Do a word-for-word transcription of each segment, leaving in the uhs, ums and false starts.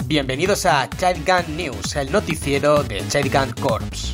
Bienvenidos a Child Gun News, el noticiero de Child Gun Corps.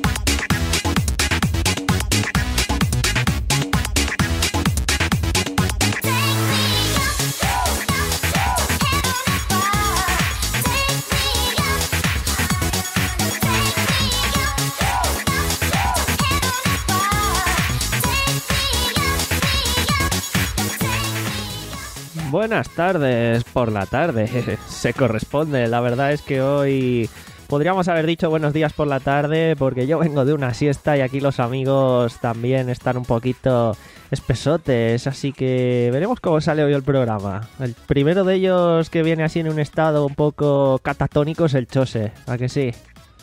Buenas tardes por la tarde, se corresponde. La verdad es que hoy podríamos haber dicho buenos días por la tarde porque yo vengo de una siesta y aquí los amigos también están un poquito espesotes, así que veremos cómo sale hoy el programa. El primero de ellos que viene así en un estado un poco catatónico es el Chose, ¿a que sí?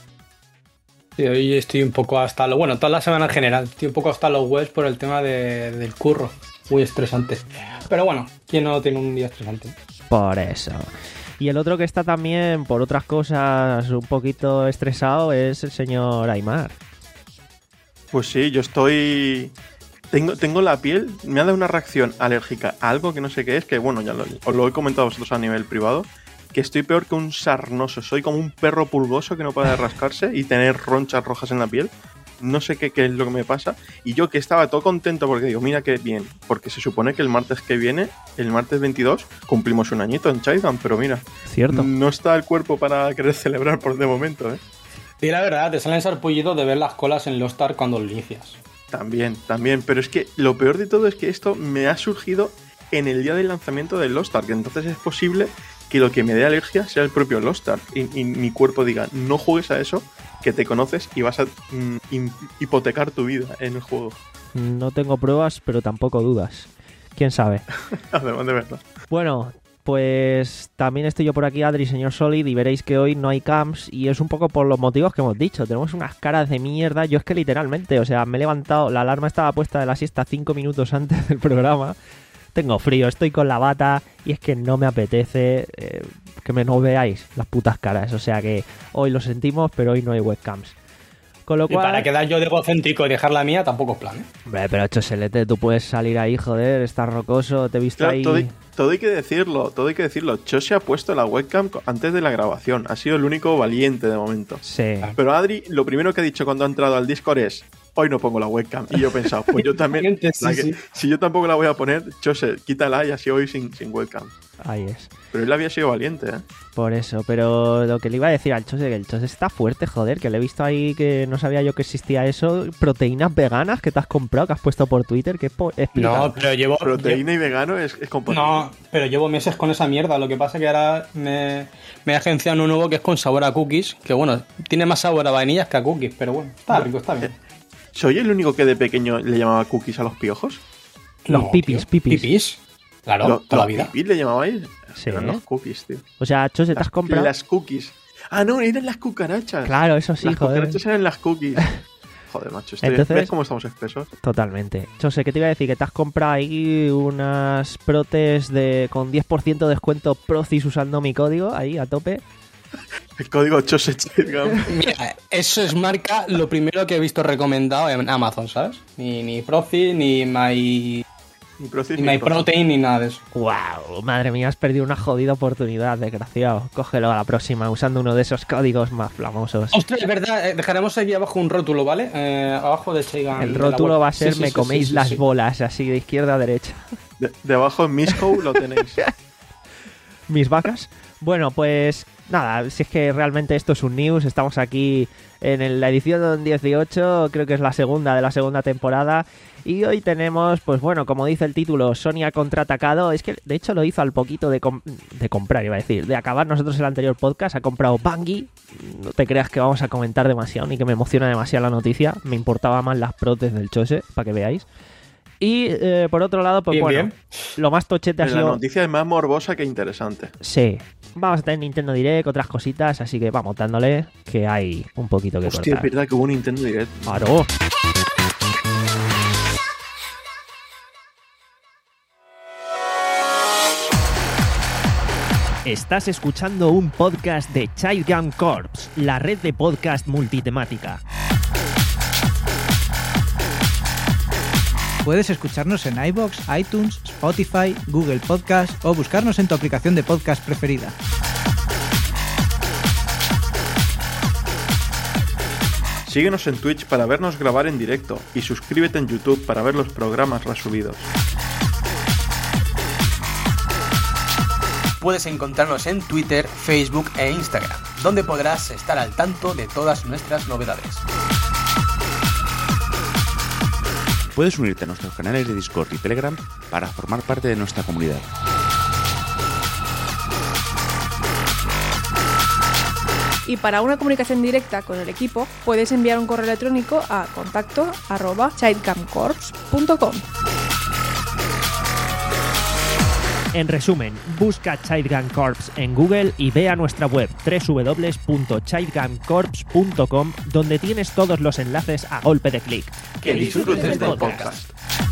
Sí, hoy estoy un poco hasta lo... Bueno, toda la semana en general, estoy un poco hasta los huevos por el tema de, del curro. Muy estresante. Pero bueno, ¿quién no tiene un día estresante? Por eso. Y el otro que está también, por otras cosas, un poquito estresado es el señor Aymar. Pues sí, yo estoy... Tengo, tengo la piel, me ha dado una reacción alérgica a algo que no sé qué es, que bueno, ya lo, os lo he comentado a vosotros a nivel privado, que estoy peor que un sarnoso. Soy como un perro pulgoso que no para de rascarse y tener ronchas rojas en la piel. No sé qué, qué es lo que me pasa. Y yo que estaba todo contento porque digo, mira qué bien. Porque se supone que el martes que viene, el martes veintidós, cumplimos un añito en Child Gun, pero mira, cierto, no está el cuerpo para querer celebrar por de momento, ¿eh? Y la verdad, te salen sarpullidos de ver las colas en Lost Ark cuando lo inicias. También, también. Pero es que lo peor de todo es que esto me ha surgido en el día del lanzamiento de Lost Ark. Entonces es posible que lo que me dé alergia sea el propio Lost Ark y, y mi cuerpo diga, no juegues a eso, que te conoces y vas a mm, hipotecar tu vida en el juego. No tengo pruebas, pero tampoco dudas. ¿Quién sabe? Además de verdad. Bueno, pues también estoy yo por aquí, Adri, señor Solid, y veréis que hoy no hay camps y es un poco por los motivos que hemos dicho. Tenemos unas caras de mierda. Yo es que literalmente, o sea, me he levantado, la alarma estaba puesta de la siesta cinco minutos antes del programa. Tengo frío, estoy con la bata y es que no me apetece eh, que me no veáis las putas caras. O sea que hoy lo sentimos, pero hoy no hay webcams. Con lo cual... Y para quedar yo de egocéntrico y dejar la mía, tampoco es plan, ¿eh? Hombre, pero Choselete, tú puedes salir ahí, joder, estás rocoso, te he visto claro, ahí... Todo hay, todo hay que decirlo, todo hay que decirlo. Chose ha puesto la webcam antes de la grabación. Ha sido el único valiente de momento. Sí. Pero Adri, lo primero que ha dicho cuando ha entrado al Discord es... Hoy no pongo la webcam. Y yo he pensado, pues yo también. sí, que, sí. Si yo tampoco la voy a poner, Chose, quítala y así hoy sin, sin webcam. Ahí es. Pero él había sido valiente, ¿eh? Por eso, pero lo que le iba a decir al Chose, que el Chose está fuerte, joder, que le he visto ahí que no sabía yo que existía eso. Proteínas veganas que te has comprado, que has puesto por Twitter, que po- explica. No, pero llevo... Proteína llevo, y vegano es, es compatible. No, pero llevo meses con esa mierda. Lo que pasa es que ahora me, me he agenciado uno nuevo que es con sabor a cookies. Que bueno, tiene más sabor a vainillas que a cookies, pero bueno, está rico, está bien. ¿Soy el único que de pequeño le llamaba cookies a los piojos? Los No, pipis, tío. pipis. ¿Pipis? Claro, ¿Lo, toda la los vida. ¿Pipis le llamabais? Sí. Eran los cookies, tío. O sea, Chose, ¿te has Las, comprado? las cookies. Ah, no, eran las cucarachas. Claro, eso sí, las joder. cucarachas eran las cookies. Joder, macho. Estoy... Entonces- ¿Ves cómo estamos espesos? Totalmente. Chose, ¿qué te iba a decir? Que te has comprado ahí unas protes de con diez por ciento de descuento Procis usando mi código ahí a tope. El código Chose Child Gun. Mira, eso es marca lo primero que he visto recomendado en Amazon, ¿sabes? Ni, ni Profi, ni My, Ni Procis, ni ni My Procis. Protein, ni nada de eso. ¡Wow! Madre mía, has perdido una jodida oportunidad, desgraciado. Cógelo a la próxima usando uno de esos códigos más famosos. Ostras, es verdad, eh, dejaremos aquí abajo un rótulo, ¿vale? Eh, abajo de Child Gun. El de la rótulo web. va a ser Sí, sí, me sí, coméis sí, sí, las sí. bolas, así de izquierda a derecha. De, debajo en Misco lo tenéis. Mis vacas. Bueno, pues nada, si es que realmente esto es un news, estamos aquí en la edición dieciocho, creo que es la segunda de la segunda temporada, y hoy tenemos, pues bueno, como dice el título, Sony ha contraatacado. Es que de hecho lo hizo al poquito de, com- de comprar, iba a decir, de acabar nosotros el anterior podcast, ha comprado Bungie. No te creas que vamos a comentar demasiado, ni que me emociona demasiado la noticia, me importaba más las protes del Chose, para que veáis. Y eh, por otro lado, pues Bien, bueno, bien. lo más tochete ha La sido... noticia es más morbosa que interesante. Sí, vamos a tener Nintendo Direct, otras cositas, así que vamos dándole que hay un poquito que Hostia, es cortar. verdad que hubo un Nintendo Direct. ¡Claro! Estás escuchando un podcast de Child Gun Corps, la red de podcast multitemática. Puedes escucharnos en iVoox, iTunes, Spotify, Google Podcast o buscarnos en tu aplicación de podcast preferida. Síguenos en Twitch para vernos grabar en directo y suscríbete en YouTube para ver los programas resubidos. Puedes encontrarnos en Twitter, Facebook e Instagram, donde podrás estar al tanto de todas nuestras novedades. Puedes unirte a nuestros canales de Discord y Telegram para formar parte de nuestra comunidad. Y para una comunicación directa con el equipo, puedes enviar un correo electrónico a contacto arroba childcamcorps punto com. En resumen, busca Childgun Corps en Google y ve a nuestra web doble u doble u doble u punto childguncorps punto com, donde tienes todos los enlaces a golpe de clic. Que disfrutes del podcast.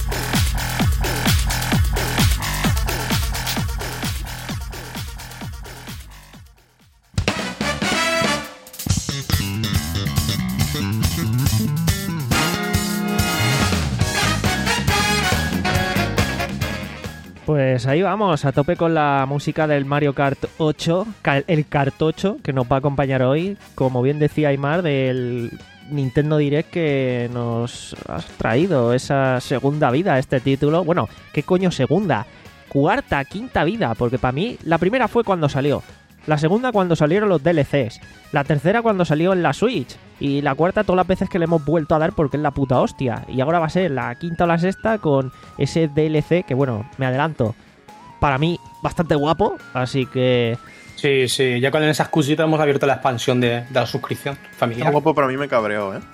Pues ahí vamos, a tope con la música del Mario Kart ocho, el cartocho que nos va a acompañar hoy, como bien decía Aymar, del Nintendo Direct que nos ha traído esa segunda vida a este título. Bueno, ¿qué coño segunda? Cuarta, quinta vida, porque para mí la primera fue cuando salió, la segunda cuando salieron los D L Cs, la tercera cuando salió en la Switch y la cuarta todas las veces que le hemos vuelto a dar porque es la puta hostia. Y ahora va a ser la quinta o la sexta con ese D L C que, bueno, me adelanto, para mí bastante guapo, así que... Sí, sí, ya con esa excusita hemos abierto la expansión de, de la suscripción familiar. Está guapo, pero a mí me cabreó, ¿eh?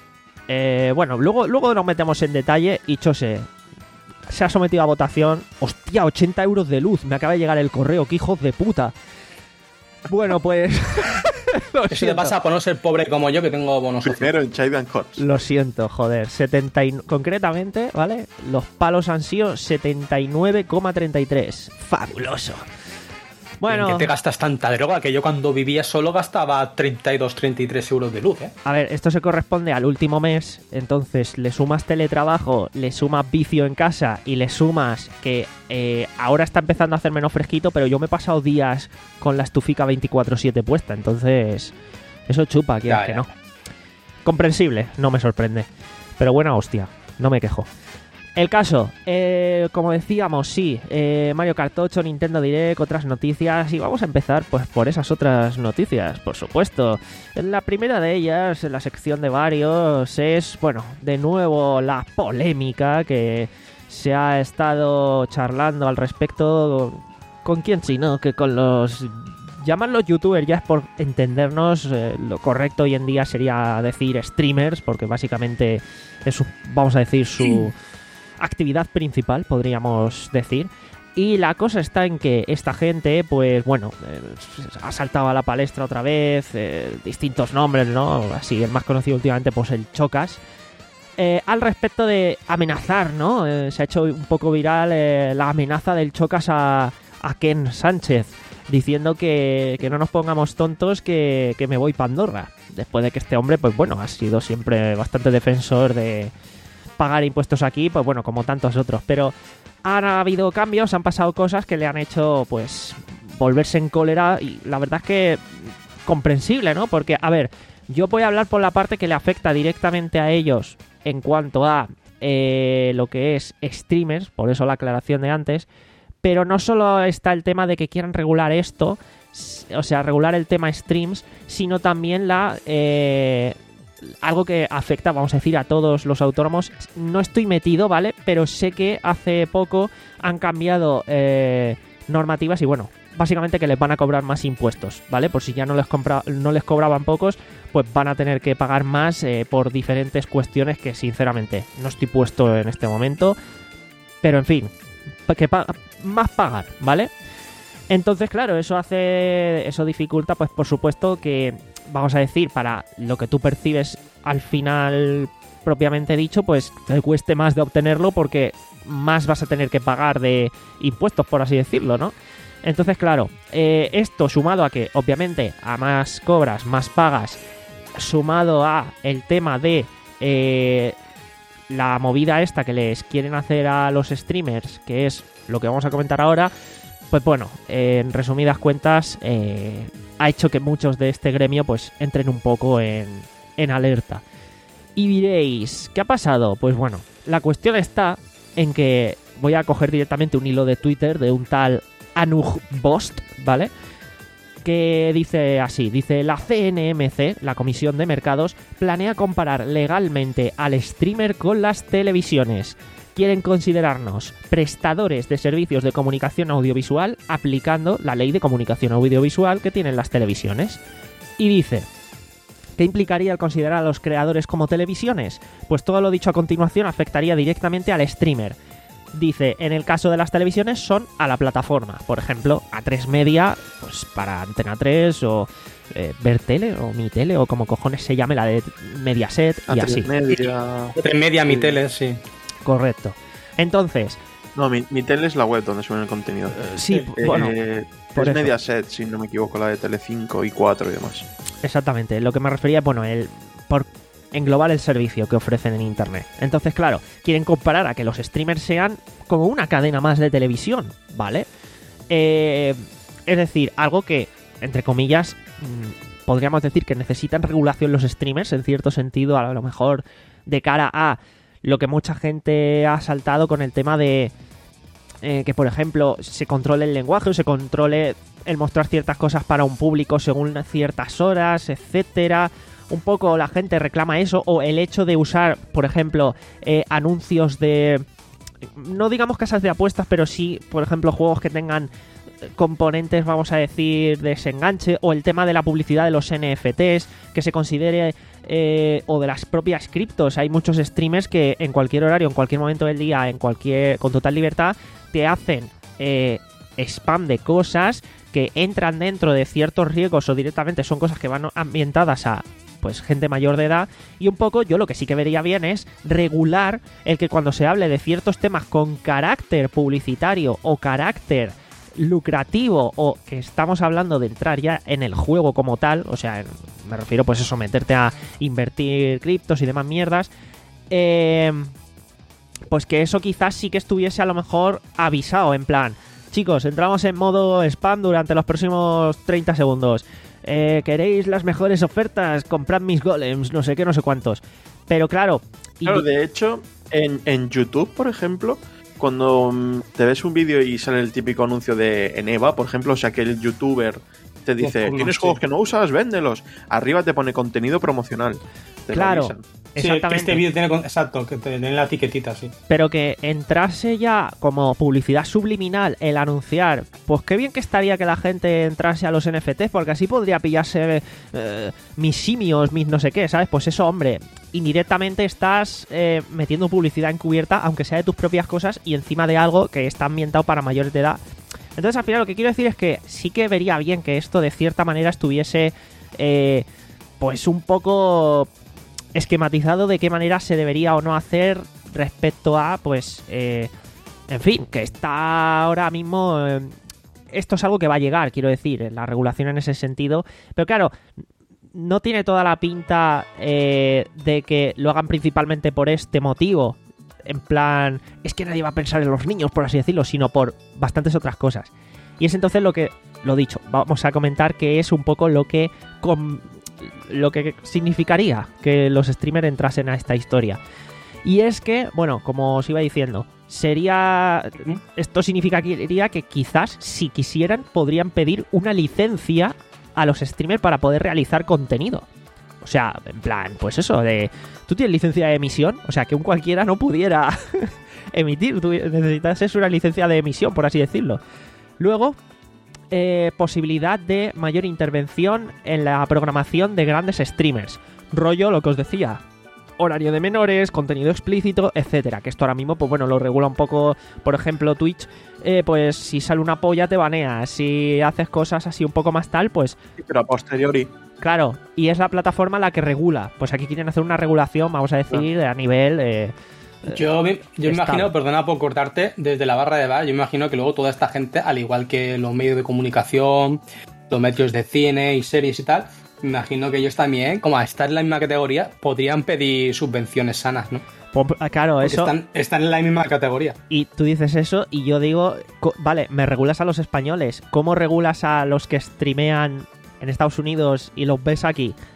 Eh, bueno, luego, luego nos metemos en detalle y Chose se ha sometido a votación. Hostia, ochenta euros de luz, me acaba de llegar el correo, qué hijos de puta. Bueno, pues... Eso le pasa por no ser pobre como yo, que tengo bonos. Primero en Childgun Corps. Lo siento, joder. setenta y... Concretamente, ¿vale? Los palos han sido setenta y nueve coma treinta y tres. Fabuloso. Bueno, ¿en qué te gastas tanta droga? Que yo cuando vivía solo gastaba treinta y dos, treinta y tres euros de luz, ¿eh? A ver, esto se corresponde al último mes. Entonces, le sumas teletrabajo, le sumas vicio en casa y le sumas que eh, ahora está empezando a hacer menos fresquito, pero yo me he pasado días con la estufica veinticuatro siete puesta. Entonces, eso chupa, quieras Ya, que ya. no. Comprensible, no me sorprende. Pero buena hostia, no me quejo. El caso, eh, como decíamos, sí, eh, Mario Kart ocho, Nintendo Direct, otras noticias, y vamos a empezar pues por esas otras noticias, por supuesto. La primera de ellas, en la sección de varios, es, bueno, de nuevo la polémica que se ha estado charlando al respecto. ¿Con quién si no? Que con los... Llamarlos youtubers ya es por entendernos, eh, lo correcto hoy en día sería decir streamers, porque básicamente es, su- vamos a decir, su... actividad principal, podríamos decir. Y la cosa está en que esta gente, pues bueno, eh, ha saltado a la palestra otra vez, eh, distintos nombres, ¿no? Así, el más conocido últimamente, pues el Chocas. Eh, al respecto de amenazar, ¿no? Eh, se ha hecho un poco viral eh, la amenaza del Chocas a, a Ken Sánchez, diciendo que, que no nos pongamos tontos, que, que me voy pa' Andorra. Después de que este hombre, pues bueno, ha sido siempre bastante defensor de pagar impuestos aquí, pues bueno, como tantos otros, pero han habido cambios, han pasado cosas que le han hecho pues volverse en cólera y la verdad es que comprensible, ¿no? Porque, a ver, yo voy a hablar por la parte que le afecta directamente a ellos en cuanto a eh, lo que es streamers, por eso la aclaración de antes, pero no solo está el tema de que quieran regular esto, o sea, regular el tema streams, sino también la... Eh, algo que afecta, vamos a decir, a todos los autónomos. No estoy metido, ¿vale? Pero sé que hace poco han cambiado eh, normativas y bueno, básicamente que les van a cobrar más impuestos, ¿vale? Por si ya no les, compra, no les cobraban pocos, pues van a tener que pagar más eh, por diferentes cuestiones que sinceramente no estoy puesto en este momento. Pero en fin, que pa- más pagar, ¿vale? Entonces, claro, eso hace, eso dificulta, pues por supuesto que, vamos a decir, para lo que tú percibes al final propiamente dicho, pues te cueste más de obtenerlo porque más vas a tener que pagar de impuestos, por así decirlo, ¿no? Entonces, claro, eh, esto sumado a que, obviamente, a más cobras, más pagas, sumado a el tema de eh, la movida esta que les quieren hacer a los streamers, que es lo que vamos a comentar ahora, pues bueno, eh, en resumidas cuentas, eh, ha hecho que muchos de este gremio pues entren un poco en, en alerta. Y diréis, ¿qué ha pasado? Pues bueno, la cuestión está en que voy a coger directamente un hilo de Twitter de un tal Anuj Bost, ¿vale? Que dice así, dice la C N M C, la Comisión de Mercados, planea comparar legalmente al streamer con las televisiones. Quieren considerarnos prestadores de servicios de comunicación audiovisual aplicando la ley de comunicación audiovisual que tienen las televisiones. Y dice, ¿qué implicaría el considerar a los creadores como televisiones? Pues todo lo dicho a continuación afectaría directamente al streamer. Dice, en el caso de las televisiones son a la plataforma. Por ejemplo, A tres Media, pues para Antena tres o eh, Ver Tele o Mi Tele o como cojones se llame, la de Mediaset y así. Media... A tres Media, Mi Tele, sí. Correcto. Entonces... No, mi, mi tele es la web donde suben el contenido. Eh, sí, eh, bueno... Eh, por es eso. Mediaset, si no me equivoco, la de Telecinco y cuatro y demás. Exactamente. Lo que me refería es, bueno, el... por englobar el servicio que ofrecen en internet. Entonces, claro, quieren comparar a que los streamers sean como una cadena más de televisión, ¿vale? Eh, es decir, algo que, entre comillas, mmm, podríamos decir que necesitan regulación los streamers, en cierto sentido, a lo mejor de cara a lo que mucha gente ha saltado con el tema de eh, que, por ejemplo, se controle el lenguaje o se controle el mostrar ciertas cosas para un público según ciertas horas, etcétera. Un poco la gente reclama eso, o el hecho de usar, por ejemplo, eh, anuncios de... no digamos casas de apuestas, pero sí, por ejemplo, juegos que tengan componentes, vamos a decir, de desenganche, o el tema de la publicidad de los N F Ts, que se considere, eh, o de las propias criptos. Hay muchos streamers que en cualquier horario, en cualquier momento del día, en cualquier con total libertad, te hacen eh, spam de cosas que entran dentro de ciertos riesgos o directamente son cosas que van ambientadas a pues gente mayor de edad, y un poco yo lo que sí que vería bien es regular el que cuando se hable de ciertos temas con carácter publicitario o carácter lucrativo, o que estamos hablando de entrar ya en el juego como tal, o sea, me refiero pues eso, meterte a invertir criptos y demás mierdas, eh, pues que eso quizás sí que estuviese a lo mejor avisado, en plan, chicos, entramos en modo spam durante los próximos treinta segundos. Eh, ¿Queréis las mejores ofertas? Comprad mis golems, no sé qué, no sé cuántos. Pero claro... Y... Claro, de hecho, en, en YouTube, por ejemplo, cuando mm, te ves un vídeo y sale el típico anuncio de Eneva, por ejemplo, o sea que el youtuber te dice, ¿tienes juegos que no usas? Véndelos. Arriba te pone contenido promocional. Te claro. Lo avisan. Exactamente. Sí, que este vídeo tiene... Con... Exacto, que te den la etiquetita, sí. Pero que entrase ya como publicidad subliminal el anunciar, pues qué bien que estaría que la gente entrase a los N F Ts, porque así podría pillarse eh, mis simios, mis no sé qué, ¿sabes? Pues eso, hombre, indirectamente estás eh, metiendo publicidad encubierta, aunque sea de tus propias cosas, y encima de algo que está ambientado para mayores de edad. Entonces, al final, lo que quiero decir es que sí que vería bien que esto, de cierta manera, estuviese eh, pues un poco... esquematizado de qué manera se debería o no hacer respecto a, pues, eh, en fin, que está ahora mismo... Eh, esto es algo que va a llegar, quiero decir, la regulación en ese sentido. Pero claro, no tiene toda la pinta eh, de que lo hagan principalmente por este motivo. En plan, es que nadie va a pensar en los niños, por así decirlo, sino por bastantes otras cosas. Y es entonces lo que, lo dicho, vamos a comentar que es un poco lo que... Con, lo que significaría que los streamers entrasen a esta historia. Y es que, bueno, como os iba diciendo, sería... Esto significaría que quizás, si quisieran, podrían pedir una licencia a los streamers para poder realizar contenido. O sea, en plan, pues eso, de... ¿Tú tienes licencia de emisión? O sea, que un cualquiera no pudiera emitir. Tú necesitas una licencia de emisión, por así decirlo. Luego... Eh, posibilidad de mayor intervención en la programación de grandes streamers. Rollo, lo que os decía, horario de menores, contenido explícito, etcétera. Que esto ahora mismo, pues bueno, lo regula un poco, por ejemplo, Twitch. Eh, pues si sale una polla te banea. Si haces cosas así un poco más tal, pues... Pero a posteriori. Claro, y es la plataforma la que regula. Pues aquí quieren hacer una regulación, vamos a decir, a nivel... Eh, Yo me, yo me imagino, perdona por cortarte, desde la barra de bar, yo me imagino que luego toda esta gente, al igual que los medios de comunicación, los medios de cine y series y tal, me imagino que ellos también, como a estar en la misma categoría, podrían pedir subvenciones sanas, ¿no? Pues, claro, Porque eso... Están, están en la misma categoría. Y tú dices eso y yo digo, vale, me regulas a los españoles, ¿cómo regulas a los que streamean en Estados Unidos y los ves aquí?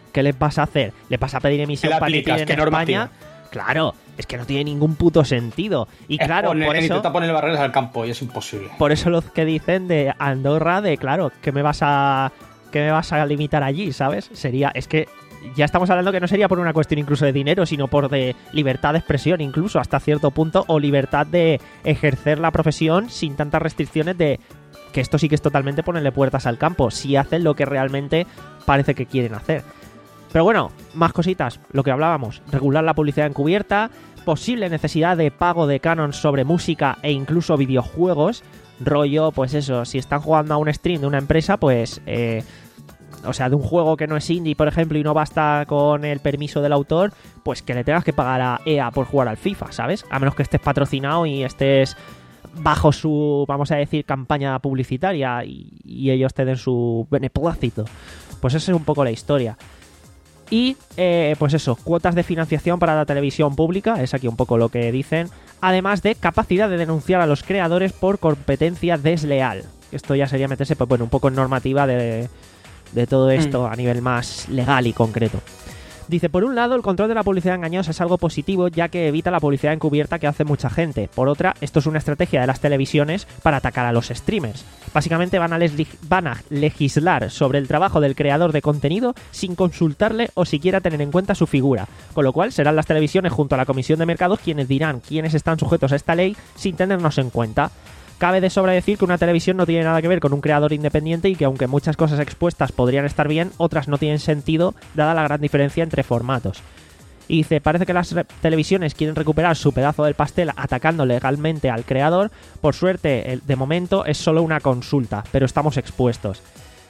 ¿qué les vas a hacer? ¿Les vas a pedir emisión para emitir en España? Normativa? Claro, es que no tiene ningún puto sentido. Y es claro, poner, por eso... intenta poner barreras al campo y es imposible. Por eso lo que dicen de Andorra, de claro, ¿qué me vas a... ¿qué me vas a limitar allí, sabes? Sería... Es que ya estamos hablando que no sería por una cuestión incluso de dinero, sino por de libertad de expresión incluso hasta cierto punto, o libertad de ejercer la profesión sin tantas restricciones de... que esto sí que es totalmente ponerle puertas al campo, si hacen lo que realmente parece que quieren hacer. Pero bueno, más cositas, lo que hablábamos, regular la publicidad encubierta, posible necesidad de pago de canon sobre música e incluso videojuegos, rollo, pues eso, si están jugando a un stream de una empresa, pues, eh, o sea, de un juego que no es indie, por ejemplo, y no basta con el permiso del autor, pues que le tengas que pagar a E A por jugar al FIFA, ¿sabes? A menos que estés patrocinado y estés bajo su, vamos a decir, campaña publicitaria y, y ellos te den su beneplácito. Pues esa es un poco la historia. Y, eh, pues eso, cuotas de financiación para la televisión pública, es aquí un poco lo que dicen, además de capacidad de denunciar a los creadores por competencia desleal. Esto ya sería meterse, pues bueno, un poco en normativa de, de todo esto mm. a nivel más legal y concreto. Dice, por un lado, el control de la publicidad engañosa es algo positivo, ya que evita la publicidad encubierta que hace mucha gente. Por otra, esto es una estrategia de las televisiones para atacar a los streamers. Básicamente van a, lesli- van a legislar sobre el trabajo del creador de contenido sin consultarle o siquiera tener en cuenta su figura. Con lo cual, serán las televisiones junto a la Comisión de Mercados quienes dirán quiénes están sujetos a esta ley sin tenernos en cuenta. Cabe de sobra decir que una televisión no tiene nada que ver con un creador independiente y que aunque muchas cosas expuestas podrían estar bien, otras no tienen sentido dada la gran diferencia entre formatos. Y dice, parece que las re- televisiones quieren recuperar su pedazo del pastel atacando legalmente al creador. Por suerte, el, de momento es solo una consulta, pero estamos expuestos.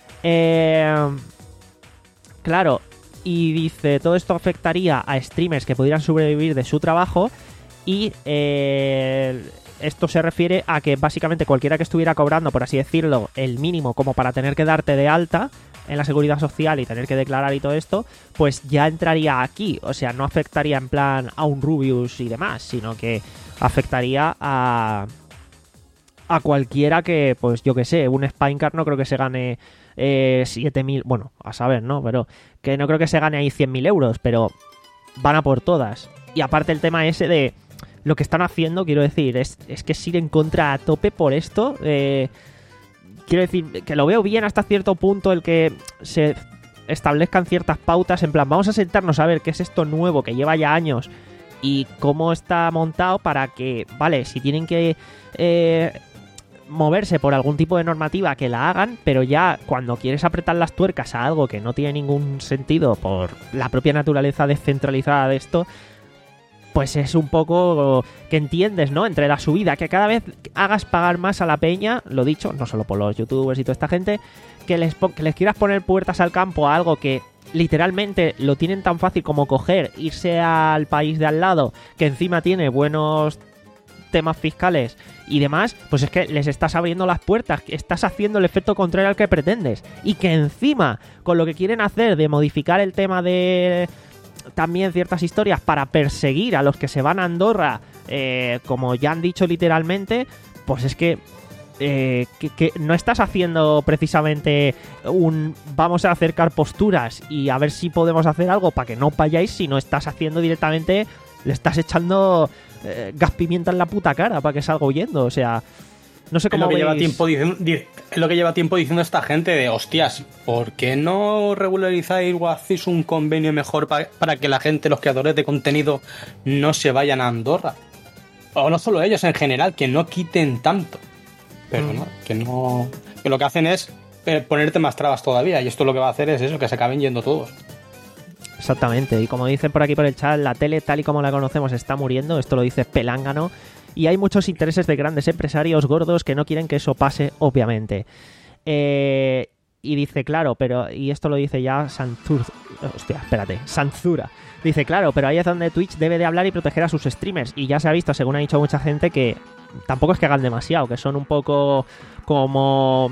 Eh, claro, y dice, todo esto afectaría a streamers que pudieran sobrevivir de su trabajo y... Eh, esto se refiere a que básicamente cualquiera que estuviera cobrando, por así decirlo, el mínimo como para tener que darte de alta en la seguridad social y tener que declarar y todo esto, pues ya entraría aquí. O sea, no afectaría en plan a un Rubius y demás, sino que afectaría a a cualquiera que, pues yo que sé, un Spinecart no creo que se gane eh, siete mil, bueno, a saber, ¿no? Pero que no creo que se gane ahí cien mil euros, pero van a por todas. Y aparte el tema ese de... Lo que están haciendo, quiero decir, es, es que es ir en contra a tope por esto. Eh, quiero decir, que lo veo bien hasta cierto punto el que se establezcan ciertas pautas. En plan, vamos a sentarnos a ver qué es esto nuevo que lleva ya años y cómo está montado para que, vale, si tienen que eh, moverse por algún tipo de normativa, que la hagan, pero ya cuando quieres apretar las tuercas a algo que no tiene ningún sentido por la propia naturaleza descentralizada de esto... Pues es un poco que entiendes, ¿no? Entre la subida, que cada vez hagas pagar más a la peña, lo dicho, no solo por los youtubers y toda esta gente, que les, que les quieras poner puertas al campo a algo que literalmente lo tienen tan fácil como coger, irse al país de al lado, que encima tiene buenos temas fiscales y demás, pues es que les estás abriendo las puertas, estás haciendo el efecto contrario al que pretendes. Y que encima, con lo que quieren hacer de modificar el tema de... también ciertas historias para perseguir a los que se van a Andorra, eh, como ya han dicho literalmente, pues es que, eh, que, que no estás haciendo precisamente un vamos a acercar posturas y a ver si podemos hacer algo para que no vayáis, sino estás haciendo directamente, le estás echando eh, gas pimienta en la puta cara para que salga huyendo, o sea... No sé cómo es lo que veis... lleva tiempo diciendo, es lo que lleva tiempo diciendo esta gente de hostias, ¿por qué no regularizáis o hacéis un convenio mejor para, para que la gente, los creadores de contenido, no se vayan a Andorra? O no solo ellos, en general, que no quiten tanto. Pero mm. no, que no... Que lo que hacen es ponerte más trabas todavía, y esto lo que va a hacer es eso, que se acaben yendo todos. Exactamente, y como dicen por aquí por el chat, la tele tal y como la conocemos está muriendo, esto lo dice Pelángano. Y hay muchos intereses de grandes empresarios gordos que no quieren que eso pase, obviamente. Eh, y dice, claro, pero... Y esto lo dice ya Sanzur... Hostia, espérate. Sanzura. Dice, claro, pero ahí es donde Twitch debe de hablar y proteger a sus streamers. Y ya se ha visto, según ha dicho mucha gente, que tampoco es que hagan demasiado, que son un poco como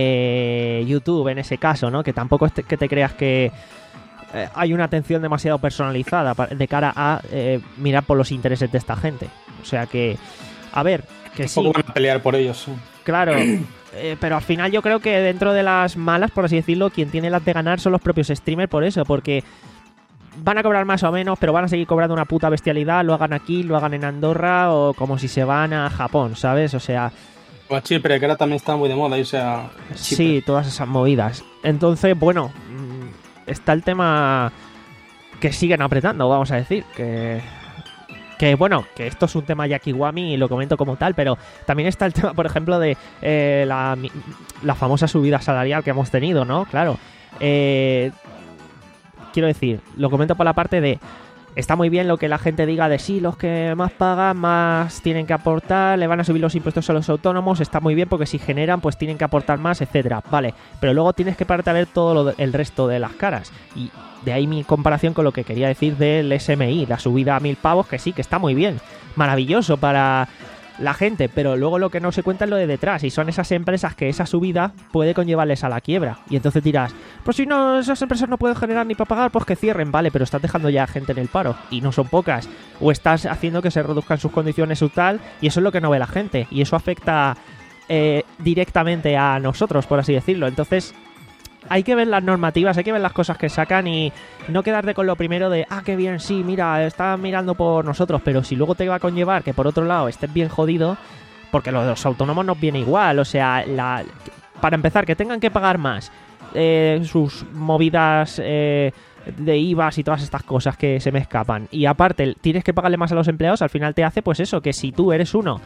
eh, YouTube en ese caso, ¿no? Que tampoco es que te creas que... Eh, hay una atención demasiado personalizada de cara a eh, mirar por los intereses de esta gente. O sea que, a ver, que Un sí. poco van a pelear por ellos. Sí. Claro, eh, pero al final yo creo que dentro de las malas, por así decirlo, quien tiene las de ganar son los propios streamers por eso, porque van a cobrar más o menos, pero van a seguir cobrando una puta bestialidad, lo hagan aquí, lo hagan en Andorra o como si se van a Japón, ¿sabes? O sea... O a Chipre, que ahora también está muy de moda irse a Chipre. Sí, todas esas movidas. Entonces, bueno, está el tema que siguen apretando, vamos a decir, que... Que bueno, que esto es un tema Yakiwami y lo comento como tal, pero también está el tema, por ejemplo, de eh, la, la famosa subida salarial que hemos tenido, ¿no? Claro. Eh, quiero decir, lo comento por la parte de... Está muy bien lo que la gente diga de sí, los que más pagan, más tienen que aportar, le van a subir los impuestos a los autónomos, está muy bien porque si generan, pues tienen que aportar más, etcétera. Vale, pero luego tienes que pararte a ver todo lo de, el resto de las caras. Y de ahí mi comparación con lo que quería decir del S M I, la subida a mil pavos, que sí, que está muy bien, maravilloso para la gente, pero luego lo que no se cuenta es lo de detrás, y son esas empresas que esa subida puede conllevarles a la quiebra. Y entonces dirás, pues si no, esas empresas no pueden generar ni para pagar, pues que cierren, vale, pero estás dejando ya gente en el paro, y no son pocas, o estás haciendo que se reduzcan sus condiciones o tal, y eso es lo que no ve la gente, y eso afecta eh, directamente a nosotros, por así decirlo. Entonces hay que ver las normativas, hay que ver las cosas que sacan y no quedarte con lo primero de, ah, qué bien, sí, mira, están mirando por nosotros, pero si luego te va a conllevar que por otro lado estés bien jodido, porque lo de los autónomos nos viene igual, o sea, la, para empezar, que tengan que pagar más eh, sus movidas eh, de I V A y todas estas cosas que se me escapan, y aparte tienes que pagarle más a los empleados, al final te hace pues eso, que si tú eres uno,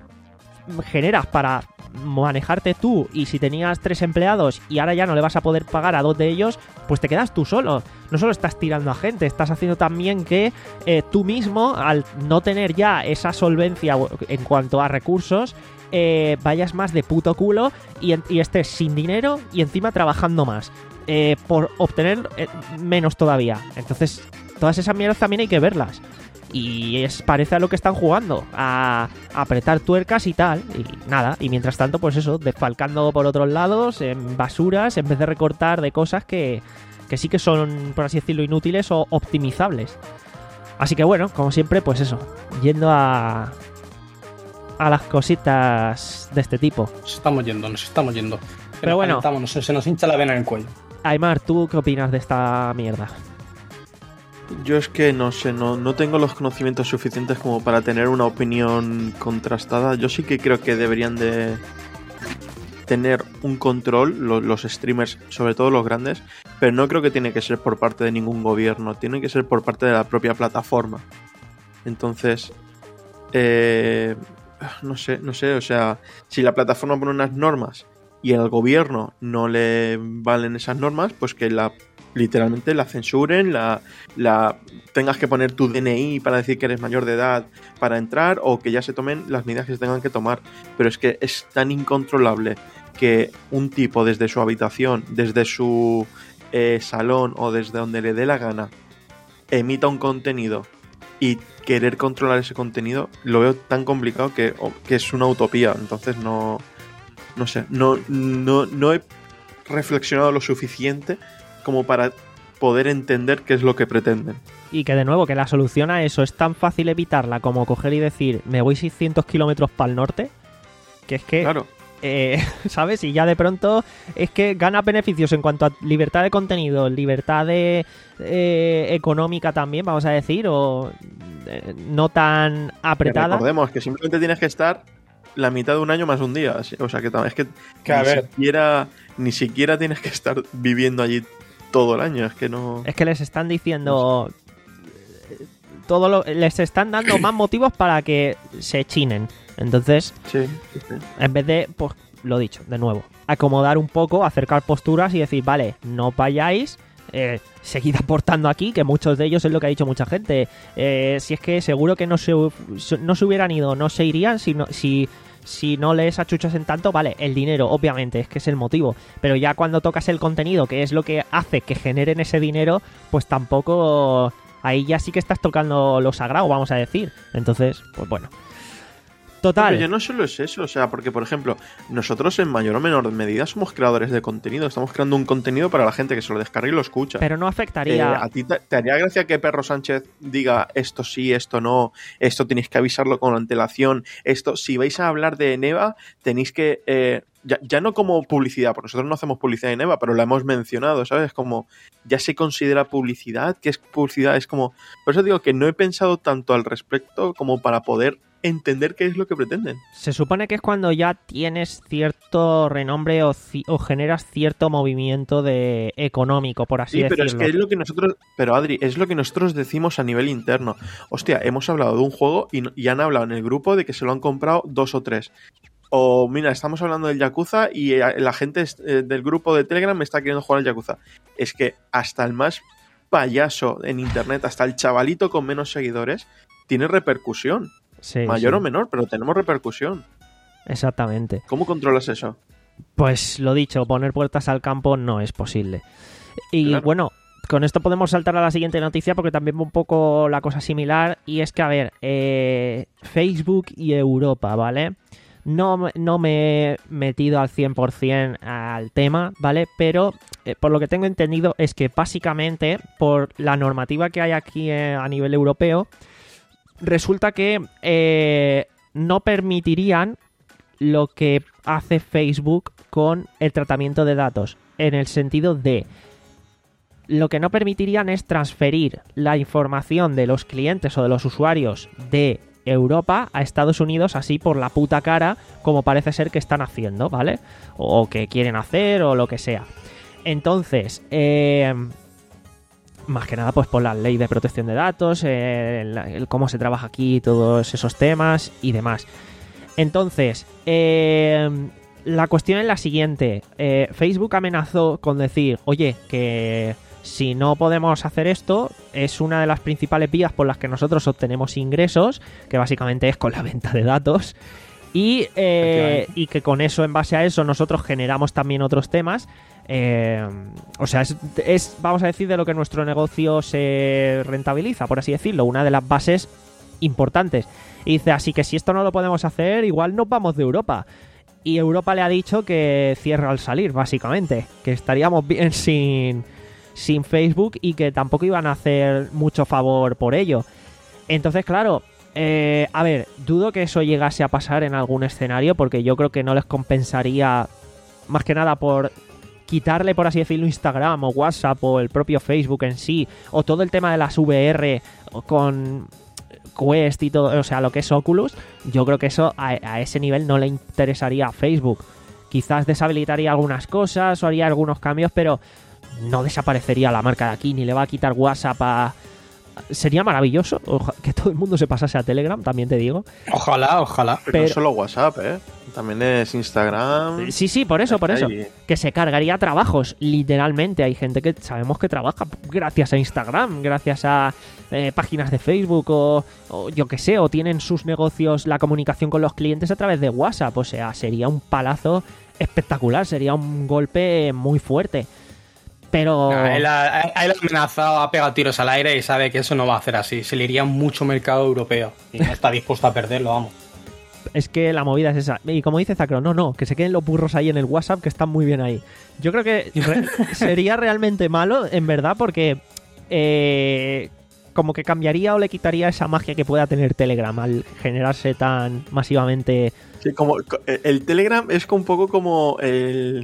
generas para manejarte tú, y si tenías tres empleados y ahora ya no le vas a poder pagar a dos de ellos, pues te quedas tú solo. No solo estás tirando a gente, estás haciendo también que eh, tú mismo, al no tener ya esa solvencia en cuanto a recursos, eh, vayas más de puto culo y, y estés sin dinero y encima trabajando más eh, por obtener eh, menos todavía. Entonces todas esas mierdas también hay que verlas. Y es parece a lo que están jugando, a, a apretar tuercas y tal, y nada, y mientras tanto pues eso, desfalcando por otros lados, en basuras, en vez de recortar de cosas que, que sí que son, por así decirlo, inútiles o optimizables. Así que bueno, como siempre, pues eso, yendo a, a las cositas de este tipo. Nos estamos yendo, nos estamos yendo. Pero bueno, no sé, se nos hincha la vena en el cuello. Aymar, ¿tú qué opinas de esta mierda? Yo es que no sé, no, no tengo los conocimientos suficientes como para tener una opinión contrastada. Yo sí que creo que deberían de tener un control los, los streamers, sobre todo los grandes, pero no creo que tiene que ser por parte de ningún gobierno, tiene que ser por parte de la propia plataforma. Entonces, eh, no sé, no sé, o sea, si la plataforma pone unas normas y al gobierno no le valen esas normas, pues que la literalmente la censuren, la, la tengas que poner tu D N I para decir que eres mayor de edad para entrar, o que ya se tomen las medidas que se tengan que tomar. Pero es que es tan incontrolable que un tipo desde su habitación, desde su eh, salón o desde donde le dé la gana emita un contenido y querer controlar ese contenido, lo veo tan complicado que, que es una utopía. Entonces no, no sé, no, no, no he reflexionado lo suficiente como para poder entender qué es lo que pretenden. Y que de nuevo, que la solución a eso es tan fácil evitarla como coger y decir, me voy seiscientos kilómetros para el norte, que es que, claro. eh, ¿sabes? Y ya de pronto es que gana beneficios en cuanto a libertad de contenido, libertad de, eh, económica también, vamos a decir, o eh, no tan apretada. Recordemos que simplemente tienes que estar la mitad de un año más un día, o sea que es que, que ni, a ver. siquiera, ni siquiera tienes que estar viviendo allí todo el año, es que no... Es que les están diciendo... todo lo, les están dando más motivos para que se chinen. Entonces, sí, sí, sí. En vez de, pues, lo dicho, de nuevo, acomodar un poco, acercar posturas y decir, vale, no vayáis, eh, seguid aportando aquí, que muchos de ellos es lo que ha dicho mucha gente. Eh, si es que seguro que no se, no se hubieran ido, no se irían si no... Si, Si no les achuchas en tanto, vale, el dinero, obviamente, es que es el motivo. Pero ya cuando tocas el contenido, que es lo que hace que generen ese dinero, pues tampoco... Ahí ya sí que estás tocando lo sagrado, vamos a decir. Entonces, pues bueno. Total. Pero ya no solo es eso, o sea, porque por ejemplo, nosotros en mayor o menor medida somos creadores de contenido, estamos creando un contenido para la gente que se lo descarga y lo escucha. Pero no afectaría... Eh, ¿A ti te, te haría gracia que Perro Sánchez diga esto sí, esto no, esto tenéis que avisarlo con antelación, esto, si vais a hablar de Neva, tenéis que... Eh, ya, ya no como publicidad, porque nosotros no hacemos publicidad en Neva, pero la hemos mencionado, ¿sabes? Como ya se considera publicidad, ¿qué es publicidad? Es como... Por eso digo que no he pensado tanto al respecto como para poder entender qué es lo que pretenden. Se supone que es cuando ya tienes cierto renombre o, ci- o generas cierto movimiento de económico, por así Sí, decirlo. pero es que es lo que nosotros... Pero Adri, es lo que nosotros decimos a nivel interno. Hostia, hemos hablado de un juego y, y han hablado en el grupo de que se lo han comprado dos o tres. O mira, estamos hablando del Yakuza y la gente del grupo de Telegram me está queriendo jugar al Yakuza. Es que hasta el más payaso en internet, hasta el chavalito con menos seguidores, tiene repercusión. Sí, Mayor sí. o menor, pero tenemos repercusión. Exactamente. ¿Cómo controlas eso? Pues lo dicho, poner puertas al campo no es posible. Y Claro. bueno, con esto podemos saltar a la siguiente noticia porque también va un poco la cosa similar. Y es que, a ver, eh, Facebook y Europa, ¿vale? No, no me he metido al cien por ciento al tema, ¿vale? Pero eh, por lo que tengo entendido es que básicamente por la normativa que hay aquí eh, a nivel europeo, resulta que eh, no permitirían lo que hace Facebook con el tratamiento de datos, en el sentido de lo que no permitirían es transferir la información de los clientes o de los usuarios de Europa a Estados Unidos así por la puta cara, como parece ser que están haciendo, ¿vale? O que quieren hacer o lo que sea. Entonces, eh, más que nada pues por la ley de protección de datos, eh, el, el cómo se trabaja aquí, todos esos temas y demás. Entonces, eh, la cuestión es la siguiente. Eh, Facebook amenazó con decir, oye, que si no podemos hacer esto, es una de las principales vías por las que nosotros obtenemos ingresos, que básicamente es con la venta de datos, y, eh, y que con eso, en base a eso, nosotros generamos también otros temas. Eh, o sea, es, es, vamos a decir, de lo que nuestro negocio se rentabiliza, por así decirlo, una de las bases importantes. Y dice, así que si esto no lo podemos hacer, igual nos vamos de Europa. Y Europa le ha dicho que cierra al salir, básicamente, que estaríamos bien sin, sin Facebook y que tampoco iban a hacer mucho favor por ello. Entonces, claro, eh, a ver, dudo que eso llegase a pasar en algún escenario, porque yo creo que no les compensaría, más que nada por quitarle, por así decirlo, Instagram o WhatsApp o el propio Facebook en sí, o todo el tema de las V R con Quest y todo, o sea, lo que es Oculus. Yo creo que eso a, a ese nivel no le interesaría a Facebook. Quizás deshabilitaría algunas cosas o haría algunos cambios, pero no desaparecería la marca de aquí, ni le va a quitar WhatsApp a... Sería maravilloso oja, que todo el mundo se pasase a Telegram, también te digo. Ojalá, ojalá. Pero, Pero- no solo WhatsApp, ¿eh? También es Instagram. Sí, sí, por eso, por eso. Ahí. Que se cargaría trabajos, literalmente. Hay gente que sabemos que trabaja gracias a Instagram, gracias a eh, páginas de Facebook o, o yo que sé, o tienen sus negocios, la comunicación con los clientes a través de WhatsApp. O sea, sería un palazo espectacular, sería un golpe muy fuerte. Pero... Nah, él, ha, él ha amenazado, ha pegado tiros al aire y sabe que eso no va a hacer así. Se le iría mucho mercado europeo y no está dispuesto a perderlo, vamos. Es que la movida es esa. Y como dice Zacro, no, no, que se queden los burros ahí en el WhatsApp, que están muy bien ahí. Yo creo que re- sería realmente malo, en verdad, porque eh, como que cambiaría o le quitaría esa magia que pueda tener Telegram al generarse tan masivamente. Sí, como el Telegram es un poco como el...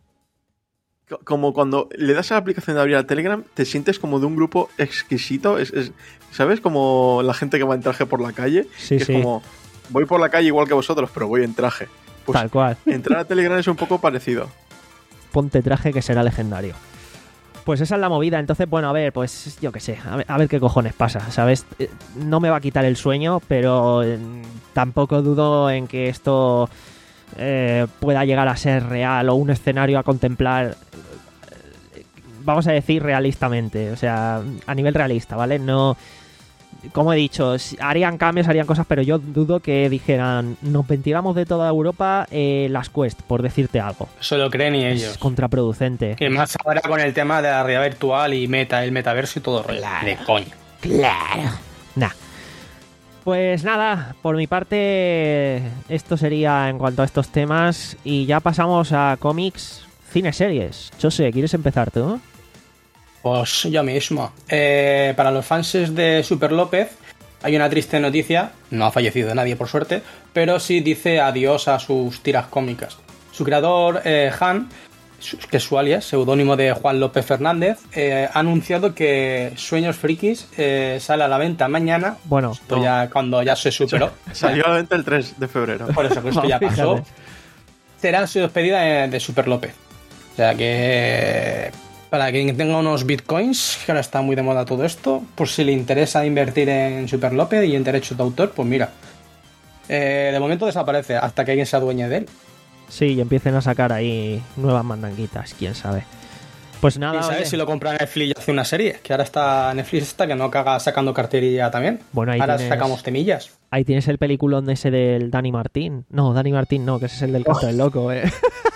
Como cuando le das a la aplicación de abrir a Telegram, te sientes como de un grupo exquisito. Es, es- ¿Sabes? Como la gente que va en traje por la calle. Sí, que sí. Es como, voy por la calle igual que vosotros, pero voy en traje. Pues Tal cual. entrar a Telegram es un poco parecido. Ponte traje que será legendario. Pues esa es la movida. Entonces, bueno, a ver, pues yo qué sé, a ver, a ver qué cojones pasa, ¿sabes? Eh, No me va a quitar el sueño, pero eh, tampoco dudo en que esto eh, pueda llegar a ser real o un escenario a contemplar, eh, vamos a decir, realistamente. O sea, a nivel realista, ¿vale? No... Como he dicho, si- harían cambios, harían cosas, pero yo dudo que dijeran, nos ventilamos de toda Europa eh, las Quest, por decirte algo. Eso lo creen y Es ellos. contraproducente. Y más ahora con el tema de la realidad virtual y meta, el metaverso y todo rollo. Claro. De coña. Claro. Nah. Pues nada, por mi parte esto sería en cuanto a estos temas y ya pasamos a cómics, cine, series. José, ¿quieres empezar tú? Pues yo mismo. Eh, para los fans de Super López hay una triste noticia, no ha fallecido nadie por suerte, pero sí dice adiós a sus tiras cómicas. Su creador, eh, Han, que es su alias, seudónimo de Juan López Fernández, eh, ha anunciado que Sueños Frikis eh, sale a la venta mañana. Bueno, esto no. ya cuando ya se superó. Salió a la venta el tres de febrero. Por eso, que esto ya pasó. Será su despedida de, de Super López. O sea que para quien tenga unos bitcoins, que ahora está muy de moda todo esto, por si le interesa invertir en Super López y en derechos de autor, pues mira, eh, de momento desaparece hasta que alguien se adueñe de él. Sí, y empiecen a sacar ahí nuevas mandanguitas, quién sabe. Pues nada. ¿Y sabes oye. si lo compra Netflix y hace una serie? Que ahora está Netflix está que no caga sacando carterilla también. Bueno, ahí ahora tienes, sacamos temillas. Ahí tienes el peliculón ese del Dani Martín. No, Dani Martín no, que ese es el del Canto del Loco, eh.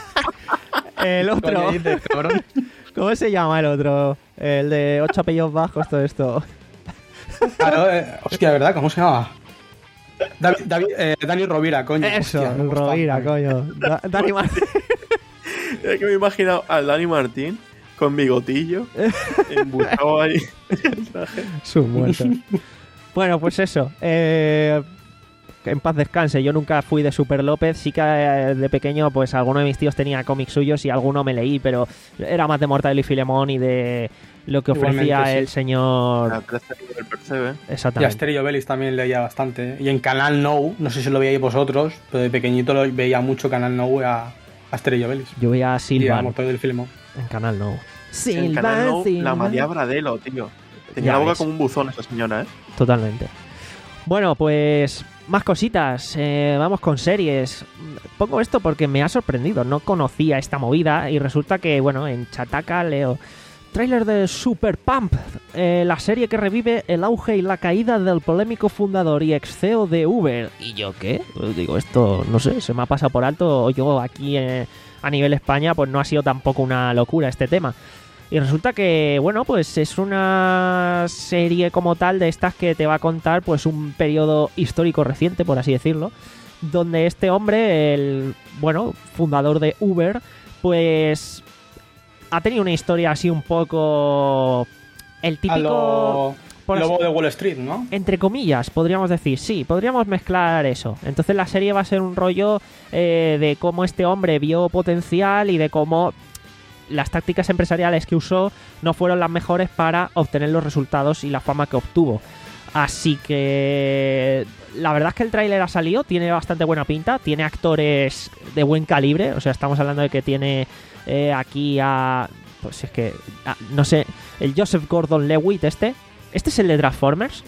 El otro. Dices, cabrón? ¿Cómo se llama el otro? El de ocho apellidos bajos, todo esto. Claro, eh, hostia, ¿verdad? ¿Cómo se llama? David, David, eh, Dani Rovira, coño. Eso, hostia, el Rovira, coño. Da, Dani Martín. Es que me he imaginado al Dani Martín con bigotillo, embutado ahí el traje. Sus muertos. Bueno, pues eso. Eh, en paz descanse. Yo nunca fui de Super López. Sí que eh, de pequeño, pues alguno de mis tíos tenía cómics suyos y alguno me leí, pero era más de Mortadelo y Filemón y de lo que ofrecía Igualmente, sí. el señor. La trece del Percebe. Y Exactamente. Asterio Belis también leía bastante. Y en Canal Nou, no sé si lo veíais vosotros, pero de pequeñito lo veía mucho Canal Nou a Asterio Belis. Yo veía a Y a Silvan Mortadelo del Filemón. en Canal No. En Canal Nou, la María Bradelo, tío. Tenía Ya la boca ves. como un buzón esa señora, ¿eh? Totalmente. Bueno, pues más cositas. Eh, vamos con series. Pongo esto porque me ha sorprendido. No conocía esta movida y resulta que, bueno, en Chataca leo tráiler de Super Pump, eh, la serie que revive el auge y la caída del polémico fundador y ex C E O de Uber. ¿Y yo qué? Pues digo, esto, no sé, se me ha pasado por alto. Yo aquí eh, a nivel España, pues no ha sido tampoco una locura este tema. Y resulta que, bueno, pues es una serie como tal de estas que te va a contar pues un periodo histórico reciente, por así decirlo, donde este hombre, el, bueno, fundador de Uber, pues ha tenido una historia así un poco el típico... A lo... por así- Lobo de Wall Street, ¿no? entre comillas, podríamos decir, sí, podríamos mezclar eso. Entonces la serie va a ser un rollo eh, de cómo este hombre vio potencial y de cómo las tácticas empresariales que usó no fueron las mejores para obtener los resultados y la fama que obtuvo. Así que la verdad es que el tráiler ha salido, tiene bastante buena pinta, tiene actores de buen calibre, o sea, estamos hablando de que tiene eh, aquí a... pues es que, a- no sé, el Joseph Gordon-Levitt este. ¿Este es el de Transformers?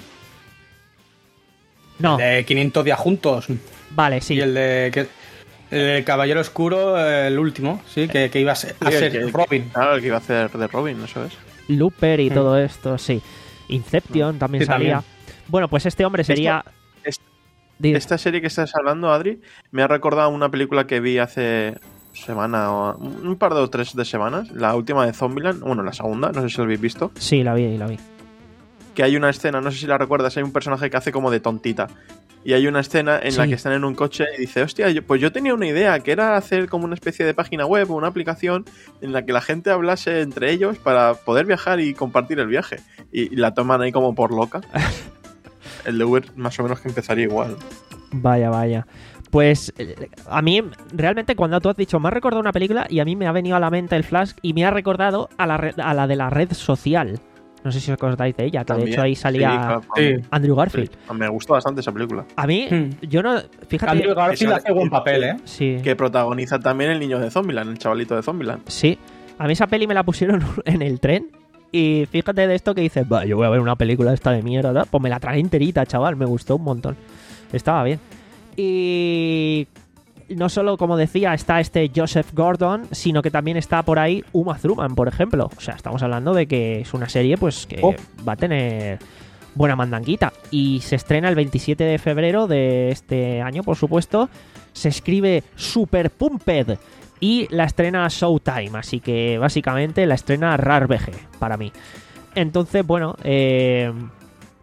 No, De quinientos días juntos. vale, sí. Y el de... Que... El de Caballero Oscuro, el último, sí, que, que iba a ser, a Sí, el ser que- Robin. Claro, el que iba a hacer de Robin, eso es. Looper y Mm. todo esto, sí. Inception también Sí, salía. también. Bueno, pues este hombre sería... es- Di- Esta serie que estás hablando, Adri, me ha recordado una película que vi hace semana o un par de o tres de semanas, la última de Zombieland, bueno, la segunda, no sé si lo habéis visto, Sí, la vi, la vi. que hay una escena, no sé si la recuerdas, hay un personaje que hace como de tontita. Y hay una escena en la Sí. que están en un coche y dice, hostia, yo- pues yo tenía una idea, que era hacer como una especie de página web o una aplicación en la que la gente hablase entre ellos para poder viajar y compartir el viaje. Y, y la toman ahí como por loca. El de Uber más o menos que empezaría igual. Vaya, vaya. Pues eh, a mí, realmente, cuando tú has dicho, me ha recordado una película y a mí me ha venido a la mente el flash y me ha recordado a la, re- a la de la red social. No sé si os acordáis de ella, que También. de hecho ahí salía Sí, claro, Sí. Andrew Garfield. sí. Me gustó bastante esa película. A mí, Hmm. yo no... Fíjate... Andrew Garfield que hace buen papel, ¿eh? Sí. Que protagoniza también el niño de Zombieland, el chavalito de Zombieland. Sí, a mí esa peli me la pusieron en el tren y fíjate de esto que dices, va, yo voy a ver una película esta de mierda, pues me la tragué enterita, chaval, me gustó un montón, estaba bien. Y no solo, como decía, está este Joseph Gordon, sino que también está por ahí Uma Thurman, por ejemplo. O sea, estamos hablando de que es una serie pues que Oh. va a tener buena mandanguita. Y se estrena el veintisiete de febrero de este año, por supuesto. Se escribe Super Pumped y la estrena Showtime, así que básicamente la estrena Rare V G para mí. Entonces, bueno, eh,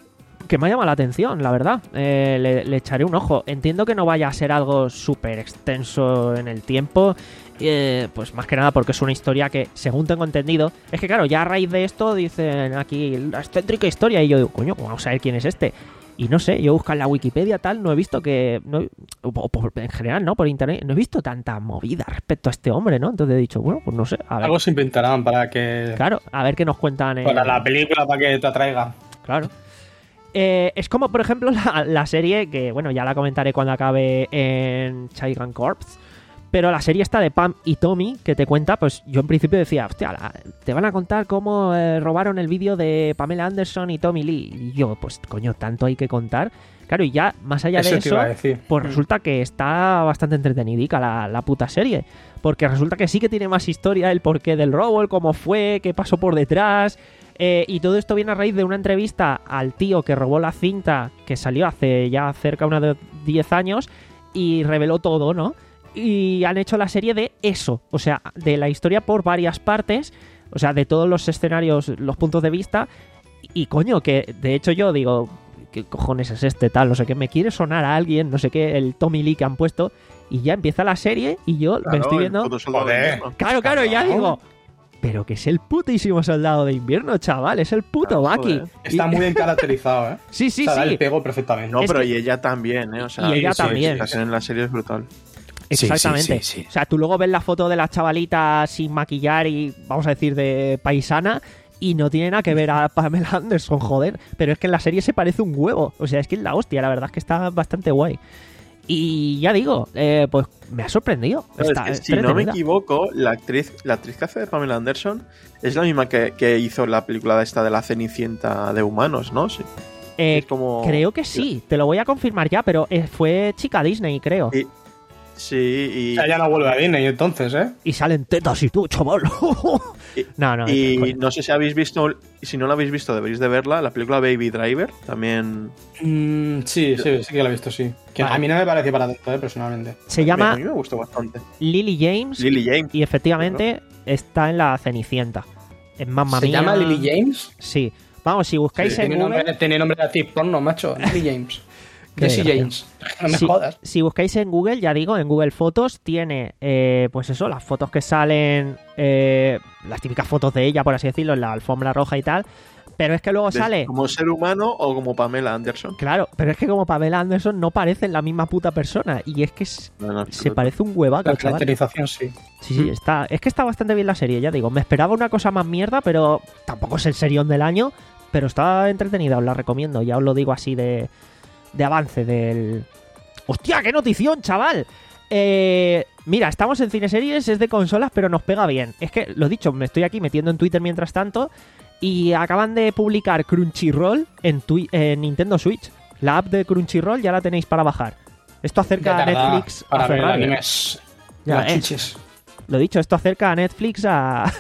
que me ha llamado la atención, la verdad. Eh, le, le echaré un ojo. Entiendo que no vaya a ser algo súper extenso en el tiempo. Eh, pues más que nada porque es una historia que, según tengo entendido, es que claro, ya a raíz de esto dicen aquí la excéntrica historia. Y yo digo, coño, vamos a ver quién es este. Y no sé, yo busco en la Wikipedia tal, no he visto que... No, o por, en general, ¿no? Por internet, no he visto tanta movida respecto a este hombre, ¿no? Entonces he dicho, bueno, pues no sé. A ver. Algo se inventarán para que... Claro, a ver qué nos cuentan. En... Para la película, para que te atraiga. Claro. Eh, es como, por ejemplo, la, la serie que, bueno, ya la comentaré cuando acabe en Chaigan Corps. Pero la serie esta de Pam y Tommy, que te cuenta, pues yo en principio decía, hostia, la, te van a contar cómo eh, robaron el vídeo de Pamela Anderson y Tommy Lee. Y yo, pues coño, tanto hay que contar. Claro, y ya, más allá Eso de eso, pues resulta que está bastante entretenidica la, la puta serie. Porque resulta que sí que tiene más historia, el porqué del robo, el cómo fue, qué pasó por detrás... Eh, y todo esto viene a raíz de una entrevista al tío que robó la cinta, que salió hace ya cerca de diez años, y reveló todo, ¿no? Y han hecho la serie de eso, o sea, de la historia por varias partes, o sea, de todos los escenarios, los puntos de vista, y coño, que de hecho yo digo, ¿qué cojones es este tal? No sé qué, me quiere sonar a alguien, no sé qué, el Tommy Lee que han puesto, y ya empieza la serie, y yo claro, me estoy viendo... Joder. Claro, claro, ya digo... Pero que es el putísimo soldado de invierno, chaval. Es el puto ah, Bucky. Está muy bien caracterizado, ¿eh? Sí, sí, o sea, sí. Le pegó perfectamente. No, es pero que... y ella también, ¿eh? O sea, y ella sí, también. La escena en la serie es brutal. Exactamente. Sí, sí, sí, sí. O sea, tú luego ves la foto de la chavalita sin maquillar y, vamos a decir, de paisana... Y no tiene nada que ver a Pamela Anderson, joder. Pero es que en la serie se parece un huevo. O sea, es que es la hostia. La verdad es que está bastante guay. Y ya digo, eh, pues me ha sorprendido. Está, es que, si no me equivoco, la actriz, la actriz que hace de Pamela Anderson es la misma que, que hizo la película esta de la Cenicienta de humanos, ¿no? Sí. Eh, es como... Creo que sí, te lo voy a confirmar ya, pero eh, fue chica Disney, creo. Y, sí, y... O sea, ya no vuelve a Disney entonces, ¿eh? Y salen tetas y tú, chaval. y, no, no. Y no sé si habéis visto, si no la habéis visto, deberéis de verla, la película Baby Driver, también... Mm, sí, sí, sí que la he visto, sí. Que vale. A mí no me pareció para tanto, ¿eh? Personalmente. Se llama... A mí me gustó bastante. Lily James. Lily James. Y efectivamente ¿no? Está en la Cenicienta. En Mamma ¿Se Mía. llama Lily James? Sí. Vamos, si buscáis sí, en tiene Google... Nombre, tiene nombre de actriz porno, macho. Lily James. Jesse James. No me si, jodas. Si buscáis en Google, ya digo, en Google Fotos tiene, eh, pues eso, las fotos que salen, eh, las típicas fotos de ella, por así decirlo, en la alfombra roja y tal. Pero es que luego de, sale... ¿Como ser humano o como Pamela Anderson? Claro, pero es que como Pamela Anderson no parecen la misma puta persona. Y es que es, no, no, se parece un huevaca, la caracterización, sí. Sí, sí, está, es que está bastante bien la serie, ya digo. Me esperaba una cosa más mierda, pero tampoco es el serión del año. Pero está entretenida, os la recomiendo. Ya os lo digo así de... de avance del... ¡Hostia, qué notición, chaval! Eh, mira, estamos en cineseries, es de consolas, pero nos pega bien. Es que, lo dicho, me estoy aquí metiendo en Twitter mientras tanto y acaban de publicar Crunchyroll en, twi- en Nintendo Switch. La app de Crunchyroll ya la tenéis para bajar. Esto acerca a Netflix para a Ferrari. Ya, eh, lo dicho, esto acerca a Netflix a,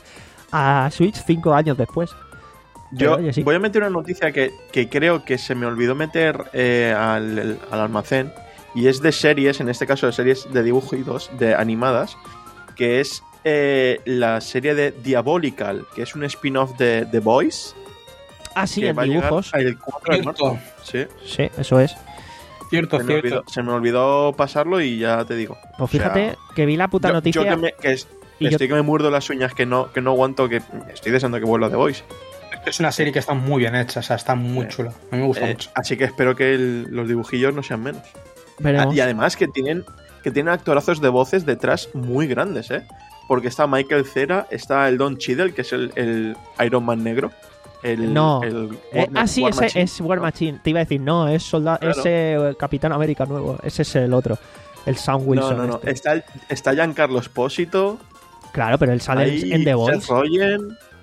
a Switch cinco años después. Yo oye, sí. voy a meter una noticia que, que creo que se me olvidó meter eh, al, al almacén, y es de series, en este caso de series de dibujitos, de animadas, que es eh, la serie de Diabolical, que es un spin-off de The Boys. Ah, sí, en dibujos. El cuatro de marzo. Sí. sí, eso es. Cierto, se cierto. Me olvidó, se me olvidó pasarlo y ya te digo. Pues fíjate o sea, que vi la puta yo, noticia. Yo que, me, que es, estoy yo... que me muerdo las uñas, que no, que no aguanto, que estoy deseando que vuelva The Boys. Es una serie que está muy bien hecha, o sea, está muy eh, chula. A mí me gusta eh, mucho. Así que espero que el, los dibujillos no sean menos. Veremos. Y además que tienen, que tienen actorazos de voces detrás muy grandes, ¿eh? Porque está Michael Cera, está el Don Cheadle, que es el, el Iron Man negro. El, no. El eh, War, ah, sí, War ese Machine, es War Machine. ¿No? Te iba a decir, no, es soldado, claro. ese eh, Capitán América nuevo. Ese es el otro. El Sam Wilson. No, no, no. Este. Está, el, está Giancarlo Esposito. Claro, pero él sale ahí, en The Voice. Seth Rogen.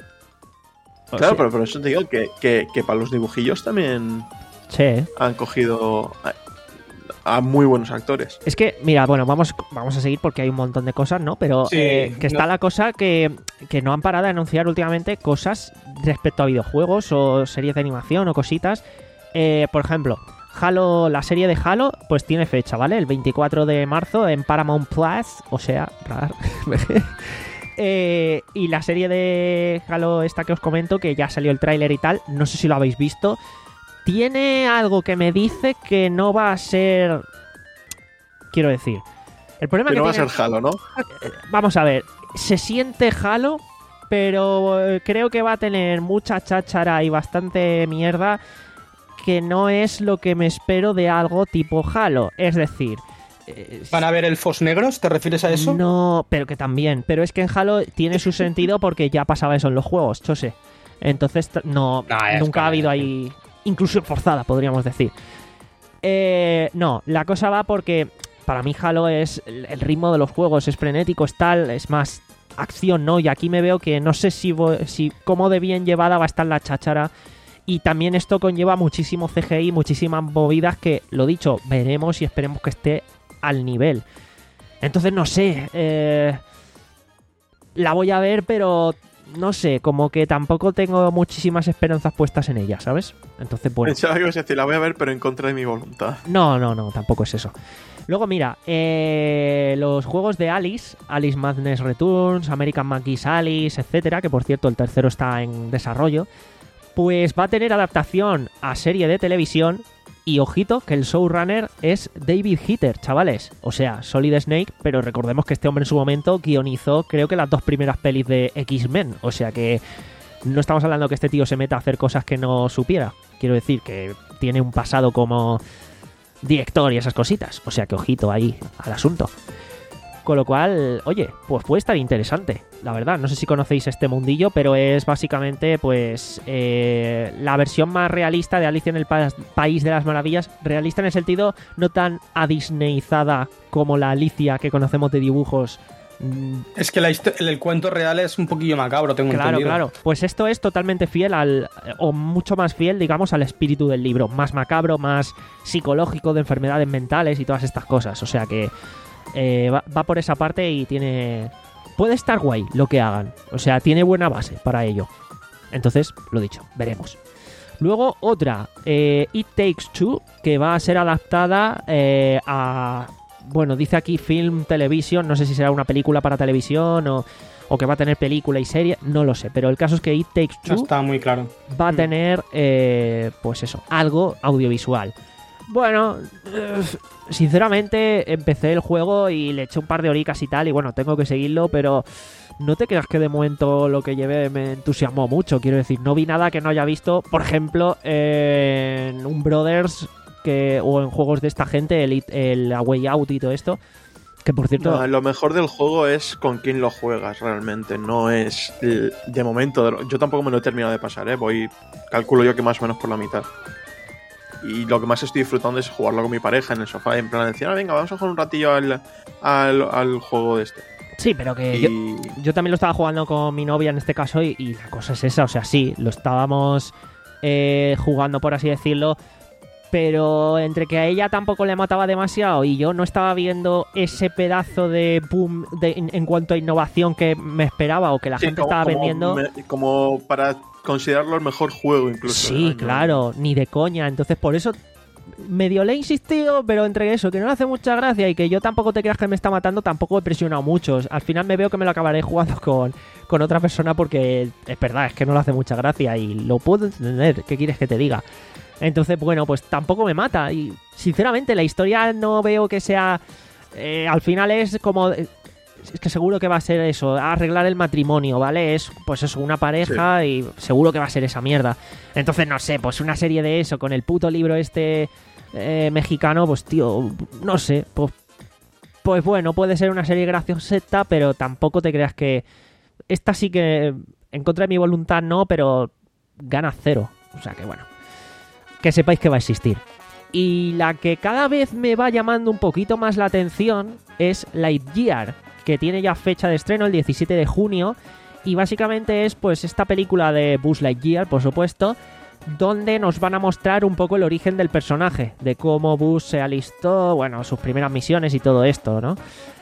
Oh, claro, sí. pero por eso te digo que, que, que para los dibujillos también sí. han cogido a, a muy buenos actores. Es que, mira, bueno, vamos, vamos a seguir porque hay un montón de cosas, ¿no? Pero sí, eh, que está no. la cosa que, que no han parado de anunciar últimamente cosas respecto a videojuegos o series de animación o cositas. Eh, por ejemplo, Halo, la serie de Halo, pues tiene fecha, ¿vale? El veinticuatro de marzo en Paramount Plus, o sea, rar. Eh, y la serie de Halo esta que os comento, que ya salió el tráiler y tal, no sé si lo habéis visto, tiene algo que me dice que no va a ser... Quiero decir... El problema que que no tiene... va a ser Halo, ¿no? Vamos a ver, se siente Halo, pero creo que va a tener mucha cháchara y bastante mierda, que no es lo que me espero de algo tipo Halo. Es decir... ¿Van a ver elfos negros? ¿Te refieres a eso? No, pero que también. Pero es que en Halo tiene su sentido porque ya pasaba eso en los juegos, chose. Entonces, no, no nunca ha habido ahí inclusión forzada, podríamos decir. Eh, no, la cosa va porque para mí Halo es el ritmo de los juegos, es frenético, es tal, es más acción, ¿no? Y aquí me veo que no sé si, si cómo de bien llevada va a estar la cháchara. Y también esto conlleva muchísimo C G I, muchísimas movidas que, lo dicho, veremos y esperemos que esté al nivel. Entonces no sé, eh, la voy a ver, pero no sé, como que tampoco tengo muchísimas esperanzas puestas en ella, ¿sabes? Entonces, bueno. Pensaba que ibas a decir, la voy a ver, pero en contra de mi voluntad. No, no, no, tampoco es eso. Luego, mira, eh, los juegos de Alice, Alice Madness Returns, American Monkeys Alice, etcétera, que por cierto el tercero está en desarrollo, pues va a tener adaptación a serie de televisión. Y ojito, que el showrunner es David Hayter, chavales. O sea, Solid Snake, pero recordemos que este hombre en su momento guionizó, creo que las dos primeras pelis de X-Men. O sea que no estamos hablando que este tío se meta a hacer cosas que no supiera. Quiero decir que tiene un pasado como director y esas cositas. O sea que ojito ahí al asunto. Con lo cual, oye, pues puede estar interesante, la verdad. No sé si conocéis este mundillo, pero es básicamente, pues, eh, la versión más realista de Alicia en el pa- País de las Maravillas. Realista en el sentido no tan adisneyizada como la Alicia que conocemos de dibujos. Es que la histo- el cuento real es un poquillo macabro, tengo claro, entendido. Claro, claro. Pues esto es totalmente fiel al... o mucho más fiel, digamos, al espíritu del libro. Más macabro, más psicológico, de enfermedades mentales y todas estas cosas. O sea que... Eh, va, va por esa parte y tiene... Puede estar guay lo que hagan. O sea, tiene buena base para ello. Entonces, lo dicho, veremos. Luego otra, eh, It Takes Two, que va a ser adaptada eh, a... Bueno, dice aquí Film Television. No sé si será una película para televisión o, o que va a tener película y serie. No lo sé, pero el caso es que It Takes Two no está muy claro. Va a tener, eh, pues eso, algo audiovisual. Bueno, eh, sinceramente empecé el juego y le eché un par de horicas y tal, y bueno, tengo que seguirlo, pero no te creas que de momento lo que llevé me entusiasmó mucho. Quiero decir, no vi nada que no haya visto, por ejemplo, en un Brothers que, o en juegos de esta gente, el, el A Way Out y todo esto, que por cierto... No, lo mejor del juego es con quién lo juegas realmente, no es de momento. Yo tampoco me lo he terminado de pasar, ¿eh? Voy, calculo yo que más o menos por la mitad. Y lo que más estoy disfrutando es jugarlo con mi pareja en el sofá, en plan de decir, ah, venga, vamos a jugar un ratillo al, al, al juego de este. Sí, pero que y... yo, yo también lo estaba jugando con mi novia en este caso y, y la cosa es esa, o sea, sí, lo estábamos eh, jugando, por así decirlo, pero entre que a ella tampoco le mataba demasiado y yo no estaba viendo ese pedazo de boom de, en, en cuanto a innovación que me esperaba o que la sí, gente como, estaba como vendiendo... Me, como para... considerarlo el mejor juego incluso. Sí, claro, ni de coña. Entonces por eso medio le he insistido, pero entre eso, que no le hace mucha gracia y que yo tampoco te creas que me está matando, tampoco he presionado mucho. Al final me veo que me lo acabaré jugando con, con otra persona porque es verdad, es que no le hace mucha gracia y lo puedo entender. ¿Qué quieres que te diga? Entonces, bueno, pues tampoco me mata. Y sinceramente la historia no veo que sea... Eh, al final es como... Es que seguro que va a ser eso, arreglar el matrimonio, ¿vale? Es, pues eso, una pareja sí. Y seguro que va a ser esa mierda. Entonces, no sé, pues una serie de eso, con el puto libro este eh, mexicano, pues tío, no sé, pues, pues bueno, puede ser una serie gracioseta, pero tampoco te creas que... Esta sí que, en contra de mi voluntad, no, pero gana cero. O sea que bueno, que sepáis que va a existir. Y la que cada vez me va llamando un poquito más la atención es Lightyear, que tiene ya fecha de estreno el diecisiete de junio y básicamente es pues esta película de Buzz Lightyear, por supuesto, donde nos van a mostrar un poco el origen del personaje, de cómo Buzz se alistó, bueno, sus primeras misiones y todo esto, ¿no?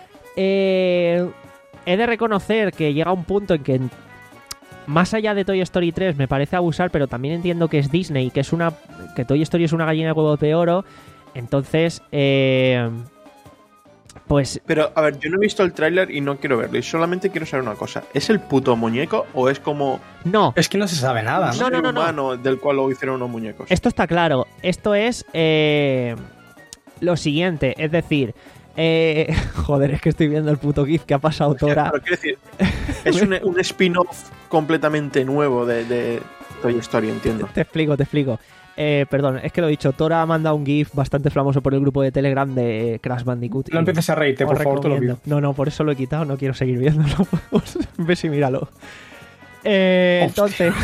Eh, he de reconocer que llega un punto en que más allá de Toy Story tres me parece abusar, pero también entiendo que es Disney, que es una que Toy Story es una gallina de huevos de oro, entonces... Eh, Pues... Pero, a ver, yo no he visto el tráiler y no quiero verlo. Y solamente quiero saber una cosa. ¿Es el puto muñeco o es como No, Es que no se sabe nada, ¿no? No, no, no, no. humano del cual lo hicieron unos muñecos? esto está claro. Esto es eh, lo siguiente. Es decir... Eh, joder, es que estoy viendo el puto GIF que ha pasado O sea, Tora. pero quiero decir, es un, un spin-off completamente nuevo de, de Toy Story, entiendo. Te explico, te explico. Eh, perdón, es que lo he dicho. Tora ha mandado un GIF bastante famoso por el grupo de Telegram de Crash Bandicoot. No y empieces a reírte, os por favor, te lo recomiendo. pido. No, no, por eso lo he quitado. No quiero seguir viéndolo. Ves y míralo. Eh, entonces...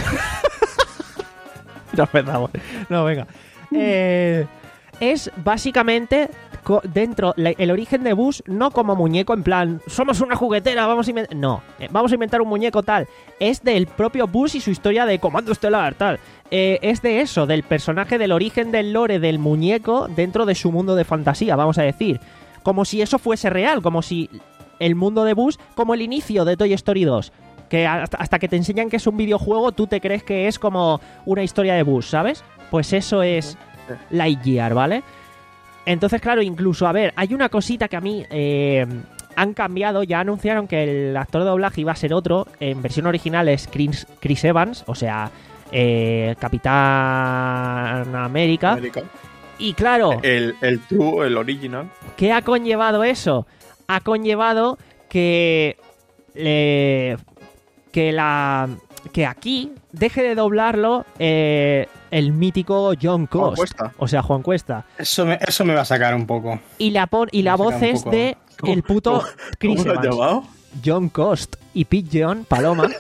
no, empezamos. No, venga. Eh, es básicamente... co- Dentro, la- el origen de Buzz, no como muñeco en plan, somos una juguetera, vamos a inventar. No, eh, vamos a inventar un muñeco tal. Es del propio Buzz y su historia de Comando Estelar, tal. Eh, es de eso, del personaje, del origen del lore del muñeco dentro de su mundo de fantasía, vamos a decir. Como si eso fuese real, como si el mundo de Buzz, como el inicio de Toy Story dos. Que hasta, hasta que te enseñan que es un videojuego, tú te crees que es como una historia de Buzz, ¿sabes? Pues eso es Lightyear, ¿vale? Entonces, claro, incluso, a ver, hay una cosita que a mí eh, han cambiado. Ya anunciaron que el actor de doblaje iba a ser otro. En versión original es Chris, Chris Evans, o sea, eh, Capitán América. América. Y claro, El, el true, el original. ¿qué ha conllevado eso? Ha conllevado que le- que la que aquí deje de doblarlo eh, el mítico John Juan Cost, Cuesta. o sea, Juan Cuesta. Eso me, eso me va a sacar un poco. Y la pon- y la Me voz saca un es poco- de el puto Chris ¿Cómo lo has Evans. llamado? John Cost y Pigeon Paloma.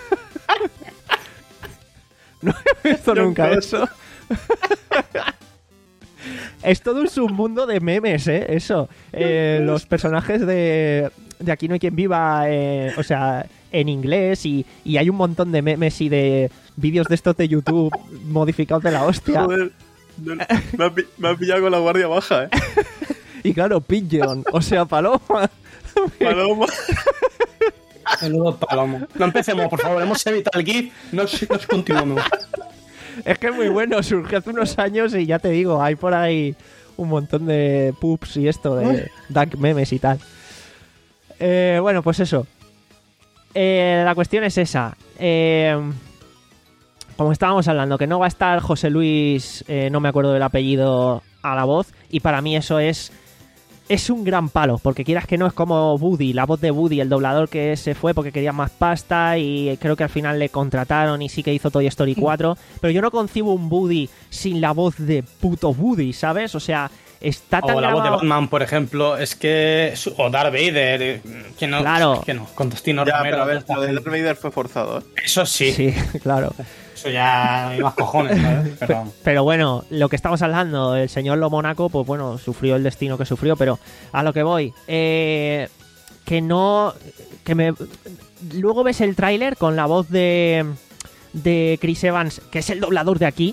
No he visto John nunca Cost. eso. Es todo un submundo de memes, ¿eh? Eso. Eh, los personajes de, de Aquí no hay quien viva, eh, o sea, en inglés, y, y hay un montón de memes y de vídeos de estos de YouTube modificados de la hostia. Joder, no, me, ha, pi- me ha pillado con la guardia baja, ¿eh? Y claro, Pigeon, o sea, Paloma. Paloma. Menudo palomo. No empecemos, por favor. Hemos evitado el GIF. No, no continuemos. Es que es muy bueno, surgió hace unos años y ya te digo, hay por ahí un montón de pubs y esto, de dark memes y tal. Eh, bueno, pues eso. Eh, la cuestión es esa. Eh, como estábamos hablando, que no va a estar José Luis, eh, no me acuerdo del apellido, a la voz, y para mí eso es... Es un gran palo, porque quieras que no, es como Woody, la voz de Woody, el doblador que se fue porque quería más pasta y creo que al final le contrataron y sí que hizo Toy Story cuatro, pero yo no concibo un Woody sin la voz de puto Woody, ¿sabes? O sea, está tan O la voz de grabado... Batman, por ejemplo, es que... O Darth Vader, eh, que no... Claro. es que no, con Destino Ya, Romero. pero a ver, esta lo de gente. Darth Vader fue forzado, ¿eh? Eso sí, Sí, claro. eso ya hay más cojones, ¿sabes? Pero vamos. Pero bueno, lo que estamos hablando, el señor Lo Mónaco, pues bueno, sufrió el destino que sufrió, pero a lo que voy, eh, que no, que me, luego ves el tráiler con la voz de, de Chris Evans, que es el doblador de aquí,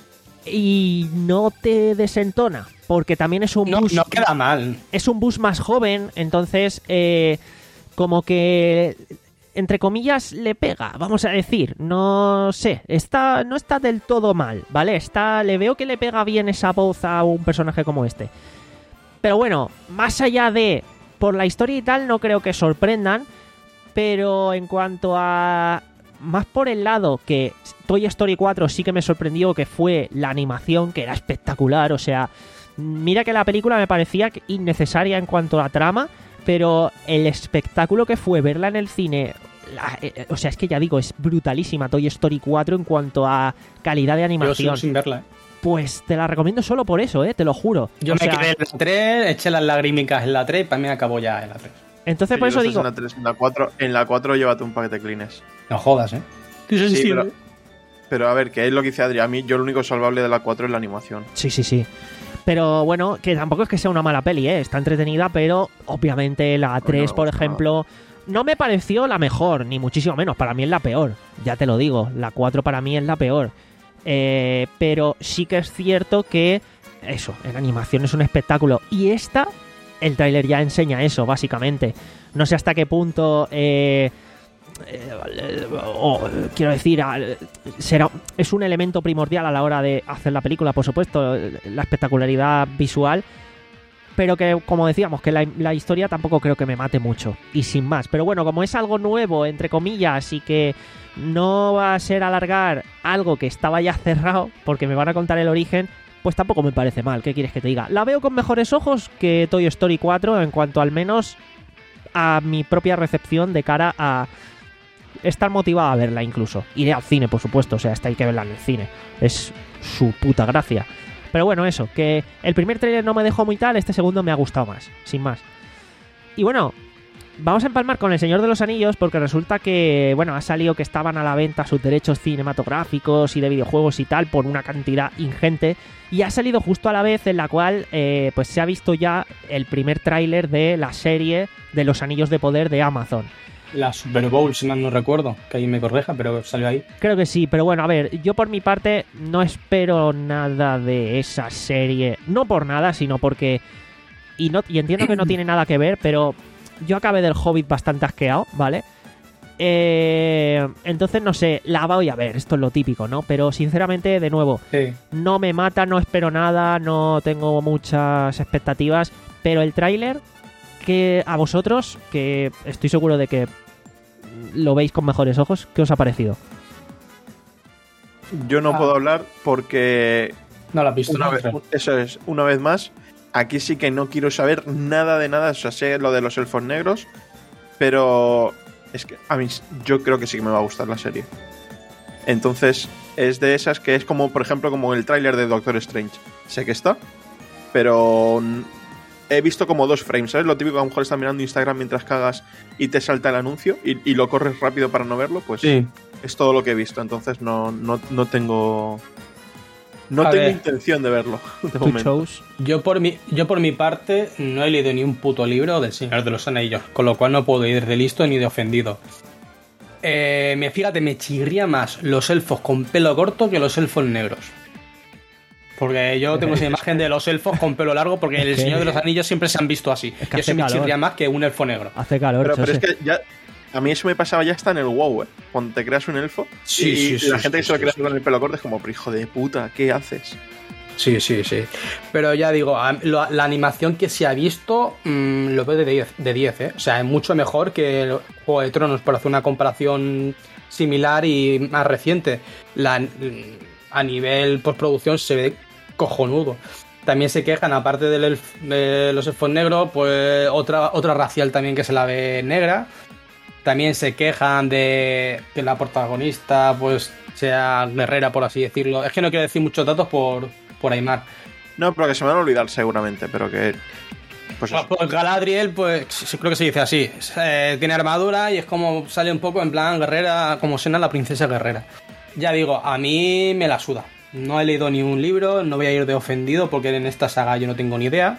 y no te desentona, porque también es un No, bus, no queda mal. es un bus más joven, entonces eh, como que entre comillas le pega, vamos a decir, no sé, está no está del todo mal, ¿vale? Está le veo que le pega bien esa voz a un personaje como este. Pero bueno, más allá de por la historia y tal, no creo que sorprendan, pero en cuanto a más por el lado que Toy Story cuatro sí que me sorprendió, que fue la animación, que era espectacular, o sea, mira que la película me parecía innecesaria en cuanto a trama, pero el espectáculo que fue verla en el cine, la- eh, o sea, es que ya digo, es brutalísima Toy Story cuatro en cuanto a calidad de Yo animación. sigo sin verla, ¿eh? Pues te la recomiendo solo por eso, eh, te lo juro. Yo O me sea, quedé en la tres, eché las lagrímicas en la tres y para mí acabó ya en la tres. entonces por Sí, eso no estás digo, En la tres, en la cuatro, en la cuatro llévate un paquete de Kleenex. No jodas, ¿eh? Sí, pero, pero a ver, que es lo que dice Adri. A mí, yo lo único salvable de la cuatro es la animación. sí, sí, sí. Pero bueno, que tampoco es que sea una mala peli, ¿eh? Está entretenida, pero obviamente la tres, por gusta ejemplo, no me pareció la mejor, ni muchísimo menos. Para mí es la peor, ya te lo digo. La cuatro para mí es la peor. Eh, pero sí que es cierto que, eso, en animación es un espectáculo. Y esta, el tráiler ya enseña eso, básicamente. No sé hasta qué punto... Eh, eh, o, eh, quiero decir, al- será, es un elemento primordial a la hora de hacer la película, por supuesto, la espectacularidad visual, pero que, como decíamos, que la, la historia tampoco creo que me mate mucho, y sin más. Pero bueno, como es algo nuevo, entre comillas, y que no va a ser alargar algo que estaba ya cerrado, porque me van a contar el origen, pues tampoco me parece mal. ¿Qué quieres que te diga? La veo con mejores ojos que Toy Story cuatro, en cuanto al menos a mi propia recepción de cara a estar motivada a verla incluso. Iré al cine, por supuesto, o sea, esta hay que verla en el cine. Es su puta gracia. Pero bueno, eso, que el primer tráiler no me dejó muy tal, este segundo me ha gustado más, sin más. Y bueno, vamos a empalmar con El Señor de los Anillos, porque resulta que, bueno, ha salido que estaban a la venta sus derechos cinematográficos y de videojuegos y tal por una cantidad ingente, y ha salido justo a la vez en la cual eh, pues se ha visto ya el primer tráiler de la serie de Los Anillos de Poder de Amazon. La Super Bowl, si mal no recuerdo, que ahí me corrija, pero salió ahí. Creo que sí, pero bueno, a ver, yo por mi parte no espero nada de esa serie, no por nada, sino porque, y, no, y entiendo que no tiene nada que ver, pero yo acabé del Hobbit bastante asqueado, ¿vale? Eh, entonces, no sé, la voy a ver, esto es lo típico, ¿no? Pero sinceramente, de nuevo, sí. No me mata, no espero nada, no tengo muchas expectativas, pero el tráiler, que a vosotros, que estoy seguro de que lo veis con mejores ojos, ¿qué os ha parecido? Yo no ah. puedo hablar porque... No lo has visto, una ¿no? vez, eso es, una vez más, aquí sí que no quiero saber nada de nada, o sea, sé lo de los elfos negros, pero es que a mí yo creo que sí que me va a gustar la serie. Entonces, es de esas que es como, por ejemplo, como el tráiler de Doctor Strange. Sé que está, pero he visto como dos frames, ¿sabes? Lo típico que a lo mejor estás mirando Instagram mientras cagas y te salta el anuncio y, y lo corres rápido para no verlo, pues sí. Es todo lo que he visto. Entonces no, no, no tengo... No a tengo ver. intención de verlo. De ¿Tú, momento. Chose? Yo por, mi, yo por mi parte no he leído ni un puto libro del Señor de los Anillos, con lo cual no puedo ir de listo ni de ofendido. Eh, me, fíjate, me chirría más los elfos con pelo corto que los elfos negros. Porque yo tengo esa imagen de los elfos con pelo largo, porque en el Señor de los Anillos siempre se han visto así. Es que y eso hace me calor. chirría más que un elfo negro. Hace calor, Pero, pero es Chose. que ya... A mí eso me pasaba ya hasta en el WoW, ¿eh? Cuando te creas un elfo Sí, y, sí, y sí, la sí, gente sí, que se lo sí, crea sí. con el pelo corto es como, pero hijo de puta, ¿qué haces? Sí, sí, sí. Pero ya digo, a- lo- la animación que se ha visto mmm, lo veo de diez, de diez, ¿eh? O sea, es mucho mejor que el Juego de Tronos, por hacer una comparación similar y más reciente. La, a nivel postproducción se ve cojonudo. También se quejan, aparte del elf- de los elfos negros, pues otra, otra racial también que se la ve negra. También se quejan de que la protagonista pues sea guerrera, por así decirlo. Es que no quiero decir muchos datos por, por Aymar. No, pero que se me van a olvidar seguramente, pero que... Pues eso. Pues Galadriel, pues sí, creo que se dice así. Eh, tiene armadura y es como sale un poco en plan guerrera, como Senna la princesa guerrera. Ya digo, a mí me la suda. No he leído ni un libro, no voy a ir de ofendido porque en esta saga yo no tengo ni idea.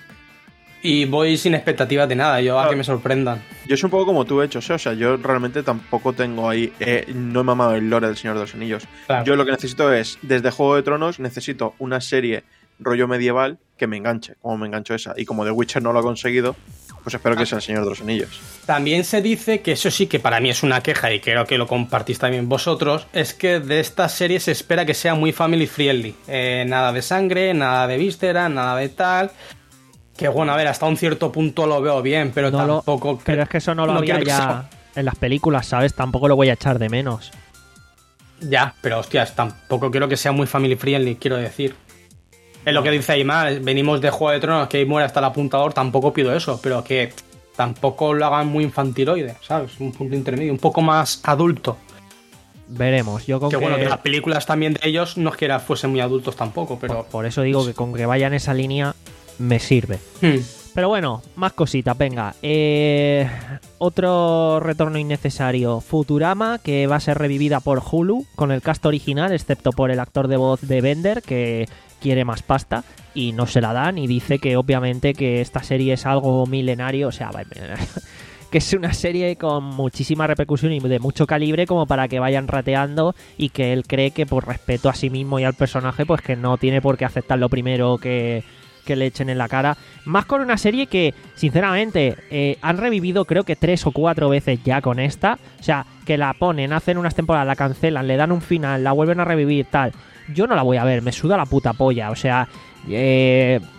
Y voy sin expectativas de nada, yo a Claro. que me sorprendan. Yo soy un poco como tú, hecho, o sea, yo realmente tampoco tengo ahí... eh, no he mamado el lore del Señor de los Anillos. Claro. Yo lo que necesito es, desde Juego de Tronos, necesito una serie rollo medieval que me enganche, como me enganchó esa. Y como The Witcher no lo ha conseguido, pues espero que sea el Señor de los Anillos. También se dice que eso sí que para mí es una queja y creo que lo compartís también vosotros, es que de esta serie se espera que sea muy family friendly. Eh, nada de sangre, nada de víscera, nada de tal. Que bueno, a ver, hasta un cierto punto lo veo bien, pero No lo- tampoco... Pero es que eso no lo no había quiero que ya sea- en las películas, ¿sabes? Tampoco lo voy a echar de menos. Ya, pero hostias, tampoco quiero que sea muy family friendly, quiero decir. Es lo que dice Aymar, venimos de Juego de Tronos, que ahí muere hasta el apuntador, tampoco pido eso, pero que tampoco lo hagan muy infantiloide, ¿sabes? Un punto intermedio, un poco más adulto. Veremos. Yo con Que que, bueno, que las películas también de ellos no es que fuesen muy adultos tampoco, pero... por, por eso digo que con que vaya en esa línea me sirve. Hmm. Pero bueno, más cositas, venga. Eh, otro retorno innecesario. Futurama, que va a ser revivida por Hulu con el cast original, excepto por el actor de voz de Bender, que quiere más pasta y no se la dan, y dice que obviamente que esta serie es algo milenario, o sea, que es una serie con muchísima repercusión y de mucho calibre como para que vayan rateando, y que él cree que por respeto a sí mismo y al personaje, pues que no tiene por qué aceptar lo primero que... que le echen en la cara. Más con una serie que, sinceramente, eh, han revivido creo que tres o cuatro veces ya con esta. O sea, que la ponen, hacen unas temporadas, la cancelan, le dan un final, la vuelven a revivir, tal. Yo no la voy a ver, me suda la puta polla. O sea, eh,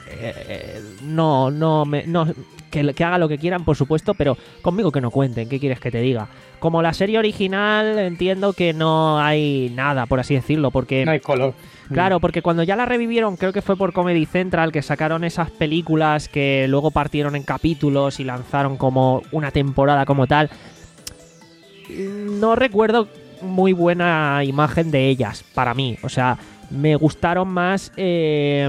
eh, no, no, me, no que, que haga lo que quieran, por supuesto, pero conmigo que no cuenten, ¿qué quieres que te diga? Como la serie original, entiendo que no hay nada, por así decirlo, porque... No hay color. Claro, porque cuando ya la revivieron, creo que fue por Comedy Central, que sacaron esas películas que luego partieron en capítulos y lanzaron como una temporada como tal, no recuerdo muy buena imagen de ellas, para mí. O sea, me gustaron más eh,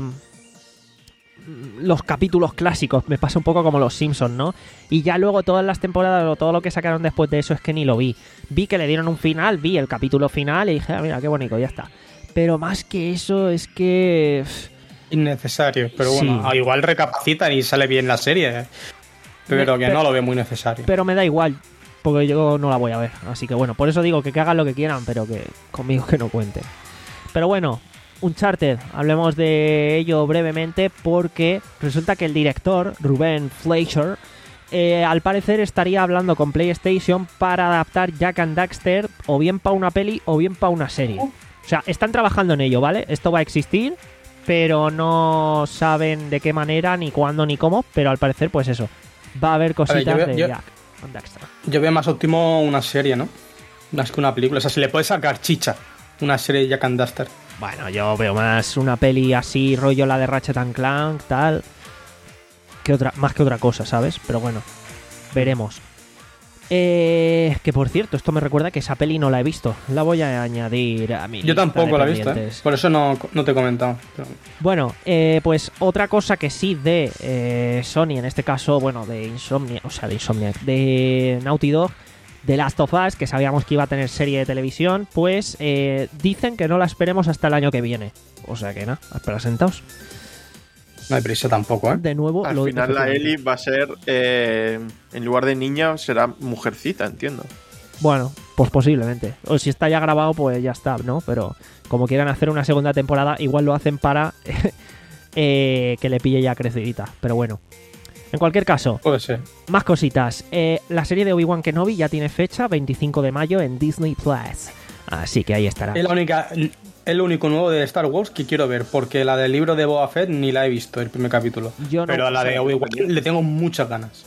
los capítulos clásicos. Me pasa un poco como los Simpsons, ¿no? Y ya luego todas las temporadas o todo lo que sacaron después de eso es que ni lo vi. Vi que le dieron un final, vi el capítulo final y dije, ah, mira, qué bonito, ya está. Pero más que eso es que... Innecesario, pero bueno, sí. Igual recapacitan y sale bien la serie. Pero me, que pero, no lo veo muy necesario. Pero me da igual, porque yo no la voy a ver. Así que bueno, por eso digo que, que hagan lo que quieran, pero que conmigo que no cuenten. Pero bueno, Uncharted, hablemos de ello brevemente, porque resulta que el director, Ruben Fleischer, eh, al parecer estaría hablando con PlayStation para adaptar Jak and Daxter o bien para una peli o bien para una serie. O sea, están trabajando en ello, ¿vale? Esto va a existir, pero no saben de qué manera, ni cuándo, ni cómo, pero al parecer, pues eso, va a haber cositas a ver, yo veo, de Jak and Daxter. Yo veo más óptimo una serie, ¿no? Más que una película. O sea, se le puede sacar chicha una serie de Jak and Daxter. Bueno, yo veo más una peli así, rollo la de Ratchet and Clank, tal, que otra, más que otra cosa, ¿sabes? Pero bueno, veremos. Eh, que por cierto, esto me recuerda que esa peli no la he visto. La voy a añadir a mi Yo tampoco la he visto, ¿eh? Por eso no, no te he comentado. Pero... Bueno, eh, pues otra cosa que sí de eh, Sony, en este caso, bueno, de Insomnia, o sea, de Insomnia, de Naughty Dog, de Last of Us, que sabíamos que iba a tener serie de televisión, pues eh, dicen que no la esperemos hasta el año que viene. O sea que nada, espera sentaos. No hay prisa tampoco, ¿eh? De nuevo, al lo final la Ellie va a ser, eh, en lugar de niña, será mujercita, entiendo. Bueno, pues posiblemente. O si está ya grabado, pues ya está, ¿no? Pero como quieran hacer una segunda temporada, igual lo hacen para eh, que le pille ya crecidita. Pero bueno. En cualquier caso, puede ser. Más cositas. Eh, la serie de Obi-Wan Kenobi ya tiene fecha, veinticinco de mayo en Disney Plus. Así que ahí estará. Es la única, el único nuevo de Star Wars que quiero ver, porque la del libro de Boba Fett ni la he visto, el primer capítulo. Yo no, Pero a la de Obi-Wan le tengo muchas ganas.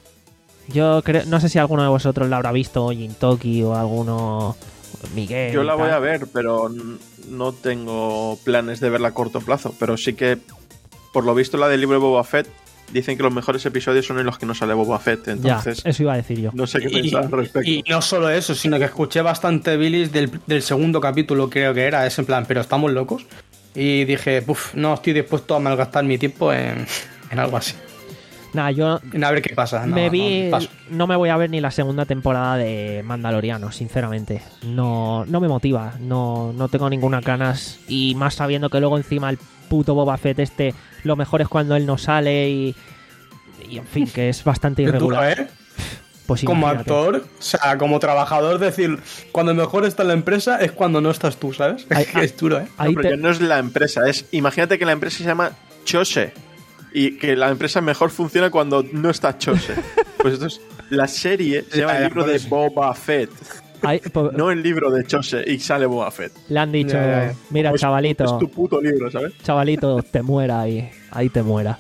Yo creo, no sé si alguno de vosotros la habrá visto, Jintoki o alguno Miguel. Yo la voy a ver, pero no tengo planes de verla a corto plazo. Pero sí que, por lo visto, la del libro de Boba Fett, dicen que los mejores episodios son en los que no sale Boba Fett, entonces... Ya, eso iba a decir yo. No sé qué pensar al respecto. Y no solo eso, sino que escuché bastante bilis del, del segundo capítulo, creo que era, es en plan, pero estamos locos. Y dije, uff, no estoy dispuesto a malgastar mi tiempo en, en algo así. Nada, yo... A ver qué pasa. No, me vi... No, no me voy a ver ni la segunda temporada de Mandaloriano, sinceramente. No, no me motiva, no, no tengo ninguna ganas. Y más sabiendo que luego encima el puto Boba Fett este, lo mejor es cuando él no sale y, y en fin, que es bastante irregular. ¿Eh? Pues como actor, o sea, como trabajador, decir, cuando mejor está la empresa es cuando no estás tú, ¿sabes? Ahí, es, es duro, ¿eh? No, porque te... no es la empresa, es, imagínate que la empresa se llama Chose y que la empresa mejor funciona cuando no está Chose. Pues entonces, la serie se llama el libro de Boba Fett. Ay, po- no el libro de Chose y sale Boba Fett. Le han dicho, yeah, yeah. mira, pues, chavalito. Es tu puto libro, ¿sabes? Chavalito, te muera ahí. Ahí te muera.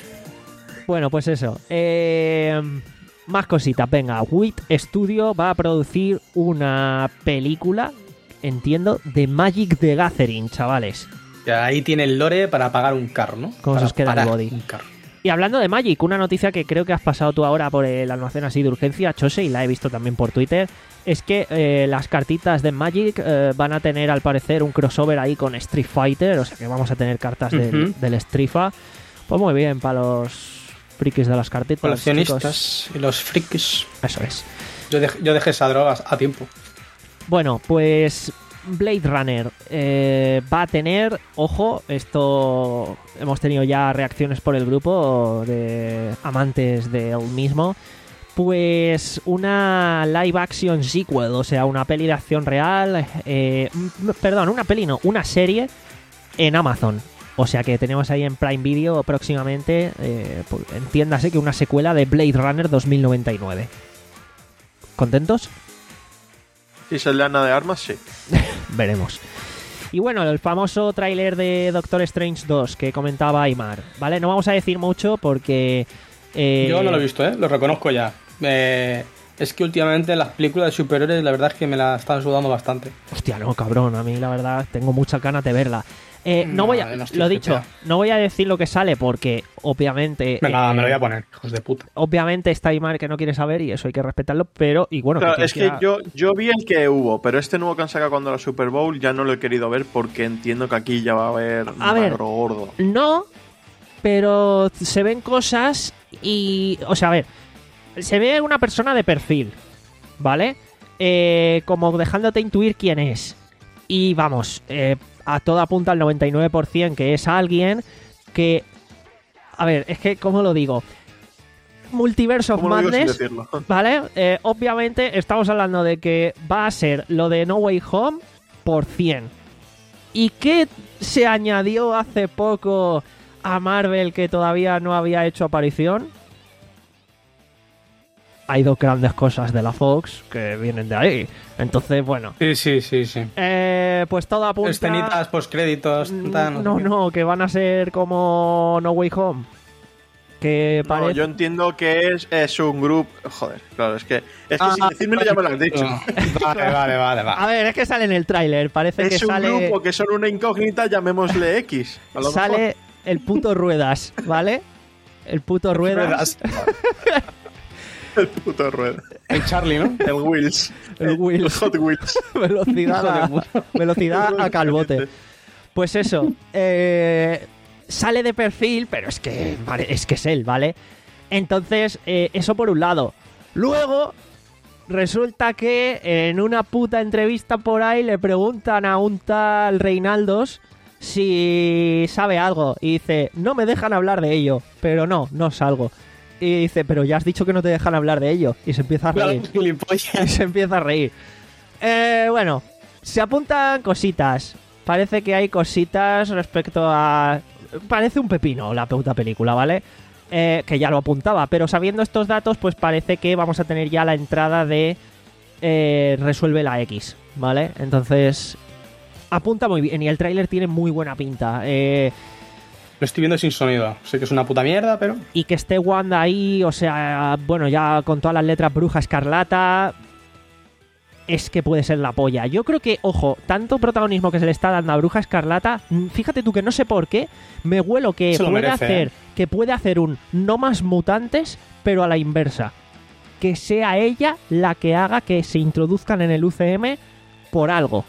Bueno, pues eso. Eh, más cositas. Venga, Wit Studio va a producir una película, entiendo, de Magic the Gathering, chavales. Ya, ahí tiene el lore para pagar un carro, ¿no? ¿Cómo para se os queda el body? Un carro. Y hablando de Magic, una noticia que creo que has pasado tú ahora por el almacén así de urgencia, Chose, y la he visto también por Twitter, es que eh, las cartitas de Magic eh, van a tener al parecer un crossover ahí con Street Fighter, o sea que vamos a tener cartas uh-huh. del, del Strifa. Pues muy bien, para los frikis de las cartitas. Coleccionistas y los frikis. Eso es. Yo, dej- yo dejé esa droga a tiempo. Bueno, pues... Blade Runner eh, va a tener, ojo, esto hemos tenido ya reacciones por el grupo de amantes del mismo, pues una live action sequel, o sea, una peli de acción real, eh, perdón, una peli no, una serie en Amazon. O sea que tenemos ahí en Prime Video próximamente, eh, pues, entiéndase que una secuela de Blade Runner dos mil noventa y nueve. ¿Contentos? Si sale Ana de Armas, sí. Veremos. Y bueno, el famoso tráiler de Doctor Strange dos que comentaba Aymar, ¿vale? No vamos a decir mucho porque... Eh... Yo no lo he visto, ¿eh? Lo reconozco ya. Eh... Es que últimamente las películas de superhéroes la verdad es que me la están sudando bastante. Hostia, no, cabrón, a mí la verdad tengo muchas ganas de verla. Eh, no, no voy a, no lo dicho, no voy a decir lo que sale porque obviamente... Venga, eh, me lo voy a poner, hijos de puta. Obviamente está Aymar que no quiere saber y eso hay que respetarlo, pero... y bueno, claro, que es que quiera... yo, yo vi el que hubo, pero este nuevo que han sacado cuando la Super Bowl ya no lo he querido ver porque entiendo que aquí ya va a haber a ver, magro gordo. No, pero se ven cosas y... O sea, a ver, se ve una persona de perfil, ¿vale? Eh, como dejándote intuir quién es. Y vamos, eh, a toda apunta al noventa y nueve por ciento que es alguien que... A ver, es que, ¿cómo lo digo? Multiverse of Madness, ¿vale? Eh, obviamente estamos hablando de que va a ser lo de No Way Home por cien. ¿Y qué se añadió hace poco a Marvel que todavía no había hecho aparición? Hay dos grandes cosas de la Fox que vienen de ahí. Entonces, bueno. Sí, sí, sí, sí. Eh, pues todo apunta... Escenitas, postcréditos... No, no, no, que van a ser como No Way Home. Que parece... No, yo entiendo que es, es un grupo... Joder, claro, es que... Es que ah, sin decirme ya me lo has dicho. Vale, vale, vale, vale. A ver, es que sale en el tráiler. Parece es que sale... Es un grupo que son una incógnita, llamémosle X. A lo sale mejor. El puto Ruedas, ¿vale? El puto Ruedas. El puto Rueda. El Charlie, ¿no? El Wheels. El, el Wheels. El Hot Wheels. Velocidad a, velocidad a calbote. Pues eso. Eh, sale de perfil, pero es que, vale, es que es él, ¿vale? Entonces, eh, eso por un lado. Luego, resulta que en una puta entrevista por ahí le preguntan a un tal Reinaldos si sabe algo. Y dice, no me dejan hablar de ello. Pero no, no salgo. Y dice, pero ya has dicho que no te dejan hablar de ello. Y se empieza a reír. Y se empieza a reír. Eh, bueno, se apuntan cositas. Parece que hay cositas respecto a... Parece un pepino la puta película, ¿vale? Eh, que ya lo apuntaba. Pero sabiendo estos datos, pues parece que vamos a tener ya la entrada de... Eh, Resuelve la X, ¿vale? Entonces... Apunta muy bien. Y el tráiler tiene muy buena pinta. Eh... Lo estoy viendo sin sonido. Sé que es una puta mierda, pero... Y que esté Wanda ahí, o sea, bueno, ya con todas las letras Bruja Escarlata, es que puede ser la polla. Yo creo que, ojo, tanto protagonismo que se le está dando a Bruja Escarlata, fíjate tú que no sé por qué, me huelo que se puede merece, hacer, ¿eh? que puede hacer un no más mutantes, pero a la inversa. Que sea ella la que haga que se introduzcan en el U C M por algo.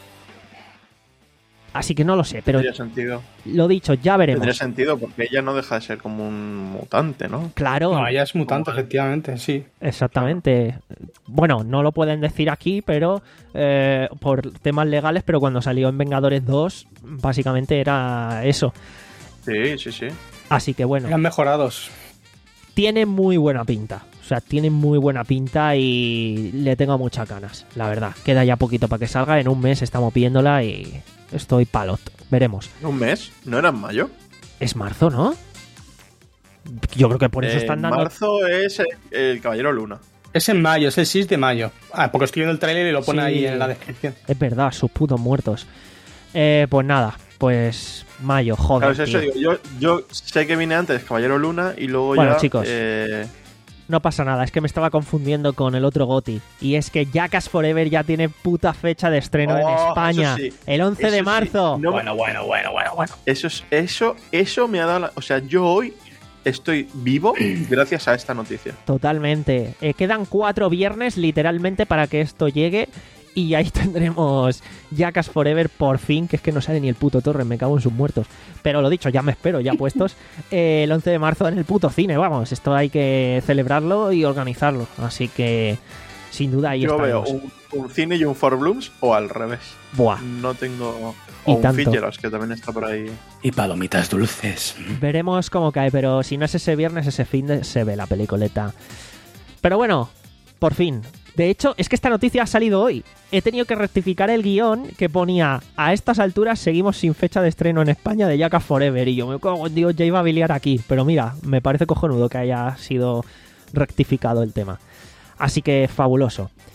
Así que no lo sé, pero... Tendría sentido. Lo dicho, ya veremos. Tendría sentido porque ella no deja de ser como un mutante, ¿no? Claro. No, ella es mutante, efectivamente, sí. Exactamente. Bueno, no lo pueden decir aquí, pero eh, por temas legales, pero cuando salió en Vengadores dos, básicamente era eso. Sí, sí, sí. Así que bueno. Eran mejorados. Tiene muy buena pinta. O sea, tiene muy buena pinta y le tengo muchas ganas, la verdad. Queda ya poquito para que salga. En un mes estamos viéndola y... Estoy palot. Veremos. ¿Un mes? ¿No era en mayo? Es marzo, ¿no? Yo creo que por eso eh, están dando... Marzo es el, el Caballero Luna. Es en mayo, es el seis de mayo. Ah, porque estoy viendo el trailer y lo pone sí, ahí en la descripción. Es verdad, sus putos muertos. Eh, pues nada, pues mayo, joder. Claro, es eso, digo, yo, yo sé que vine antes Caballero Luna y luego bueno, ya... chicos, eh... no pasa nada, es que me estaba confundiendo con el otro GOTY. Y es que Jackass Forever ya tiene puta fecha de estreno oh, en España. Sí. El once eso de marzo. Sí. No, bueno, bueno, bueno, bueno, bueno. Eso, es, eso, eso me ha dado... La... O sea, yo hoy estoy vivo gracias a esta noticia. Totalmente. Eh, quedan cuatro viernes literalmente para que esto llegue. Y ahí tendremos Jackass Forever por fin, que es que no sale ni el puto Torre, me cago en sus muertos. Pero lo dicho, ya me espero, ya puestos eh, el once de marzo en el puto cine, vamos. Esto hay que celebrarlo y organizarlo. Así que, sin duda, ahí Yo estaremos. veo un, un cine y un Four Blooms o al revés. Buah. No tengo... Y O un tanto. Figueros, que también está por ahí. Y palomitas dulces. Veremos cómo cae, pero si no es ese viernes, ese fin de se ve la pelicoleta. Pero bueno, por fin. De hecho, es que esta noticia ha salido hoy. He tenido que rectificar el guión que ponía a estas alturas seguimos sin fecha de estreno en España de Jackass Forever. Y yo me cago en Dios, ya iba a biliar aquí. Pero mira, me parece cojonudo que haya sido rectificado el tema. Así que fabuloso.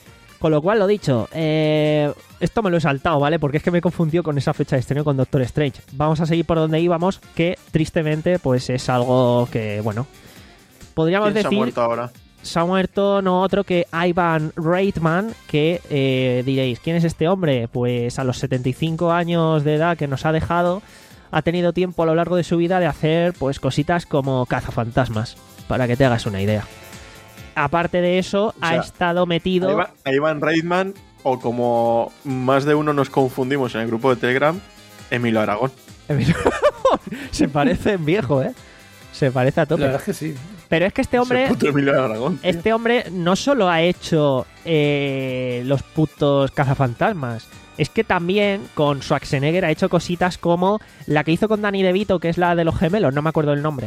Con lo cual, lo dicho, eh, esto me lo he saltado, ¿vale? Porque es que me confundió con esa fecha de estreno con Doctor Strange. Vamos a seguir por donde íbamos, que tristemente, pues es algo que, bueno, podríamos ¿Quién decir... se ha muerto ahora? Se ha muerto no otro que Ivan Reitman, que eh, diréis, ¿quién es este hombre? Pues a los setenta y cinco años de edad que nos ha dejado, ha tenido tiempo a lo largo de su vida de hacer pues cositas como cazafantasmas, para que te hagas una idea. Aparte de eso, O sea, ha estado metido... A Ivan, a Ivan Reitman, o como más de uno nos confundimos en el grupo de Telegram, Emilio Aragón. Emilio se parece en viejo, ¿eh? Se parece a tope. La verdad es que sí. Pero es que este hombre... Ese puto Emilio Aragón, tío. Este hombre no solo ha hecho eh, los putos cazafantasmas, es que también con Schwarzenegger ha hecho cositas como la que hizo con Danny DeVito, que es la de los gemelos, no me acuerdo el nombre.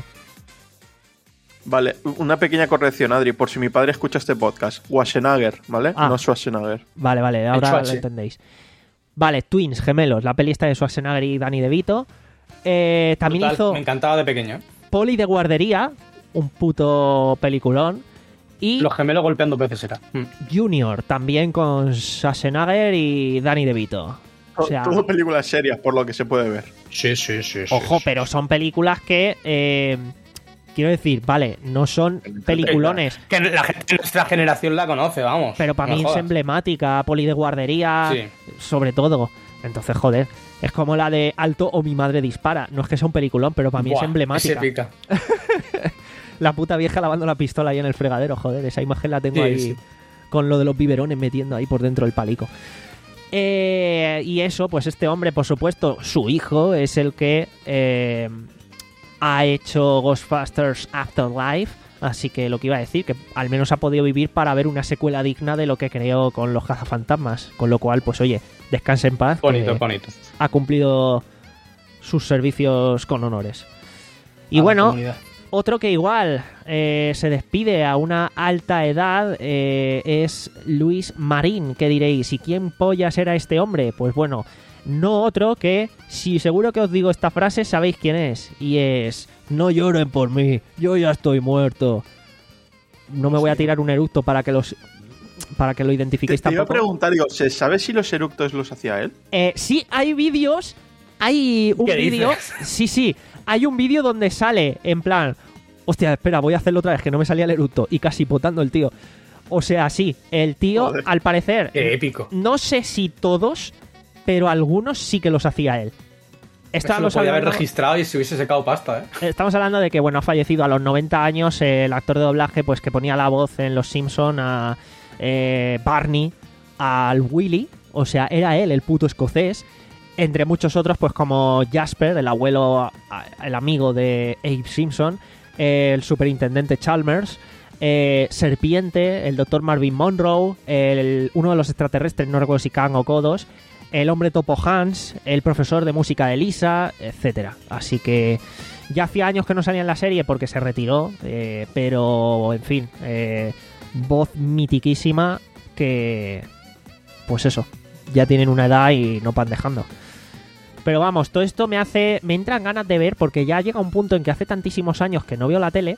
Vale, una pequeña corrección, Adri, por si mi padre escucha este podcast. Schwarzenegger, ¿vale? Ah. No Schwarzenegger. Vale, vale, ahora lo Schwarze. entendéis. Vale, Twins, gemelos, la peli esta de Schwarzenegger y Danny DeVito. Eh, también Brutal, hizo Me encantaba de pequeño. ¿eh? Poli de guardería, un puto peliculón. Y Los gemelos golpeando peces era. Mm. Junior, también con Schwarzenegger y Danny DeVito. O sea, Todo películas serias, por lo que se puede ver. Sí, sí, sí. sí, ojo, sí. pero son películas que... eh, quiero decir, vale, no son peliculones, Que la gente de nuestra generación la conoce, vamos. pero para No mí es jodas. emblemática, Poli de guardería, Sí. sobre todo. Entonces, joder, es como la de Alto o mi madre dispara. No es que sea un peliculón, pero para mí Buah, es emblemática. es épica. La puta vieja lavando la pistola ahí en el fregadero, joder, esa imagen la tengo Sí, ahí sí. con lo de los biberones metiendo ahí por dentro el palico. Eh, y eso, pues este hombre, por supuesto, su hijo es el que eh, ha hecho Ghostbusters Afterlife, así que lo que iba a decir, que al menos ha podido vivir para ver una secuela digna de lo que creó con los cazafantasmas, con lo cual, pues oye, descanse en paz, Bonito, que bonito. ha cumplido sus servicios con honores. Y A la bueno, comunidad. otro que igual eh, se despide a una alta edad eh, es Luis Marín, que diréis, ¿y quién pollas era este hombre? Pues bueno, no otro que, si seguro que os digo esta frase, sabéis quién es, y es, no lloren por mí, yo ya estoy muerto. No me voy a tirar un eructo para que los para que lo Te, identifiquéis te iba a tampoco. preguntar, digo, ¿se sabe si los eructos los hacía él? Eh, sí, hay vídeos. Hay un ¿Qué vídeo. dices? Sí, sí. Hay un vídeo donde sale en plan. Hostia, espera, voy a hacerlo otra vez, que no me salía el eructo. Y casi potando el tío. O sea, sí, el tío, Joder. al parecer. Qué épico. No sé si todos, pero algunos sí que los hacía él. Esto lo Estamos podía haber hablando, registrado y se hubiese secado pasta, ¿eh? estamos hablando de que, bueno, ha fallecido a los noventa años el actor de doblaje, pues que ponía la voz en Los Simpson a eh, Barney, al Willy. O sea, era él, el puto escocés. Entre muchos otros, pues como Jasper, el abuelo, el amigo de Abe Simpson, el superintendente Chalmers, eh, Serpiente, el doctor Marvin Monroe, el, uno de los extraterrestres, no recuerdo si Kang o Kodos, el hombre topo Hans, el profesor de música de Lisa, etcétera. Así que ya hacía años que no salía en la serie porque se retiró, eh, pero en fin, eh, voz mitiquísima que, pues eso, ya tienen una edad y no van dejando. Pero vamos, todo esto me hace, me entran ganas de ver porque ya llega un punto en que hace tantísimos años que no veo la tele,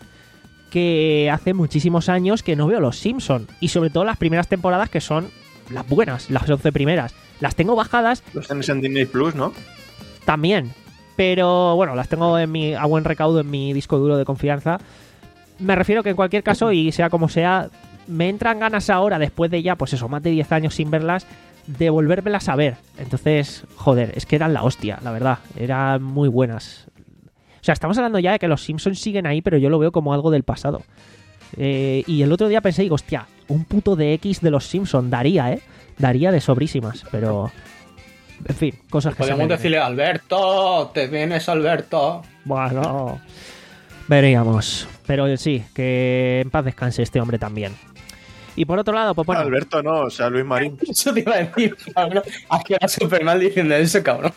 que hace muchísimos años que no veo Los Simpson, y sobre todo las primeras temporadas, que son las buenas, las once primeras. Las tengo bajadas Los tenéis en Disney Plus, ¿no? también, pero bueno, las tengo en mi, a buen recaudo en mi disco duro de confianza. Me refiero que en cualquier caso, y sea como sea, me entran ganas ahora, después de ya, pues eso, más de diez años sin verlas, de volvérmelas a ver. Entonces, joder, es que eran la hostia, la verdad. Eran muy buenas. O sea, estamos hablando ya de que los Simpsons siguen ahí, pero yo lo veo como algo del pasado. Eh, y el otro día pensé, digo, hostia, un puto D X de los Simpsons daría, ¿eh? Daría de sobrísimas, pero... En fin, cosas que se Podríamos me- decirle, Alberto, te vienes, Alberto. Bueno, veríamos. Pero sí, que en paz descanse este hombre también. Y por otro lado, pues bueno... Alberto no, o sea, Luis Marín. Eso te iba a decir, cabrón. Has quedado súper mal diciendo eso, cabrón.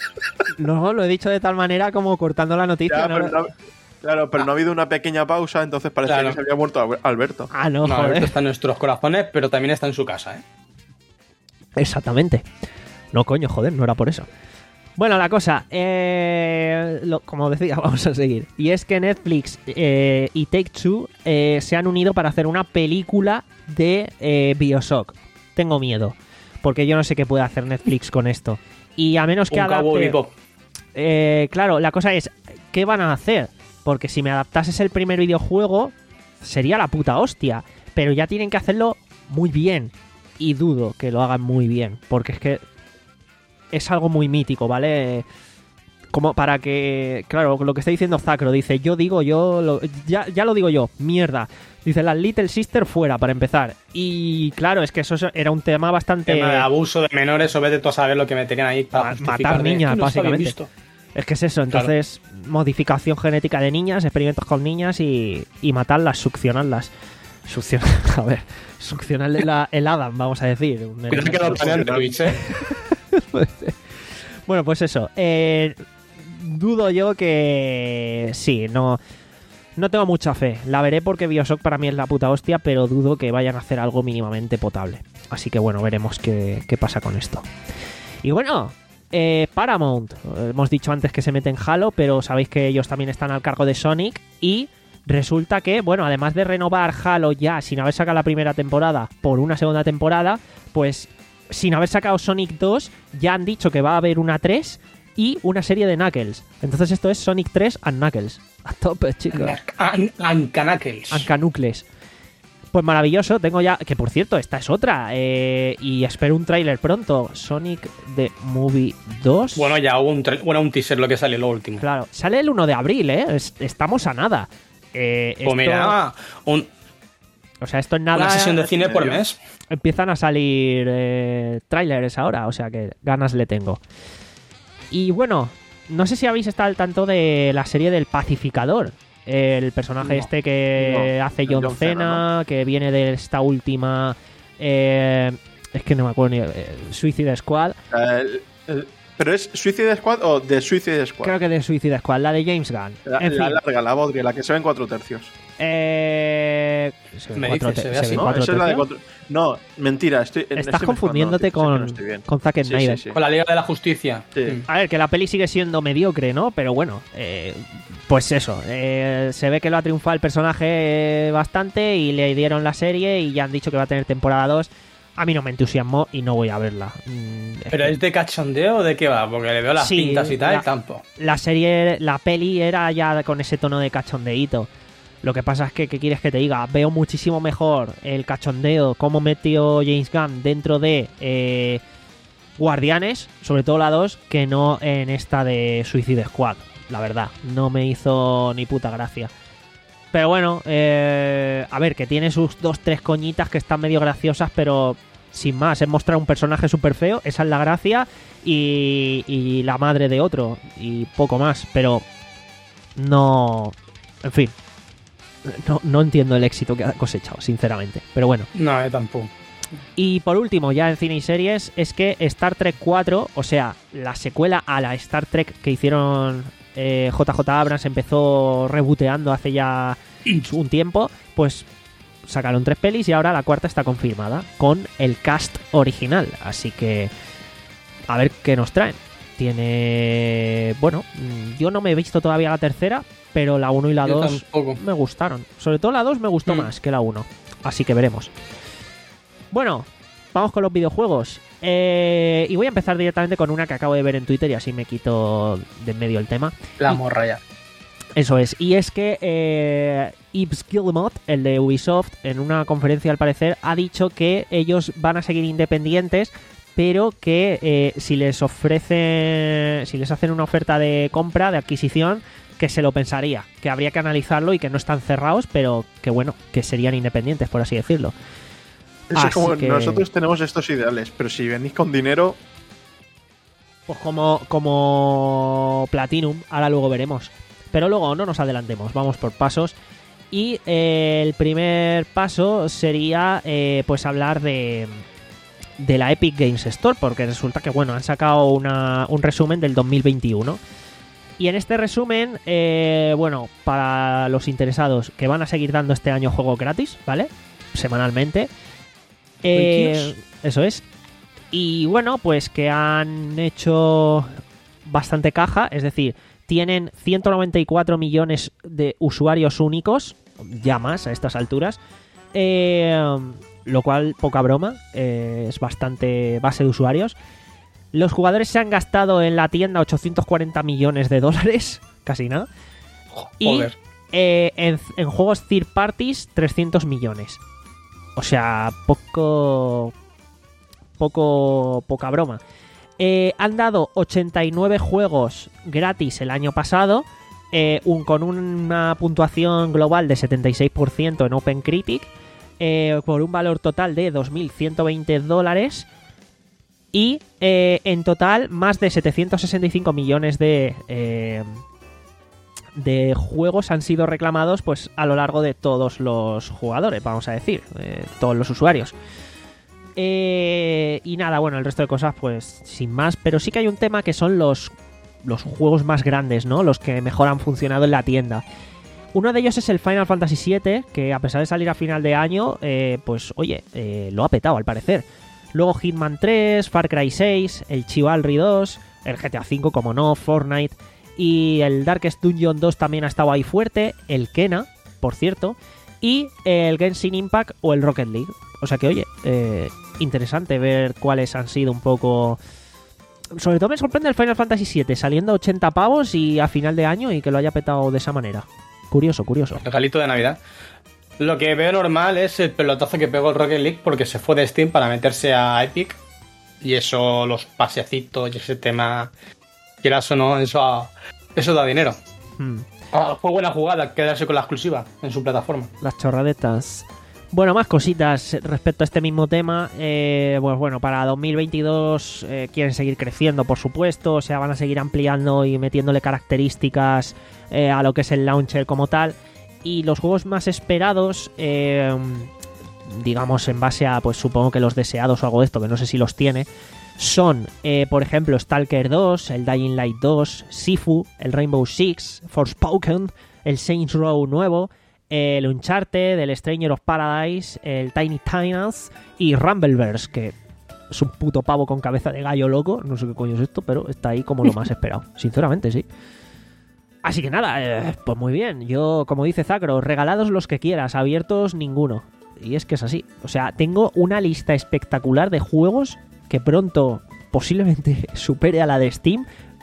No, lo he dicho de tal manera como cortando la noticia. Ya, ¿no? pero no- claro, pero no ha habido una pequeña pausa, entonces parecía Claro. que se había muerto Al- Alberto. Ah, no, No, joder. Alberto está en nuestros corazones, pero también está en su casa, ¿eh? Exactamente. No, coño, joder, no era por eso. Bueno, la cosa, eh, lo- como decía, vamos a seguir. Y es que Netflix eh, y Take-Two eh, se han unido para hacer una película de eh, Bioshock. tengo miedo, porque yo no sé qué puede hacer Netflix con esto. Y a menos que Un Cowboy adapte... Bebop. Eh, claro, la cosa es, ¿qué van a hacer? Porque si me adaptases el primer videojuego, sería la puta hostia. Pero ya tienen que hacerlo muy bien. Y dudo que lo hagan muy bien, porque es que es algo muy mítico, ¿vale? Como para que... Claro, lo que está diciendo Zacro, dice, yo digo, yo... Lo, ya, ya lo digo yo, mierda. Dice, la Little Sister fuera, para empezar. Y claro, es que eso era un tema bastante... Tema de abuso de menores, o vete tú a saber lo que meterían ahí para matar niñas, no básicamente. Es que es eso, entonces, claro. Modificación genética de niñas, experimentos con niñas y, y matarlas, succionarlas. Succionar, a ver, succionarle la, el Adam, vamos a decir. Cuidado que lo planean de Twitch, ¿eh? Bueno, pues eso. Eh, dudo yo que... Sí, no... No tengo mucha fe. La veré porque Bioshock para mí es la puta hostia, pero dudo que vayan a hacer algo mínimamente potable. Así que bueno, veremos qué, qué pasa con esto. Y bueno, eh, Paramount. Hemos dicho antes que se mete en Halo, pero sabéis que ellos también están al cargo de Sonic. Y resulta que, bueno, además de renovar Halo ya sin haber sacado la primera temporada por una segunda temporada, pues sin haber sacado Sonic dos, ya han dicho que va a haber una tres y una serie de Knuckles. Entonces esto es Sonic tres and Knuckles. A tope, chicos. Ancanakles. Ancanucles. Pues maravilloso, tengo ya... Que por cierto, esta es otra. Eh, y espero un tráiler pronto. Sonic the Movie dos. Bueno, ya hubo un, bueno, un teaser lo que sale lo último. Claro, sale el uno de abril, ¿eh? Es, estamos a nada. Eh, pues esto... mira, un... O sea, esto es nada... Una sesión de cine por mes. Empiezan a salir eh, tráilers ahora, o sea que ganas le tengo. Y bueno, no sé si habéis estado al tanto de la serie del Pacificador. El personaje no, este que no, hace John, John Cena, Cena ¿no? Que viene de esta última... Eh, es que no me acuerdo ni... Eh, Suicide Squad. El, el, ¿Pero es Suicide Squad o de Suicide Squad? Creo que de Suicide Squad, la de James Gunn. La, en la fin. larga, la bodria, la que se ve en cuatro tercios. Eh... Me dices, se ve así. No, esa es la de cuatro... no, mentira. Estoy, Estás estoy confundiéndote con, no con Zack Snyder. Sí, sí, sí. Con la Liga de la Justicia. Sí. A ver, que la peli sigue siendo mediocre, ¿no? Pero bueno, eh, pues eso. Eh, se ve que lo ha triunfado el personaje bastante y le dieron la serie y ya han dicho que va a tener temporada dos. A mí no me entusiasmó y no voy a verla. Es ¿Pero que... es de cachondeo o de qué va? Porque le veo las sí, pintas y tal, la, el campo. La serie, la peli era ya con ese tono de cachondeíto. Lo que pasa es que, ¿qué quieres que te diga? Veo muchísimo mejor el cachondeo, cómo metió James Gunn dentro de eh, Guardianes, sobre todo la dos, que no en esta de Suicide Squad. La verdad, no me hizo ni puta gracia. Pero bueno, eh, a ver, que tiene sus dos, tres coñitas que están medio graciosas, pero sin más, es mostrar un personaje súper feo, esa es la gracia, y, y la madre de otro, y poco más, pero no... En fin, no, no entiendo el éxito que ha cosechado, sinceramente, pero bueno. No, yo tampoco. Y por último, ya en cine y series, es que Star Trek cuatro, o sea, la secuela a la Star Trek que hicieron eh, J J Abrams, empezó rebooteando hace ya un tiempo, pues sacaron tres pelis y ahora la cuarta está confirmada con el cast original, así que a ver qué nos traen. Tiene... Bueno, yo no me he visto todavía la tercera, pero la uno y la dos me gustaron. Sobre todo la dos me gustó mm. más que la uno, así que veremos. Bueno, vamos con los videojuegos. Eh, y voy a empezar directamente con una que acabo de ver en Twitter y así me quito de en medio el tema. La y, morra ya. Eso es. Y es que eh, Yves Guillemot, el de Ubisoft, en una conferencia al parecer, ha dicho que ellos van a seguir independientes, pero que eh, si les ofrecen, si les hacen una oferta de compra, de adquisición, que se lo pensaría, que habría que analizarlo y que no están cerrados, pero que bueno, que serían independientes, por así decirlo. Eso es como que... nosotros tenemos estos ideales, pero si venís con dinero... Pues como, como Platinum, ahora luego veremos. Pero luego no nos adelantemos, vamos por pasos. Y eh, el primer paso sería eh, pues hablar de, de la Epic Games Store, porque resulta que bueno, han sacado una, un resumen del dos mil veintiuno. Y en este resumen, eh, bueno, para los interesados, que van a seguir dando este año juegos gratis, ¿vale? Semanalmente. Eh, eso es. Y bueno, pues que han hecho bastante caja, es decir, tienen ciento noventa y cuatro millones de usuarios únicos, ya más a estas alturas, eh, lo cual, poca broma, eh, es bastante base de usuarios. Los jugadores se han gastado en la tienda ochocientos cuarenta millones de dólares, casi nada. Joder. Y eh, en, en juegos third parties, trescientos millones. O sea, poco... Poco... Poca broma. Eh, han dado ochenta y nueve juegos gratis el año pasado, eh, un, con una puntuación global de setenta y seis por ciento en OpenCritic, eh, por un valor total de dos mil ciento veinte dólares. Y eh, en total más de setecientos sesenta y cinco millones de, eh, de juegos han sido reclamados pues a lo largo de todos los jugadores, vamos a decir, eh, todos los usuarios. Eh, y nada, bueno, el resto de cosas pues sin más, pero sí que hay un tema que son los, los juegos más grandes, ¿no? Los que mejor han funcionado en la tienda. Uno de ellos es el Final Fantasy siete, que a pesar de salir a final de año, eh, pues oye, eh, lo ha petado al parecer. Luego Hitman tres, Far Cry seis, el Chivalry dos, el G T A cinco, como no, Fortnite, y el Darkest Dungeon dos también ha estado ahí fuerte, el Kena, por cierto, y el Genshin Impact o el Rocket League. O sea que, oye, eh, interesante ver cuáles han sido un poco... Sobre todo me sorprende el Final Fantasy siete, saliendo a ochenta pavos y a final de año y que lo haya petado de esa manera. Curioso, curioso. Regalito de Navidad. Lo que veo normal es el pelotazo que pegó el Rocket League porque se fue de Steam para meterse a Epic. Y eso, los pasecitos y ese tema, quieras o no, eso, eso da dinero. Hmm. Ah, fue buena jugada quedarse con la exclusiva en su plataforma. Las chorradetas. Bueno, más cositas respecto a este mismo tema. Eh, pues bueno, para dos mil veintidós eh, quieren seguir creciendo, por supuesto. O sea, van a seguir ampliando y metiéndole características eh, a lo que es el launcher como tal. Y los juegos más esperados, eh, digamos en base a, pues supongo que los deseados o algo de esto, que no sé si los tiene, son, eh, por ejemplo, Stalker dos, el Dying Light dos, Sifu, el Rainbow Six, Forspoken, el Saints Row nuevo, el Uncharted, el Stranger of Paradise, el Tiny Tina's y Rumbleverse, que es un puto pavo con cabeza de gallo loco, no sé qué coño es esto, pero está ahí como lo más esperado, sinceramente, sí. Así que nada, eh, pues muy bien, yo, como dice Zacro, regalados los que quieras, abiertos ninguno. Y es que es así, o sea, tengo una lista espectacular de juegos que pronto posiblemente supere a la de Steam,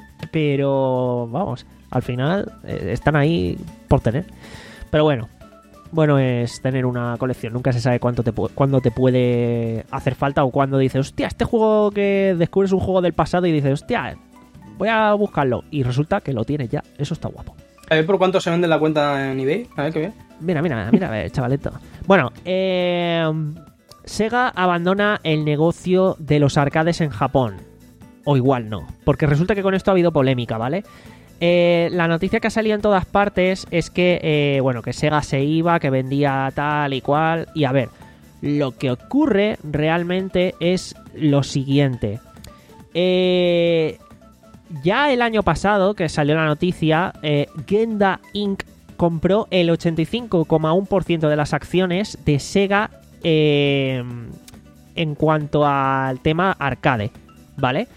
pero vamos, al final eh, están ahí por tener. Pero bueno, bueno es tener una colección, nunca se sabe cuánto te pu- cuándo te puede hacer falta o cuándo dices, hostia, este juego que descubres un juego del pasado y dices, hostia, voy a buscarlo, y resulta que lo tienes ya, eso está guapo. A ver por cuánto se vende la cuenta en eBay, a ver qué bien. Mira, mira, mira, a ver, chavalito. Bueno, eh... Sega abandona el negocio de los arcades en Japón. O igual no, porque resulta que con esto ha habido polémica, ¿vale? Eh, la noticia que ha salido en todas partes es que, eh, bueno, que Sega se iba, que vendía tal y cual. Y a ver, lo que ocurre realmente es lo siguiente. Eh, ya el año pasado, que salió la noticia, eh, Genda incorporated compró el ochenta y cinco coma uno por ciento de las acciones de Sega eh, en cuanto al tema arcade, ¿vale?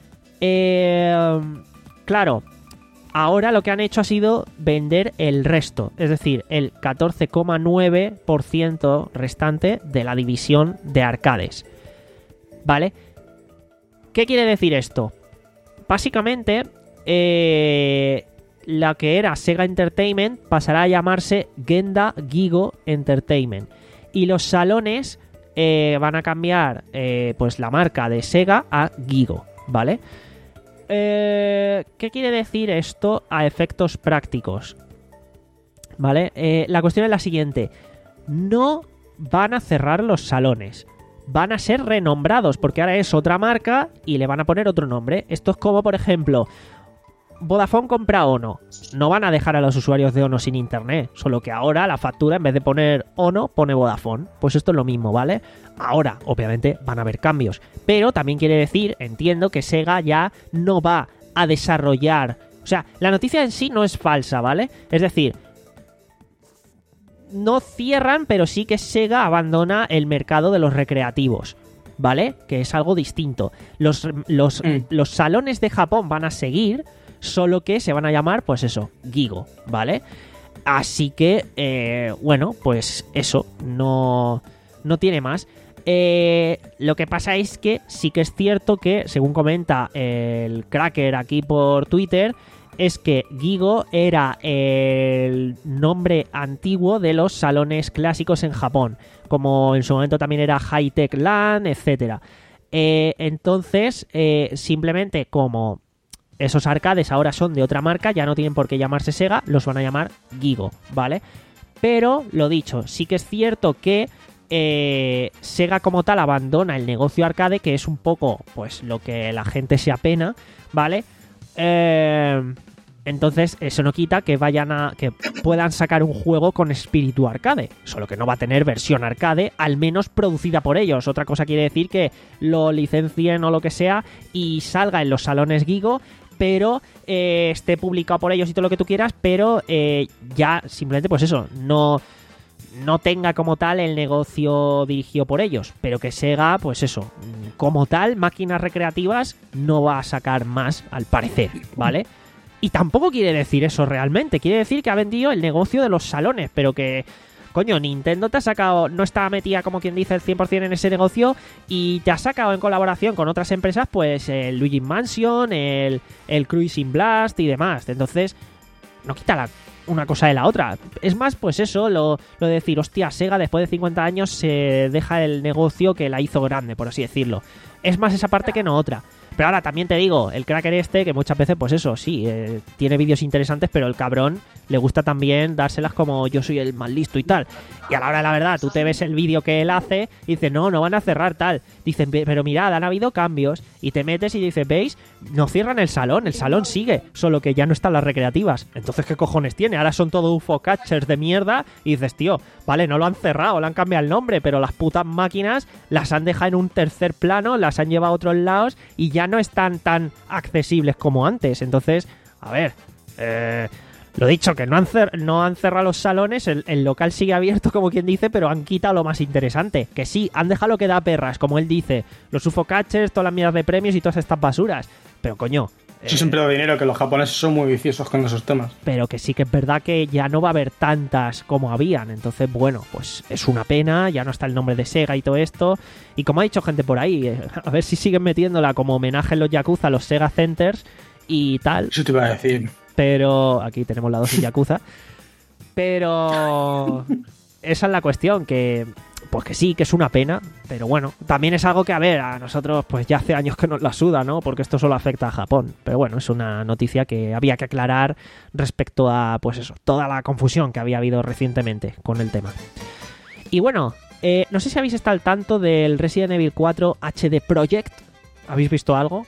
Eh, claro, ahora lo que han hecho ha sido vender el resto, es decir, el catorce coma nueve por ciento restante de la división de arcades, ¿vale? ¿Qué quiere decir esto? Básicamente, eh... la que era Sega Entertainment pasará a llamarse Genda Gigo Entertainment. Y los salones eh, van a cambiar eh, pues la marca de Sega a Gigo, ¿vale? Eh, ¿Qué quiere decir esto a efectos prácticos? ¿Vale? Eh, la cuestión es la siguiente. No van a cerrar los salones. Van a ser renombrados porque ahora es otra marca y le van a poner otro nombre. Esto es como, por ejemplo, Vodafone compra Ono. No van a dejar a los usuarios de Ono sin internet, solo que ahora la factura, en vez de poner Ono, pone Vodafone. Pues esto es lo mismo, ¿vale? Ahora, obviamente, van a haber cambios, pero también quiere decir, entiendo, que Sega ya no va a desarrollar... O sea, la noticia en sí no es falsa, ¿vale? Es decir, no cierran, pero sí que Sega abandona el mercado de los recreativos, ¿vale? Que es algo distinto. Los, los, mm. los salones de Japón van a seguir, solo que se van a llamar, pues eso, Gigo, ¿vale? Así que, eh, bueno, pues eso, no, no tiene más. Eh, lo que pasa es que sí que es cierto que, según comenta el Cracker aquí por Twitter, es que Gigo era el nombre antiguo de los salones clásicos en Japón, como en su momento también era High Tech Land, etcétera. Eh, entonces, eh, simplemente como esos arcades ahora son de otra marca, ya no tienen por qué llamarse Sega, los van a llamar Gigo, ¿vale? Pero, lo dicho, sí que es cierto que eh, Sega como tal abandona el negocio arcade, que es un poco, pues, lo que la gente se apena, ¿vale? Eh, entonces eso no quita que vayan a que puedan sacar un juego con espíritu arcade, solo que no va a tener versión arcade, al menos producida por ellos. Otra cosa quiere decir que lo licencien o lo que sea y salga en los salones Gigo, pero eh, esté publicado por ellos y todo lo que tú quieras, pero eh, ya simplemente pues eso, no no tenga como tal el negocio dirigido por ellos, pero que Sega, pues eso, como tal, máquinas recreativas no va a sacar más, al parecer, ¿vale? Y tampoco quiere decir eso realmente, quiere decir que ha vendido el negocio de los salones, pero que, coño, Nintendo te ha sacado, no está metida como quien dice el cien por ciento en ese negocio y te ha sacado en colaboración con otras empresas, pues el Luigi's Mansion, el, el Cruising Blast y demás, entonces no quita la una cosa de la otra. Es más, pues eso, lo, lo de decir, hostia, Sega después de cincuenta años se deja el negocio que la hizo grande, por así decirlo. Es más esa parte que no otra. Pero ahora también te digo, el Cracker este, que muchas veces, pues eso, sí, eh, tiene vídeos interesantes, pero el cabrón le gusta también dárselas como yo soy el más listo y tal. Y a la hora de la verdad, tú te ves el vídeo que él hace y dices, no, no van a cerrar tal. Dicen, pero mirad, han habido cambios. Y te metes y dices, ¿veis? No cierran el salón, el salón sigue, solo que ya no están las recreativas. Entonces, ¿qué cojones tiene? Ahora son todo U F O catchers de mierda y dices, tío, vale, no lo han cerrado, le han cambiado el nombre, pero las putas máquinas las han dejado en un tercer plano, las han llevado a otros lados y ya no están tan accesibles como antes. Entonces, a ver, eh, lo dicho, que no han, cer- no han cerrado los salones, el, el local sigue abierto como quien dice, pero han quitado lo más interesante, que sí, han dejado lo que da perras, como él dice, los U F O catchers, todas las mierdas de premios y todas estas basuras, pero coño, eso siempre da dinero, que los japoneses son muy viciosos con esos temas. Pero que sí que es verdad que ya no va a haber tantas como habían. Entonces, bueno, pues es una pena. Ya no está el nombre de Sega y todo esto. Y como ha dicho gente por ahí, eh, a ver si siguen metiéndola como homenaje en los Yakuza, los Sega Centers y tal. Eso te iba a decir. Pero aquí tenemos la dosis Yakuza. Pero esa es la cuestión, que pues que sí, que es una pena, pero bueno, también es algo que, a ver, a nosotros pues ya hace años que nos la suda, ¿no? Porque esto solo afecta a Japón, pero bueno, es una noticia que había que aclarar respecto a, pues eso, toda la confusión que había habido recientemente con el tema. Y bueno, eh, no sé si habéis estado al tanto del Resident Evil cuatro H D Project. ¿Habéis visto algo?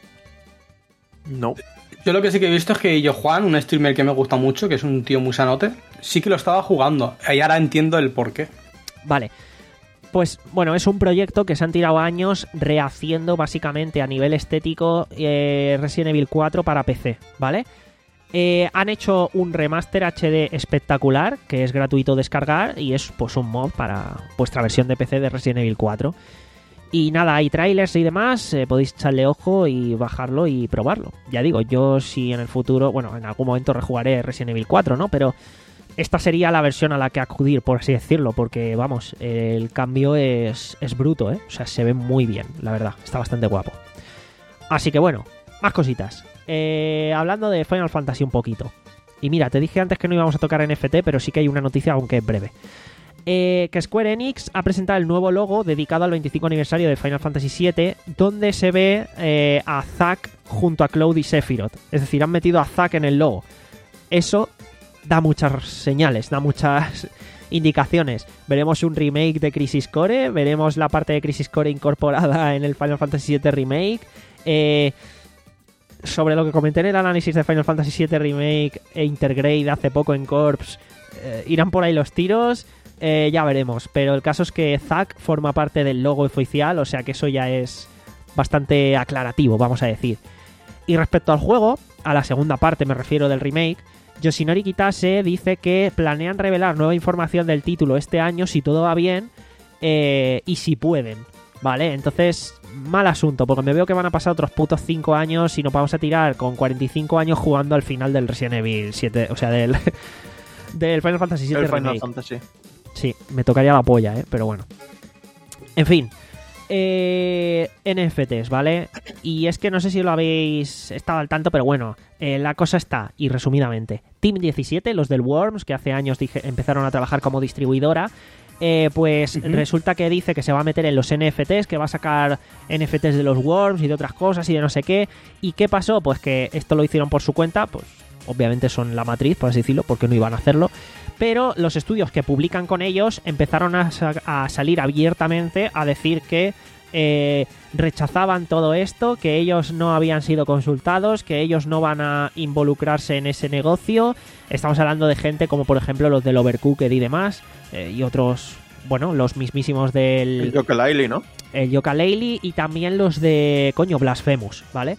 No. Yo lo que sí que he visto es que yo, Juan, un streamer que me gusta mucho, que es un tío muy sanote, sí que lo estaba jugando. Y ahora entiendo el porqué. Vale. Pues bueno, es un proyecto que se han tirado años rehaciendo básicamente a nivel estético eh, Resident Evil cuatro para P C, ¿vale? Eh, han hecho un remaster H D espectacular, que es gratuito descargar y es pues un mod para vuestra versión de P C de Resident Evil cuatro. Y nada, hay trailers y demás, eh, podéis echarle ojo y bajarlo y probarlo. Ya digo, yo si en el futuro, bueno, en algún momento rejugaré Resident Evil cuatro, ¿no? Pero esta sería la versión a la que acudir, por así decirlo, porque, vamos, el cambio es, es bruto, ¿eh? O sea, se ve muy bien, la verdad, está bastante guapo. Así que bueno, más cositas. Eh, hablando de Final Fantasy un poquito. Y mira, te dije antes que no íbamos a tocar N F T, pero sí que hay una noticia, aunque es breve. Eh, que Square Enix ha presentado el nuevo logo dedicado al veinticinco aniversario de Final Fantasy siete, donde se ve eh, a Zack junto a Cloud y Sephiroth. Es decir, han metido a Zack en el logo. Eso da muchas señales, da muchas indicaciones. Veremos un remake de Crisis Core, veremos la parte de Crisis Core incorporada en el Final Fantasy siete Remake. Eh, sobre lo que comenté en el análisis de Final Fantasy siete Remake e Intergrade hace poco en Corps, eh, irán por ahí los tiros, eh, ya veremos. Pero el caso es que Zack forma parte del logo oficial, o sea que eso ya es bastante aclarativo, vamos a decir. Y respecto al juego, a la segunda parte me refiero del remake, Yoshinori Kitase dice que planean revelar nueva información del título este año si todo va bien eh, y si pueden, ¿vale? Entonces, mal asunto, porque me veo que van a pasar otros putos cinco años y nos vamos a tirar con cuarenta y cinco años jugando al final del Resident Evil siete, o sea, del, del Final Fantasy siete El Final Remake. Fantasy. Sí, me tocaría la polla, ¿eh? Pero bueno. En fin, eh, N F Ts, ¿vale? Y es que no sé si lo habéis estado al tanto, pero bueno, eh, la cosa está, y resumidamente, Team diecisiete, los del Worms, que hace años dije, empezaron a trabajar como distribuidora, eh, pues uh-huh. resulta que dice que se va a meter en los N F Ts, que va a sacar N F Ts de los Worms y de otras cosas y de no sé qué. ¿Y qué pasó? Pues que esto lo hicieron por su cuenta, pues obviamente son la matriz, por así decirlo, porque no iban a hacerlo. Pero los estudios que publican con ellos empezaron a, sa- a salir abiertamente a decir que eh, rechazaban todo esto, que ellos no habían sido consultados, que ellos no van a involucrarse en ese negocio. Estamos hablando de gente como por ejemplo los del Overcooked y demás, eh, y otros, bueno, los mismísimos del... El Yooka-Laylee, ¿no? El Yooka-Laylee y también los de, coño, Blasphemous, ¿vale?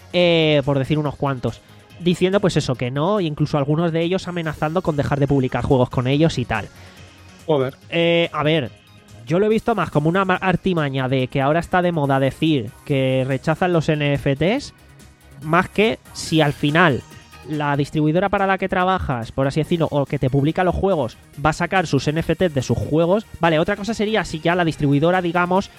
Eh, por decir unos cuantos. Diciendo pues eso, que no, e incluso algunos de ellos amenazando con dejar de publicar juegos con ellos y tal. Joder. Eh, a ver, yo lo he visto más como una artimaña de que ahora está de moda decir que rechazan los N F Ts, más que si al final la distribuidora para la que trabajas, por así decirlo, o que te publica los juegos, va a sacar sus N F Ts de sus juegos. Vale, otra cosa sería si ya la distribuidora, digamos,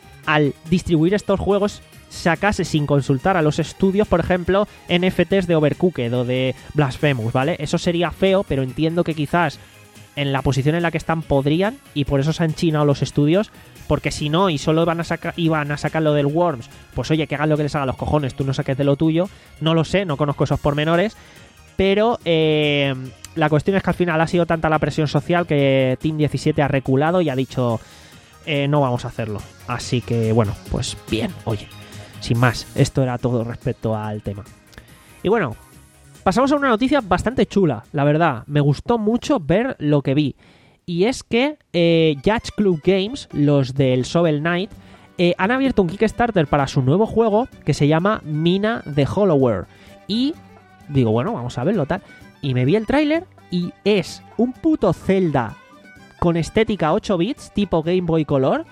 al distribuir estos juegos sacase sin consultar a los estudios, por ejemplo, N F Ts de Overcooked o de Blasphemous, ¿vale? Eso sería feo, pero entiendo que quizás en la posición en la que están podrían, y por eso se han chinado los estudios, porque si no, y solo iban a, saca, iban a sacar lo del Worms, pues oye, que hagan lo que les haga los cojones, tú no saques de lo tuyo. No lo sé, no conozco esos pormenores, pero eh, la cuestión es que al final ha sido tanta la presión social que Team diecisiete ha reculado y ha dicho, eh, no vamos a hacerlo. Así que, bueno, pues bien, oye. Sin más, esto era todo respecto al tema. Y bueno, pasamos a una noticia bastante chula, la verdad. Me gustó mucho ver lo que vi. Y es que eh, Yacht Club Games, los del Shovel Knight, eh, han abierto un Kickstarter para su nuevo juego que se llama Mina the Hollower. Y digo, bueno, vamos a verlo tal. Y me vi el tráiler y es un puto Zelda con estética ocho bits, tipo Game Boy Color,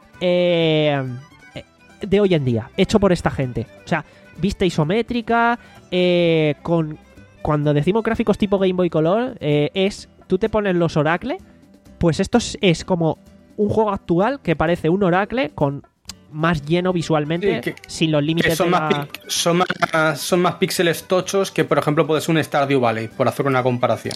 eh... de hoy en día, hecho por esta gente. O sea, vista isométrica, eh, con... Cuando decimos gráficos tipo Game Boy Color, eh, es... Tú te pones los Oracle, pues esto es, es como un juego actual que parece un Oracle con más lleno visualmente, sí, que, sin los límites son, de más la... pic, son, más, son más píxeles tochos que, por ejemplo, puede ser un Stardew Valley, por hacer una comparación.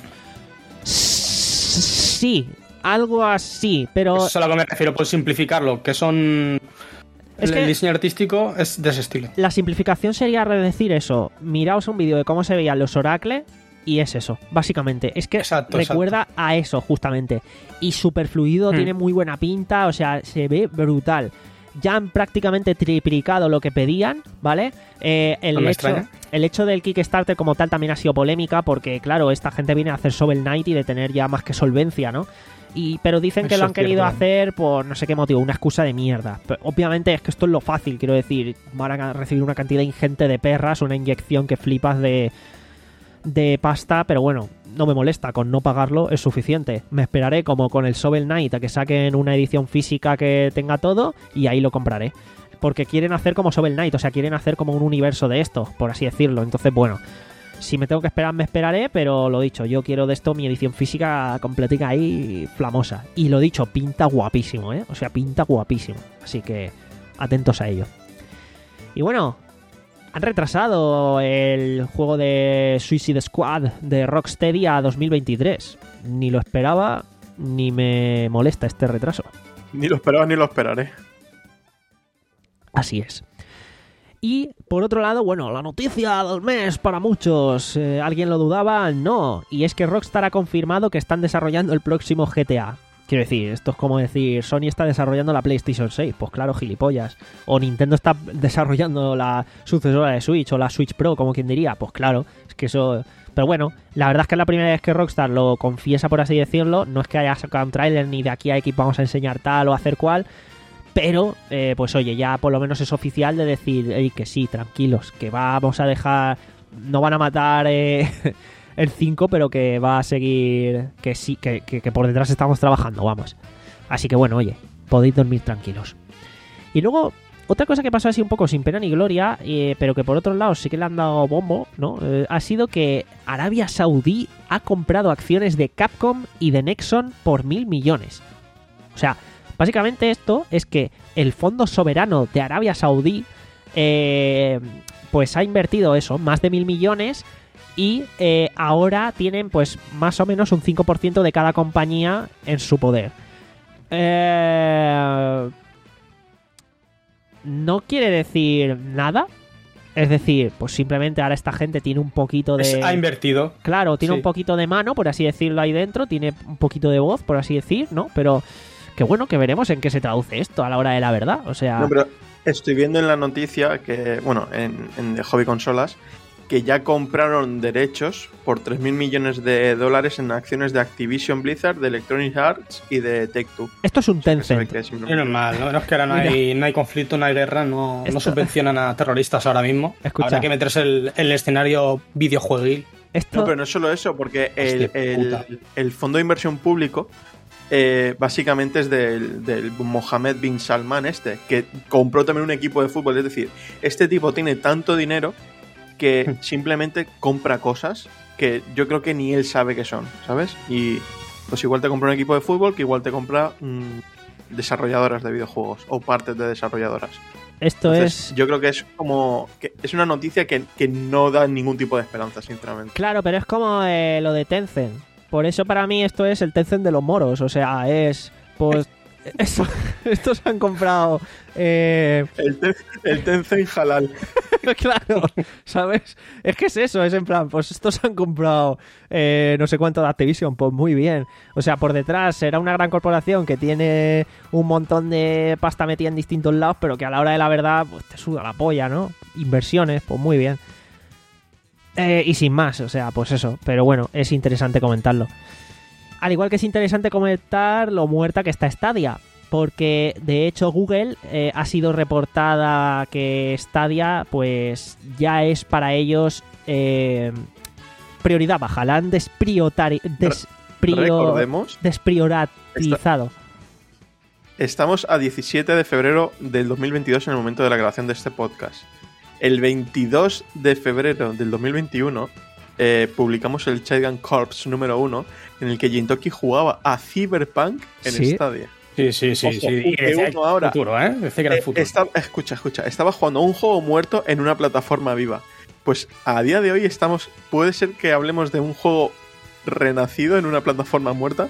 Sí, algo así, pero... Eso es a lo que me refiero, por simplificarlo, que son... Es el que diseño artístico es de ese estilo. La simplificación sería decir eso. Miraos un vídeo de cómo se veían los Oracle y es eso, básicamente. Es que exacto, recuerda exacto. a eso, justamente. Y súper fluido, hmm. tiene muy buena pinta, o sea, se ve brutal. Ya han prácticamente triplicado lo que pedían, ¿vale? Eh, el, no hecho, el hecho del Kickstarter como tal también ha sido polémica porque, claro, esta gente viene a hacer Shovel Knight y de tener ya más que solvencia, ¿no? Y, pero dicen que Eso lo han querido cierto. hacer por no sé qué motivo, una excusa de mierda. Pero obviamente es que esto es lo fácil, quiero decir. Van a recibir una cantidad ingente de perras, una inyección que flipas de, de pasta, pero bueno, no me molesta, con no pagarlo es suficiente. Me esperaré como con el Shovel Knight a que saquen una edición física que tenga todo y ahí lo compraré. Porque quieren hacer como Shovel Knight, o sea, quieren hacer como un universo de esto, por así decirlo. Entonces, bueno... Si me tengo que esperar, me esperaré, pero lo dicho, yo quiero de esto mi edición física completica ahí, flamosa. Y lo dicho, pinta guapísimo, ¿eh? O sea, pinta guapísimo. Así que atentos a ello. Y bueno, han retrasado el juego de Suicide Squad de Rocksteady a dos mil veintitrés. Ni lo esperaba, ni me molesta este retraso. Ni lo esperaba, ni lo esperaré. Así es. Y, por otro lado, bueno, la noticia del mes para muchos. Eh, ¿Alguien lo dudaba? No. Y es que Rockstar ha confirmado que están desarrollando el próximo G T A. Quiero decir, esto es como decir, Sony está desarrollando la PlayStation seis. Pues claro, gilipollas. O Nintendo está desarrollando la sucesora de Switch o la Switch Pro, como quien diría. Pues claro, es que eso... Pero bueno, la verdad es que es la primera vez que Rockstar lo confiesa, por así decirlo. No es que haya sacado un tráiler ni de aquí a aquí vamos a enseñar tal o hacer cual... Pero, eh, pues oye, ya por lo menos es oficial de decir, hey, que sí, tranquilos, que vamos a dejar... No van a matar eh, el cinco, pero que va a seguir... Que sí, que, que, que por detrás estamos trabajando, vamos. Así que bueno, oye, podéis dormir tranquilos. Y luego, otra cosa que pasó así un poco sin pena ni gloria, eh, pero que por otro lado sí que le han dado bombo, ¿no? Eh, ha sido que Arabia Saudí ha comprado acciones de Capcom y de Nexon por mil millones. O sea... Básicamente esto es que el Fondo Soberano de Arabia Saudí eh, pues ha invertido eso, más de mil millones y eh, ahora tienen pues más o menos un cinco por ciento de cada compañía en su poder. Eh, no quiere decir nada. Es decir, pues simplemente ahora esta gente tiene un poquito de... Es, ha invertido. Claro, tiene sí. un poquito de mano, por así decirlo, ahí dentro. Tiene un poquito de voz, por así decir, ¿no? Pero qué bueno que veremos en qué se traduce esto a la hora de la verdad. O sea... No, pero estoy viendo en la noticia que, bueno, en, en The Hobby Consolas, que ya compraron derechos por tres mil millones de dólares en acciones de Activision Blizzard, de Electronic Arts y de Take-Two. Esto es un Tencent. Es normal, ¿no? No es que ahora no hay, no hay conflicto, no hay guerra, no, Esto... no subvencionan a terroristas ahora mismo. Escucha. Habrá que meterse el, el escenario videojueguil. Esto... No, pero no es solo eso, porque el, el, el fondo de inversión público eh, básicamente es del, del Mohammed bin Salman este, que compró también un equipo de fútbol. Es decir, este tipo tiene tanto dinero que simplemente compra cosas que yo creo que ni él sabe qué son, ¿sabes? Y pues igual te compra un equipo de fútbol que igual te compra mmm, desarrolladoras de videojuegos o partes de desarrolladoras. Esto Entonces, es... yo creo que es como... que es una noticia que, que no da ningún tipo de esperanza, sinceramente. Claro, pero es como eh, lo de Tencent. Por eso para mí esto es el Tencent de los moros. O sea, es... pues eso, estos han comprado... Eh... El, ten, el Tencent halal. Claro, ¿sabes? Es que es eso, es en plan, pues estos han comprado eh, no sé cuánto de Activision, pues muy bien. O sea, por detrás será una gran corporación que tiene un montón de pasta metida en distintos lados, pero que a la hora de la verdad, pues te suda la polla, ¿no? Inversiones, pues muy bien. Eh, y sin más, o sea, pues eso. Pero bueno, es interesante comentarlo. Al igual que es interesante comentar lo muerta que está Stadia. Porque de hecho Google eh, ha sido reportada que Stadia pues ya es para ellos eh, prioridad baja. La han despriotari- desprio- Recordemos, desprioratizado. Esta- estamos a diecisiete de febrero del dos mil veintidós en el momento de la grabación de este podcast. El veintidós de febrero del dos mil veintiuno eh, publicamos el Shotgun Corps número uno en el que Gintoki jugaba a Cyberpunk en ¿Sí? Stadia. Sí, sí, sí. Ojo, sí. Y decía uno ahora, futuro, ¿eh? Decía que era el futuro. Está, escucha, escucha. Estaba jugando un juego muerto en una plataforma viva. Pues a día de hoy estamos... ¿Puede ser que hablemos de un juego renacido en una plataforma muerta?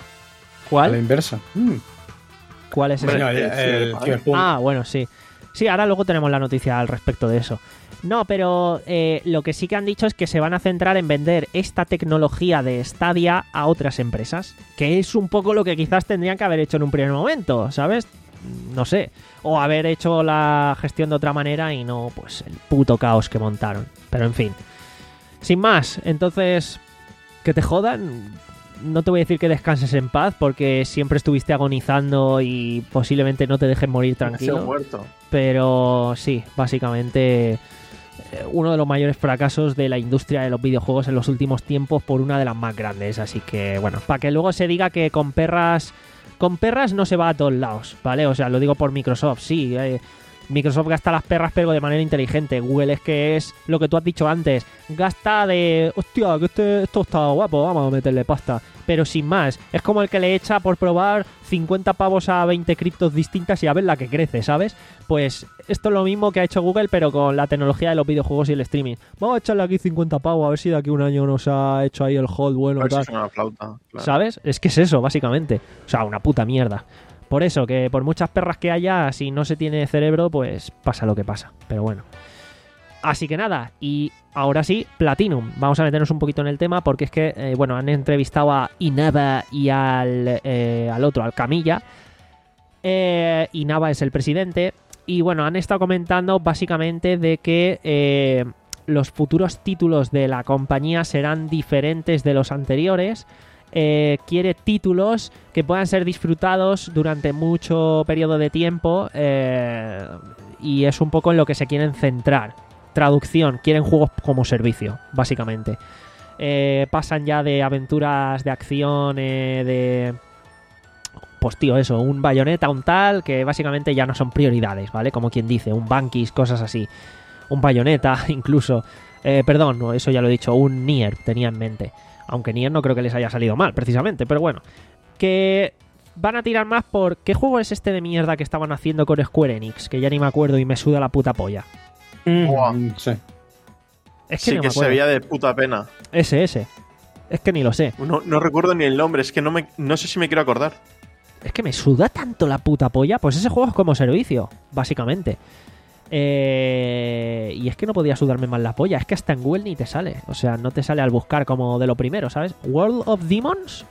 ¿Cuál? A la inversa. Mm. ¿Cuál es ese? Bueno, el, el Cyberpunk. Ah, bueno, sí. Sí, ahora luego tenemos la noticia al respecto de eso. No, pero eh, lo que sí que han dicho es que se van a centrar en vender esta tecnología de Stadia a otras empresas, que es un poco lo que quizás tendrían que haber hecho en un primer momento, ¿sabes? No sé. O haber hecho la gestión de otra manera y no, pues, el puto caos que montaron. Pero en fin. Sin más, entonces, que te jodan. No te voy a decir que descanses en paz, porque siempre estuviste agonizando y posiblemente no te dejen morir tranquilo. Muerto. Pero sí, básicamente uno de los mayores fracasos de la industria de los videojuegos en los últimos tiempos por una de las más grandes. Así que, bueno, para que luego se diga que con perras con perras no se va a todos lados, ¿vale? O sea, lo digo por Microsoft, sí. Eh, Microsoft gasta las perras pero de manera inteligente. Google es que es lo que tú has dicho antes. Gasta de... Hostia, que este, esto está guapo, vamos a meterle pasta. Pero sin más. Es como el que le echa por probar cincuenta pavos a veinte criptos distintas y a ver la que crece, ¿sabes? Pues esto es lo mismo que ha hecho Google pero con la tecnología de los videojuegos y el streaming. Vamos a echarle aquí cincuenta pavos a ver si de aquí a un año nos ha hecho ahí el hold bueno. Tal. Es una flauta, claro. ¿Sabes? Es que es eso, básicamente. O sea, una puta mierda. Por eso, que por muchas perras que haya, si no se tiene cerebro, pues pasa lo que pasa. Pero bueno. Así que nada, y ahora sí, Platinum. Vamos a meternos un poquito en el tema porque es que, eh, bueno, han entrevistado a Inaba y al, eh, al otro, al Camilla. Eh, Inaba es el presidente. Y bueno, han estado comentando básicamente de que eh, los futuros títulos de la compañía serán diferentes de los anteriores. Eh, quiere títulos que puedan ser disfrutados durante mucho periodo de tiempo eh, y es un poco en lo que se quieren centrar. Traducción, quieren juegos como servicio, básicamente. Eh, pasan ya de aventuras de acción, eh, de... Pues tío, eso, un Bayonetta, un tal, que básicamente ya no son prioridades, ¿vale? Como quien dice, un Bankis, cosas así. Un Bayonetta, incluso. Eh, perdón, no, eso ya lo he dicho, un Nier tenía en mente. Aunque Nier no creo que les haya salido mal, precisamente, pero bueno. Que van a tirar más por... ¿Qué juego es este de mierda que estaban haciendo con Square Enix? Que ya ni me acuerdo y me suda la puta polla. Mm, sí. Es que sí, no que me se acuerdo. veía de puta pena. Ese, ese. Es que ni lo sé. No, no recuerdo ni el nombre, es que no, me, no sé si me quiero acordar. Es que me suda tanto la puta polla. Pues ese juego es como servicio, básicamente. Eh, y es que no podía sudarme más la polla. Es que hasta en Google ni te sale. O sea, no te sale al buscar como de lo primero, ¿sabes? World of Demons.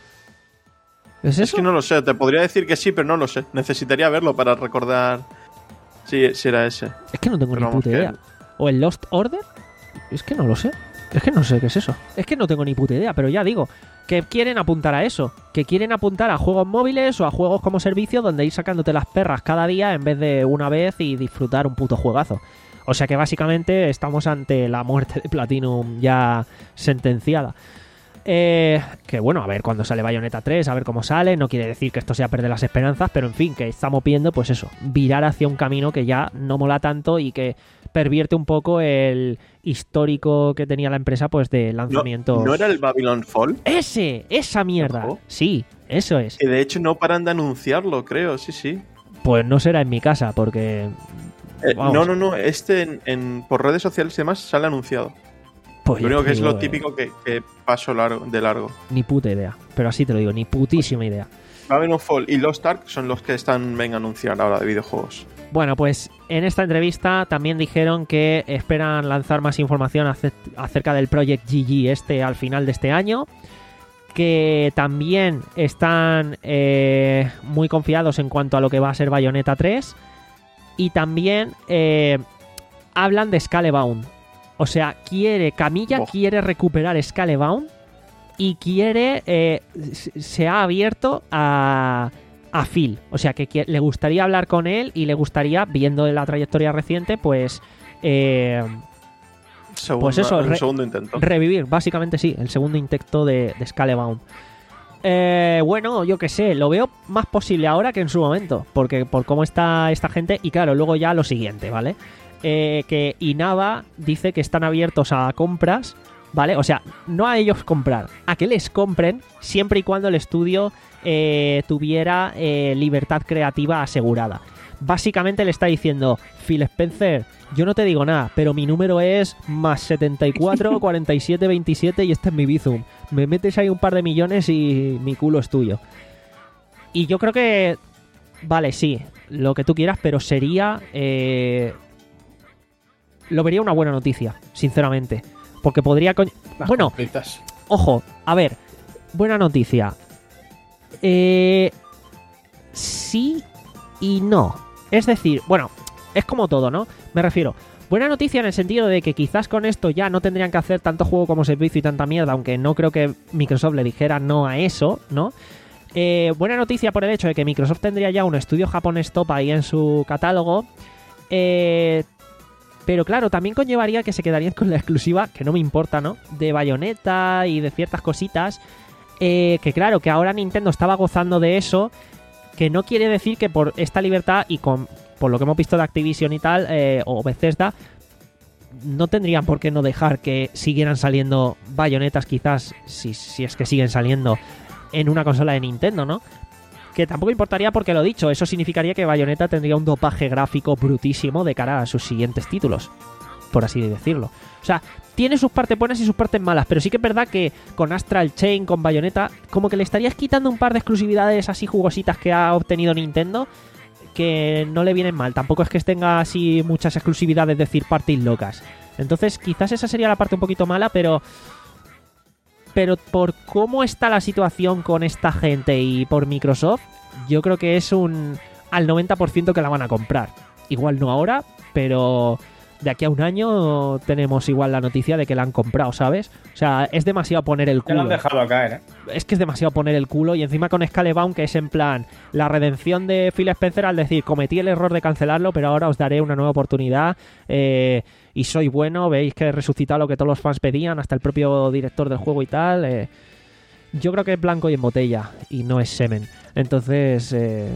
¿Es eso? Es que no lo sé, te podría decir que sí, pero no lo sé. Necesitaría verlo para recordar si, si era ese. Es que no tengo Pero ni vamos, puta idea. que- ¿O el Lost Order? Es que no lo sé. Es que no sé qué es eso. Es que no tengo ni puta idea, pero ya digo, que quieren apuntar a eso. Que quieren apuntar a juegos móviles o a juegos como servicio donde ir sacándote las perras cada día en vez de una vez y disfrutar un puto juegazo. O sea que básicamente estamos ante la muerte de Platinum ya sentenciada. Eh, que bueno, a ver cuando sale Bayonetta tres, a ver cómo sale. No quiere decir que esto sea perder las esperanzas, pero en fin, que estamos viendo, pues eso, virar hacia un camino que ya no mola tanto y que pervierte un poco el histórico que tenía la empresa, pues de ¿No, lanzamientos. ¿No era el Babylon Fall? ¡Ese! ¡Esa mierda! Ojo. Sí, eso es. Que de hecho no paran de anunciarlo, creo, sí, sí. Pues no será en mi casa, porque. Eh, Vamos. no, no, no, este en, en- por redes sociales y demás sale anunciado. Pues Lo ya único te que es digo, lo eh, típico que, que paso largo, de largo. Ni puta idea. Pero así te lo digo, ni putísima idea. Babylon Fall y Lost Ark son los que están ven a anunciar ahora de videojuegos. Bueno, pues en esta entrevista también dijeron que esperan lanzar más información ace- acerca del Project G G este al final de este año. Que también están eh, muy confiados en cuanto a lo que va a ser Bayonetta tres. Y también eh, hablan de Scalebound. O sea, quiere, Camilla Oh. quiere recuperar Scalebound. Y quiere, eh, se ha abierto a, a Phil. O sea, que qui- le gustaría hablar con él y le gustaría, viendo la trayectoria reciente, pues eh, Segunda- Pues eso, un re- segundo intento. revivir. Básicamente sí, el segundo intento de, de Scalebound. Eh, bueno, yo qué sé, lo veo más posible ahora que en su momento. Porque por cómo está esta gente. Y claro, luego ya lo siguiente, ¿vale? Eh, que Inaba dice que están abiertos a compras, ¿vale? O sea, no a ellos comprar, a que les compren siempre y cuando el estudio eh, tuviera eh, libertad creativa asegurada. Básicamente le está diciendo, Phil Spencer, yo no te digo nada, pero mi número es más setenta y cuatro, cuarenta y siete, veintisiete y este es mi Bizum. Me metes ahí un par de millones y mi culo es tuyo. Y yo creo que, vale, sí, lo que tú quieras, pero sería... Eh, lo vería una buena noticia, sinceramente. Porque podría... co- Las Bueno, complitas. ojo, a ver, buena noticia. Eh, sí y no. Es decir, bueno, es como todo, ¿no? Me refiero, buena noticia en el sentido de que quizás con esto ya no tendrían que hacer tanto juego como servicio y tanta mierda, aunque no creo que Microsoft le dijera no a eso, ¿no? Eh, buena noticia por el hecho de que Microsoft tendría ya un estudio japonés top ahí en su catálogo. Eh... Pero claro, también conllevaría que se quedarían con la exclusiva, que no me importa, ¿no? De Bayonetta y de ciertas cositas. Eh, que claro, que ahora Nintendo estaba gozando de eso. Que no quiere decir que por esta libertad y con por lo que hemos visto de Activision y tal, eh, o Bethesda, no tendrían por qué no dejar que siguieran saliendo Bayonetas quizás, si, si es que siguen saliendo, en una consola de Nintendo, ¿no? Que tampoco importaría porque lo dicho, eso significaría que Bayonetta tendría un dopaje gráfico brutísimo de cara a sus siguientes títulos, por así decirlo. O sea, tiene sus partes buenas y sus partes malas, pero sí que es verdad que con Astral Chain, con Bayonetta, como que le estarías quitando un par de exclusividades así jugositas que ha obtenido Nintendo, que no le vienen mal. Tampoco es que tenga así muchas exclusividades de third parties locas. Entonces, quizás esa sería la parte un poquito mala, pero... Pero por cómo está la situación con esta gente y por Microsoft, yo creo que es un al noventa por ciento que la van a comprar. Igual no ahora, pero de aquí a un año tenemos igual la noticia de que la han comprado, ¿sabes? O sea, es demasiado poner el Ya lo han culo. dejado caer, ¿eh? Es que es demasiado poner el culo y encima con Scalebound, que es en plan la redención de Phil Spencer al decir, cometí el error de cancelarlo, pero ahora os daré una nueva oportunidad eh, y soy bueno, veis que he resucitado lo que todos los fans pedían, hasta el propio director del juego y tal. Eh, yo creo que es blanco y en botella y no es semen. Entonces... Eh...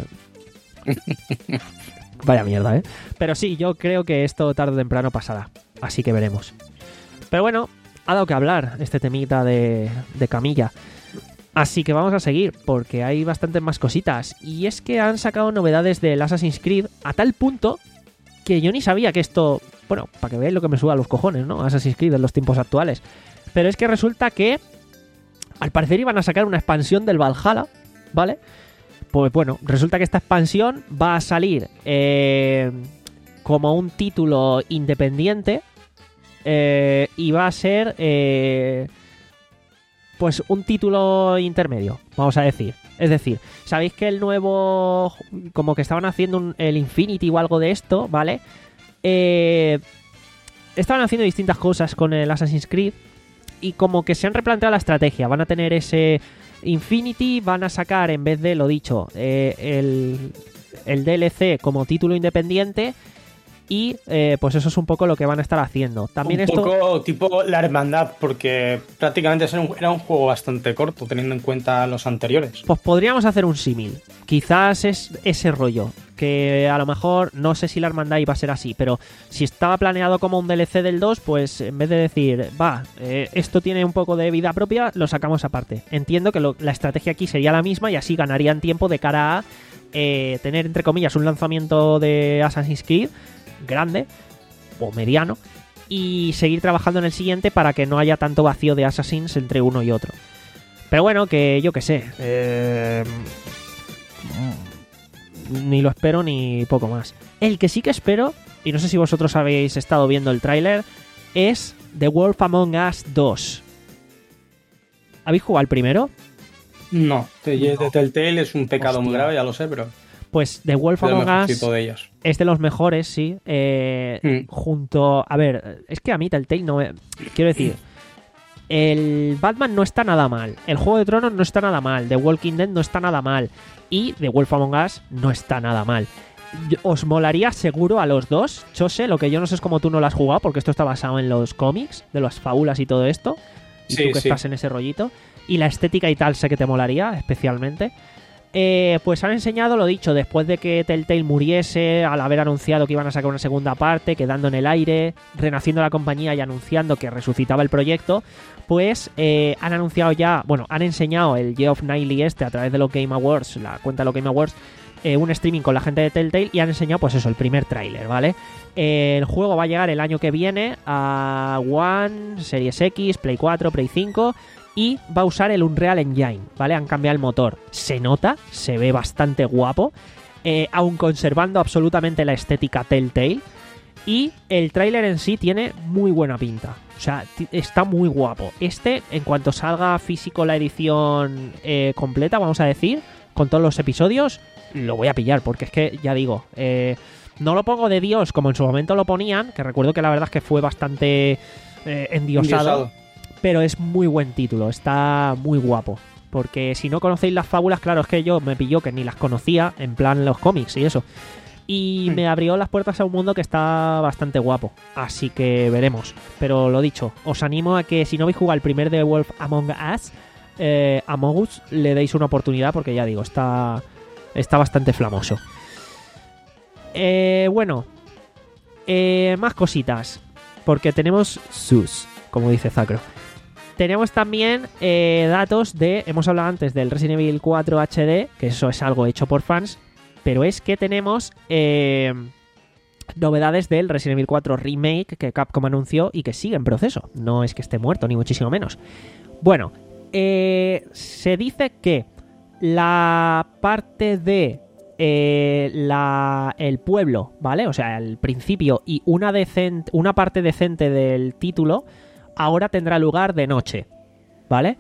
Vaya mierda, ¿eh? Pero sí, yo creo que esto tarde o temprano pasará. Así que veremos. Pero bueno, ha dado que hablar este temita de, de Camilla. Así que vamos a seguir, porque hay bastantes más cositas. Y es que han sacado novedades del Assassin's Creed a tal punto que yo ni sabía que esto... Bueno, para que veáis lo que me suba a los cojones, ¿no? Assassin's Creed en los tiempos actuales. Pero es que resulta que, al parecer, iban a sacar una expansión del Valhalla, ¿vale? Pues bueno, resulta que esta expansión va a salir eh, como un título independiente eh, y va a ser... Eh, pues un título intermedio, vamos a decir. Es decir, sabéis que el nuevo... Como que estaban haciendo un, el Infinity o algo de esto, ¿vale? Eh, estaban haciendo distintas cosas con el Assassin's Creed y como que se han replanteado la estrategia. Van a tener ese Infinity, van a sacar, en vez de, lo dicho, eh, el, el D L C como título independiente. Y eh, pues eso es un poco lo que van a estar haciendo. También un esto... poco tipo la hermandad, porque prácticamente era un, era un juego bastante corto, teniendo en cuenta los anteriores. Pues podríamos hacer un símil. Quizás es ese rollo. Que a lo mejor, no sé si la hermandad iba a ser así, pero si estaba planeado como un D L C del dos, pues en vez de decir, va, eh, esto tiene un poco de vida propia, lo sacamos aparte. Entiendo que lo, la estrategia aquí sería la misma y así ganarían tiempo de cara a eh, tener, entre comillas, un lanzamiento de Assassin's Creed grande o mediano y seguir trabajando en el siguiente para que no haya tanto vacío de Assassins entre uno y otro. Pero bueno, que yo que sé, eh, ni lo espero ni poco más. El que sí que espero, y no sé si vosotros habéis estado viendo el tráiler, es The Wolf Among Us dos. ¿Habéis jugado al primero? No, de no. Telltale es un pecado Hostia. muy grave, ya lo sé, pero... Pues The Wolf Among Us de es de los mejores, sí. Eh, mm. Junto... A ver, es que a mí Telltale no... Me... Quiero decir, el Batman no está nada mal. El Juego de Tronos no está nada mal. The Walking Dead no está nada mal. Y The Wolf Among Us no está nada mal. Os molaría seguro a los dos. Chose, lo que yo no sé es cómo tú no lo has jugado, porque esto está basado en los cómics, de las fábulas y todo esto. Y sí, tú que sí. estás en ese rollito. Y la estética y tal sé que te molaría, especialmente. Eh, pues han enseñado, lo dicho, después de que Telltale muriese, al haber anunciado que iban a sacar una segunda parte, quedando en el aire, renaciendo la compañía y anunciando que resucitaba el proyecto, pues eh, han anunciado ya, bueno, han enseñado el Geoff Keighley este a través de los Game Awards, la cuenta de los Game Awards, eh, un streaming con la gente de Telltale y han enseñado, pues eso, el primer tráiler, ¿vale? Eh, el juego va a llegar el año que viene a One, Series X, Play cuatro, Play cinco... Y va a usar el Unreal Engine, ¿vale? Han cambiado el motor. Se nota, se ve bastante guapo, eh, aun conservando absolutamente la estética Telltale. Y el tráiler en sí tiene muy buena pinta. O sea, t- está muy guapo. Este, en cuanto salga físico la edición eh, completa, vamos a decir, con todos los episodios, lo voy a pillar. Porque es que, ya digo, eh, no lo pongo de Dios como en su momento lo ponían, que recuerdo que la verdad es que fue bastante eh, endiosado. endiosado. Pero es muy buen título, está muy guapo. Porque si no conocéis las fábulas, claro, es que yo me pilló que ni las conocía, en plan los cómics y eso. Y me abrió las puertas a un mundo que está bastante guapo. Así que veremos. Pero lo dicho, os animo a que si no habéis jugado el primer The Wolf Among Us, eh, Among Us, le deis una oportunidad porque ya digo, está, está bastante flamoso. Eh, bueno, eh, más cositas. Porque tenemos sus, como dice Zacro. Tenemos también eh, datos de... Hemos hablado antes del Resident Evil cuatro H D, que eso es algo hecho por fans, pero es que tenemos eh, novedades del Resident Evil cuatro Remake que Capcom anunció y que sigue en proceso. No es que esté muerto, ni muchísimo menos. Bueno, eh, se dice que la parte de eh, la, el pueblo, ¿vale? O sea, el principio y una, decent, una parte decente del título... ahora tendrá lugar de noche, ¿vale?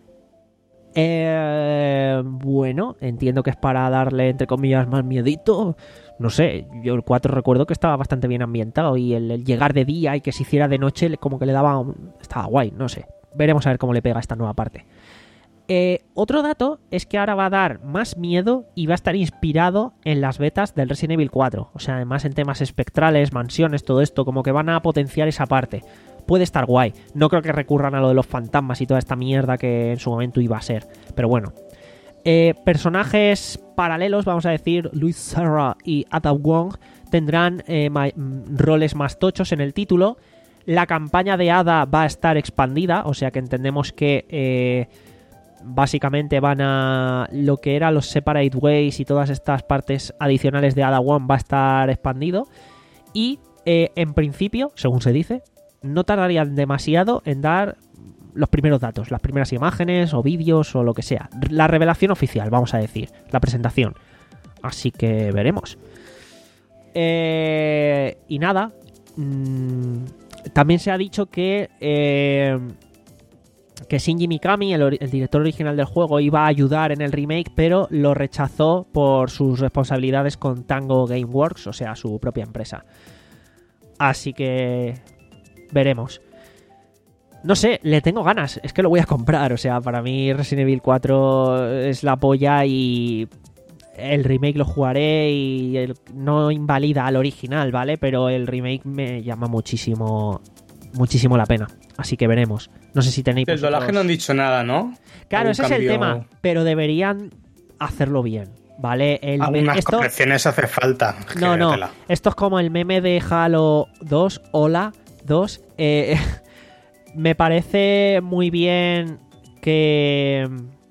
Eh, bueno, entiendo que es para darle, entre comillas, más miedito. No sé, yo el cuatro recuerdo que estaba bastante bien ambientado y el, el llegar de día y que se hiciera de noche como que le daba... Un... Estaba guay, no sé. Veremos a ver cómo le pega esta nueva parte. Eh, otro dato es que ahora va a dar más miedo y va a estar inspirado en las betas del Resident Evil cuatro. O sea, además en temas espectrales, mansiones, todo esto, como que van a potenciar esa parte. Puede estar guay. No creo que recurran a lo de los fantasmas y toda esta mierda que en su momento iba a ser. Pero bueno. Eh, personajes paralelos, vamos a decir, Luis Serra y Ada Wong, tendrán eh, ma- roles más tochos en el título. La campaña de Ada va a estar expandida, o sea que entendemos que... Eh, básicamente van a... Lo que era los Separate Ways y todas estas partes adicionales de Ada One va a estar expandido. Y eh, en principio, según se dice, no tardarían demasiado en dar los primeros datos, las primeras imágenes o vídeos o lo que sea. La revelación oficial, vamos a decir, la presentación. Así que veremos. Eh, y nada, mmm, también se ha dicho que eh, que Shinji Mikami, el, el director original del juego, iba a ayudar en el remake, pero lo rechazó por sus responsabilidades con Tango Gameworks, o sea, su propia empresa. Así que veremos. No sé, le tengo ganas, es que lo voy a comprar, o sea, para mí Resident Evil cuatro es la polla y el remake lo jugaré y el, no invalida al original, ¿vale? Pero el remake me llama muchísimo, muchísimo la pena, así que veremos. No sé si tenéis... El doblaje no han dicho nada, ¿no? Claro, ese cambio... es el tema, pero deberían hacerlo bien, ¿vale? El Algunas esto... correcciones hace falta. No, no, esto es como el meme de Halo dos, Hola dos, eh... me parece muy bien que...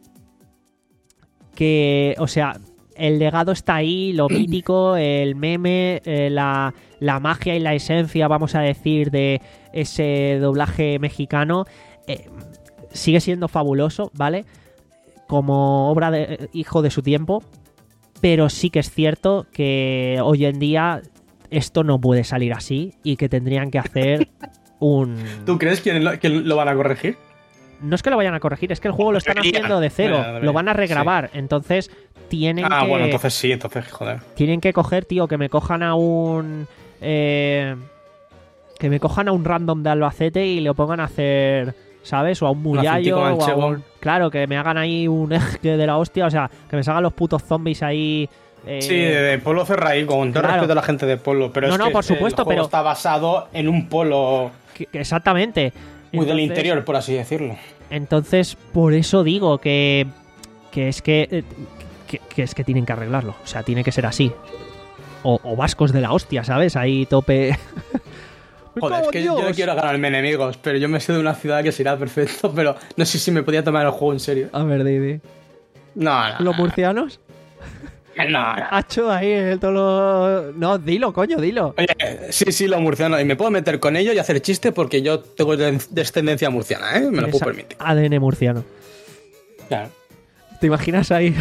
Que, o sea, el legado está ahí, lo mítico, el meme, eh, la, la magia y la esencia, vamos a decir, de ese doblaje mexicano, eh, sigue siendo fabuloso, ¿vale? Como obra de hijo de su tiempo, pero sí que es cierto que hoy en día esto no puede salir así y que tendrían que hacer... Un... ¿Tú crees que lo, que lo van a corregir? No es que lo vayan a corregir, es que el juego lo están haciendo de cero, debería, debería. Lo van a regrabar, sí. Entonces tienen ah, que... Ah, bueno, entonces sí, entonces joder. Tienen que coger, tío, que me cojan a un... Eh, que me cojan a un random de Albacete y lo pongan a hacer, ¿sabes? O a un Muyallo, o a un... Claro, que me hagan ahí un eje de la hostia, o sea, que me salgan los putos zombies ahí... Eh... Sí, de Pueblo Cerraí, con todo claro. respeto a la gente de Pueblo, pero no, es no, que por supuesto, el juego pero... está basado en un pueblo... Que, que exactamente. Muy entonces, del interior, por así decirlo. Entonces, por eso digo que, que es que, que, que es que tienen que arreglarlo. O sea, tiene que ser así. O, o vascos de la hostia, ¿sabes? Ahí tope... Joder, es que Dios. Yo no quiero ganarme enemigos, pero yo me sé de una ciudad que será perfecto, pero no sé si me podía tomar el juego en serio. A ver, Didi. No, no. ¿Los murcianos? No, no. Hacho ahí el todo lo... No, dilo, coño, dilo. Oye, sí, sí, los murcianos. Y me puedo meter con ellos y hacer chistes porque yo tengo descendencia murciana, ¿eh? Me lo puedo permitir. A D N murciano. Claro. ¿Te imaginas ahí?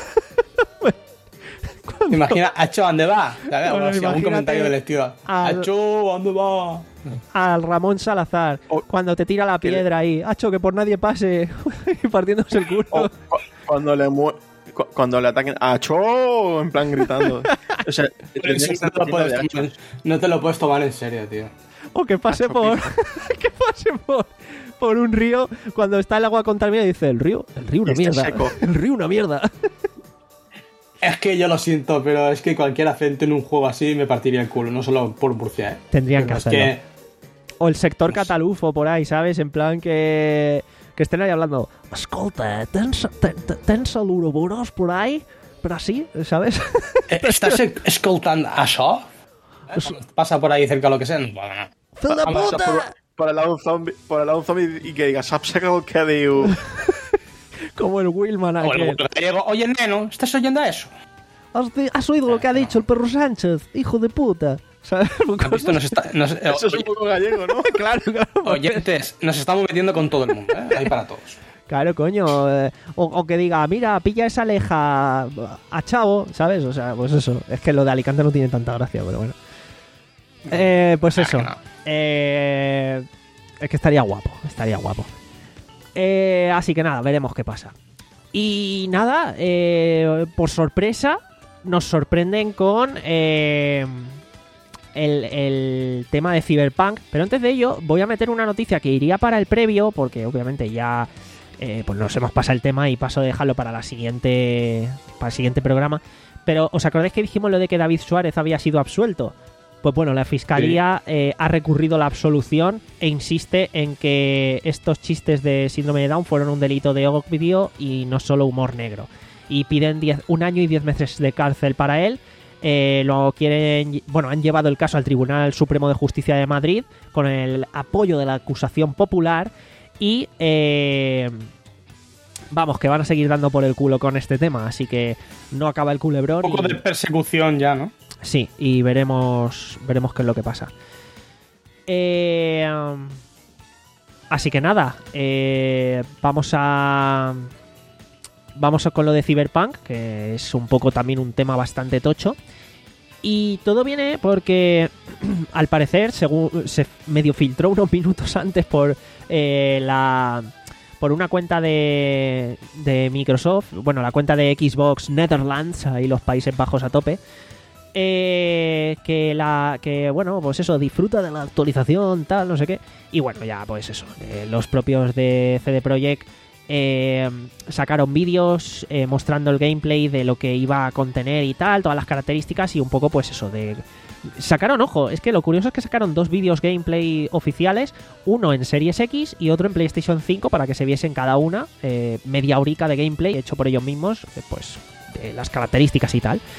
¿Te imaginas, Hacho, ¿dónde va? Bueno, o sea, un comentario del estilo. Al... Hacho, ¿dónde va? Al Ramón Salazar. Oh, cuando te tira la piedra ahí. Hacho, que por nadie pase. Y partiéndose el culo. Oh, cuando le mueve... Cuando le ataquen a Cho, en plan gritando. O sea, no, te lo puedes tomar, no te lo puedes tomar en serio, tío. O que pase Acho por. que pase por. Por un río cuando está el agua contaminada y dice: el río, el río una mierda. Seco. El río una mierda. Es que yo lo siento, pero es que cualquier acento en un juego así me partiría el culo, no solo por Murcia, ¿eh? Tendrían pero que hacerlo. Que... O el sector catalufo por ahí, ¿sabes? En plan que. Que estén ahí hablando, escolta, tens, tens, tens l'Ouroboros por ahí? Pero así, ¿sabes? ¿Estás escoltando això? Es... Pasa por ahí cerca lo que sea. Bueno, ¡Fill de puta! Por, por el lado un zombie, por el lado un zombie y que diga, ¿sabes algo que digo? Como el Willman aquel. Gallego, oye, neno, ¿estás oyendo eso? ¿Has, de, ¿Has oído lo que ha dicho el perro Sánchez? Hijo de puta. ¿Sabes? Esto nos está, nos, Eso oye, es un poco gallego, ¿no? Claro, claro. Oyentes, nos estamos metiendo con todo el mundo, ¿eh? Ahí para todos. Claro, coño. Eh, o, o que diga, mira, pilla esa aleja a Chavo, ¿sabes? O sea, pues eso. Es que lo de Alicante no tiene tanta gracia, pero bueno. Eh, pues eso. No. Eh, es que estaría guapo, estaría guapo. Eh, así que nada, veremos qué pasa. Y nada, eh, por sorpresa, nos sorprenden con... Eh, El, el tema de Cyberpunk, pero antes de ello voy a meter una noticia que iría para el previo, porque obviamente ya eh, pues nos hemos pasado el tema y paso a dejarlo para la siguiente para el siguiente programa. Pero ¿os acordáis que dijimos lo de que David Suárez había sido absuelto? Pues bueno, la fiscalía sí. eh, ha recurrido la absolución e insiste en que estos chistes de síndrome de Down fueron un delito de obvio y no solo humor negro, y piden diez, un año y diez meses de cárcel para él. Eh, lo quieren, bueno, han llevado el caso al Tribunal Supremo de Justicia de Madrid con el apoyo de la acusación popular y eh, vamos, que van a seguir dando por el culo con este tema, así que no acaba el culebrón. Un poco y... de persecución ya, ¿no? Sí, y veremos veremos qué es lo que pasa. Eh, así que nada, eh, vamos a vamos a con lo de Cyberpunk, que es un poco también un tema bastante tocho. Y todo viene porque, al parecer, según se medio filtró unos minutos antes por eh, la por una cuenta de, de Microsoft, bueno, la cuenta de Xbox Netherlands, ahí los Países Bajos a tope, eh, que la que bueno, pues eso, disfruta de la actualización, tal, no sé qué. Y bueno, ya pues eso, eh, los propios de C D Projekt Eh, sacaron vídeos eh, mostrando el gameplay de lo que iba a contener y tal, todas las características y un poco pues eso de... Sacaron, ojo, es que lo curioso es que sacaron dos vídeos gameplay oficiales, uno en Series X y otro en PlayStation cinco para que se viesen cada una, eh, media horica de gameplay hecho por ellos mismos, eh, pues de las características y tal.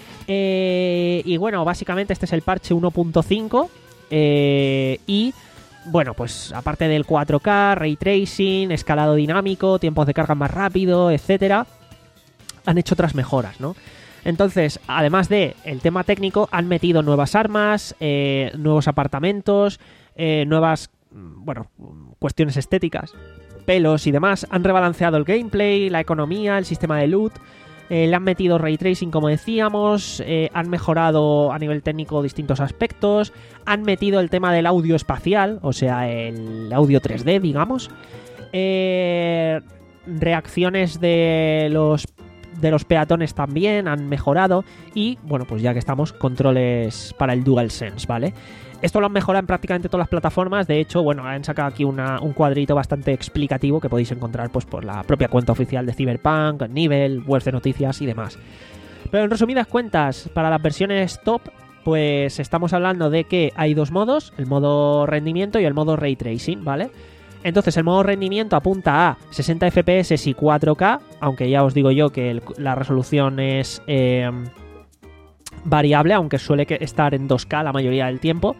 Eh, y bueno, básicamente este es el parche uno punto cinco eh, y... Bueno, pues aparte del cuatro K, Ray Tracing, escalado dinámico, tiempos de carga más rápido, etcétera, han hecho otras mejoras, ¿no? Entonces, además de el tema técnico, han metido nuevas armas, eh, nuevos apartamentos, eh, nuevas, bueno, cuestiones estéticas, pelos y demás. Han rebalanceado el gameplay, la economía, el sistema de loot. Eh, le han metido Ray Tracing, como decíamos, eh, han mejorado a nivel técnico distintos aspectos, han metido el tema del audio espacial, o sea, el audio tres D, digamos, eh, reacciones de los, de los peatones también han mejorado y, bueno, pues ya que estamos, controles para el DualSense, ¿vale? Esto lo han mejorado en prácticamente todas las plataformas. De hecho, bueno, han sacado aquí una, un cuadrito bastante explicativo que podéis encontrar pues por la propia cuenta oficial de Cyberpunk, Nivel, webs de noticias y demás. Pero en resumidas cuentas, para las versiones top, pues estamos hablando de que hay dos modos, el modo rendimiento y el modo Ray Tracing, ¿vale? Entonces el modo rendimiento apunta a sesenta F P S y cuatro K, aunque ya os digo yo que el, la resolución es... Eh, variable, aunque suele estar en dos K la mayoría del tiempo.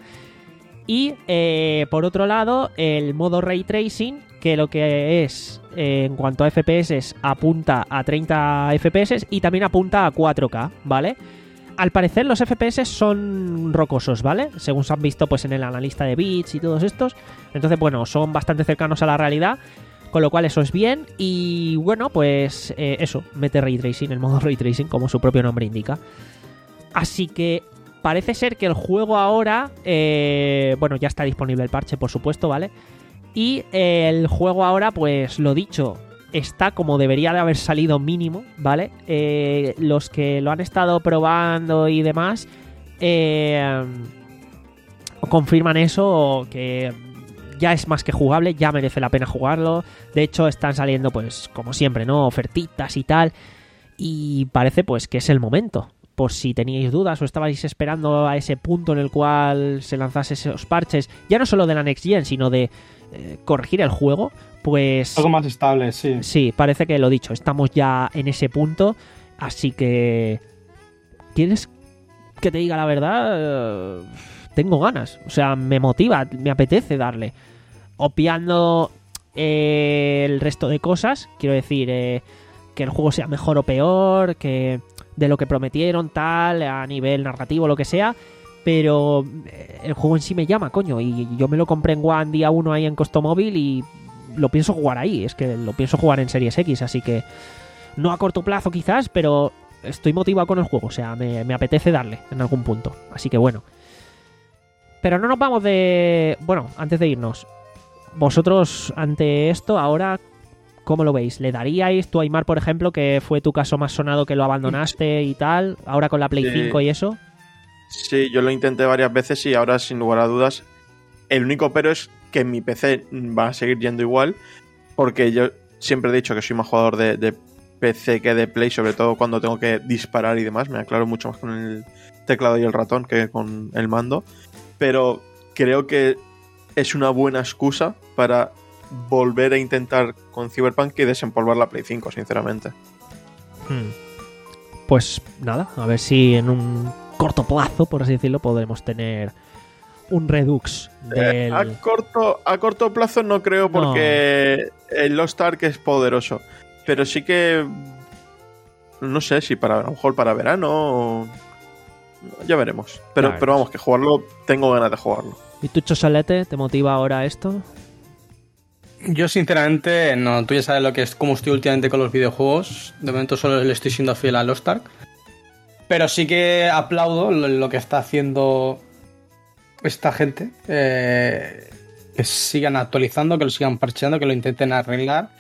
Y eh, por otro lado, el modo Ray Tracing, que lo que es eh, en cuanto a F P S apunta a treinta F P S y también apunta a cuatro K, ¿vale? Al parecer los F P S son rocosos, ¿vale? Según se han visto pues en el analista de bits y todos estos. Entonces, bueno, son bastante cercanos a la realidad, con lo cual eso es bien. Y bueno, pues eh, eso, mete Ray Tracing, el modo Ray Tracing, como su propio nombre indica. Así que parece ser que el juego ahora, eh, bueno, ya está disponible el parche, por supuesto, ¿vale? Y eh, el juego ahora, pues lo dicho, está como debería de haber salido mínimo, ¿vale? Eh, los que lo han estado probando y demás, eh, confirman eso, que ya es más que jugable, ya merece la pena jugarlo. De hecho, están saliendo, pues, como siempre, ¿no? Ofertitas y tal. Y parece, pues, que es el momento. Por si teníais dudas o estabais esperando a ese punto en el cual se lanzase esos parches, ya no solo de la Next Gen, sino de eh, corregir el juego, pues... Algo más estable, sí. Sí, parece que lo dicho, estamos ya en ese punto, así que... ¿Quieres que te diga la verdad? Eh, tengo ganas, o sea, me motiva, me apetece darle. Obviando eh, el resto de cosas, quiero decir, eh, que el juego sea mejor o peor, que... de lo que prometieron, tal, a nivel narrativo, lo que sea, pero el juego en sí me llama, coño, y yo me lo compré en One día uno ahí en Costomóvil y lo pienso jugar ahí, es que lo pienso jugar en Series X, así que no a corto plazo quizás, pero estoy motivado con el juego, o sea, me, me apetece darle en algún punto, así que bueno. Pero no nos vamos de... Bueno, antes de irnos, vosotros ante esto, ahora... ¿Cómo lo veis? ¿Le daríais? Tú, Aymar, por ejemplo, que fue tu caso más sonado que lo abandonaste y tal, ahora con la Play sí. cinco y eso. Sí, yo lo intenté varias veces y ahora, sin lugar a dudas, el único pero es que mi P C va a seguir yendo igual, porque yo siempre he dicho que soy más jugador de, de P C que de Play, sobre todo cuando tengo que disparar y demás, me aclaro mucho más con el teclado y el ratón que con el mando, pero creo que es una buena excusa para volver a intentar con Cyberpunk y desempolvar la Play cinco, sinceramente. Hmm. Pues nada, a ver si en un corto plazo, por así decirlo, podremos tener un Redux del... Eh, a, corto, a corto plazo no creo, porque no. El Lost Ark es poderoso. pero sí que no sé si para a lo mejor para verano o... ya veremos. Pero, pero vamos, que jugarlo, tengo ganas de jugarlo. ¿Y tú, Chosolete, te motiva ahora esto? Yo sinceramente no, tú ya sabes lo que es, cómo estoy últimamente con los videojuegos. De momento solo le estoy siendo fiel a Lost Ark. Pero sí que aplaudo lo, lo que está haciendo esta gente. Eh, que sigan actualizando, que lo sigan parcheando, que lo intenten arreglar.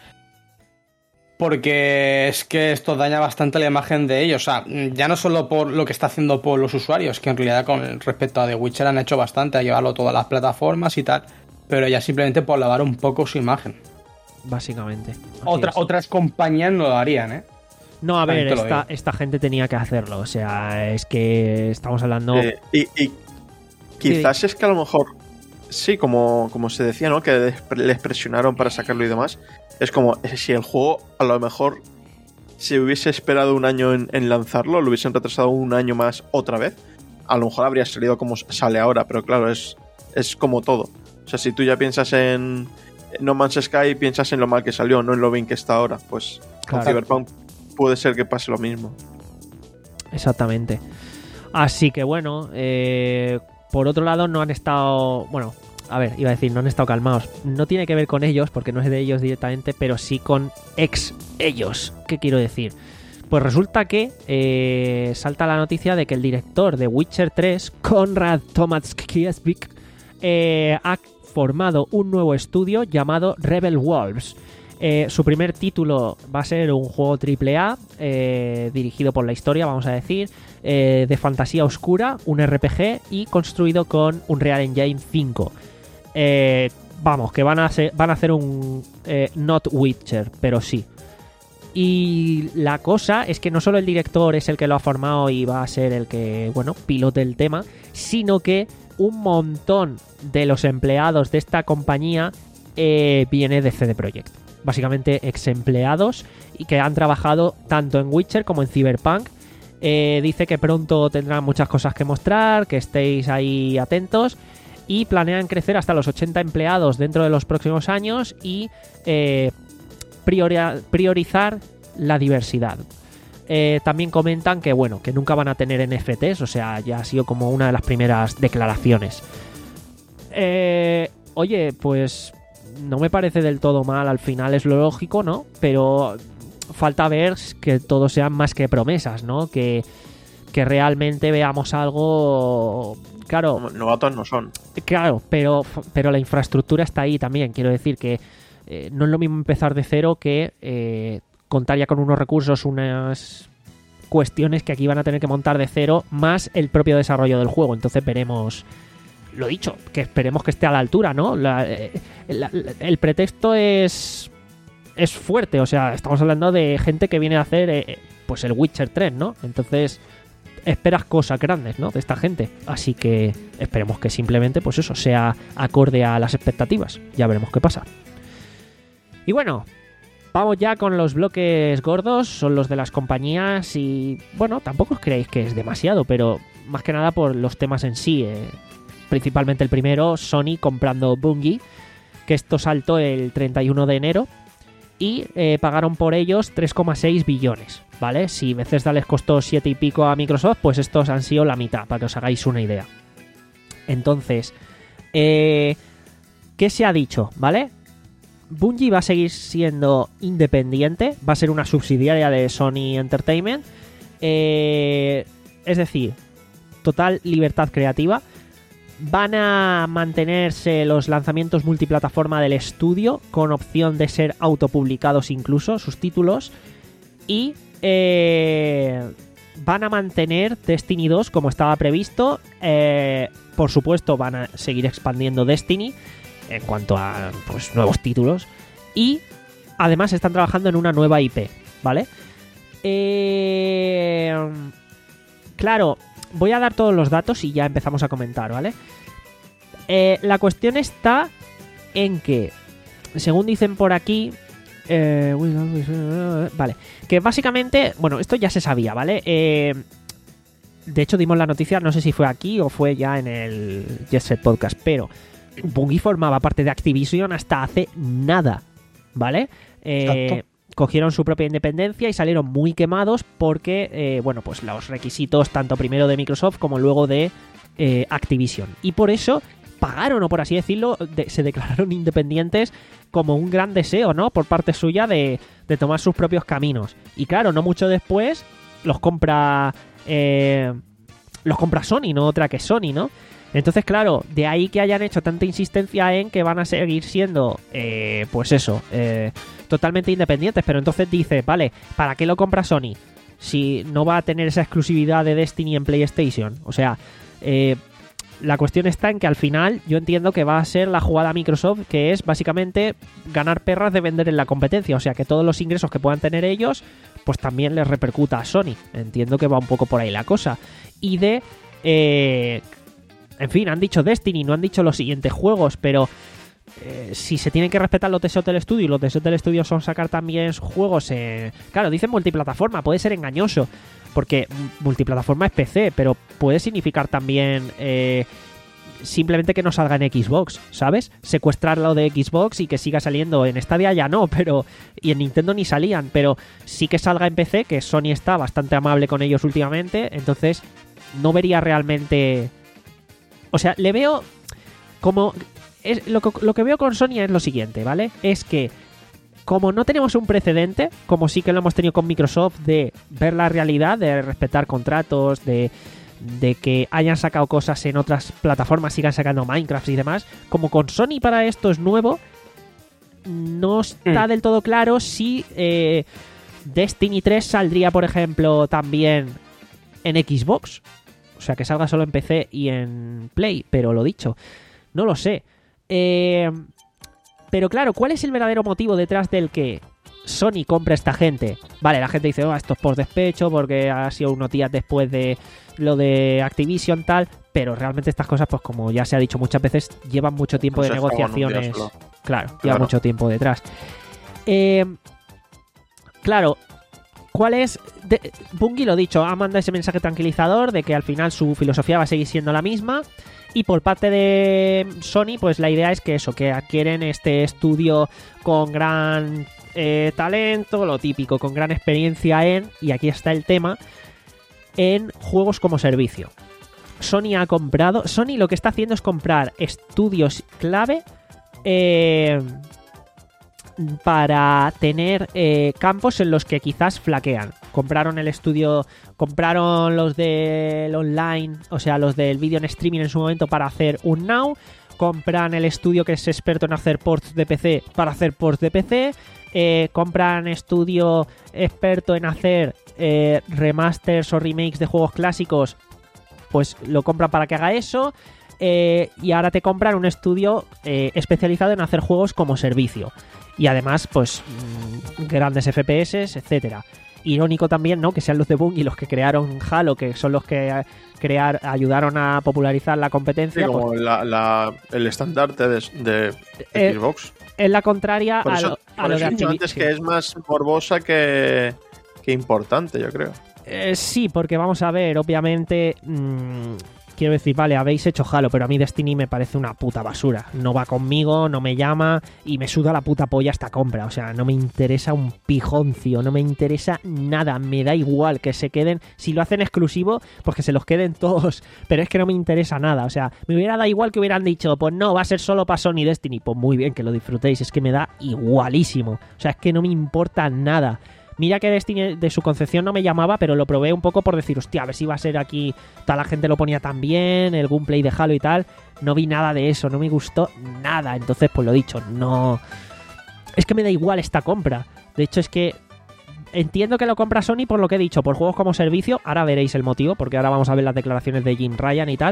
Porque es que esto daña bastante la imagen de ellos. O sea, ya no solo por lo que está haciendo por los usuarios, que en realidad con respecto a The Witcher han hecho bastante, a llevarlo a todas las plataformas y tal. Pero ya simplemente por lavar un poco su imagen. Básicamente. Otra, otras compañías no lo harían, ¿eh? No, a ver, esta, esta gente tenía que hacerlo. O sea, es que estamos hablando... Eh, y, y quizás sí. Es que a lo mejor... Sí, como, como se decía, ¿no? Que les presionaron para sacarlo y demás. Es como, si el juego a lo mejor se hubiese esperado un año en, en lanzarlo, lo hubiesen retrasado un año más otra vez, a lo mejor habría salido como sale ahora, pero claro, es, es como todo. O sea, si tú ya piensas en No Man's Sky, piensas en lo mal que salió, no en lo bien que está ahora. Pues con claro. Cyberpunk puede ser que pase lo mismo. Exactamente. Así que bueno, eh, por otro lado no han estado... Bueno, a ver, iba a decir, no han estado calmados. No tiene que ver con ellos, porque no es de ellos directamente, pero sí con ex ellos. ¿Qué quiero decir? Pues resulta que eh, salta la noticia de que el director de Witcher tres, Konrad Tomasz-Kiesbik, eh, ha formado un nuevo estudio llamado Rebel Wolves. Eh, su primer título va a ser un juego triple A, eh, dirigido por la historia, vamos a decir, eh, de fantasía oscura, un R P G y construido con Unreal Engine cinco. Eh, vamos, que van a, ser, van a hacer un eh, not Witcher, pero sí. Y la cosa es que no solo el director es el que lo ha formado y va a ser el que, bueno, pilote el tema, sino que un montón de los empleados de esta compañía eh, viene de C D Projekt. Básicamente ex empleados y que han trabajado tanto en Witcher como en Cyberpunk. Eh, dice que pronto tendrán muchas cosas que mostrar, que estéis ahí atentos, y planean crecer hasta los ochenta empleados dentro de los próximos años y eh, priori- priorizar la diversidad. Eh, también comentan que bueno, que nunca van a tener N F Ts, o sea, ya ha sido como una de las primeras declaraciones. Eh, oye, pues no me parece del todo mal, al final es lo lógico, ¿no? Pero falta ver que todo sean más que promesas, ¿no? Que, que realmente veamos algo... Claro, novatos no son. Claro, pero, pero la infraestructura está ahí también. Quiero decir que eh, no es lo mismo empezar de cero que eh, contar ya con unos recursos, unas cuestiones que aquí van a tener que montar de cero, más el propio desarrollo del juego. Entonces veremos... Lo dicho, que esperemos que esté a la altura, ¿no? La, la, la, el pretexto es es fuerte, o sea, estamos hablando de gente que viene a hacer eh, pues el Witcher tres, ¿no? Entonces esperas cosas grandes, ¿no? De esta gente, así que esperemos que simplemente, pues eso, sea acorde a las expectativas. Ya veremos qué pasa. Y bueno, vamos ya con los bloques gordos, son los de las compañías y, bueno, tampoco os creéis que es demasiado, pero más que nada por los temas en sí, eh. Principalmente el primero, Sony comprando Bungie, que esto saltó el treinta y uno de enero y eh, pagaron por ellos tres coma seis billones, ¿vale? Si Bethesda les costó siete y pico a Microsoft, pues estos han sido la mitad, para que os hagáis una idea. Entonces, eh, ¿qué se ha dicho, vale? Bungie va a seguir siendo independiente, va a ser una subsidiaria de Sony Entertainment, eh, es decir, total libertad creativa. Van a mantenerse los lanzamientos multiplataforma del estudio, con opción de ser autopublicados incluso, sus títulos. Y eh, van a mantener Destiny dos como estaba previsto. Eh, por supuesto, van a seguir expandiendo Destiny en cuanto a pues, nuevos títulos. Y además están trabajando en una nueva I P, ¿vale? Eh, claro... Voy a dar todos los datos y ya empezamos a comentar, ¿vale? Eh, la cuestión está en que, según dicen por aquí... Eh, vale, que básicamente... Bueno, esto ya se sabía, ¿vale? Eh, de hecho, dimos la noticia, no sé si fue aquí o fue ya en el Jet Set Podcast, pero Bungie formaba parte de Activision hasta hace nada, ¿vale? Eh, cogieron su propia independencia y salieron muy quemados porque, eh, bueno, pues los requisitos tanto primero de Microsoft como luego de eh, Activision. Y por eso pagaron, o por así decirlo, de, se declararon independientes como un gran deseo, ¿no? Por parte suya de, de tomar sus propios caminos. Y claro, no mucho después los compra... Eh, los compra Sony, no otra que Sony, ¿no? Entonces, claro, de ahí que hayan hecho tanta insistencia en que van a seguir siendo, eh, pues eso, eh, totalmente independientes. Pero entonces dice, vale, ¿para qué lo compra Sony? Si no va a tener esa exclusividad de Destiny en PlayStation. O sea, eh, la cuestión está en que al final yo entiendo que va a ser la jugada Microsoft, que es básicamente ganar perras de vender en la competencia. O sea, que todos los ingresos que puedan tener ellos, pues también les repercuta a Sony. Entiendo que va un poco por ahí la cosa. Y de... Eh, en fin, han dicho Destiny, no han dicho los siguientes juegos, pero eh, si se tienen que respetar los deseos del estudio, y los deseos del estudio son sacar también juegos en... Claro, dicen multiplataforma, puede ser engañoso, porque multiplataforma es P C, pero puede significar también eh, simplemente que no salga en Xbox, ¿sabes? Secuestrarlo de Xbox y que siga saliendo en Stadia ya no, pero... Y en Nintendo ni salían, pero sí que salga en P C, que Sony está bastante amable con ellos últimamente, entonces no vería realmente... O sea, le veo como... Es, lo, lo que veo con Sony es lo siguiente, ¿vale? Es que como no tenemos un precedente, como sí que lo hemos tenido con Microsoft, de ver la realidad, de respetar contratos, de, de que hayan sacado cosas en otras plataformas, sigan sacando Minecraft y demás, como con Sony para esto es nuevo, no está mm. del todo claro si eh, Destiny tres saldría, por ejemplo, también en Xbox. O sea, que salga solo en P C y en Play, pero lo dicho, no lo sé. Eh, pero claro, ¿cuál es el verdadero motivo detrás del que Sony compre a esta gente? Vale, la gente dice, oh, esto es por despecho, porque ha sido unos días después de lo de Activision, tal, pero realmente estas cosas, pues como ya se ha dicho muchas veces, llevan mucho tiempo pues de negociaciones. Claro, claro, lleva mucho tiempo detrás. Eh, claro... ¿Cuál es? De, Bungie lo dicho, ha mandado ese mensaje tranquilizador de que al final su filosofía va a seguir siendo la misma. Y por parte de Sony, pues la idea es que eso, que adquieren este estudio con gran eh, talento, lo típico, con gran experiencia en, y aquí está el tema, en juegos como servicio. Sony ha comprado, Sony lo que está haciendo es comprar estudios clave eh... para tener eh, campos en los que quizás flaquean. Compraron el estudio, compraron los del online, o sea, los del vídeo en streaming en su momento para hacer un Now, compran el estudio que es experto en hacer ports de P C para hacer ports de P C, eh, compran estudio experto en hacer eh, remasters o remakes de juegos clásicos, pues lo compran para que haga eso. Eh, y ahora te compran un estudio eh, especializado en hacer juegos como servicio. Y además, pues, mmm, grandes F P S, etcétera. Irónico también, ¿no? Que sean los de Bungie los que crearon Halo, que son los que crear, ayudaron a popularizar la competencia. Sí, como pues, la, la, el estandarte de, de eh, Xbox. Es la contraria por eso, a lo, a por lo eso de he dicho Activision. antes que es más morbosa que, que importante, yo creo. Eh, sí, porque vamos a ver, obviamente... Mmm, quiero decir, vale, habéis hecho Halo, pero a mí Destiny me parece una puta basura. No va conmigo, no me llama y me suda la puta polla esta compra. O sea, no me interesa un pijoncio, no me interesa nada. Me da igual que se queden. Si lo hacen exclusivo, pues que se los queden todos. Pero es que no me interesa nada. O sea, me hubiera dado igual que hubieran dicho, pues no, va a ser solo para Sony Destiny. Pues muy bien, que lo disfrutéis. Es que me da igualísimo. O sea, es que no me importa nada. Mira que Destiny de su concepción no me llamaba, pero lo probé un poco por decir, hostia, a ver si va a ser aquí, toda la gente lo ponía tan bien, el gameplay de Halo y tal. No vi nada de eso, no me gustó nada. Entonces, pues lo dicho, no... Es que me da igual esta compra. De hecho, es que entiendo que lo compra Sony por lo que he dicho, por juegos como servicio. Ahora veréis el motivo, porque ahora vamos a ver las declaraciones de Jim Ryan y tal.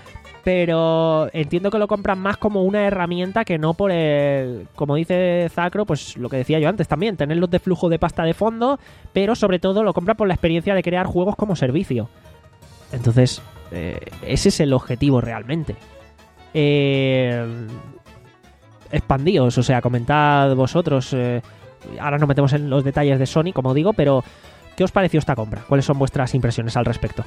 Pero entiendo que lo compran más como una herramienta que no por el... Como dice Zacro, pues lo que decía yo antes también, tenerlos de flujo de pasta de fondo, pero sobre todo lo compran por la experiencia de crear juegos como servicio. Entonces, eh, ese es el objetivo realmente. Eh, expandíos, o sea, comentad vosotros. Eh, ahora nos metemos en los detalles de Sony, como digo, pero ¿qué os pareció esta compra? ¿Cuáles son vuestras impresiones al respecto?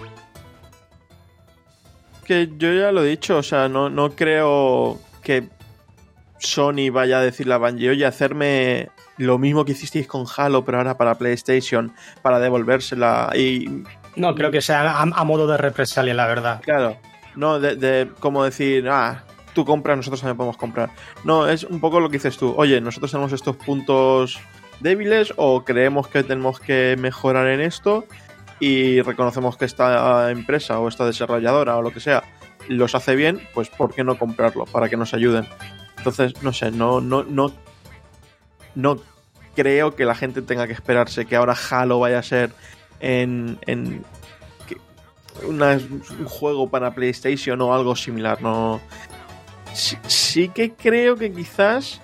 Que yo ya lo he dicho, o sea, no, no creo que Sony vaya a decirle a Bungie, oye, hacerme lo mismo que hicisteis con Halo, pero ahora para PlayStation, para devolvérsela y... No, creo que sea a, a modo de represalia, la verdad. Claro, no de, de como decir, ah, tú compras, nosotros también podemos comprar. No, es un poco lo que dices tú, oye, nosotros tenemos estos puntos débiles o creemos que tenemos que mejorar en esto y reconocemos que esta empresa o esta desarrolladora o lo que sea los hace bien, pues ¿por qué no comprarlo? Para que nos ayuden. Entonces, no sé, no, no, no, no creo que la gente tenga que esperarse que ahora Halo vaya a ser en, en que una, un juego para PlayStation o algo similar. No, sí, sí que creo que quizás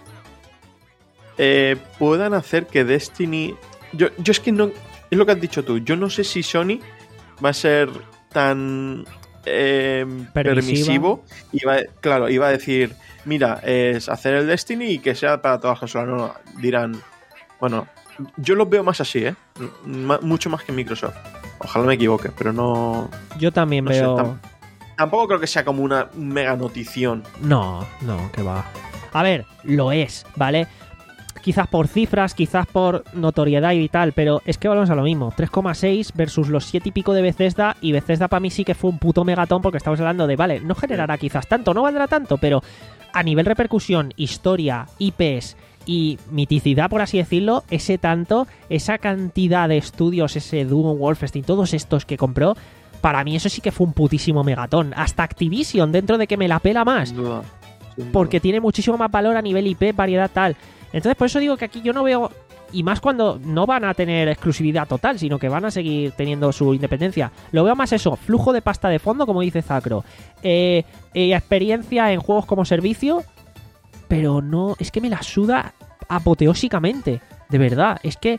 eh, puedan hacer que Destiny. Yo, yo es que no. Es lo que has dicho tú. Yo no sé si Sony va a ser tan eh, permisivo. Iba, claro, iba a decir. Mira, es hacer el Destiny y que sea para todas las consolas. No, no, dirán, bueno, yo los veo más así, ¿eh? M- mucho más que Microsoft. Ojalá me equivoque, pero no... Yo también no veo... Sé, tam- tampoco creo que sea como una mega notición. No, no, que va. A ver, lo es, ¿vale? Quizás por cifras, quizás por notoriedad y tal, pero es que volvemos a lo mismo. tres coma seis versus los siete y pico de Bethesda, y Bethesda para mí sí que fue un puto megatón porque estamos hablando de, vale, no generará quizás tanto, no valdrá tanto, pero a nivel repercusión, historia, I Pes y miticidad, por así decirlo, ese tanto, esa cantidad de estudios, ese Doom, Wolfenstein, todos estos que compró, para mí eso sí que fue un putísimo megatón. Hasta Activision, dentro de que me la pela más. Sin duda, sin duda. Porque tiene muchísimo más valor a nivel I P, variedad tal. Entonces por eso digo que aquí yo no veo, y más cuando no van a tener exclusividad total, sino que van a seguir teniendo su independencia. Lo veo más eso, flujo de pasta de fondo, como dice Zacro, eh, eh, experiencia en juegos como servicio, pero no, es que me la suda apoteósicamente, de verdad, es que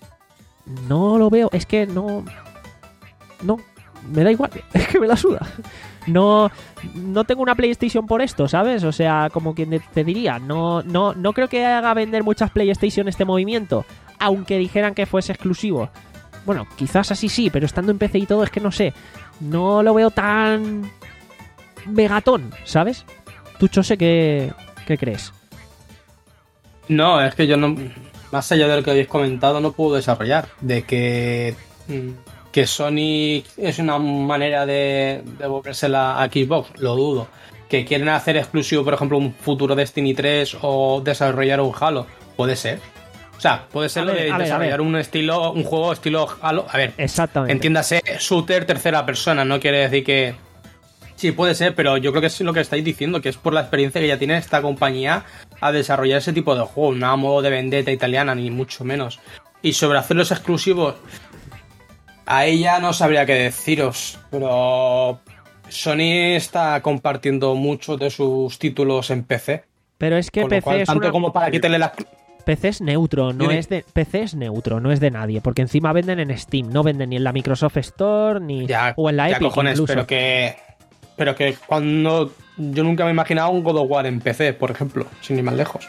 no lo veo, es que no, no, me da igual, es que me la suda. No, no tengo una PlayStation por esto, ¿sabes? O sea, como quien te diría, no, no, no creo que haga vender muchas PlayStation este movimiento, aunque dijeran que fuese exclusivo. Bueno, quizás así sí, pero estando en P C y todo, es que no sé, no lo veo tan megatón, ¿sabes? Tú, Chose, ¿qué, qué crees? No, es que yo no, más allá de lo que habéis comentado, no puedo desarrollar. De que, que Sony es una manera de devolvérsela a Xbox, lo dudo. Que quieren hacer exclusivo, por ejemplo, un futuro Destiny tres o desarrollar un Halo, puede ser. O sea, puede ser lo de ver, desarrollar ver. un estilo, un juego estilo Halo. A ver, exactamente. Entiéndase, shooter tercera persona, no quiere decir que... Sí, puede ser, pero yo creo que es lo que estáis diciendo, que es por la experiencia que ya tiene esta compañía a desarrollar ese tipo de juegos, no a modo de vendetta italiana, ni mucho menos. Y sobre hacerlos exclusivos, a ella no sabría qué deciros, pero Sony está compartiendo muchos de sus títulos en P C. Pero es que Con P C lo cual, es tanto una... como para quitarle la... P C es neutro, no Dime. es de P C es neutro, no es de nadie, porque encima venden en Steam, no venden ni en la Microsoft Store ni Ya, o en la ya Epic cojones, incluso. pero que pero que cuando yo nunca me he imaginado un God of War en P C, por ejemplo, sin ir más lejos.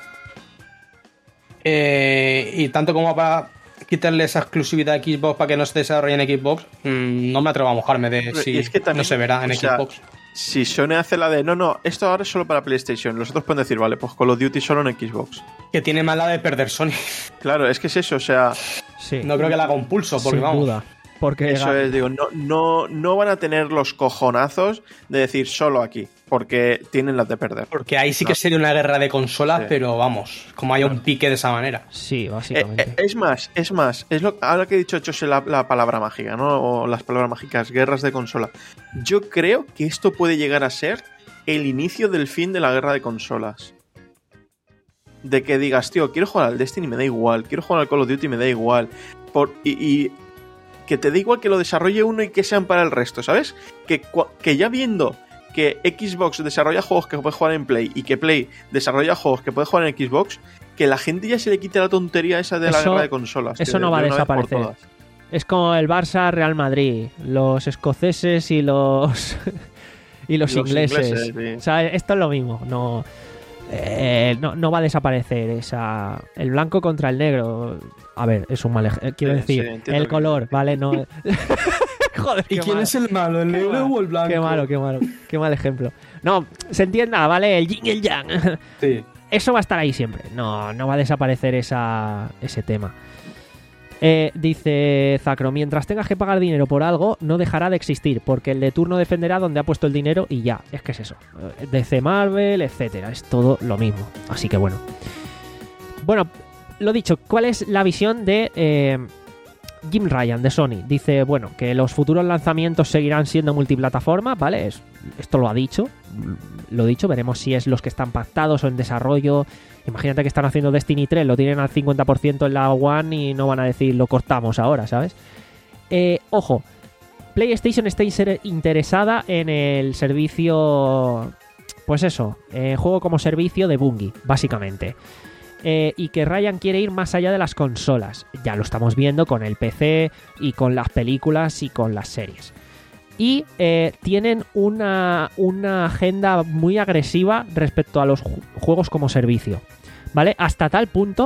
Eh, y tanto como para quitarle esa exclusividad a Xbox para que no se desarrolle en Xbox, mmm, no me atrevo a mojarme de si es que también, no se verá en o sea, Xbox. Si Sony hace la de, no, no, esto ahora es solo para PlayStation, los otros pueden decir, vale, pues Call of Duty solo en Xbox. Que tiene mala de perder Sony. Claro, es que es eso, o sea... Sí. No creo que le haga un pulso, porque Sin vamos. duda. Porque Eso es, digo, no, no, no van a tener los cojonazos de decir solo aquí, porque tienen las de perder. Porque ahí sí No. que sería una guerra de consolas, Sí. pero vamos, como haya un pique de esa manera. Sí, Eh, básicamente. eh, es más, es más, es lo, ahora que he dicho Chose la, la palabra mágica, ¿no? O las palabras mágicas, guerras de consola. Yo creo que esto puede llegar a ser el inicio del fin de la guerra de consolas. De que digas, tío, quiero jugar al Destiny, me da igual, quiero jugar al Call of Duty, me da igual. Por, y, y que te da igual que lo desarrolle uno y que sean para el resto, ¿sabes? Que, cua- que ya viendo que Xbox desarrolla juegos que puede jugar en Play y que Play desarrolla juegos que puede jugar en Xbox, que la gente ya se le quite la tontería esa de la Eso- guerra de consolas. eso tío, no de va a una vez por desaparecer. todas. Es como el Barça Real Madrid, los escoceses y los y los, Y los ingleses. ingleses, sí. O sea, esto es lo mismo, no, eh, no no va a desaparecer esa el blanco contra el negro. A ver, es un mal ej- eh, quiero Sí, decir, sí, entiendo el que- color, ¿vale? No Joder, ¿Y qué quién malo. es el malo, el Qué negro malo, o el blanco? Qué malo, qué malo, qué mal ejemplo. No, se entienda, ¿vale? El yin y el yang. Sí. eso va a estar ahí siempre. No, no va a desaparecer esa, ese tema. Eh, dice Zacro, mientras tengas que pagar dinero por algo, no dejará de existir, porque el de turno defenderá donde ha puesto el dinero y ya. Es que es eso. D C, Marvel, etcétera. Es todo lo mismo. Así que bueno. Bueno, lo dicho, ¿cuál es la visión de eh, Jim Ryan de Sony? Dice, bueno, que los futuros lanzamientos seguirán siendo multiplataforma, ¿vale? Es, esto lo ha dicho. Lo dicho, veremos si es los que están pactados o en desarrollo. Imagínate que están haciendo Destiny tres, lo tienen al cincuenta por ciento en la One y no van a decir lo cortamos ahora, ¿sabes? Eh, ojo, PlayStation está interesada en el servicio, pues eso, eh, juego como servicio de Bungie, básicamente. Eh, y que Ryan quiere ir más allá de las consolas. Ya lo estamos viendo con el P C y con las películas y con las series. Y eh, tienen una, una agenda muy agresiva respecto a los ju- juegos como servicio, ¿vale? Hasta tal punto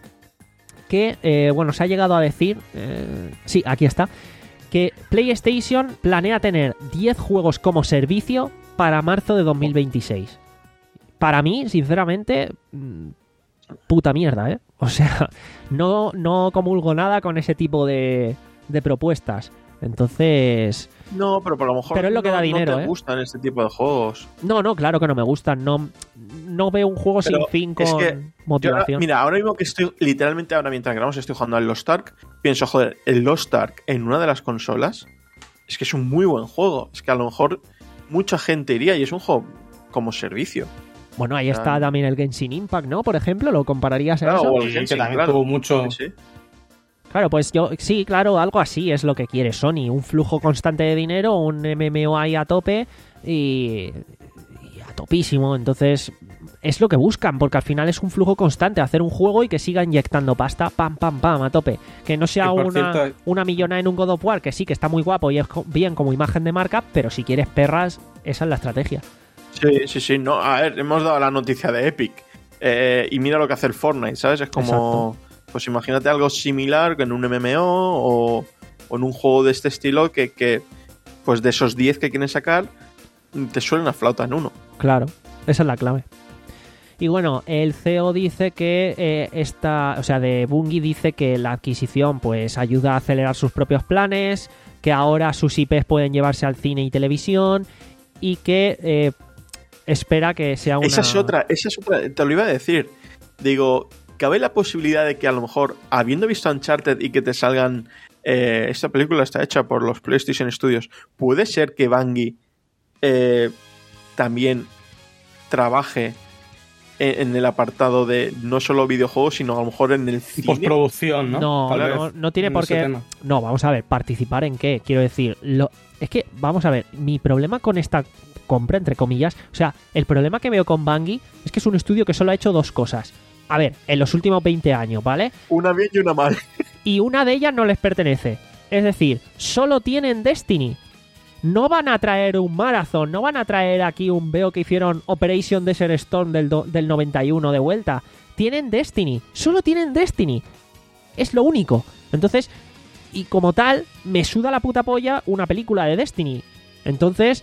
que, eh, bueno, se ha llegado a decir, eh, sí, aquí está, que PlayStation planea tener diez juegos como servicio para marzo de dos mil veintiséis. Para mí, sinceramente, puta mierda, ¿eh? O sea, no, no comulgo nada con ese tipo de, de propuestas. Entonces... No, pero por lo mejor pero es lo que no, da dinero, no te ¿eh? gustan este tipo de juegos. No, no, claro que no me gustan. No, no veo un juego Pero sin fin con es que motivación. Yo, mira, ahora mismo que estoy, literalmente ahora mientras grabamos estoy jugando al Lost Ark, pienso, joder, el Lost Ark en una de las consolas es que es un muy buen juego. Es que a lo mejor mucha gente iría y es un juego como servicio. Bueno, ahí está también el Genshin Impact, ¿no? Por ejemplo, ¿lo compararías a Claro, eso? o el Sí, Genshin, que también claro. tuvo mucho... Sí, sí. Claro, pues yo, sí, claro, algo así es lo que quiere Sony. Un flujo constante de dinero, un M M O ahí a tope y, y a topísimo. Entonces, es lo que buscan, porque al final es un flujo constante. Hacer un juego y que siga inyectando pasta, pam, pam, pam, a tope. Que no sea Que, por una, cierto, una millonada en un God of War, que sí, que está muy guapo y es co- bien como imagen de marca, pero si quieres perras, esa es la estrategia. Sí, sí, sí. No, a ver, hemos dado la noticia de Epic. Eh, y mira lo que hace el Fortnite, ¿sabes? Es como... Exacto. Pues imagínate algo similar en un M M O o, o en un juego de este estilo que, que pues de esos diez que quieren sacar, te suelen a flauta en uno. Claro, esa es la clave. Y bueno, el C E O dice que eh, esta, o sea, de Bungie dice que la adquisición pues ayuda a acelerar sus propios planes, que ahora sus I Pes pueden llevarse al cine y televisión y que eh, espera que sea una... Esa es otra, esa es otra, te lo iba a decir. Digo, ¿cabe la posibilidad de que a lo mejor, habiendo visto Uncharted y que te salgan... Eh, esta película está hecha por los PlayStation Studios, ¿puede ser que Bungie eh, también trabaje en, en el apartado de no solo videojuegos, sino a lo mejor en el cine? Postproducción, ¿no? No, Tal no, vez, no tiene en por ese qué... tema. No, vamos a ver, ¿participar en qué? Quiero decir, lo... es que, vamos a ver, mi problema con esta compra, entre comillas, o sea, el problema que veo con Bungie es que es un estudio que solo ha hecho dos cosas. A ver, en los últimos veinte años, ¿vale? Una bien y una mal. Y una de ellas no les pertenece. Es decir, solo tienen Destiny. No van a traer un Marathon, no van a traer aquí un... Veo que hicieron Operation Desert Storm del, do, del noventa y uno de vuelta. Tienen Destiny, solo tienen Destiny. Es lo único. Entonces, y como tal, me suda la puta polla una película de Destiny. Entonces...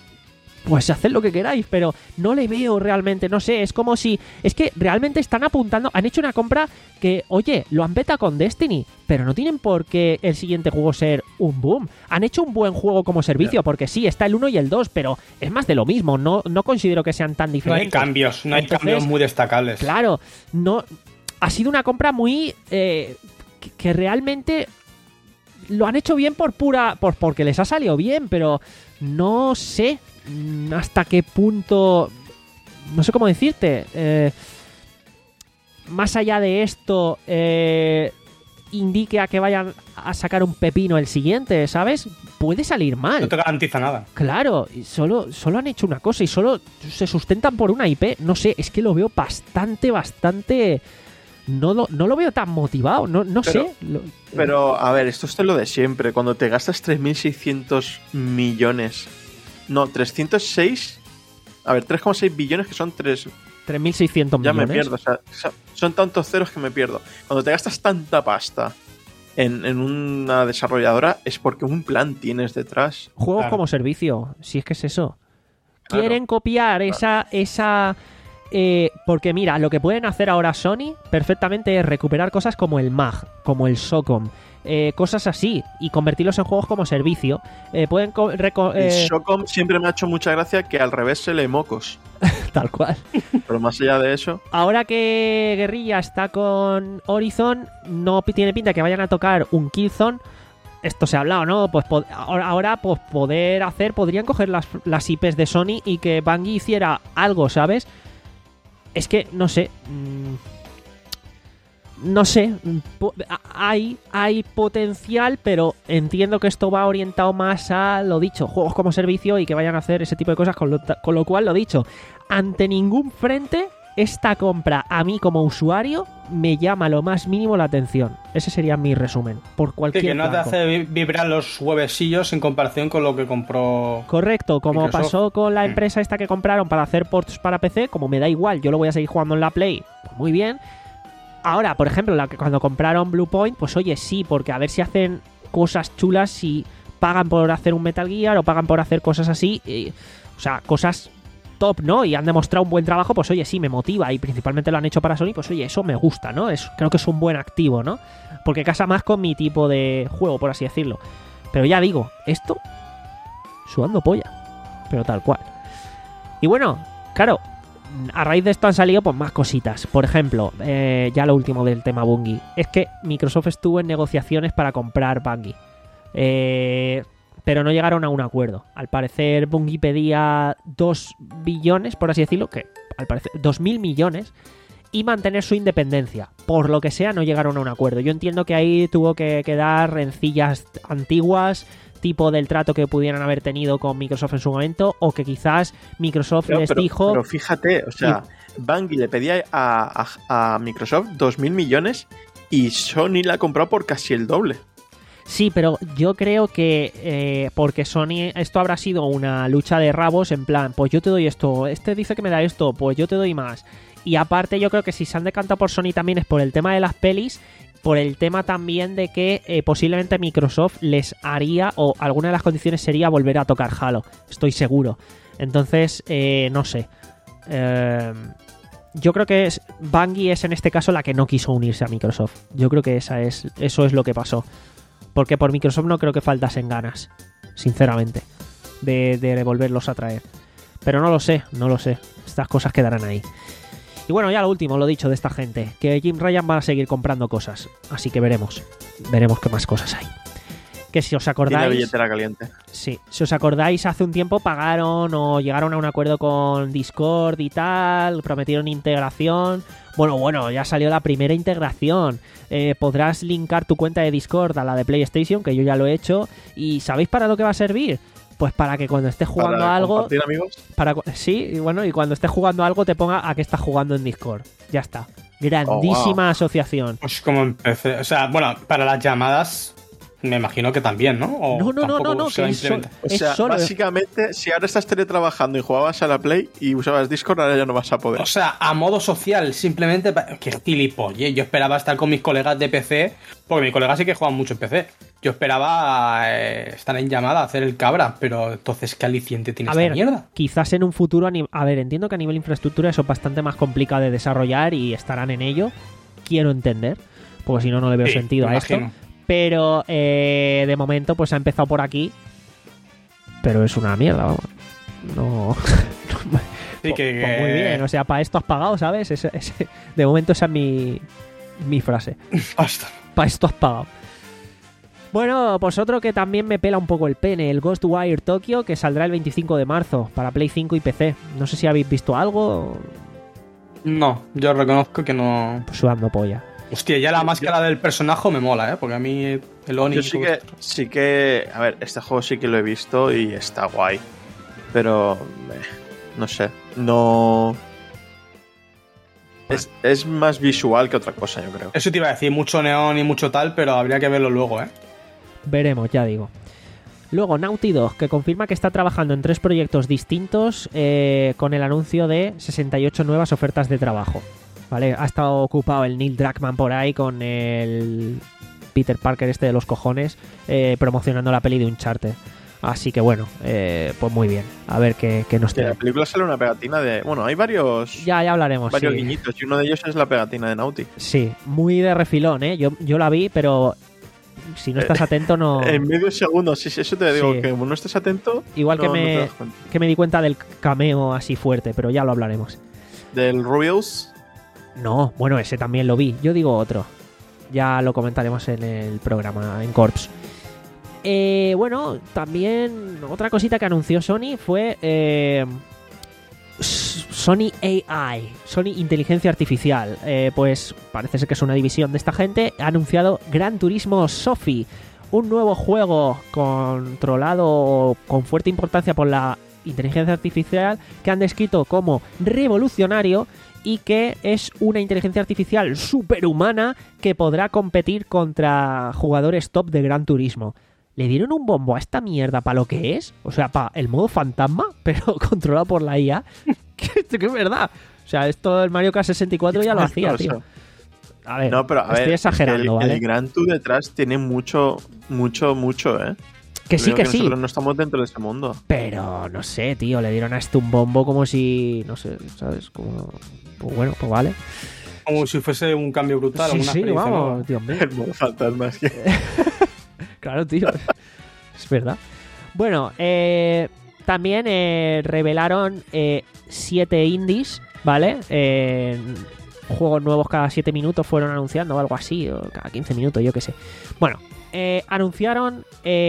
pues haced lo que queráis, pero no le veo realmente, no sé, es como si... Es que realmente están apuntando, han hecho una compra que, oye, lo han petado con Destiny, pero no tienen por qué el siguiente juego ser un boom. Han hecho un buen juego como servicio, porque sí, está el uno y el dos, pero es más de lo mismo, no, no considero que sean tan No diferentes. hay cambios, no hay Entonces, cambios muy destacables. Claro, no... Ha sido una compra muy... Eh, que, que realmente... Lo han hecho bien por pura... Por, porque les ha salido bien, pero no sé hasta qué punto, no sé cómo decirte, eh, más allá de esto, eh, indique a que vayan a sacar un pepino el siguiente, ¿sabes? Puede salir mal. No te garantiza nada. Claro, y solo, solo han hecho una cosa y solo se sustentan por una I P. No sé, es que lo veo bastante, bastante... No lo, no lo veo tan motivado, no, no Pero- sé. Lo- Pero, a ver, esto es lo de siempre. Cuando te gastas tres mil seiscientos millones... No, trescientos seis... A ver, tres coma seis billones que son tres... tres mil seiscientos Ya millones. me pierdo, o sea, so- son tantos ceros que me pierdo. Cuando te gastas tanta pasta en, en una desarrolladora es porque un plan tienes detrás. Juegos Claro. como servicio, si es que es eso. Claro. Quieren copiar esa, esa, Eh, porque mira, lo que pueden hacer ahora Sony perfectamente es recuperar cosas como el M A G, como el SOCOM, eh, cosas así, y convertirlos en juegos como servicio. Eh, pueden co- reco- El eh, SOCOM siempre me ha hecho mucha gracia que al revés se lee mocos. tal cual. Pero más allá de eso... Ahora que Guerrilla está con Horizon, no p- tiene pinta que vayan a tocar un Killzone. Esto se ha hablado, ¿no? Pues po- ahora, ahora, pues poder hacer, podrían coger las, las I Pes de Sony y que Bungie hiciera algo, ¿sabes? Es que, no sé. Mmm, no sé. Po- hay, hay potencial, pero entiendo que esto va orientado más a, lo dicho, juegos como servicio y que vayan a hacer ese tipo de cosas. Con lo, con lo cual, lo dicho, ante ningún frente, esta compra a mí como usuario me llama lo más mínimo la atención. Ese sería mi resumen. Por cualquier Sí, que no te blanco. hace vi- vibrar los huevecillos en comparación con lo que compró. Correcto, como Microsoft. pasó con la Mm. empresa esta que compraron para hacer ports para P C, como me da igual, yo lo voy a seguir jugando en la Play, pues muy bien. Ahora, por ejemplo, la que cuando compraron Bluepoint, pues oye, sí, porque a ver si hacen cosas chulas, si pagan por hacer un Metal Gear o pagan por hacer cosas así, y, o sea, cosas top, ¿no? Y han demostrado un buen trabajo, pues oye, sí, me motiva, y principalmente lo han hecho para Sony, pues oye, eso me gusta, ¿no? Es, creo que es un buen activo, ¿no? Porque casa más con mi tipo de juego, por así decirlo. Pero ya digo, esto, sudando polla, pero tal cual. Y bueno, claro, a raíz de esto han salido pues más cositas. Por ejemplo, eh, ya lo último del tema Bungie, es que Microsoft estuvo en negociaciones para comprar Bungie. Eh... Pero no llegaron a un acuerdo. Al parecer Bungie pedía dos billones, por así decirlo, que al parecer dos mil millones, y mantener su independencia. Por lo que sea, no llegaron a un acuerdo. Yo entiendo que ahí tuvo que quedar rencillas antiguas, tipo del trato que pudieran haber tenido con Microsoft en su momento, o que quizás Microsoft Pero, les pero- dijo... pero fíjate, o sea, Bungie le pedía a, a- a Microsoft dos mil millones y Sony la ha comprado por casi el doble. Sí, pero yo creo que eh, porque Sony, esto habrá sido una lucha de rabos en plan, pues yo te doy esto, este dice que me da esto, pues yo te doy más. Y aparte yo creo que si se han decantado por Sony también es por el tema de las pelis, por el tema también de que eh, posiblemente Microsoft les haría, o alguna de las condiciones sería volver a tocar Halo, estoy seguro. Entonces, eh, no sé. Eh, yo creo que es, Bungie es en este caso la que no quiso unirse a Microsoft. Yo creo que esa es, eso es lo que pasó. Porque por Microsoft no creo que faltasen ganas, sinceramente, de, de volverlos a traer. Pero no lo sé, no lo sé. Estas cosas quedarán ahí. Y bueno, ya lo último, lo dicho de esta gente, que Jim Ryan va a seguir comprando cosas. Así que veremos. Veremos qué más cosas hay. Que si os Tiene acordáis... billetera caliente. Sí, si os acordáis, hace un tiempo pagaron o llegaron a un acuerdo con Discord y tal, prometieron integración. Bueno, bueno, ya salió la primera integración. Eh, podrás linkar tu cuenta de Discord a la de PlayStation, que yo ya lo he hecho. ¿Y sabéis para lo que va a servir? Pues para que cuando estés jugando Para algo... compartir, amigos. Para, sí, y bueno, y cuando estés jugando algo te ponga a que estás jugando en Discord. Ya está. Grandísima Oh, wow. asociación. Pues como empecé. O sea, bueno, para las llamadas, me imagino que también, ¿no? O No, no, no, tampoco no, no, se va que a es, so- implementar. O es sea, solo... básicamente, si ahora estás teletrabajando y jugabas a la Play y usabas Discord, ahora ya no vas a poder. O sea, a modo social, simplemente. pa- ¡Qué gilipolle! Yo esperaba estar con mis colegas de P C, porque mis colegas sí que juegan mucho en P C. Yo esperaba eh, estar en llamada, hacer el cabra, pero entonces, ¿qué aliciente tiene A esta ver, mierda? quizás en un futuro... a ni- A ver, entiendo que a nivel infraestructura eso es bastante más complicado de desarrollar y estarán en ello. Quiero entender, porque si no, no le veo Sí, sentido me a esto. imagino. Pero eh, de momento pues ha empezado por aquí. Pero es una mierda, vamos. No... Sí, que, Pues muy bien, o sea, para esto has pagado, ¿sabes? Ese- ese- de momento esa es mi, mi frase. Basta. Para esto has pagado. Bueno, pues otro que también me pela un poco el pene, el Ghostwire Tokyo, que saldrá el veinticinco de marzo para Play cinco y P C. No sé si habéis visto algo. No, yo reconozco que no. Pues sudando polla. Hostia, ya la máscara del personaje me mola, ¿eh? Porque a mí el Oni. Yo sí que, sí que, a ver, este juego sí que lo he visto y está guay, pero eh, no sé, no es, es más visual que otra cosa, yo creo. Eso te iba a decir, mucho neón y mucho tal, pero habría que verlo luego, ¿eh? Veremos, ya digo. Luego, Naughty Dog, que confirma que está trabajando en tres proyectos distintos eh, con el anuncio de sesenta y ocho nuevas ofertas de trabajo. ¿Vale? Ha estado ocupado el Neil Druckmann por ahí con el Peter Parker este de los cojones eh, promocionando la peli de Uncharted. Así que bueno, eh, pues muy bien. A ver qué, qué nos Que trae. la película sale una pegatina de... Bueno, hay varios... Ya, ya hablaremos. Varios Sí. guiñitos y uno de ellos es la pegatina de Naughty. Sí, muy de refilón, ¿eh? Yo, yo la vi, pero si no estás atento no... En medio segundo, sí, sí, eso te digo, Sí. que como no estés atento... Igual que, no- no te me, das cuenta. que me di cuenta del cameo así fuerte, pero ya lo hablaremos. Del Rubius... No, bueno, ese también lo vi. Yo digo otro. Ya lo comentaremos en el programa, en Corps. Eh, bueno, también otra cosita que anunció Sony fue eh, S- Sony A I, Sony Inteligencia Artificial. Eh, pues parece ser que es una división de esta gente. Ha anunciado Gran Turismo Sophie, un nuevo juego controlado con fuerte importancia por la inteligencia artificial que han descrito como revolucionario y que es una inteligencia artificial superhumana que podrá competir contra jugadores top de Gran Turismo. ¿Le dieron un bombo a esta mierda para lo que es? O sea, para el modo fantasma, pero controlado por la I A. que, que es verdad. O sea, esto el Mario Kart sesenta y cuatro ya lo hacía, tío. A ver, No, pero a estoy ver, exagerando, el, ¿vale? el Gran Tour detrás tiene mucho, mucho, mucho, ¿eh? Que sí, Creo que sí. Nosotros no estamos dentro de ese mundo. Pero no sé, tío, le dieron a esto un bombo como si, no sé, ¿sabes? Como, pues bueno, pues vale. Como si fuese un cambio brutal. Sí, una sí, experiencia vamos, nueva. Dios mío. El modo fantasma es que... Claro, tío. Es verdad. Bueno, eh, también eh, revelaron eh, siete indies, ¿vale? Eh, juegos nuevos cada siete minutos fueron anunciando o algo así, o cada quince minutos, yo qué sé. Bueno, eh, anunciaron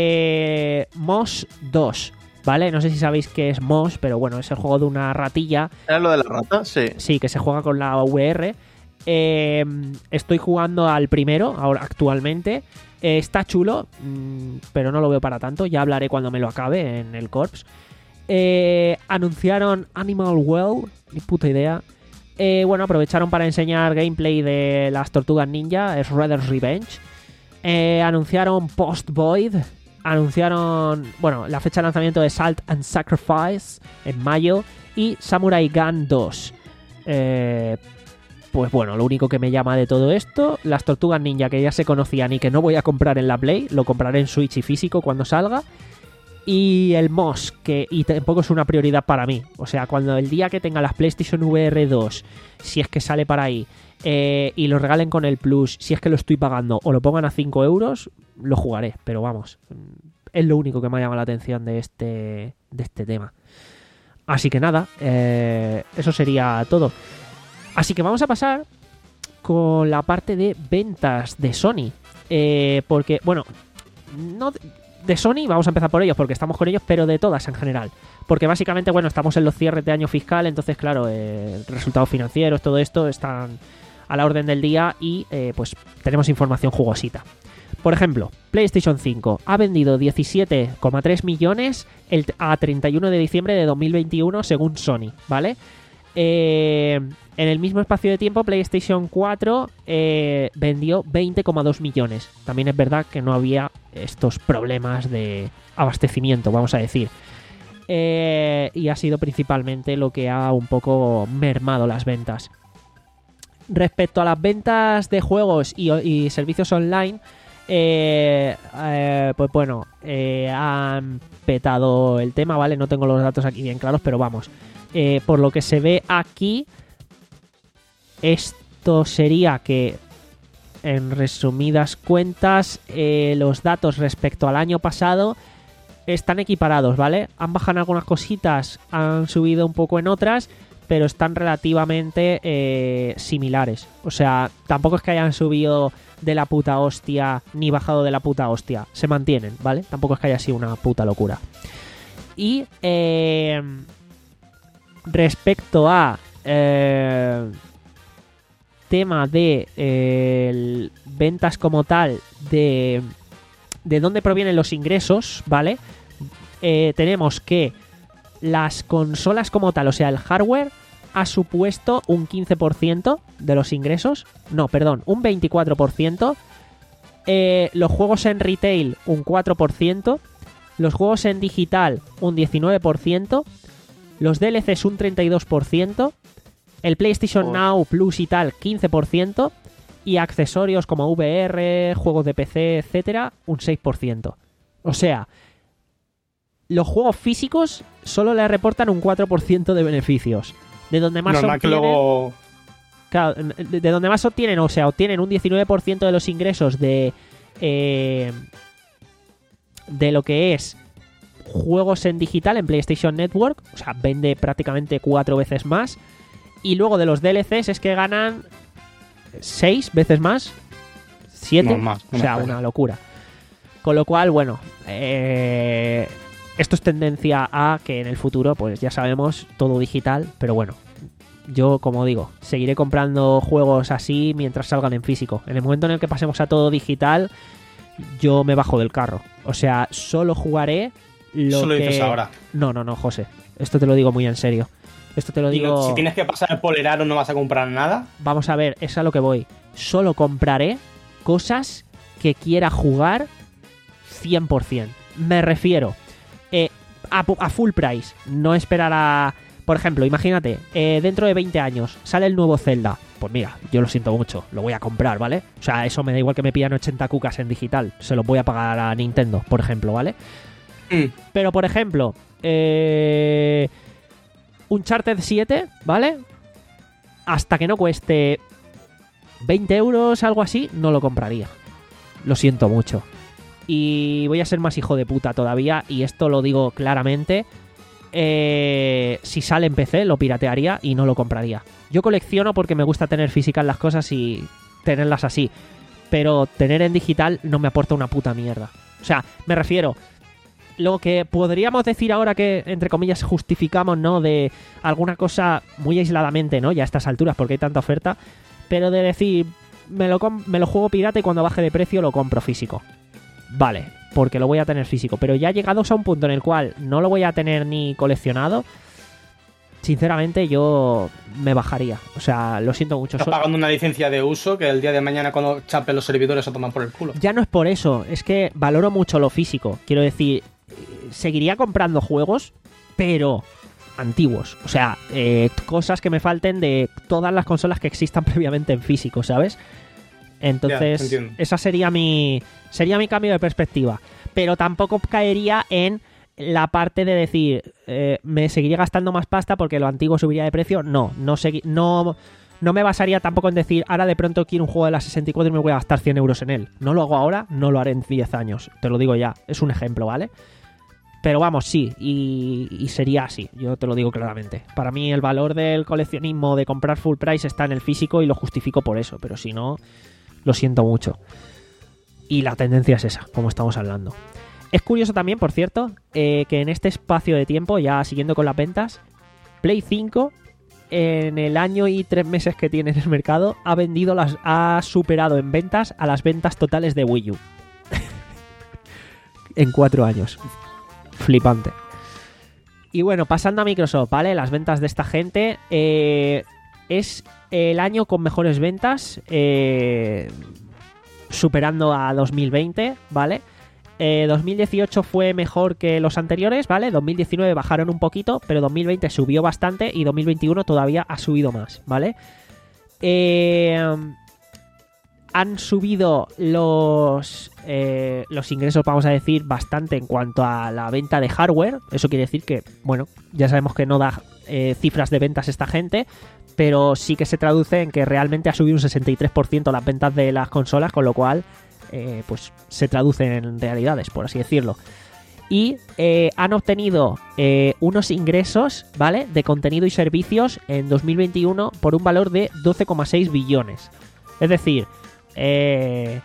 eh, Moss dos, ¿vale? No sé si sabéis qué es Moss, pero bueno, es el juego de una ratilla. ¿Era lo de la rata? Sí. Sí, que se juega con la V R. Eh, estoy jugando al primero, ahora actualmente. Eh, está chulo, mmm, pero no lo veo para tanto. Ya hablaré cuando me lo acabe en el Corps. Eh, anunciaron Animal World, ni puta idea. Eh, bueno, aprovecharon para enseñar gameplay de las Tortugas Ninja, es Shredder's Revenge. Eh, anunciaron Post Void. Anunciaron, bueno, la fecha de lanzamiento de Salt and Sacrifice en mayo. Y Samurai Gun dos. Eh, pues bueno, lo único que me llama de todo esto, las Tortugas Ninja que ya se conocían y que no voy a comprar en la Play, lo compraré en Switch y físico cuando salga. Y el Moss, que y tampoco es una prioridad para mí. O sea, cuando el día que tenga las PlayStation V R dos, si es que sale para ahí, eh, y lo regalen con el Plus, si es que lo estoy pagando, o lo pongan a cinco euros, lo jugaré. Pero vamos, es lo único que me ha llamado la atención de este, de este tema. Así que nada, eh, eso sería todo. Así que vamos a pasar con la parte de ventas de Sony. Eh, porque, bueno, no de Sony, vamos a empezar por ellos porque estamos con ellos, pero de todas en general. Porque básicamente, bueno, estamos en los cierres de año fiscal, entonces, claro, eh, resultados financieros, todo esto están a la orden del día y eh, pues tenemos información jugosita. Por ejemplo, PlayStation cinco ha vendido diecisiete coma tres millones el, a treinta y uno de diciembre de dos mil veintiuno según Sony, ¿vale? Eh, en el mismo espacio de tiempo, PlayStation cuatro eh, vendió veinte coma dos millones. También es verdad que no había estos problemas de abastecimiento, vamos a decir. Eh, y ha sido principalmente lo que ha un poco mermado las ventas. Respecto a las ventas de juegos y, y servicios online, eh, eh, pues bueno, eh, han petado el tema, ¿vale? No tengo los datos aquí bien claros, pero vamos. Eh, por lo que se ve aquí, esto sería que, en resumidas cuentas, eh, los datos respecto al año pasado están equiparados, ¿vale? Han bajado en algunas cositas, han subido un poco en otras, pero están relativamente eh, similares. O sea, tampoco es que hayan subido de la puta hostia ni bajado de la puta hostia. Se mantienen, ¿vale? Tampoco es que haya sido una puta locura. Y eh, respecto a eh, tema de eh, ventas como tal, de, de dónde provienen los ingresos, ¿vale? Eh, tenemos que las consolas como tal, o sea, el hardware ha supuesto un quince por ciento de los ingresos. No, perdón, un veinticuatro por ciento. Eh, los juegos en retail, un cuatro por ciento. Los juegos en digital, un diecinueve por ciento. Los D L Cs, un treinta y dos por ciento. El PlayStation oh. Now Plus y tal, quince por ciento. Y accesorios como V R, juegos de P C, etcétera, un seis por ciento. O sea, los juegos físicos solo le reportan un cuatro por ciento de beneficios. De donde más Normal obtienen, que luego... claro, de, de donde más obtienen, o sea, obtienen un diecinueve por ciento de los ingresos de eh, de lo que es juegos en digital en PlayStation Network, o sea, vende prácticamente cuatro veces más. Y luego de los D L Cs es que ganan seis veces más, siete, No, más, o sea, más, una locura. Con lo cual, bueno, eh, esto es tendencia a que en el futuro, pues ya sabemos, todo digital, pero bueno, yo, como digo, seguiré comprando juegos así mientras salgan en físico. En el momento en el que pasemos a todo digital, yo me bajo del carro. O sea, solo jugaré lo Solo que... dices ahora. No, no, no, José. Esto te lo digo muy en serio. Esto te lo Digo, digo... si tienes que pasar el poleraro no vas a comprar nada. Vamos a ver, es a lo que voy. Solo compraré cosas que quiera jugar cien por ciento. Me refiero eh, a, a full price. No esperar a... Por ejemplo, imagínate, eh, dentro de veinte años sale el nuevo Zelda. Pues mira, yo lo siento mucho, lo voy a comprar, ¿vale? O sea, eso me da igual que me pidan ochenta cucas en digital. Se los voy a pagar a Nintendo, por ejemplo, ¿vale? Mm. Pero, por ejemplo, eh... Uncharted siete, ¿vale? Hasta que no cueste veinte euros, algo así, no lo compraría. Lo siento mucho. Y voy a ser más hijo de puta todavía, y esto lo digo claramente. Eh, si sale en P C, lo piratearía y no lo compraría. Yo colecciono porque me gusta tener físicas las cosas y tenerlas así. Pero tener en digital no me aporta una puta mierda. O sea, me refiero... Lo que podríamos decir ahora que, entre comillas, justificamos, ¿no? De alguna cosa muy aisladamente, ¿no? Ya a estas alturas, porque hay tanta oferta. Pero de decir, me lo, me lo juego pirata y cuando baje de precio lo compro físico. Vale, porque lo voy a tener físico. Pero ya llegados a un punto en el cual no lo voy a tener ni coleccionado, sinceramente yo me bajaría. O sea, lo siento mucho. Estás pagando una licencia de uso que el día de mañana cuando chapen los servidores se toman por el culo. Ya no es por eso, es que valoro mucho lo físico. Quiero decir... Seguiría comprando juegos, pero antiguos. O sea, eh, cosas que me falten de todas las consolas que existan previamente en físico, ¿sabes? Entonces, Ya, esa sería mi sería mi cambio de perspectiva. Pero tampoco caería en la parte de decir, eh, me seguiría gastando más pasta porque lo antiguo subiría de precio. No, no, segui- no, no me basaría tampoco en decir, ahora de pronto quiero un juego de la sesenta y cuatro y me voy a gastar cien euros en él. No lo hago ahora, no lo haré en diez años. Te lo digo ya, es un ejemplo, ¿vale? Pero vamos, sí, y, y sería así, yo te lo digo claramente. Para mí el valor del coleccionismo de comprar full price está en el físico y lo justifico por eso, pero si no, lo siento mucho. Y la tendencia es esa, como estamos hablando. Es curioso también, por cierto, eh, que en este espacio de tiempo, ya siguiendo con las ventas, Play cinco, en el año y tres meses que tiene en el mercado, ha vendido las, ha superado en ventas a las ventas totales de Wii U. En cuatro años. Flipante. Y bueno, pasando a Microsoft, ¿vale? Las ventas de esta gente. Eh, es el año con mejores ventas. Eh, superando a dos mil veinte, ¿vale? Eh, dos mil dieciocho fue mejor que los anteriores, ¿vale? dos mil diecinueve bajaron un poquito, pero dos mil veinte subió bastante y dos mil veintiuno todavía ha subido más, ¿vale? Eh... Han subido los eh, los ingresos, vamos a decir, bastante en cuanto a la venta de hardware. Eso quiere decir que, bueno, ya sabemos que no da eh, cifras de ventas esta gente, pero sí que se traduce en que realmente ha subido un sesenta y tres por ciento las ventas de las consolas, con lo cual, eh, pues se traduce en realidades, por así decirlo. Y eh, han obtenido eh, unos ingresos, ¿vale?, de contenido y servicios en dos mil veintiuno por un valor de doce coma seis billones. Es decir... Eh,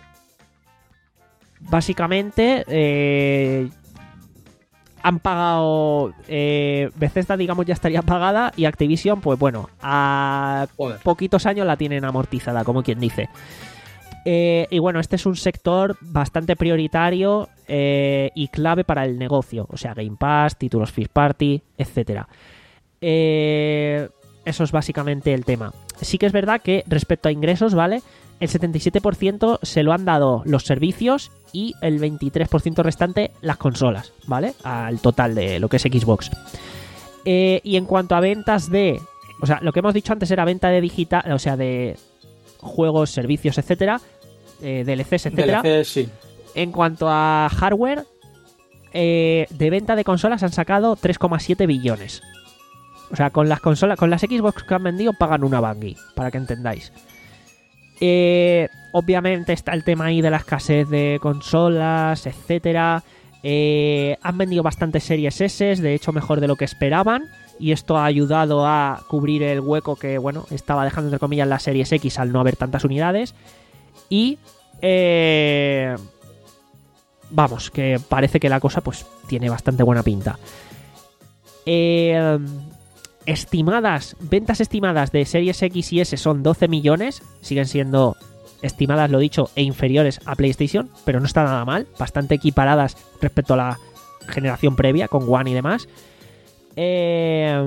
básicamente eh, han pagado eh, Bethesda, digamos, ya estaría pagada, y Activision, pues bueno, a Joder. poquitos años la tienen amortizada, como quien dice. Eh, y bueno, este es un sector bastante prioritario eh, y clave para el negocio, o sea, Game Pass, títulos first party, etcétera. Eh, eso es básicamente el tema. Sí que es verdad que respecto a ingresos, ¿vale?, el setenta y siete por ciento se lo han dado los servicios y el veintitrés por ciento restante las consolas, ¿vale?, al total de lo que es Xbox. Eh, y en cuanto a ventas de... O sea, lo que hemos dicho antes era venta de digital, o sea, de juegos, servicios, etcétera, eh, D L Cs, etcétera. D L C, sí. En cuanto a hardware, eh, de venta de consolas han sacado tres coma siete billones. O sea, con las consolas, con las Xbox que han vendido pagan una bangui, para que entendáis. Eh, obviamente está el tema ahí de la escasez de consolas, etcétera. Eh, han vendido bastantes Series S, de hecho mejor de lo que esperaban, y esto ha ayudado a cubrir el hueco que, bueno, estaba dejando entre comillas la Series X al no haber tantas unidades. Y eh, vamos, que parece que la cosa pues tiene bastante buena pinta. Eh, estimadas, ventas estimadas de Series X y S son doce millones, siguen siendo estimadas, lo dicho, e inferiores a PlayStation, pero no está nada mal, bastante equiparadas respecto a la generación previa con One y demás. Eh,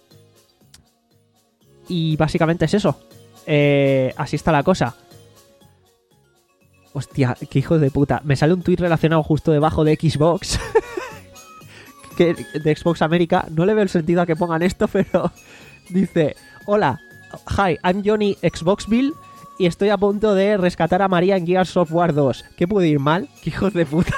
y básicamente es eso. Eh, así está la cosa. Hostia, qué hijo de puta. Me sale un tuit relacionado justo debajo de Xbox. que, de Xbox América. No le veo el sentido a que pongan esto, pero dice: hola, hi, I'm Johnny Xboxville y estoy a punto de rescatar a María en Gears of War dos. ¿Qué puede ir mal? ¡Qué hijos de puta!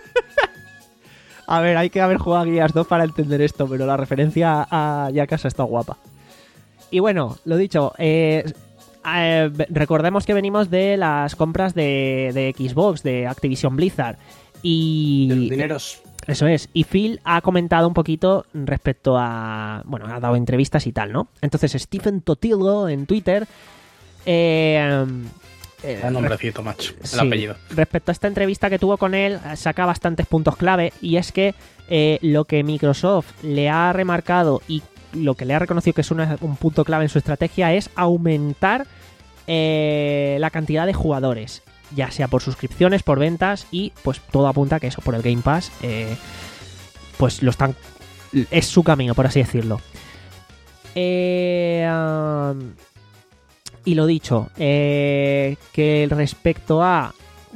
A ver, hay que haber jugado a Gears dos para entender esto, pero la referencia a Yakas está guapa. Y bueno, lo dicho, eh, eh, recordemos que venimos de las compras de, de Xbox, de Activision Blizzard. Y de los dineros. Eso es. Y Phil ha comentado un poquito respecto a... Bueno, ha dado entrevistas y tal, ¿no? Entonces, Stephen Totillo en Twitter... Eh, Eh, el nombrecito, macho, el sí, apellido. Respecto a esta entrevista que tuvo con él, saca bastantes puntos clave, y es que eh, lo que Microsoft le ha remarcado y lo que le ha reconocido que es una, un punto clave en su estrategia es aumentar eh, la cantidad de jugadores, ya sea por suscripciones, por ventas, y pues todo apunta a que eso, por el Game Pass, eh, pues lo están, es su camino, por así decirlo. Eh... Um, Y lo dicho, eh, que respecto a...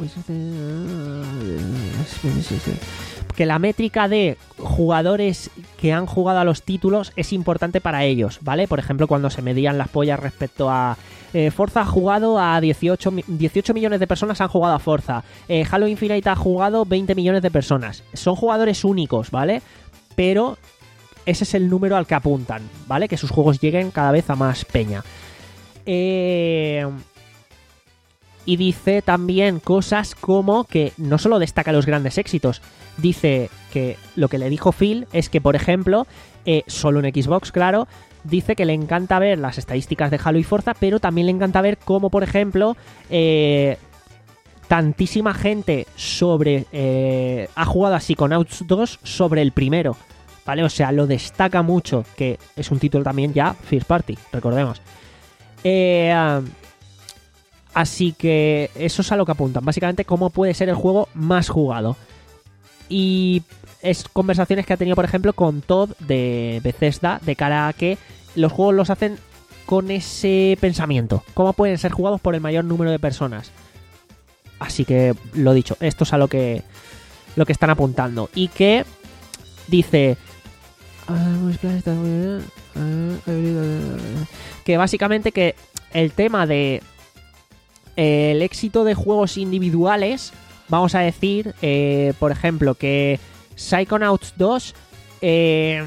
que la métrica de jugadores que han jugado a los títulos es importante para ellos, ¿vale? Por ejemplo, cuando se medían las pollas respecto a... Eh, Forza ha jugado a dieciocho, dieciocho millones de personas han jugado a Forza. Eh, Halo Infinite ha jugado veinte millones de personas. Son jugadores únicos, ¿vale? Pero ese es el número al que apuntan, ¿vale? Que sus juegos lleguen cada vez a más peña. Eh, y dice también cosas como que no solo destaca los grandes éxitos, dice que lo que le dijo Phil es que, por ejemplo, eh, solo en Xbox, claro, dice que le encanta ver las estadísticas de Halo y Forza, pero también le encanta ver cómo, por ejemplo, eh, tantísima gente sobre eh, ha jugado a Psychonauts dos sobre el primero, ¿vale? O sea, lo destaca mucho, que es un título también ya first party, recordemos. Eh, así que eso es a lo que apuntan. Básicamente, cómo puede ser el juego más jugado. Y es conversaciones que ha tenido, por ejemplo, con Todd de Bethesda, de cara a que los juegos los hacen con ese pensamiento. Cómo pueden ser jugados por el mayor número de personas. Así que, lo dicho, esto es a lo que, lo que están apuntando. Y que dice... que básicamente que el tema de eh, el éxito de juegos individuales, vamos a decir, eh, por ejemplo, que Psychonauts dos, eh,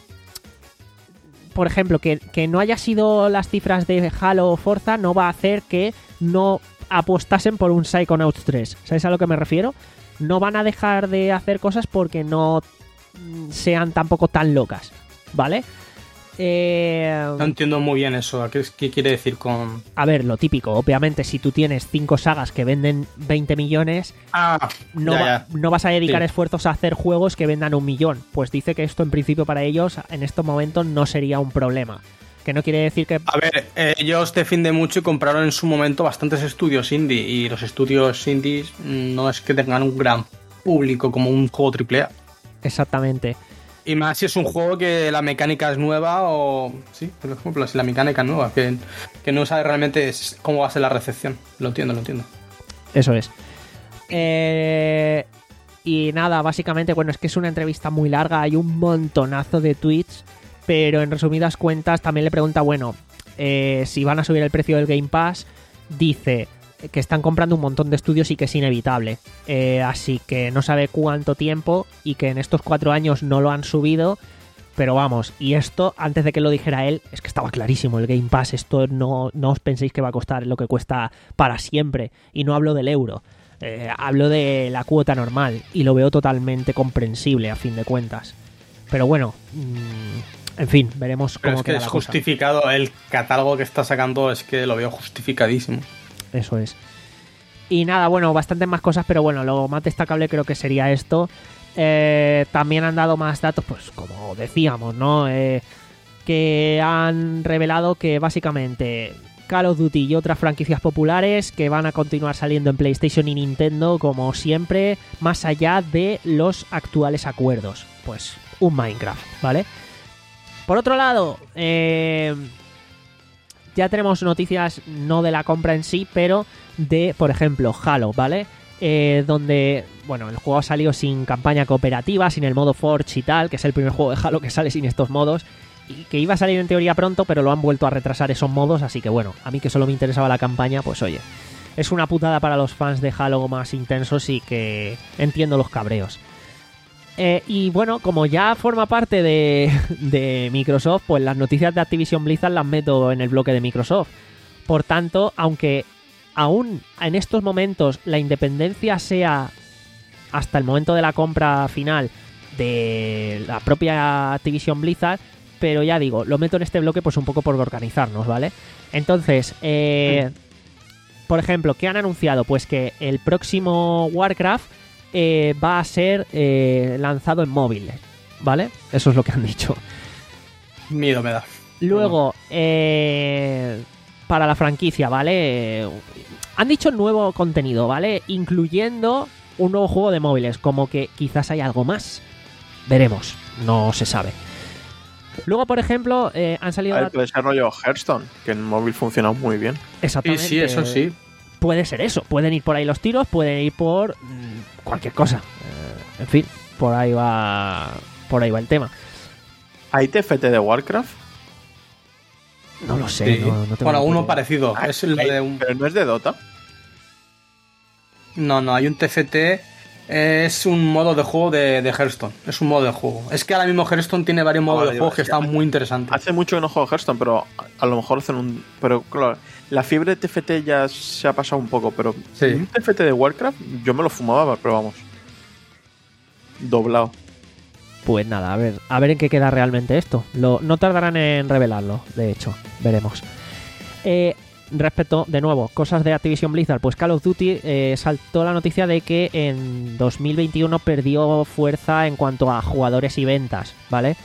por ejemplo, que, que no haya sido las cifras de Halo o Forza, no va a hacer que no apostasen por un Psychonauts tres. ¿Sabes a lo que me refiero? No van a dejar de hacer cosas porque no sean tampoco tan locas, ¿vale? Eh... No entiendo muy bien eso. ¿Qué, ¿Qué quiere decir con...? A ver, lo típico. Obviamente, si tú tienes cinco sagas que venden veinte millones, ah, no, ya, va, ya. no vas a dedicar sí. esfuerzos a hacer juegos que vendan un millón. Pues dice que esto en principio para ellos en estos momentos no sería un problema. Que no quiere decir que... A ver, eh, ellos defienden mucho y compraron en su momento bastantes estudios indie. Y los estudios indies no es que tengan un gran público como un juego triple A. Exactamente. Y más si es un juego que la mecánica es nueva o... Sí, por ejemplo, si la mecánica es nueva, que, que no sabe realmente cómo va a ser la recepción. Lo entiendo, lo entiendo. Eso es. Eh... Y nada, básicamente, bueno, es que es una entrevista muy larga, hay un montonazo de tweets, pero en resumidas cuentas también le pregunta, bueno, eh, si van a subir el precio del Game Pass, dice... que están comprando un montón de estudios y que es inevitable. Eh, así que no sabe cuánto tiempo y que en estos cuatro años no lo han subido. Pero vamos, y esto, antes de que lo dijera él, es que estaba clarísimo, el Game Pass, esto no, no os penséis que va a costar lo que cuesta para siempre. Y no hablo del euro, eh, hablo de la cuota normal, y lo veo totalmente comprensible a fin de cuentas. Pero bueno, mmm, en fin, veremos cómo Pero es que queda es la cosa. justificado, el catálogo que está sacando es que lo veo justificadísimo. Eso es. Y nada, bueno, bastantes más cosas, pero bueno, lo más destacable creo que sería esto. Eh, también han dado más datos, pues como decíamos, ¿no? Eh, que han revelado que básicamente Call of Duty y otras franquicias populares que van a continuar saliendo en PlayStation y Nintendo como siempre, más allá de los actuales acuerdos. Pues un Minecraft, ¿vale? Por otro lado, eh, ya tenemos noticias no de la compra en sí, pero de, por ejemplo, Halo, ¿vale? Eh, donde, bueno, el juego ha salido sin campaña cooperativa, sin el modo Forge y tal, que es el primer juego de Halo que sale sin estos modos, y que iba a salir en teoría pronto, pero lo han vuelto a retrasar esos modos, así que bueno, a mí que solo me interesaba la campaña, pues oye, es una putada para los fans de Halo más intensos y que entiendo los cabreos. Eh, y bueno, como ya forma parte de, de Microsoft, pues las noticias de Activision Blizzard las meto en el bloque de Microsoft. Por tanto, aunque aún en estos momentos la independencia sea hasta el momento de la compra final de la propia Activision Blizzard, pero ya digo, lo meto en este bloque pues un poco por organizarnos, ¿vale? Entonces, eh, por ejemplo, ¿qué han anunciado? Pues que el próximo Warcraft eh, va a ser eh, lanzado en móviles, ¿vale? Eso es lo que han dicho. Miedo me da. Luego, eh, para la franquicia, ¿vale? Eh, han dicho nuevo contenido, ¿vale? Incluyendo un nuevo juego de móviles, como que quizás hay algo más. Veremos, no se sabe. Luego, por ejemplo, eh, han salido... A ver, puede ser rollo Hearthstone, que en móvil funciona muy bien. Exactamente. Sí, sí, eso sí. Puede ser eso. Pueden ir por ahí los tiros, pueden ir por mmm, cualquier cosa. Eh, en fin, por ahí va por ahí va el tema. ¿Hay T F T de Warcraft? No lo sé. Sí. No, no tengo bueno, ni uno idea. parecido. Ah, es el hay, de un... Pero no es de Dota. No, no, hay un T F T. Es un modo de juego de, de Hearthstone. Es un modo de juego. Es que ahora mismo Hearthstone tiene varios modos vale, de juego que ya. están muy interesantes. Hace mucho que no juego Hearthstone, pero a, a lo mejor hacen un... Pero claro, la fiebre de T F T ya se ha pasado un poco, pero Sí. un T F T de Warcraft yo me lo fumaba, pero vamos. Doblado. Pues nada, a ver, a ver en qué queda realmente esto. Lo, no tardarán en revelarlo, de hecho, veremos. Eh, respecto, de nuevo, cosas de Activision Blizzard, pues Call of Duty eh, saltó la noticia de que en dos mil veintiuno perdió fuerza en cuanto a jugadores y ventas, ¿vale?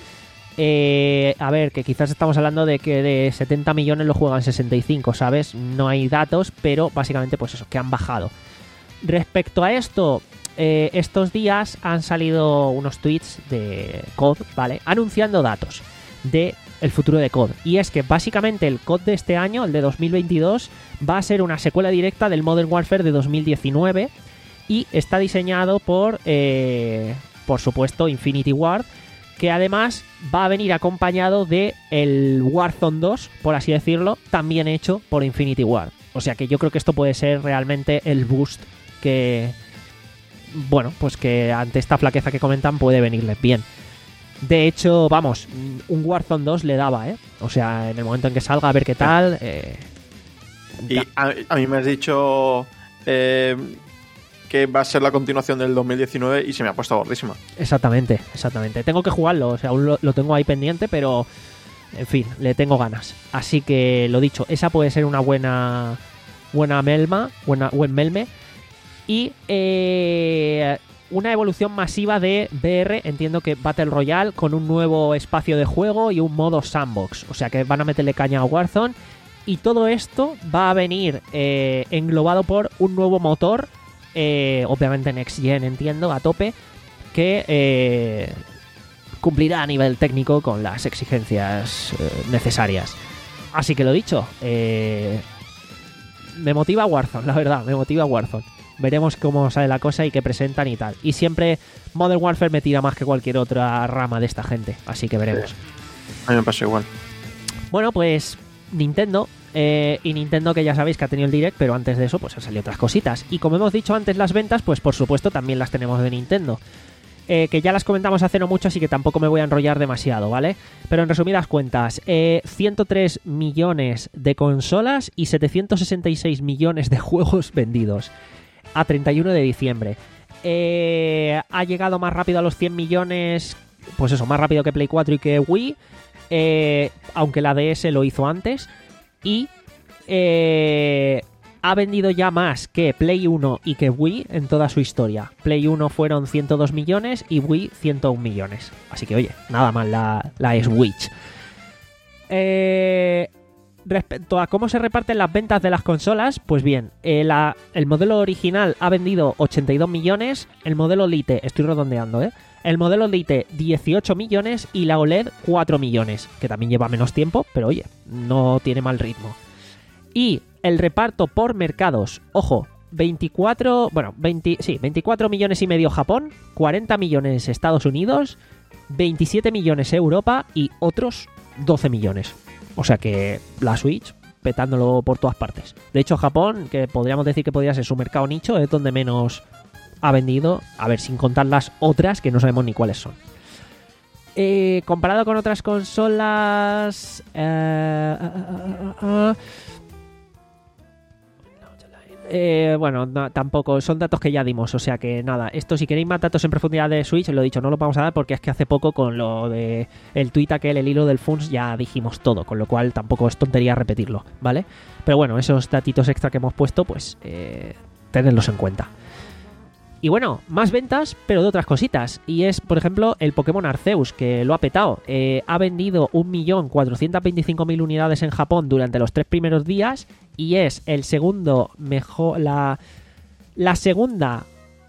Eh, a ver, que quizás estamos hablando de que de setenta millones lo juegan sesenta y cinco, ¿sabes? No hay datos, pero básicamente pues eso, que han bajado. Respecto a esto, eh, estos días han salido unos tweets de C O D, ¿vale? Anunciando datos de el futuro de C O D. Y es que básicamente el C O D de este año, el de dos mil veintidós, va a ser una secuela directa del Modern Warfare de dos mil diecinueve y está diseñado por, eh, por supuesto, Infinity Ward, que además va a venir acompañado de el Warzone dos, por así decirlo, también hecho por Infinity Ward. O sea que yo creo que esto puede ser realmente el boost que, bueno, pues que ante esta flaqueza que comentan puede venirles bien. De hecho, vamos, un Warzone dos le daba, ¿eh? O sea, en el momento en que salga, a ver qué tal. Eh, Y a, a mí me has dicho eh, que va a ser la continuación del dos mil diecinueve y se me ha puesto gordísima. Exactamente, exactamente. Tengo que jugarlo, o sea, aún lo, lo tengo ahí pendiente, pero en fin, le tengo ganas. Así que lo dicho, esa puede ser una buena buena melma, buena buen melme. Y eh, una evolución masiva de V R, entiendo que Battle Royale, con un nuevo espacio de juego y un modo sandbox. O sea que van a meterle caña a Warzone. Y todo esto va a venir eh, englobado por un nuevo motor, eh, obviamente Next Gen, entiendo, a tope, que eh, cumplirá a nivel técnico con las exigencias eh, necesarias. Así que lo dicho, eh, me motiva Warzone, la verdad, me motiva Warzone. Veremos cómo sale la cosa y qué presentan y tal. Y siempre Modern Warfare me tira más que cualquier otra rama de esta gente, así que veremos. Sí. A mí me pasa igual. Bueno, pues Nintendo eh, y Nintendo, que ya sabéis que ha tenido el Direct, pero antes de eso pues han salido otras cositas. Y como hemos dicho antes, las ventas, pues por supuesto también las tenemos de Nintendo. Eh, que ya las comentamos hace no mucho, así que tampoco me voy a enrollar demasiado, ¿vale? Pero en resumidas cuentas, eh, ciento tres millones de consolas y setecientos sesenta y seis millones de juegos vendidos a treinta y uno de diciembre. Eh, ha llegado más rápido a los cien millones, pues eso, más rápido que Play cuatro y que Wii, eh, aunque la D S lo hizo antes, y... Eh, ha vendido ya más que Play uno y que Wii en toda su historia. Play uno fueron ciento dos millones y Wii ciento uno millones. Así que, oye, nada mal la, la Switch. Eh, respecto a cómo se reparten las ventas de las consolas, pues bien, eh, la, el modelo original ha vendido ochenta y dos millones, el modelo Lite, estoy redondeando, ¿eh? El modelo Lite dieciocho millones y la O L E D cuatro millones, que también lleva menos tiempo, pero oye, no tiene mal ritmo. Y el reparto por mercados, ojo, veinticuatro, bueno, veinte, sí, veinticuatro millones y medio Japón, cuarenta millones Estados Unidos, veintisiete millones Europa y otros doce millones. O sea que la Switch petándolo por todas partes. De hecho, Japón, que podríamos decir que podría ser su mercado nicho, es donde menos ha vendido, a ver, sin contar las otras que no sabemos ni cuáles son. Eh, comparado con otras consolas... Eh, uh, uh, uh, uh, Eh, bueno, no, tampoco, son datos que ya dimos, o sea que nada, esto si queréis más datos en profundidad de Switch, lo he dicho, no lo vamos a dar porque es que hace poco con lo de el tweet aquel, el hilo del F U N S, ya dijimos todo, con lo cual tampoco es tontería repetirlo, ¿vale? Pero bueno, esos datitos extra que hemos puesto, pues eh, tenedlos en cuenta. Y bueno, más ventas, pero de otras cositas. Y es, por ejemplo, el Pokémon Arceus, que lo ha petado. Eh, ha vendido un millón cuatrocientos veinticinco mil unidades en Japón durante los tres primeros días. Y es el segundo mejor... La, la segunda...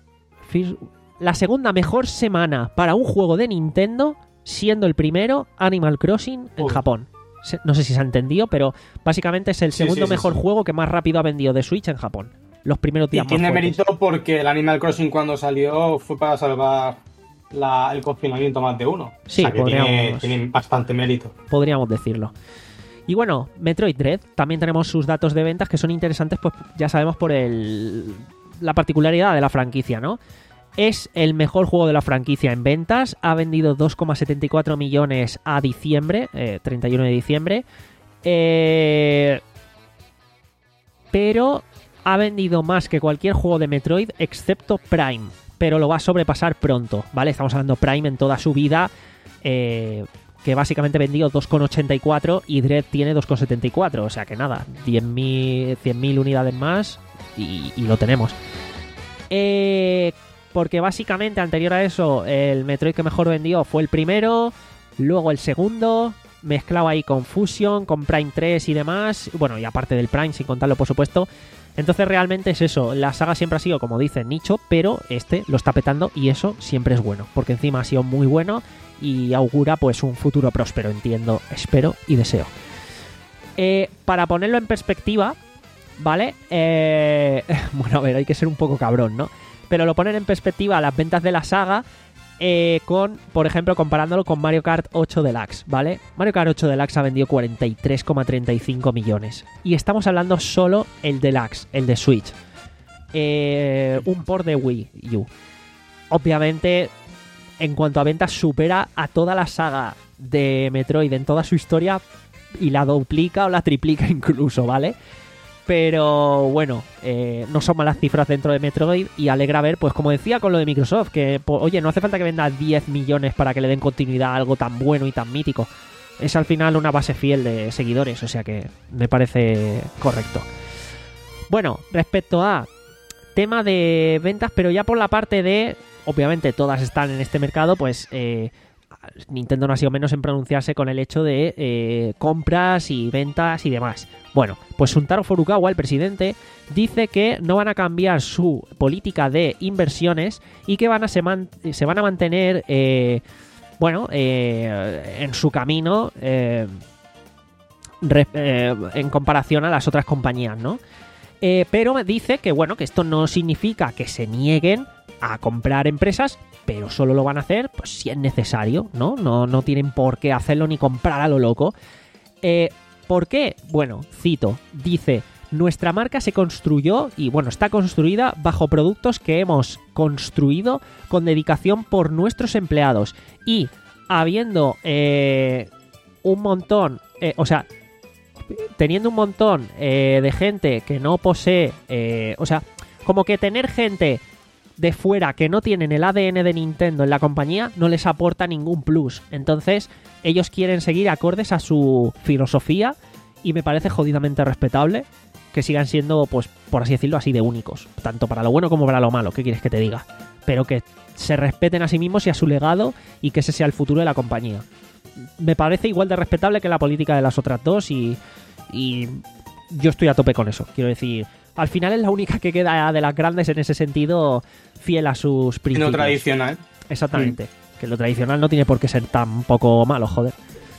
La segunda mejor semana para un juego de Nintendo, siendo el primero Animal Crossing en Uy. Japón. No sé si se ha entendido, pero básicamente es el segundo sí, sí, sí, mejor sí. juego que más rápido ha vendido de Switch en Japón. Los primeros días. Y tiene más mérito porque el Animal Crossing cuando salió fue para salvar la, el confinamiento más de uno. Sí, o sea que podríamos, tiene, tiene bastante mérito. Podríamos decirlo. Y bueno, Metroid Dread, también tenemos sus datos de ventas que son interesantes, pues ya sabemos por el la particularidad de la franquicia, ¿no? Es el mejor juego de la franquicia en ventas, ha vendido dos coma setenta y cuatro millones a diciembre, eh, treinta y uno de diciembre, eh, pero... ha vendido más que cualquier juego de Metroid excepto Prime, pero lo va a sobrepasar pronto, ¿vale? Estamos hablando Prime en toda su vida, eh, que básicamente vendió dos coma ochenta y cuatro y Dread tiene dos coma setenta y cuatro, o sea que nada, cien mil unidades más y, y lo tenemos. Eh, porque básicamente anterior a eso, el Metroid que mejor vendió fue el primero, luego el segundo... mezclado ahí con Fusion, con Prime tres y demás, bueno, y aparte del Prime, sin contarlo por supuesto. Entonces realmente es eso, la saga siempre ha sido, como dicen, nicho, pero este lo está petando y eso siempre es bueno, porque encima ha sido muy bueno y augura pues un futuro próspero, entiendo, espero y deseo. Eh, para ponerlo en perspectiva, ¿vale? Eh, bueno, a ver, hay que ser un poco cabrón, ¿no? Pero lo ponen en perspectiva las ventas de la saga... Eh, con, por ejemplo, comparándolo con Mario Kart ocho Deluxe, ¿vale? Mario Kart ocho Deluxe ha vendido cuarenta y tres coma treinta y cinco millones. Y estamos hablando solo el Deluxe, el de Switch. Eh, un port de Wii U. Obviamente, en cuanto a ventas, supera a toda la saga de Metroid en toda su historia y la duplica o la triplica incluso, ¿vale? Pero bueno, eh, no son malas cifras dentro de Metroid y alegra ver, pues como decía con lo de Microsoft, que pues, oye, no hace falta que venda diez millones para que le den continuidad a algo tan bueno y tan mítico. Es al final una base fiel de seguidores, o sea que me parece correcto. Bueno, respecto a tema de ventas, pero ya por la parte de, obviamente todas están en este mercado, pues... Eh, Nintendo no ha sido menos en pronunciarse con el hecho de eh, compras y ventas y demás. Bueno, pues Shuntaro Furukawa, el presidente, dice que no van a cambiar su política de inversiones y que van a se, man- se van a mantener, eh, bueno, eh, en su camino eh, re- eh, en comparación a las otras compañías, ¿no? Eh, pero dice que, bueno, que esto no significa que se nieguen a comprar empresas, pero solo lo van a hacer pues si es necesario, ¿no? No, no tienen por qué hacerlo ni comprar a lo loco. Eh, ¿Por qué? Bueno, cito, dice... Nuestra marca se construyó y, bueno, está construida bajo productos que hemos construido con dedicación por nuestros empleados. Y habiendo eh, un montón, eh, o sea, teniendo un montón eh, de gente que no posee, eh, o sea, como que tener gente de fuera que no tienen el A D N de Nintendo en la compañía no les aporta ningún plus. Entonces, ellos quieren seguir acordes a su filosofía y me parece jodidamente respetable que sigan siendo, pues, por así decirlo, así de únicos, tanto para lo bueno como para lo malo, ¿qué quieres que te diga? Pero que se respeten a sí mismos y a su legado y que ese sea el futuro de la compañía. Me parece igual de respetable que la política de las otras dos y, y yo estoy a tope con eso. Quiero decir, al final es la única que queda de las grandes en ese sentido, fiel a sus principios. No tradicional. Exactamente. Mm. Que lo tradicional no tiene por qué ser tan poco malo, joder.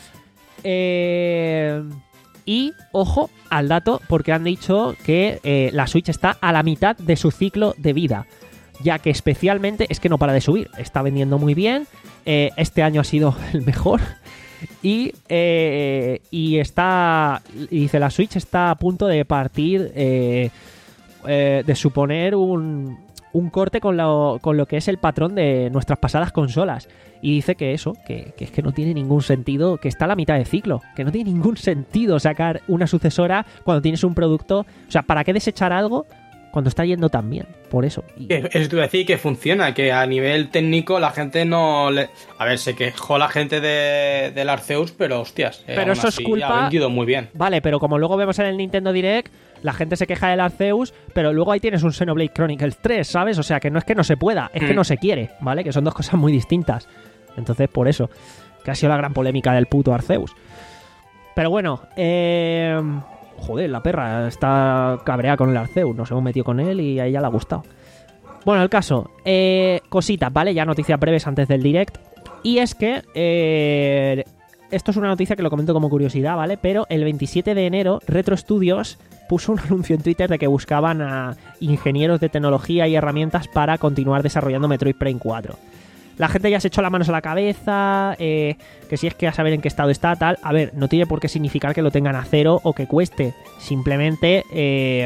Eh... Y, ojo al dato, porque han dicho que eh, la Switch está a la mitad de su ciclo de vida, ya que especialmente es que no para de subir, está vendiendo muy bien, eh, este año ha sido el mejor y, eh, y está, y dice, la Switch está a punto de partir, eh, eh, de suponer un, un corte con lo, con lo que es el patrón de nuestras pasadas consolas. Y dice que eso, que, que es que no tiene ningún sentido, que está a la mitad de ciclo, que no tiene ningún sentido sacar una sucesora cuando tienes un producto. O sea, ¿para qué desechar algo cuando está yendo tan bien? Por eso. Y... Eso te iba a decir, que funciona, que a nivel técnico la gente no le... A ver, se quejó la gente de, del Arceus, pero hostias, eh, pero eso así es culpa... ha vendido muy bien. Vale, pero como luego vemos en el Nintendo Direct, la gente se queja del Arceus, pero luego ahí tienes un Xenoblade Chronicles tres, ¿sabes? O sea, que no es que no se pueda, es mm. que no se quiere, ¿vale? Que son dos cosas muy distintas. Entonces, por eso, que ha sido la gran polémica del puto Arceus. Pero bueno, eh... joder, la perra está cabreada con el Arceus. Nos hemos metido con él y a ella le ha gustado. Bueno, el caso, eh, cositas, ¿vale? Ya noticias breves antes del direct. Y es que eh, esto es una noticia que lo comento como curiosidad, ¿vale? Pero el veintisiete de enero, Retro Studios puso un anuncio en Twitter de que buscaban a ingenieros de tecnología y herramientas para continuar desarrollando Metroid Prime cuatro. La gente ya se echó las manos a la cabeza, eh, que si es que a saber en qué estado está, tal. A ver, no tiene por qué significar que lo tengan a cero o que cueste. Simplemente eh,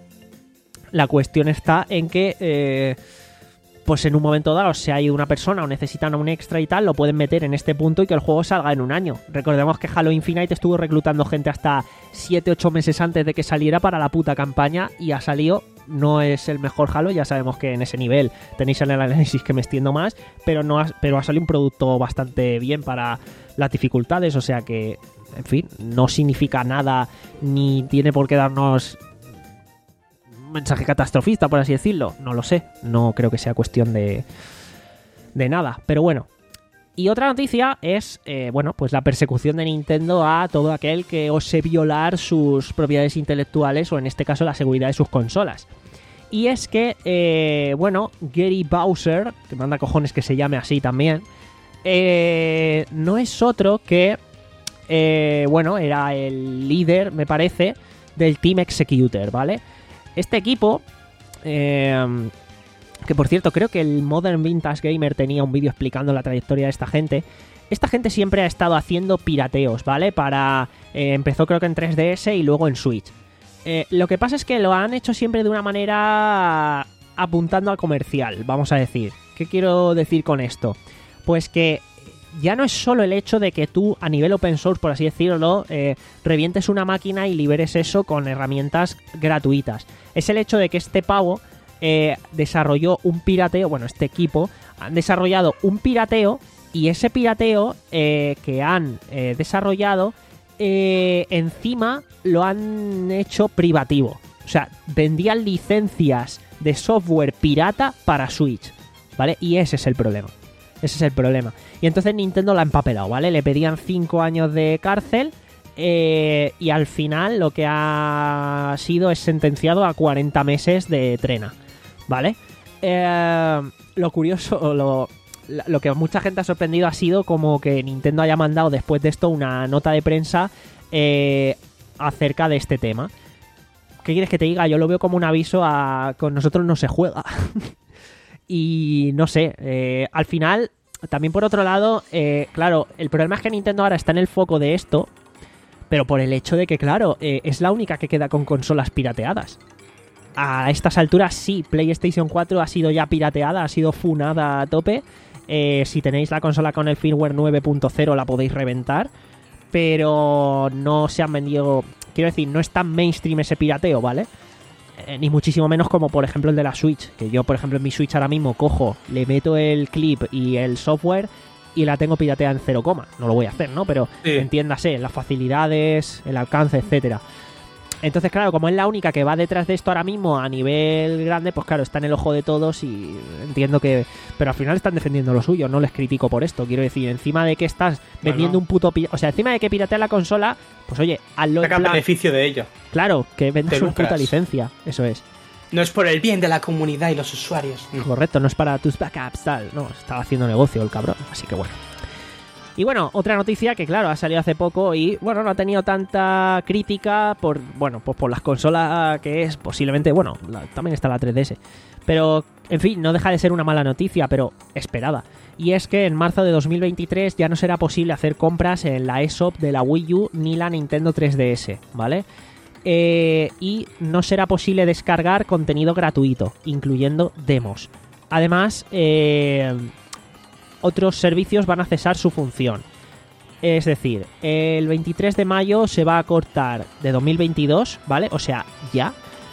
la cuestión está en que, eh, pues en un momento dado, si hay una persona o necesitan un extra y tal, lo pueden meter en este punto y que el juego salga en un año. Recordemos que Halo Infinite estuvo reclutando gente hasta siete ocho meses antes de que saliera para la puta campaña y ha salido... No es el mejor Halo, ya sabemos que en ese nivel tenéis el análisis que me extiendo más, pero no ha, pero ha salido un producto bastante bien para las dificultades, o sea que, en fin, no significa nada ni tiene por qué darnos un mensaje catastrofista, por así decirlo. No lo sé, no creo que sea cuestión de, de nada, pero bueno. Y otra noticia es, eh, bueno, pues la persecución de Nintendo a todo aquel que ose violar sus propiedades intelectuales o en este caso la seguridad de sus consolas. Y es que, eh, bueno, Gary Bowser, que manda cojones que se llame así también, eh, no es otro que, eh, bueno, era el líder, me parece, del Team Executor, ¿vale? Este equipo... Eh, que por cierto, creo que el Modern Vintage Gamer tenía un vídeo explicando la trayectoria de esta gente. Esta gente siempre ha estado haciendo pirateos, ¿vale? Para eh, empezó creo que en tres D S y luego en Switch. Eh, lo que pasa es que lo han hecho siempre de una manera apuntando al comercial, vamos a decir. ¿Qué quiero decir con esto? Pues que ya no es solo el hecho de que tú, a nivel open source, por así decirlo, eh, revientes una máquina y liberes eso con herramientas gratuitas. Es el hecho de que este pavo... Eh, desarrolló un pirateo, bueno, este equipo han desarrollado un pirateo y ese pirateo eh, que han eh, desarrollado eh, encima lo han hecho privativo, o sea, vendían licencias de software pirata para Switch, ¿vale? Y ese es el problema, ese es el problema. Y entonces Nintendo la ha empapelado, ¿vale? Le pedían cinco años de cárcel. Eh, y al final lo que ha sido es sentenciado a cuarenta meses de trena, ¿vale? Eh, lo curioso, lo, lo que mucha gente ha sorprendido ha sido como que Nintendo haya mandado después de esto una nota de prensa eh, acerca de este tema. ¿Qué quieres que te diga? Yo lo veo como un aviso a... con nosotros no se juega. Y no sé, eh, al final, también por otro lado, eh, claro, el problema es que Nintendo ahora está en el foco de esto, pero por el hecho de que, claro, eh, es la única que queda con consolas pirateadas. A estas alturas sí, PlayStation cuatro ha sido ya pirateada, ha sido funada a tope. Eh, si tenéis la consola con el firmware nueve punto cero la podéis reventar, pero no se han vendido... Quiero decir, no es tan mainstream ese pirateo, ¿vale? Eh, ni muchísimo menos como por ejemplo el de la Switch, que yo por ejemplo en mi Switch ahora mismo cojo, le meto el clip y el software y la tengo pirateada en cero, no lo voy a hacer, ¿no? Pero sí. Entiéndase, las facilidades, el alcance, etcétera. Entonces, claro, como es la única que va detrás de esto ahora mismo a nivel grande, pues claro, está en el ojo de todos y entiendo que... Pero al final están defendiendo lo suyo, no les critico por esto. Quiero decir, encima de que estás vendiendo bueno. un puto... Pi- o sea, encima de que pirateas la consola, pues oye, hazlo en plan... plan... beneficio de ello. Claro, que vendas una puta licencia, eso es. No es por el bien de la comunidad y los usuarios. Correcto, no es para tus backups, tal. No, estaba haciendo negocio el cabrón, así que bueno. Y bueno, otra noticia que claro, ha salido hace poco y bueno, no ha tenido tanta crítica por, bueno, pues por las consolas que es posiblemente, bueno, la, también está la tres D S. Pero, en fin, no deja de ser una mala noticia, pero esperada. Y es que en marzo de dos mil veintitrés ya no será posible hacer compras en la eShop de la Wii U ni la Nintendo tres D S, ¿vale? Eh, y no será posible descargar contenido gratuito, incluyendo demos. Además, eh... otros servicios van a cesar su función. Es decir, el veintitrés de mayo se va a cortar de dos mil veintidós, ¿vale? O sea, ya.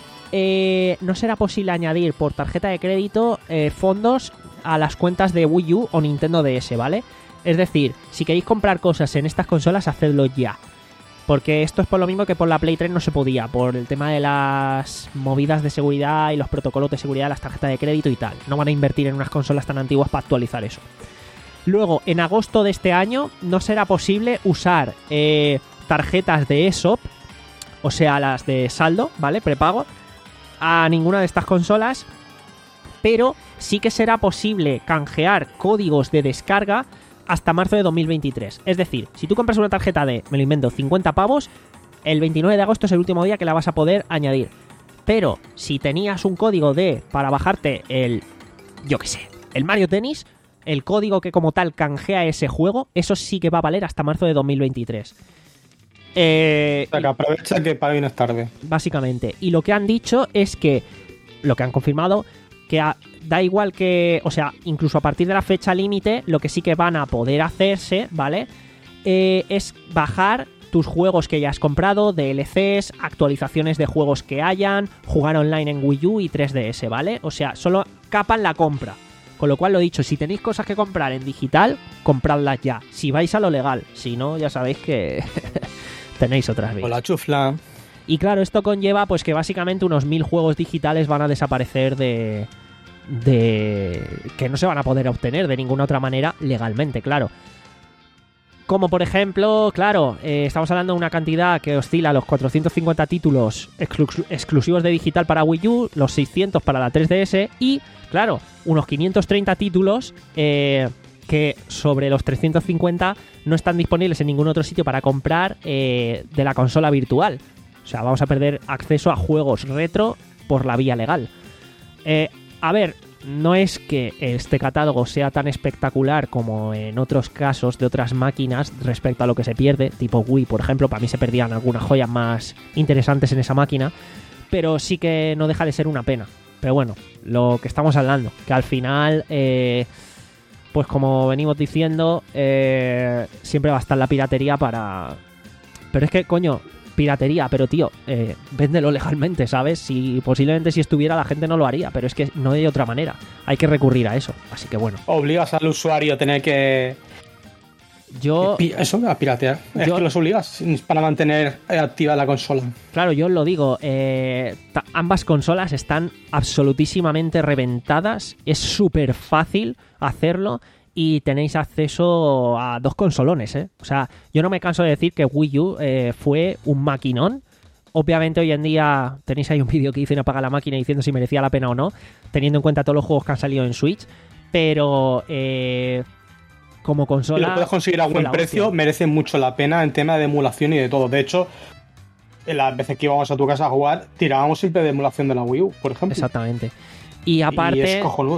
Eh, no será posible añadir por tarjeta de crédito eh, fondos a las cuentas de Wii U o Nintendo D S, ¿vale? Es decir, si queréis comprar cosas en estas consolas, hacedlo ya. Porque esto es por lo mismo que por la Play tres no se podía, por el tema de las movidas de seguridad y los protocolos de seguridad de las tarjetas de crédito y tal. No van a invertir en unas consolas tan antiguas para actualizar eso. Luego, en agosto de este año, no será posible usar eh, tarjetas de eShop, o sea, las de saldo, ¿vale? Prepago, a ninguna de estas consolas, pero sí que será posible canjear códigos de descarga hasta marzo de dos mil veintitrés. Es decir, si tú compras una tarjeta de, me lo invento, cincuenta pavos, el veintinueve de agosto es el último día que la vas a poder añadir. Pero si tenías un código de para bajarte el, yo qué sé, el Mario Tennis, el código que como tal canjea ese juego, eso sí que va a valer hasta marzo de dos mil veintitrés. Eh, o sea, que aprovecha que para hoy no es tarde. Básicamente. Y lo que han dicho es que, lo que han confirmado, que a, da igual que, o sea, incluso a partir de la fecha límite, lo que sí que van a poder hacerse, ¿vale? Eh, es bajar tus juegos que ya has comprado, D L Cs, actualizaciones de juegos que hayan, jugar online en Wii U y tres D S, ¿vale? O sea, solo capan la compra. Con lo cual, lo dicho, si tenéis cosas que comprar en digital, compradlas ya. Si vais a lo legal. Si no, ya sabéis que tenéis otras vías. Hola, chufla. Y claro, esto conlleva pues que básicamente unos mil juegos digitales van a desaparecer de... de que no se van a poder obtener de ninguna otra manera legalmente, claro. Como por ejemplo, claro, eh, estamos hablando de una cantidad que oscila a los cuatrocientos cincuenta títulos exclu- exclusivos de digital para Wii U, los seiscientos para la tres D S y, claro, unos quinientos treinta títulos eh, que sobre los trescientos cincuenta no están disponibles en ningún otro sitio para comprar eh, de la consola virtual. O sea, vamos a perder acceso a juegos retro por la vía legal. Eh, a ver, no es que este catálogo sea tan espectacular como en otros casos de otras máquinas respecto a lo que se pierde, tipo Wii, por ejemplo. Para mí se perdían algunas joyas más interesantes en esa máquina, pero sí que no deja de ser una pena. Pero bueno, lo que estamos hablando, que al final, eh, pues como venimos diciendo, eh, siempre va a estar la piratería para... Pero es que, coño... piratería, pero tío, eh, véndelo legalmente, ¿sabes? Si posiblemente si estuviera la gente no lo haría, pero es que no hay otra manera. Hay que recurrir a eso, así que bueno. Obligas al usuario a tener que... Yo... Eso, a piratear. Es yo... que los obligas para mantener activa la consola. Claro, yo os lo digo, eh, ta- ambas consolas están absolutísimamente reventadas, es súper fácil hacerlo. Y tenéis acceso a dos consolones, ¿eh? O sea, yo no me canso de decir que Wii U eh, fue un maquinón. Obviamente hoy en día tenéis ahí un vídeo que hice en Apaga la Máquina diciendo si merecía la pena o no, teniendo en cuenta todos los juegos que han salido en Switch. Pero eh, como consola... Si lo puedes conseguir a buen precio, hostia. Merece mucho la pena en tema de emulación y de todo. De hecho, en las veces que íbamos a tu casa a jugar, tirábamos siempre de emulación de la Wii U, por ejemplo. Exactamente. Y aparte... Y es cojonudo.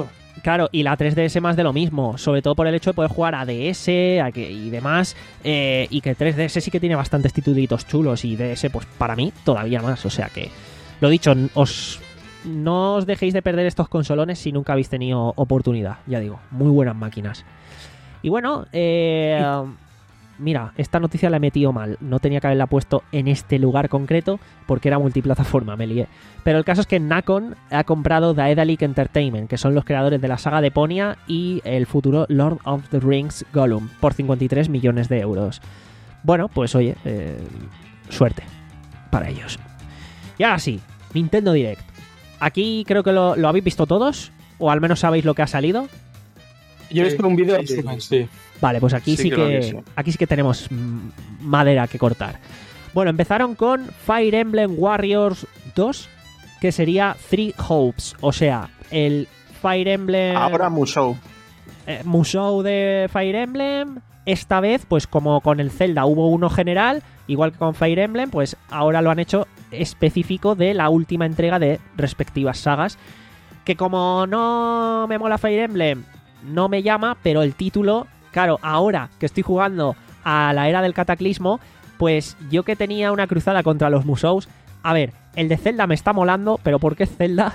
Claro, y la tres D S más de lo mismo, sobre todo por el hecho de poder jugar a D S a que, y demás, eh, y que tres D S sí que tiene bastantes titulitos chulos y D S, pues para mí todavía más, o sea que, lo dicho, os no os dejéis de perder estos consolones si nunca habéis tenido oportunidad, ya digo, muy buenas máquinas. Y bueno, eh, mira, esta noticia la he metido mal, no tenía que haberla puesto en este lugar concreto porque era multiplataforma, me lié. Pero el caso es que Nacon ha comprado Daedalic Entertainment, que son los creadores de la saga de Eponia y el futuro Lord of the Rings Gollum, por cincuenta y tres millones de euros. Bueno, pues oye, eh, suerte para ellos. Y ahora sí, Nintendo Direct. Aquí creo que lo, lo habéis visto todos, o al menos sabéis lo que ha salido. Yo he visto un vídeo sí, de sí. sí. Vale, pues aquí Sí sí, que lo que, he visto. aquí sí que tenemos madera que cortar. Bueno, empezaron con Fire Emblem Warriors dos, que sería Three Hopes, o sea, el Fire Emblem... Ahora Musou. Eh, Musou de Fire Emblem. Esta vez, pues como con el Zelda hubo uno general, igual que con Fire Emblem, pues ahora lo han hecho específico de la última entrega de respectivas sagas. Que como no me mola Fire Emblem, no me llama, pero el título, claro, ahora que estoy jugando a la era del cataclismo, pues yo que tenía una cruzada contra los Musous, a ver, el de Zelda me está molando, pero ¿por qué Zelda?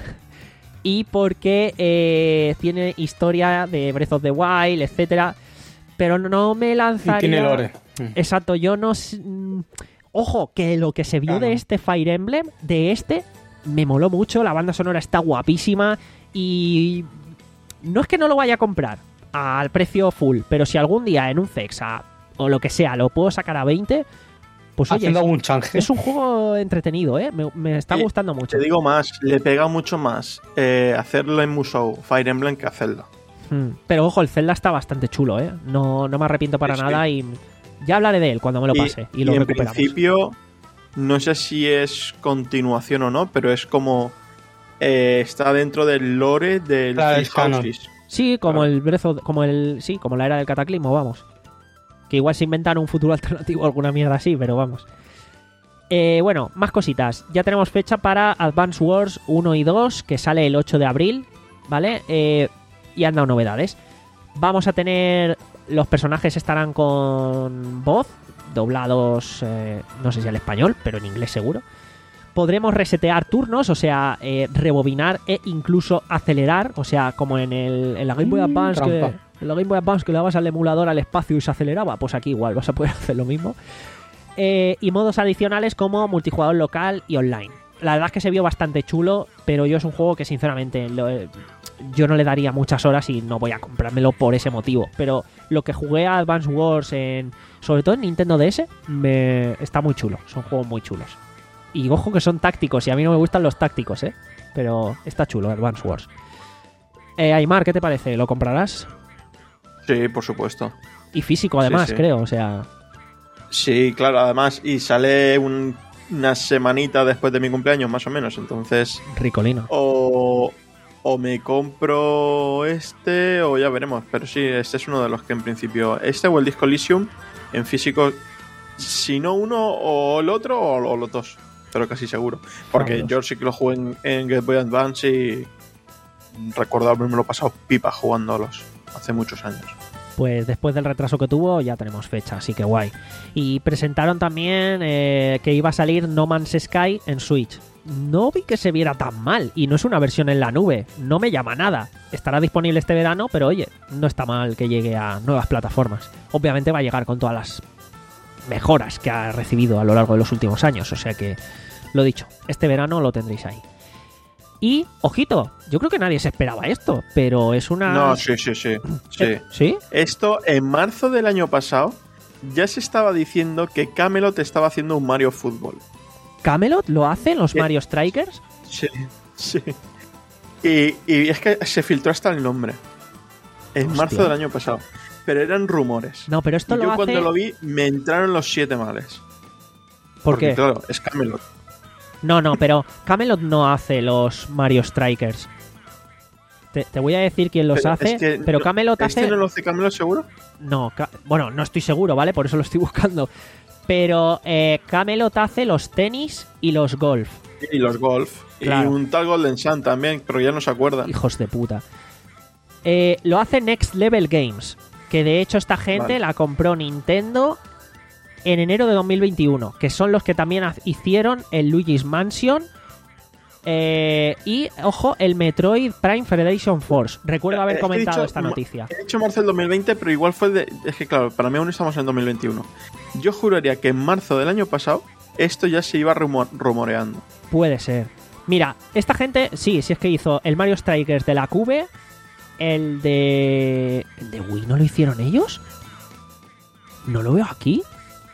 Y porque eh, tiene historia de Breath of the Wild, etcétera. Pero no me lanzaría... Y tiene lore. Exacto, yo no... Ojo, que lo que se vio Claro. de este Fire Emblem, de este, me moló mucho, la banda sonora está guapísima y... No es que no lo vaya a comprar al precio full, pero si algún día en un Cexa o lo que sea lo puedo sacar a veinte, pues oye, Haciendo es, algún change. es un juego entretenido, ¿eh? Me, me está Y gustando mucho. Te digo más, le pega mucho más eh, hacerlo en Musou Fire Emblem que hacerlo. Hmm. Pero ojo, el Zelda está bastante chulo, ¿eh? No, no me arrepiento para Sí, sí. nada y ya hablaré de él cuando me lo pase y, lo en recuperamos. principio, no sé si es continuación o no, pero es como eh, está dentro del lore del Claro, Three es canon. Houses. Sí, como Claro. el Breath of- como el sí, como la era del cataclismo, vamos. Que igual se inventan un futuro alternativo o alguna mierda así, pero vamos. Eh, bueno, más cositas. Ya tenemos fecha para Advance Wars uno y dos, que sale el ocho de abril, ¿vale? Eh, y han dado novedades. Vamos a tener... Los personajes estarán con voz, doblados, eh, no sé si al español, pero en inglés seguro. Podremos resetear turnos, o sea, eh, rebobinar e incluso acelerar, o sea, como en, el, en la Game Boy Mm, Advance, que, trampa. en la Game Boy Advance que le dabas al emulador al espacio y se aceleraba, pues aquí igual vas a poder hacer lo mismo. Eh, y modos adicionales como multijugador local y online. La verdad es que se vio bastante chulo, pero yo es un juego que sinceramente lo, eh, yo no le daría muchas horas y no voy a comprármelo por ese motivo. Pero lo que jugué a Advance Wars, en, sobre todo en Nintendo D S, me, está muy chulo. Son juegos muy chulos. Y ojo que son tácticos, y a mí no me gustan los tácticos, ¿eh? Pero está chulo Advance Wars. Eh, Aymar, ¿qué te parece? ¿Lo comprarás? Sí, por supuesto. Y físico además, sí. creo, o sea... Sí, claro, además, y sale un- una semanita después de mi cumpleaños, más o menos, entonces Ricolino. o, o me compro este o ya veremos, pero sí, este es uno de los que en principio, este o el Disco Elysium en físico, si no uno o el otro o, o los dos, pero casi seguro, porque Vamos. yo sí que lo jugué en, en Game Boy Advance y recuerdo haberme lo pasado pipa jugándolos hace muchos años. Pues después del retraso que tuvo ya tenemos fecha, así que guay. Y presentaron también eh, que iba a salir No Man's Sky en Switch. No vi que se viera tan mal y no es una versión en la nube, no me llama nada. Estará disponible este verano, pero oye, no está mal que llegue a nuevas plataformas. Obviamente va a llegar con todas las mejoras que ha recibido a lo largo de los últimos años, o sea que, lo dicho, este verano lo tendréis ahí. Y, ojito, yo creo que nadie se esperaba esto, pero es una... No, sí, sí, sí, sí. Eh, ¿Sí? Esto en marzo del año pasado ya se estaba diciendo que Camelot estaba haciendo un Mario Fútbol. ¿Camelot lo hacen los ¿Qué? Mario Strikers? Sí, sí. Y, y es que se filtró hasta el nombre. En Hostia. marzo del año pasado. Pero eran rumores. No, pero esto Y lo yo hace... cuando lo vi me entraron los siete males. ¿Por Porque, qué? claro, es Camelot. No, no, pero Camelot no hace los Mario Strikers. Te, te voy a decir quién los Pero hace, es que pero no- Camelot ¿Este hace... no lo hace Camelot seguro? No, Ca- bueno, no estoy seguro, ¿vale? Por eso lo estoy buscando. Pero eh, Camelot hace los tenis y los golf. Y los Golf. Claro. Y un tal Golden Sun también, pero ya no se acuerdan. Hijos de puta. Eh, lo hace Next Level Games, que de hecho esta gente Vale. la compró Nintendo en enero de dos mil veintiuno, que son los que también hicieron el Luigi's Mansion eh, y, ojo, el Metroid Prime Federation Force. Recuerdo haber Es que he comentado dicho- esta noticia. He dicho marzo del dos mil veinte, pero igual fue de... Es que claro, para mí aún estamos en dos mil veintiuno. Yo juraría que en marzo del año pasado esto ya se iba rumor- rumoreando. Puede ser. Mira, esta gente, sí, sí es que hizo el Mario Strikers de la Cube, el de... ¿El de Wii no lo hicieron ellos? ¿No lo veo aquí?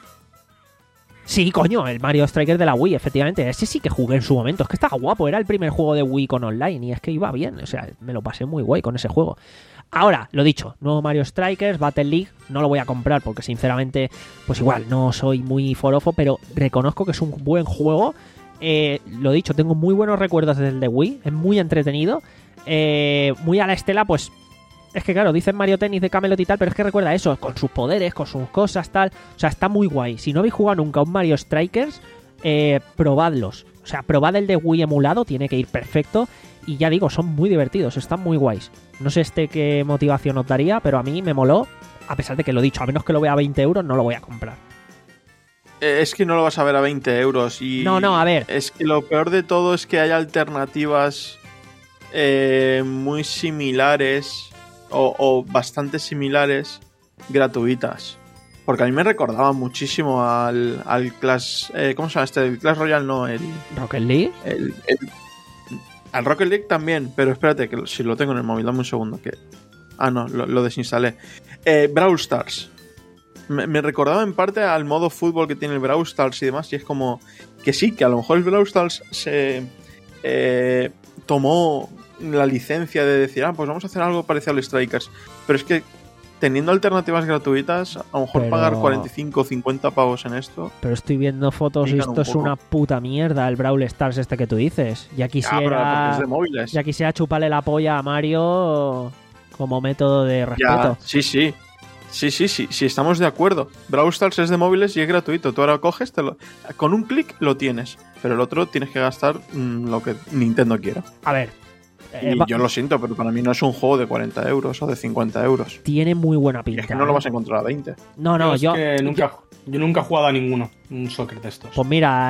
Sí, coño, el Mario Strikers de la Wii, efectivamente. Ese sí que jugué en su momento. Es que estaba guapo, era el primer juego de Wii con online y es que iba bien. O sea, me lo pasé muy guay con ese juego. Ahora, lo dicho, nuevo Mario Strikers, Battle League, no lo voy a comprar porque sinceramente, pues igual, no soy muy forofo, pero reconozco que es un buen juego. Eh, lo dicho, tengo muy buenos recuerdos del de Wii, es muy entretenido. Eh, muy a la estela, pues... Es que claro, dicen Mario Tennis de Camelot y tal, pero es que recuerda eso, con sus poderes, con sus cosas, tal. O sea, está muy guay. Si no habéis jugado nunca un Mario Strikers, eh, probadlos. O sea, probad el de Wii emulado, tiene que ir perfecto. Y ya digo, son muy divertidos, están muy guays. No sé este qué motivación os daría, pero a mí me moló. A pesar de que lo dicho, a menos que lo vea a veinte euros, no lo voy a comprar. Eh, Es que no lo vas a ver a veinte euros y... No, no, a ver. Es que lo peor de todo es que hay alternativas eh, muy similares o, o bastante similares gratuitas. Porque a mí me recordaba muchísimo al, al Clash... Eh, ¿Cómo se llama este? El Clash Royale, no, el... Rocket League. el, el- al Rocket League también, pero espérate, que si lo tengo en el móvil, dame un segundo. Que... Ah, no, lo, lo desinstalé. Eh, Brawl Stars. Me, me recordaba en parte al modo fútbol que tiene el Brawl Stars y demás, y es como que sí, que a lo mejor el Brawl Stars se eh, tomó la licencia de decir, ah, pues vamos a hacer algo parecido al Strikers, pero es que teniendo alternativas gratuitas, a lo mejor Pero- pagar cuarenta y cinco o cincuenta pavos en esto. Pero estoy viendo fotos y Pican esto un es poco. una puta mierda, el Brawl Stars este que tú dices. Ya Ah, pero porque quisiera... es de móviles. Ya quisiera chuparle la polla a Mario como método de Ya, respeto. sí, sí. Sí, sí, sí, sí, estamos de acuerdo. Brawl Stars es de móviles y es gratuito. Tú ahora coges, te lo... con un clic lo tienes. Pero el otro tienes que gastar mm, lo que Nintendo quiera. A ver, eh, Y va- yo lo siento, pero para mí no es un juego de cuarenta euros o de cincuenta euros. tiene muy buena Y pinta. es que no lo ¿eh? vas a encontrar a veinte. No, no, es yo... que nunca, yo nunca he jugado a ninguno, un soccer de estos. Pues mira,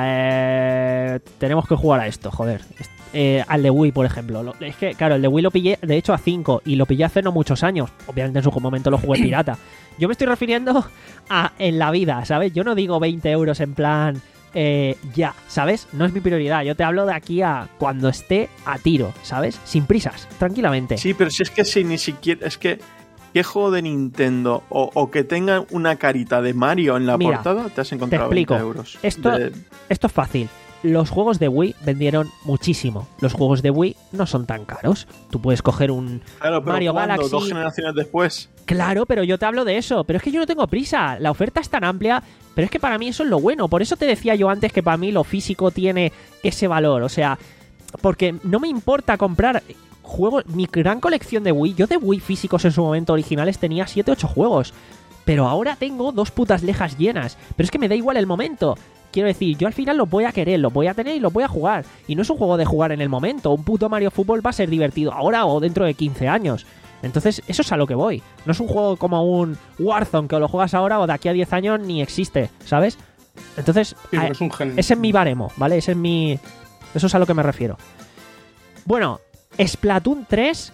eh, tenemos que jugar a esto, joder. Eh, al de Wii, por ejemplo. Lo- es que, claro, el de Wii lo pillé, de hecho, a cinco. Y lo pillé hace no muchos años. Obviamente en su momento lo jugué pirata. Yo me estoy refiriendo a en la vida, ¿sabes? Yo no digo veinte euros en plan... eh, ya, ¿sabes? No es mi prioridad. Yo te hablo de aquí a cuando esté a tiro, ¿sabes? Sin prisas, tranquilamente. Sí, pero si es que si ni siquiera... Es que... ¿Qué juego de Nintendo o, o que tenga una carita de Mario en la Mira, portada te has encontrado explico. veinte euros? Esto- De- Esto es fácil. Los juegos de Wii vendieron muchísimo. Los juegos de Wii no son tan caros. Tú puedes coger un... Claro, pero Mario ¿cuándo? Galaxy- Dos generaciones después. Claro, pero yo te hablo de eso. Pero es que yo no tengo prisa. La oferta es tan amplia. Pero es que para mí eso es lo bueno. Por eso te decía yo antes que para mí lo físico tiene ese valor. O sea, porque no me importa comprar juegos. Mi gran colección de Wii. Yo de Wii físicos en su momento originales tenía siete ocho juegos. Pero ahora tengo dos putas lejas llenas. Pero es que me da igual el momento. Quiero decir, yo al final los voy a querer, los voy a tener y los voy a jugar. Y no es un juego de jugar en el momento. Un puto Mario Fútbol va a ser divertido ahora o dentro de quince años. Entonces, eso es a lo que voy. No es un juego como un Warzone que o lo juegas ahora o de aquí a diez años ni existe, ¿sabes? Entonces, Sí, pero a- es un gen- ese es mi baremo, ¿vale? Ese es mi... Eso es a lo que me refiero. Bueno, Splatoon tres...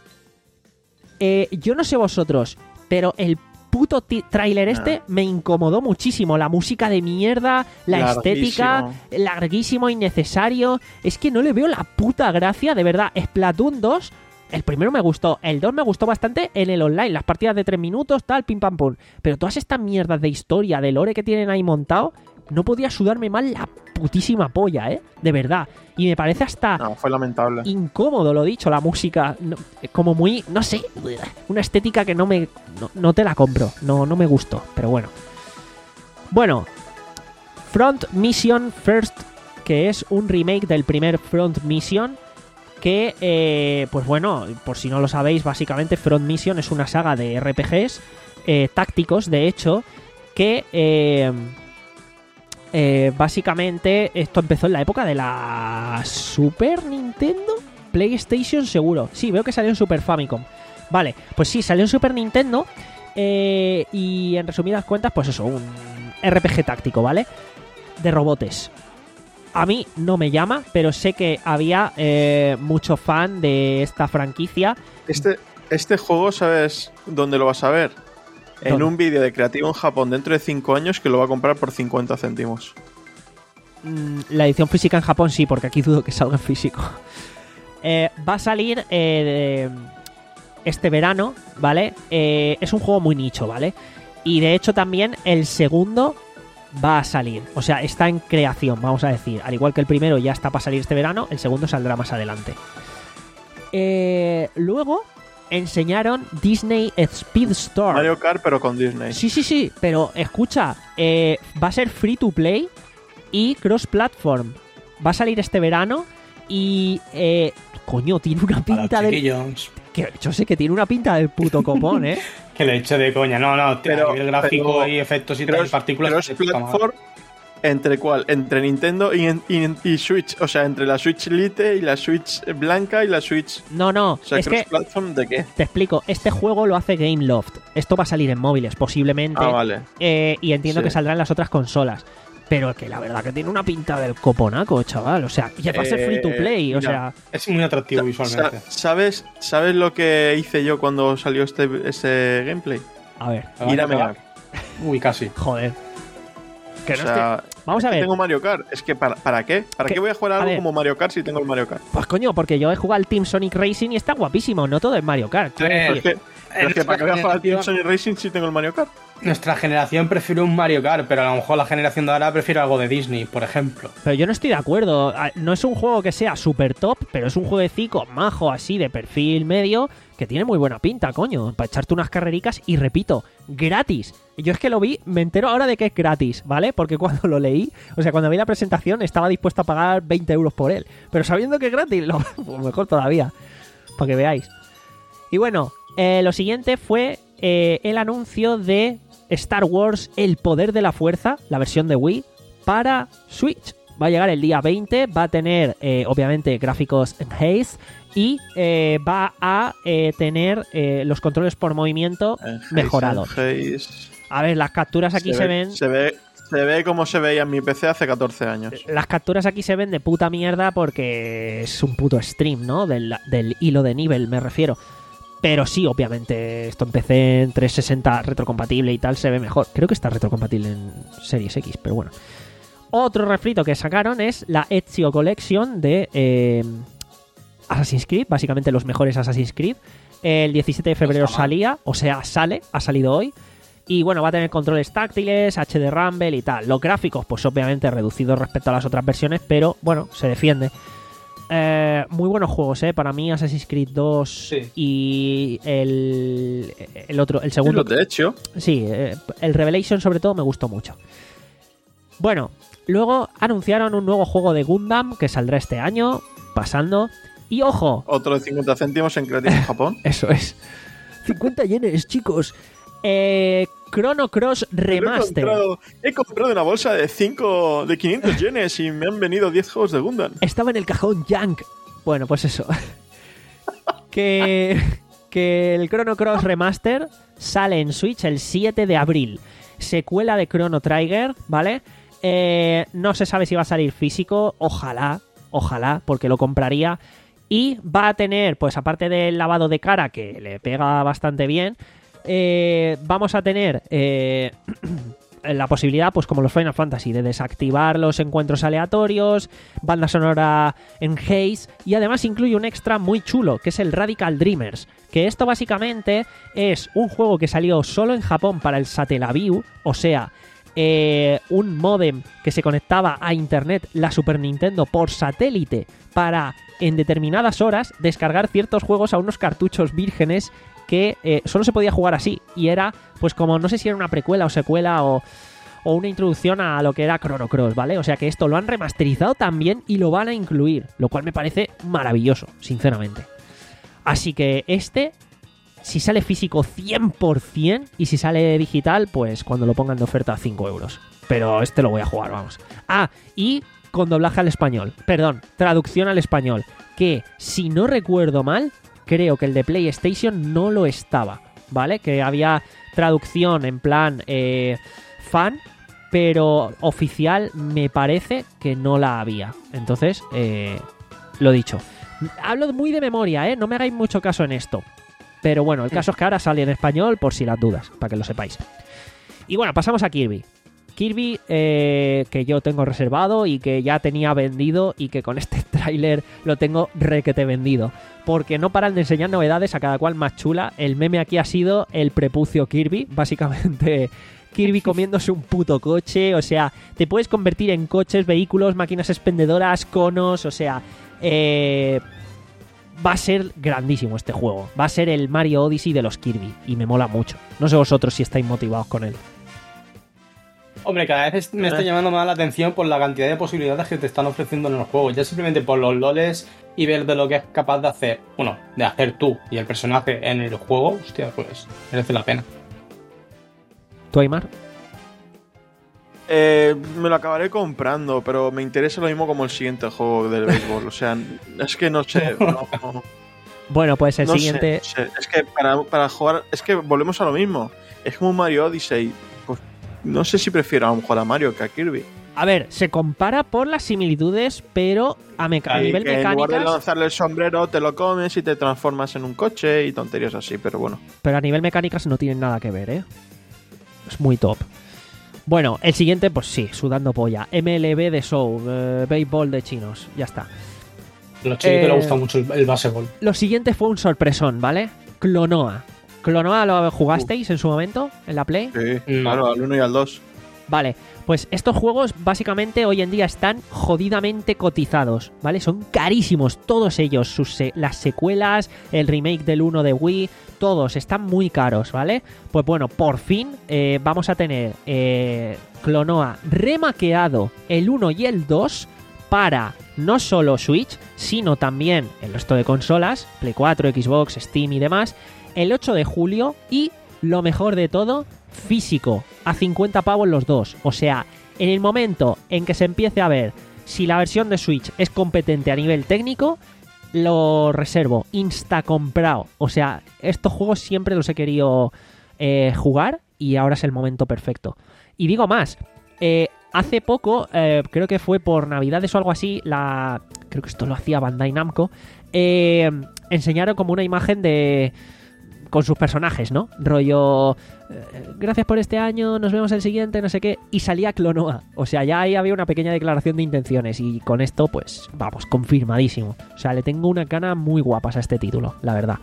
eh, yo no sé vosotros, pero el puto ti- tráiler este Ah. me incomodó muchísimo. La música de mierda, la Larguísimo. estética, larguísimo, innecesario. Es que no le veo la puta gracia, de verdad. Splatoon dos, el primero me gustó, el dos me gustó bastante en el online, las partidas de tres minutos, tal, pim pam pum. Pero todas estas mierdas de historia, de lore que tienen ahí montado, no podía sudarme mal la putísima polla, ¿eh? De verdad. Y me parece hasta No, fue lamentable. incómodo, lo dicho, la música, no- como muy, no sé, una estética que no me, no, no te la compro, no, no me gustó, pero bueno. Bueno, Front Mission First, que es un remake del primer Front Mission, que, eh, pues bueno, por si no lo sabéis, básicamente Front Mission es una saga de R P Gs eh, tácticos, de hecho, que... Eh, eh, básicamente esto empezó en la época de la Super Nintendo, PlayStation seguro. Sí, veo que salió en Super Famicom. Vale, pues sí, salió en Super Nintendo eh, y en resumidas cuentas, pues eso, un R P G táctico, ¿vale? De robotes. A mí no me llama, pero sé que había eh, mucho fan de esta franquicia. Este, este juego, ¿sabes dónde lo vas a ver? En ¿Dónde? un vídeo de Creativo en Japón dentro de cinco años que lo va a comprar por cincuenta céntimos. Mm, la edición física en Japón sí, porque aquí dudo que salga en físico. Eh, va a salir eh, de- este verano, ¿vale? Eh, es un juego muy nicho, ¿vale? Y de hecho también el segundo va a salir. O sea, está en creación, vamos a decir. Al igual que el primero ya está para salir este verano, el segundo saldrá más adelante. Eh, luego enseñaron Disney Speedstorm. Mario Kart, pero con Disney. Sí, sí, sí, pero escucha, eh, va a ser free to play y cross-platform. Va a salir este verano y, eh, coño, tiene una Para pinta del... chiquillos. Que yo sé que tiene una pinta del puto copón, ¿eh? Que le echo de coña. No, no, Pero- a nivel gráfico pero- y efectos y Cross- tal, y partículas. Cross platform, ¿entre cuál? Entre Nintendo y, y- y Switch. O sea, entre la Switch Lite y la Switch blanca y la Switch... No, no, O sea, es que, ¿cross-platform de qué? te explico, este juego lo hace Gameloft. Esto va a salir en móviles, posiblemente. Ah, vale. eh, y entiendo Sí. que saldrá en las otras consolas. Pero que la verdad que tiene una pinta del coponaco, chaval. O sea, ya va a ser free to Eh, play, o mira, sea... Es muy atractivo Sa- visualmente. ¿Sabes, ¿Sabes lo que hice yo cuando salió este ese gameplay? A ver, ¿Me Ir van a mear. pegar? Uy, casi. joder. Que O no sea, estoy- Vamos a es que ver. tengo Mario Kart. Es que ¿para, ¿para qué? ¿Para Que- qué voy a jugar a a algo ver. como Mario Kart si tengo el Mario Kart? Pues coño, porque yo he jugado al Team Sonic Racing y está guapísimo. No todo es Mario Kart. Quiero Eh, Pero decir- es que, pero es que ¿para qué voy a jugar al Team Sonic Racing si tengo el Mario Kart? Nuestra generación prefiere un Mario Kart, pero a lo mejor la generación de ahora prefiere algo de Disney, por ejemplo. Pero yo no estoy de acuerdo. Ah, no es un juego que sea super top, pero es un jueguecito majo así de perfil medio que tiene muy buena pinta, coño. Para echarte unas carrericas y repito, gratis. Yo es que lo vi, me entero ahora de que es gratis, ¿vale? Porque cuando lo leí, o sea, cuando vi la presentación estaba dispuesto a pagar veinte euros por él. Pero sabiendo que es gratis, lo, pues mejor todavía. Para que veáis. Y bueno, eh, lo siguiente fue eh, el anuncio de Star Wars El Poder de la Fuerza, la versión de Wii, para Switch. Va a llegar el día veinte, va a tener, eh, obviamente, gráficos en haze y eh, va a eh, tener eh, los controles por movimiento En Haze, mejorados. en Haze. A ver, las capturas aquí se, ve, ven... Se ve, se ve como se veía en mi P C hace catorce años. Las capturas aquí se ven de puta mierda porque es un puto stream, ¿no? Del, del hilo de nivel, me refiero. Pero sí, obviamente, esto en P C en trescientos sesenta retrocompatible y tal se ve mejor. Creo que está retrocompatible en Series X, pero bueno. Otro refrito que sacaron es la Ezio Collection de eh, Assassin's Creed, básicamente los mejores Assassin's Creed. El diecisiete de febrero está mal. salía, o sea, sale, ha salido hoy. Y bueno, va a tener controles táctiles, H D Rumble y tal. Los gráficos, pues obviamente reducidos respecto a las otras versiones, pero bueno, se defiende. Eh, muy buenos juegos, ¿eh? Para mí Assassin's Creed dos Sí. y el, el otro, el Sí, segundo... lo de hecho, Sí, eh, el Revelation sobre todo me gustó mucho. Bueno, luego anunciaron un nuevo juego de Gundam que saldrá este año, pasando. Y ojo, otro de cincuenta céntimos en Creative en Japón. eso es. cincuenta yenes, chicos. Eh, Chrono Cross Pero He Remaster. comprado, he comprado una bolsa de cinco de quinientos yenes y me han venido diez juegos de Gundam. Estaba en el cajón Yank. Bueno, pues eso. que, que el Chrono Cross Remaster sale en Switch el siete de abril. Secuela de Chrono Trigger, ¿vale? Eh, no se sabe si va a salir físico. Ojalá, ojalá, porque lo compraría. Y va a tener, pues aparte del lavado de cara, que le pega bastante bien, eh, vamos a tener eh, la posibilidad, pues como los Final Fantasy, de desactivar los encuentros aleatorios, banda sonora en haze, y además incluye un extra muy chulo, que es el Radical Dreamers, que esto básicamente es un juego que salió solo en Japón para el Satellaview, o sea, eh, un módem que se conectaba a internet, la Super Nintendo, por satélite, para en determinadas horas descargar ciertos juegos a unos cartuchos vírgenes que eh, solo se podía jugar así, y era pues como, no sé si era una precuela o secuela o, o una introducción a lo que era Chrono Cross, ¿vale? O sea que esto lo han remasterizado también y lo van a incluir, lo cual me parece maravilloso, sinceramente. Así que este, si sale físico cien por ciento y si sale digital, pues cuando lo pongan de oferta a cinco euros. Pero este lo voy a jugar, vamos. Ah, y con doblaje al español, perdón, traducción al español, que si no recuerdo mal, creo que el de PlayStation no lo estaba, ¿vale? Que había traducción en plan eh, fan, pero oficial me parece que no la había. Entonces, eh, lo dicho. Hablo muy de memoria, ¿eh? No me hagáis mucho caso en esto. Pero bueno, el caso es que ahora sale en español por si las dudas, para que lo sepáis. Y bueno, pasamos a Kirby. Kirby, eh, que yo tengo reservado y que ya tenía vendido y que con este tráiler lo tengo requete vendido. Porque no paran de enseñar novedades a cada cual más chula. El meme aquí ha sido el prepucio Kirby, básicamente Kirby comiéndose un puto coche. O sea, te puedes convertir en coches, vehículos, máquinas expendedoras, conos, o sea... Eh, va a ser grandísimo este juego. Va a ser el Mario Odyssey de los Kirby y me mola mucho. No sé vosotros si estáis motivados con él. Hombre, cada vez me está llamando más la atención por la cantidad de posibilidades que te están ofreciendo en los juegos. Ya simplemente por los loles y ver de lo que es capaz de hacer, bueno, de hacer tú y el personaje en el juego, hostia, pues merece la pena. ¿Tú, Aymar? Eh, me lo acabaré comprando, pero me interesa lo mismo como el siguiente juego del béisbol. O sea, es que no sé. No, no, bueno, pues el no siguiente... Sé, no sé. Es que para, para jugar... Es que volvemos a lo mismo. Es como un Mario Odyssey. Pues no sé si prefiero a lo mejor a Mario que a Kirby. A ver, se compara por las similitudes, pero a, meca- a nivel que mecánicas... En lugar de lanzarle el sombrero, te lo comes y te transformas en un coche y tonterías así, pero bueno. Pero a nivel mecánicas no tienen nada que ver, ¿eh? Es muy top. Bueno, el siguiente, pues sí, sudando polla. M L B de Show, eh, béisbol de chinos, ya está. A los chinitos Eh, les gusta mucho el, el básquetbol. Lo siguiente fue un sorpresón, ¿vale? Clonoa. ¿Clonoa lo jugasteis uh. en su momento, en la Play? Sí, no. Claro, al uno y al dos. Vale, pues estos juegos básicamente hoy en día están jodidamente cotizados, ¿vale? Son carísimos todos ellos, sus se- las secuelas, el remake del uno de Wii, todos están muy caros, ¿vale? Pues bueno, por fin eh, vamos a tener eh, Clonoa remaqueado el uno y el dos para no solo Switch, sino también el resto de consolas, Play cuatro, Xbox, Steam y demás, el ocho de julio y, lo mejor de todo, físico, a cincuenta pavos los dos. O sea, en el momento en que se empiece a ver si la versión de Switch es competente a nivel técnico, lo reservo, insta comprado. O sea, estos juegos siempre los he querido eh, jugar y ahora es el momento perfecto. Y digo más, eh, hace poco, eh, creo que fue por Navidades o algo así, la creo que esto lo hacía Bandai Namco, eh, enseñaron como una imagen de... con sus personajes, ¿no? Rollo, eh, gracias por este año, nos vemos el siguiente, no sé qué, y salía Clonoa. O sea, ya ahí había una pequeña declaración de intenciones y con esto, pues, vamos, confirmadísimo. O sea, le tengo una gana muy guapas a este título, la verdad.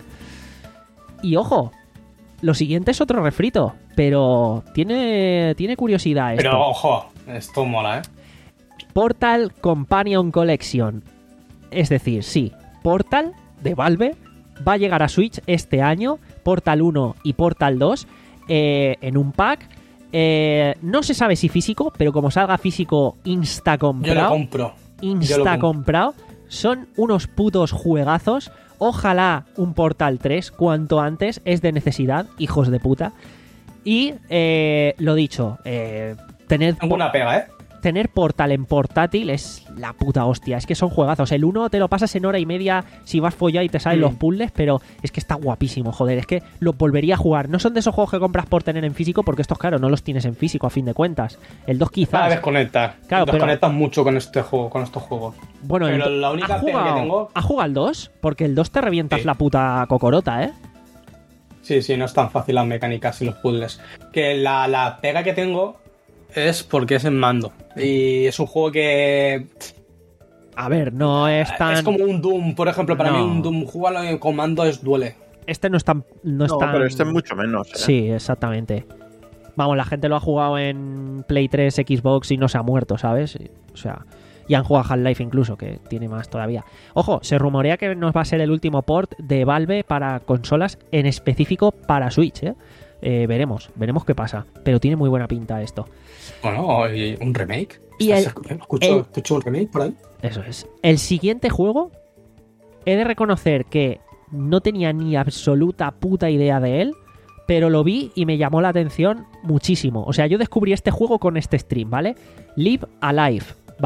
Y ojo, lo siguiente es otro refrito, pero tiene, tiene curiosidad esto. Pero ojo, esto mola, ¿eh? Portal Companion Collection. Es decir, sí, Portal de Valve va a llegar a Switch este año, Portal uno y Portal dos, eh, en un pack. Eh, no se sabe si físico, pero como salga físico, insta comprado. Yo lo compro. Insta Yo lo compro. comprado. Son unos putos juegazos. Ojalá un Portal tres cuanto antes. Es de necesidad, hijos de puta. Y eh, lo dicho, eh, tened... Tengo una pega, ¿eh? Tener Portal en portátil es la puta hostia. Es que son juegazos. El uno te lo pasas en hora y media si vas follado y te salen mm. los puzzles, pero es que está guapísimo, joder. Es que lo volvería a jugar. No son de esos juegos que compras por tener en físico, porque estos, claro, no los tienes en físico a fin de cuentas. El dos quizás. Ah, desconectas. Claro, desconectas pero... mucho con este juego, con estos juegos. Bueno, pero el... la única ¿ha pega jugado... que tengo... ¿Ha jugado el dos? Porque el dos te revientas sí. la puta cocorota, ¿eh? Sí, sí, no es tan fácil las mecánicas y los puzzles. Que la, la pega que tengo es porque es en mando. Y es un juego que... A ver, no es tan... Es como un Doom, por ejemplo. Para no. mí un Doom jugarlo con mando es duele. Este no es tan... No, es no tan... pero este es mucho menos. ¿eh? Sí, exactamente. Vamos, la gente lo ha jugado en Play tres, Xbox y no se ha muerto, ¿sabes? O sea... Y han jugado Half-Life incluso, que tiene más todavía. Ojo, se rumorea que nos va a ser el último port de Valve para consolas, en específico para Switch, ¿eh? Eh, veremos, veremos qué pasa. Pero tiene muy buena pinta esto. Bueno, ¿y un remake? Y el, ¿Escucho, el, ¿Escucho un remake por ahí? Eso es. El siguiente juego, he de reconocer que no tenía ni absoluta puta idea de él, pero lo vi y me llamó la atención muchísimo. O sea, yo descubrí este juego con este stream, ¿vale? Live Alive, ¿vale?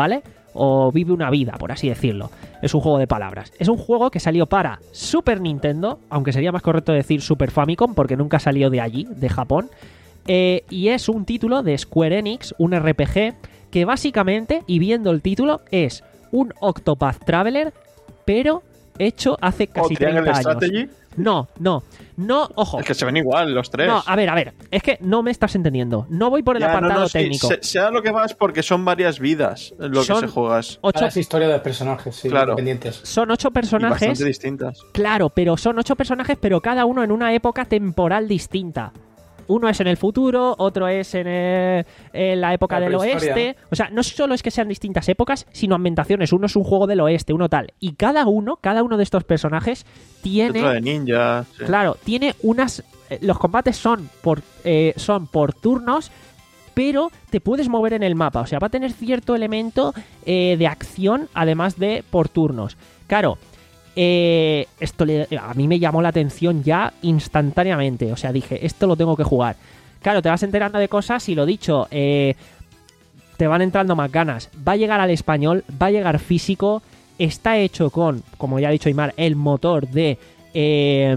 o vive una vida, por así decirlo. Es un juego de palabras. Es un juego que salió para Super Nintendo, aunque sería más correcto decir Super Famicom, porque nunca salió de allí, de Japón. Eh, y es un título de Square Enix, un R P G, que básicamente, y viendo el título, es un Octopath Traveler, pero hecho hace casi treinta años. Strategy? No, no, no, ojo. Es que se ven igual los tres. No, a ver, a ver, es que no me estás entendiendo. No voy por el ya, apartado no, no, técnico. Sí, sea lo que vas porque son varias vidas lo son que se juega. Es ocho, es historia de personajes, sí, claro. independientes. Son ocho personajes. Y bastante distintas. Claro, pero son ocho personajes, pero cada uno en una época temporal distinta. Uno es en el futuro, otro es en, el, en la época la del oeste. O sea, no solo es que sean distintas épocas, sino ambientaciones. Uno es un juego del oeste, uno tal. Y cada uno, cada uno de estos personajes tiene... Otro de ninja. Sí. Claro, tiene unas... Los combates son por, eh, son por turnos, pero te puedes mover en el mapa. O sea, va a tener cierto elemento eh, de acción, además de por turnos. Claro... Eh, esto le, a mí me llamó la atención ya instantáneamente. O sea, dije, esto lo tengo que jugar. Claro, te vas enterando de cosas y lo dicho, eh, te van entrando más ganas. Va a llegar al español, va a llegar físico. Está hecho con, como ya ha dicho Aymar, el motor de eh,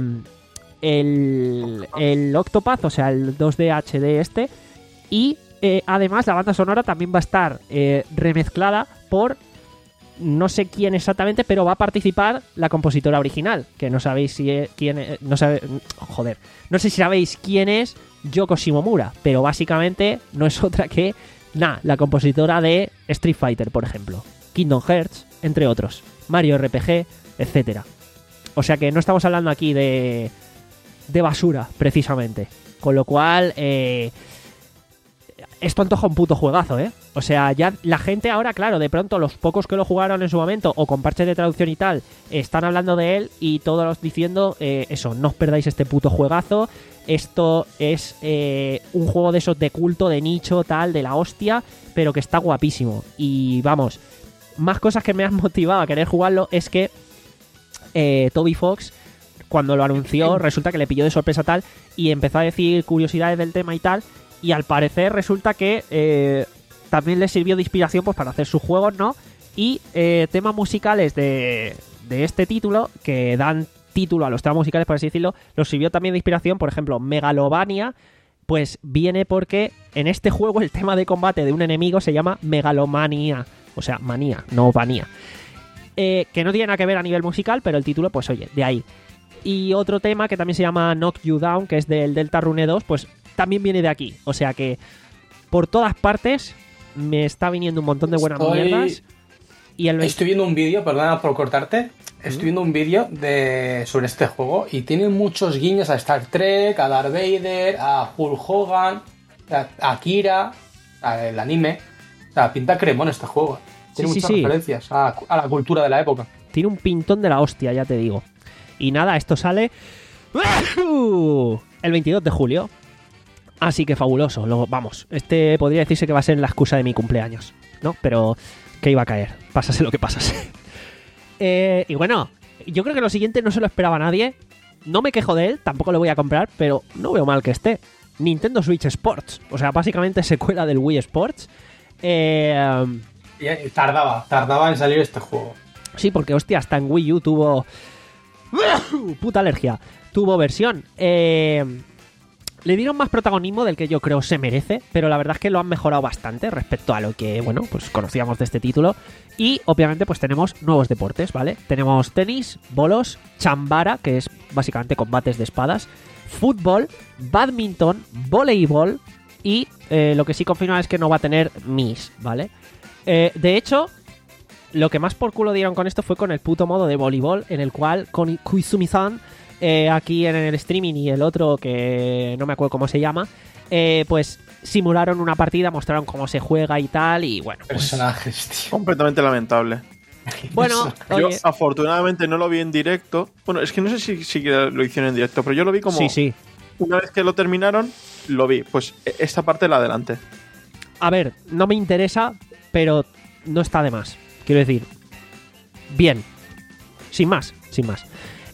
el, el Octopath, o sea, el dos D H D este. Y eh, además la banda sonora también va a estar eh, remezclada por... No sé quién exactamente, pero va a participar la compositora original, que no sabéis si es, quién es, no sabe, joder, no sé si sabéis quién es Yoko Shimomura, pero básicamente no es otra que nah, la compositora de Street Fighter, por ejemplo, Kingdom Hearts, entre otros, Mario R P G, etcétera. O sea que no estamos hablando aquí de de basura, precisamente. Con lo cual, eh, esto antoja un puto juegazo, ¿eh? O sea, ya la gente ahora, claro, de pronto los pocos que lo jugaron en su momento o con parches de traducción y tal, están hablando de él y todos diciendo eh, eso, no os perdáis este puto juegazo. Esto es eh, un juego de esos de culto, de nicho, tal, de la hostia, pero que está guapísimo. Y vamos, más cosas que me han motivado a querer jugarlo es que eh, Toby Fox, cuando lo anunció, resulta que le pilló de sorpresa tal y empezó a decir curiosidades del tema y tal. Y al parecer resulta que eh, también le sirvió de inspiración pues para hacer sus juegos, ¿no? Y eh, temas musicales de, de este título, que dan título a los temas musicales, por así decirlo, los sirvió también de inspiración. Por ejemplo, Megalovania, pues viene porque en este juego el tema de combate de un enemigo se llama Megalomania. O sea, manía, no vanía. Eh, que no tiene nada que ver a nivel musical, pero el título, pues oye, de ahí. Y otro tema que también se llama Knock You Down, que es del Deltarune dos, pues también viene de aquí. O sea que por todas partes me está viniendo un montón de buenas Estoy... mierdas. Y el... Estoy viendo un vídeo, perdona por cortarte. Estoy viendo un vídeo de sobre este juego y tiene muchos guiños a Star Trek, a Darth Vader, a Hulk Hogan, a Akira, al anime. O sea, pinta cremón este juego. Tiene sí, muchas sí, sí. referencias a, a la cultura de la época. Tiene un pintón de la hostia, ya te digo. Y nada, esto sale el veintidós de julio. Así que fabuloso. Luego, vamos, este podría decirse que va a ser la excusa de mi cumpleaños, ¿no? Pero que iba a caer, pasase lo que pasase. eh, y bueno, yo creo que lo siguiente no se lo esperaba a nadie. No me quejo de él, tampoco lo voy a comprar, pero no veo mal que esté. Nintendo Switch Sports, o sea, básicamente secuela del Wii Sports. Eh, y tardaba, tardaba en salir este juego. Sí, porque hostia, hasta en Wii U tuvo... puta alergia. Tuvo versión. Eh... Le dieron más protagonismo del que yo creo se merece, pero la verdad es que lo han mejorado bastante respecto a lo que, bueno, pues conocíamos de este título. Y obviamente pues tenemos nuevos deportes, ¿vale? Tenemos tenis, bolos, chambara, que es básicamente combates de espadas, fútbol, badminton, voleibol y eh, lo que sí confirma es que no va a tener Mis, ¿vale? Eh, de hecho, lo que más por culo dieron con esto fue con el puto modo de voleibol, en el cual con Koizumi-san... Eh, aquí en el streaming y el otro que no me acuerdo cómo se llama, eh, pues simularon una partida, mostraron cómo se juega y tal, y bueno, pues... Personajes, tío. Completamente lamentable. Bueno, yo oye... afortunadamente no lo vi en directo. Bueno, es que no sé si, si lo hicieron en directo, pero yo lo vi como... Sí, sí. Una vez que lo terminaron, lo vi. Pues esta parte la adelante. A ver, no me interesa, pero no está de más. Quiero decir, bien. Sin más, sin más.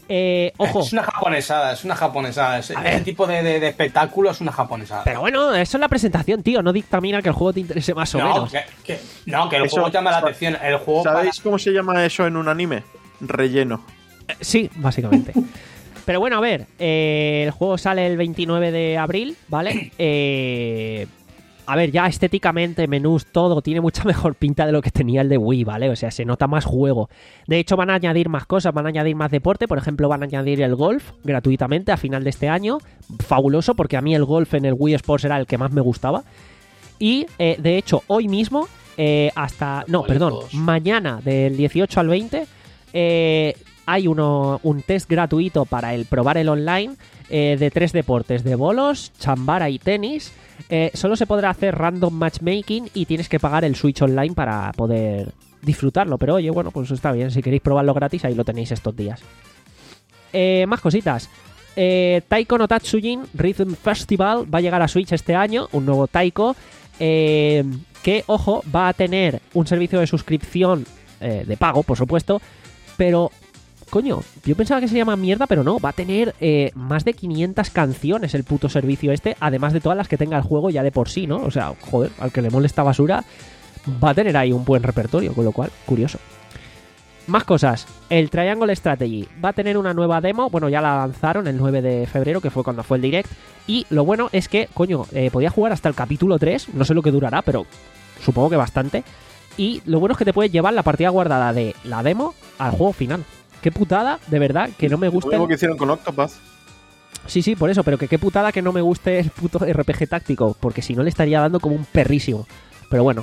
Eh, ojo. Es una japonesada, es una japonesada. Ese, ese tipo de, de, de espectáculo es una japonesada. Pero bueno, eso es la presentación, tío. No dictamina que el juego te interese más o no, menos. Que, que, no, que el eso, juego llama la atención. El juego ¿Sabéis para... cómo se llama eso en un anime? Relleno. Eh, sí, básicamente. Pero bueno, a ver. Eh, el juego sale el veintinueve de abril, ¿vale? Eh... A ver, ya estéticamente, menús, todo, tiene mucha mejor pinta de lo que tenía el de Wii, ¿vale? O sea, se nota más juego. De hecho, van a añadir más cosas, van a añadir más deporte. Por ejemplo, van a añadir el golf gratuitamente a final de este año. Fabuloso, porque a mí el golf en el Wii Sports era el que más me gustaba. Y, eh, de hecho, hoy mismo, eh, hasta... No, perdón, mañana, del dieciocho al veinte, eh, hay uno, un test gratuito para el probar el online eh, de tres deportes, de bolos, chambara y tenis. Eh, solo se podrá hacer random matchmaking y tienes que pagar el Switch Online para poder disfrutarlo. Pero oye, bueno, pues está bien. Si queréis probarlo gratis, ahí lo tenéis estos días. Eh, más cositas. Eh, Taiko no Tatsujin Rhythm Festival va a llegar a Switch este año. Un nuevo Taiko. Eh, que, ojo, va a tener un servicio de suscripción eh, de pago, por supuesto. Pero... Coño, yo pensaba que se llama mierda, pero no, va a tener eh, más de quinientas canciones el puto servicio este, además de todas las que tenga el juego ya de por sí, ¿no? O sea, joder, al que le molesta basura, va a tener ahí un buen repertorio, con lo cual, curioso. Más cosas, el Triangle Strategy va a tener una nueva demo, bueno, ya la lanzaron el nueve de febrero, que fue cuando fue el direct, y lo bueno es que, coño, eh, podía jugar hasta el capítulo tres, no sé lo que durará, pero supongo que bastante, y lo bueno es que te puedes llevar la partida guardada de la demo al juego final. Qué putada, de verdad, que no me guste... Lo mismo que hicieron con Octopath. Sí, sí, por eso, pero que qué putada que no me guste el puto R P G táctico, porque si no le estaría dando como un perrísimo. Pero bueno.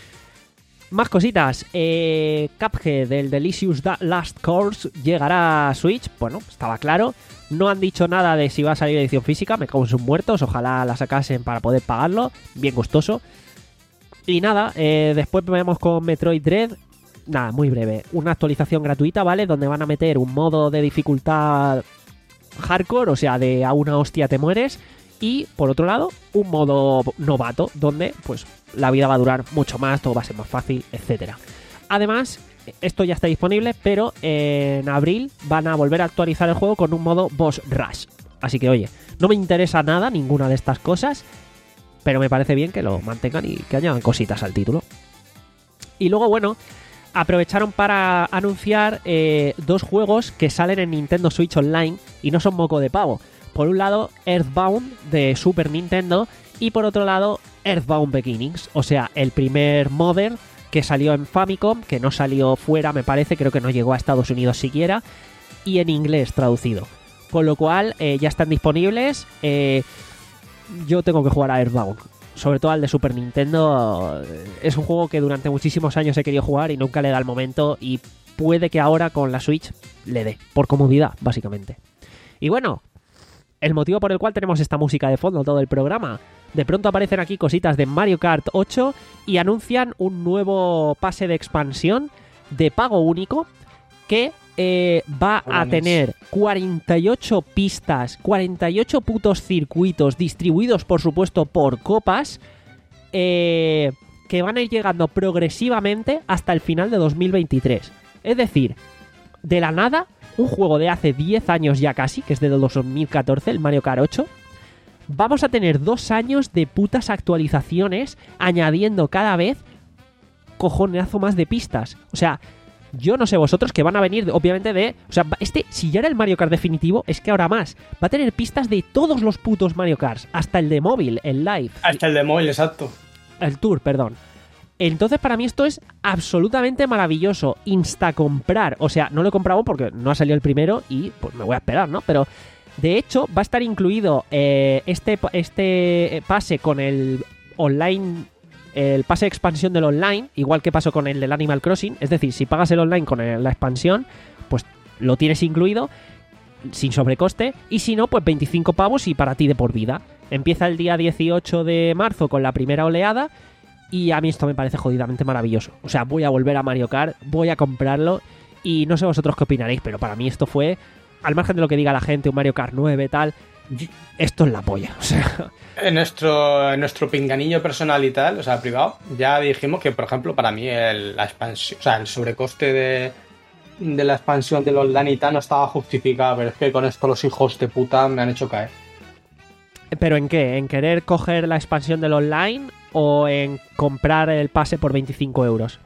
Más cositas. Eh, Cuphead del Delicious Last Course llegará a Switch. Bueno, estaba claro. No han dicho nada de si va a salir edición física. Me cago en sus muertos. Ojalá la sacasen para poder pagarlo. Bien costoso. Y nada, eh, después vemos con Metroid Dread. Nada, muy breve. Una actualización gratuita, ¿vale? Donde van a meter un modo de dificultad hardcore, o sea, de a una hostia te mueres. Y, por otro lado, un modo novato, donde, pues, la vida va a durar mucho más, todo va a ser más fácil, etcétera. Además, esto ya está disponible, pero en abril van a volver a actualizar el juego con un modo Boss Rush. Así que, oye, no me interesa nada ninguna de estas cosas, pero me parece bien que lo mantengan y que añadan cositas al título. Y luego, bueno... aprovecharon para anunciar eh, dos juegos que salen en Nintendo Switch Online y no son moco de pavo. Por un lado, Earthbound de Super Nintendo y por otro lado, Earthbound Beginnings, o sea, el primer modder que salió en Famicom, que no salió fuera, me parece, creo que no llegó a Estados Unidos siquiera, y en inglés traducido. Con lo cual, eh, ya están disponibles. Eh, yo tengo que jugar a Earthbound. Sobre todo al de Super Nintendo, es un juego que durante muchísimos años he querido jugar y nunca le da el momento, y puede que ahora con la Switch le dé, por comodidad, básicamente. Y bueno, el motivo por el cual tenemos esta música de fondo todo el programa. De pronto aparecen aquí cositas de Mario Kart ocho y anuncian un nuevo pase de expansión de pago único que eh, va a tener cuarenta y ocho pistas, cuarenta y ocho putos circuitos distribuidos, por supuesto, por copas, eh, que van a ir llegando progresivamente hasta el final de dos mil veintitrés. Es decir, de la nada, un juego de hace diez años ya casi, que es de dos mil catorce, el Mario Kart ocho, vamos a tener dos años de putas actualizaciones añadiendo cada vez cojonazo más de pistas. O sea... yo no sé vosotros, que van a venir, obviamente, de... O sea, este, si ya era el Mario Kart definitivo, es que ahora más. Va a tener pistas de todos los putos Mario Karts. Hasta el de móvil, el live. Hasta el de móvil, exacto. El Tour, perdón. Entonces, para mí esto es absolutamente maravilloso. Insta comprar. O sea, no lo he comprado porque no ha salido el primero y pues me voy a esperar, ¿no? Pero, de hecho, va a estar incluido eh, este, este pase con el online... el pase de expansión del online, igual que pasó con el del Animal Crossing. Es decir, si pagas el online con el, la expansión, pues lo tienes incluido sin sobrecoste, y si no, pues veinticinco pavos y para ti de por vida. Empieza el día dieciocho de marzo con la primera oleada y a mí esto me parece jodidamente maravilloso. O sea, voy a volver a Mario Kart, voy a comprarlo y no sé vosotros qué opinaréis, pero para mí esto fue, al margen de lo que diga la gente, un Mario Kart nueve, tal... esto es la polla, o sea... En nuestro, en nuestro pinganillo personal y tal, o sea, privado, ya dijimos que, por ejemplo, para mí el, la expansión, o sea, el sobrecoste de, de la expansión del online y tal no estaba justificada, pero es que con esto los hijos de puta me han hecho caer. ¿Pero en qué? ¿En querer coger la expansión del online o en comprar el pase por veinticinco euros?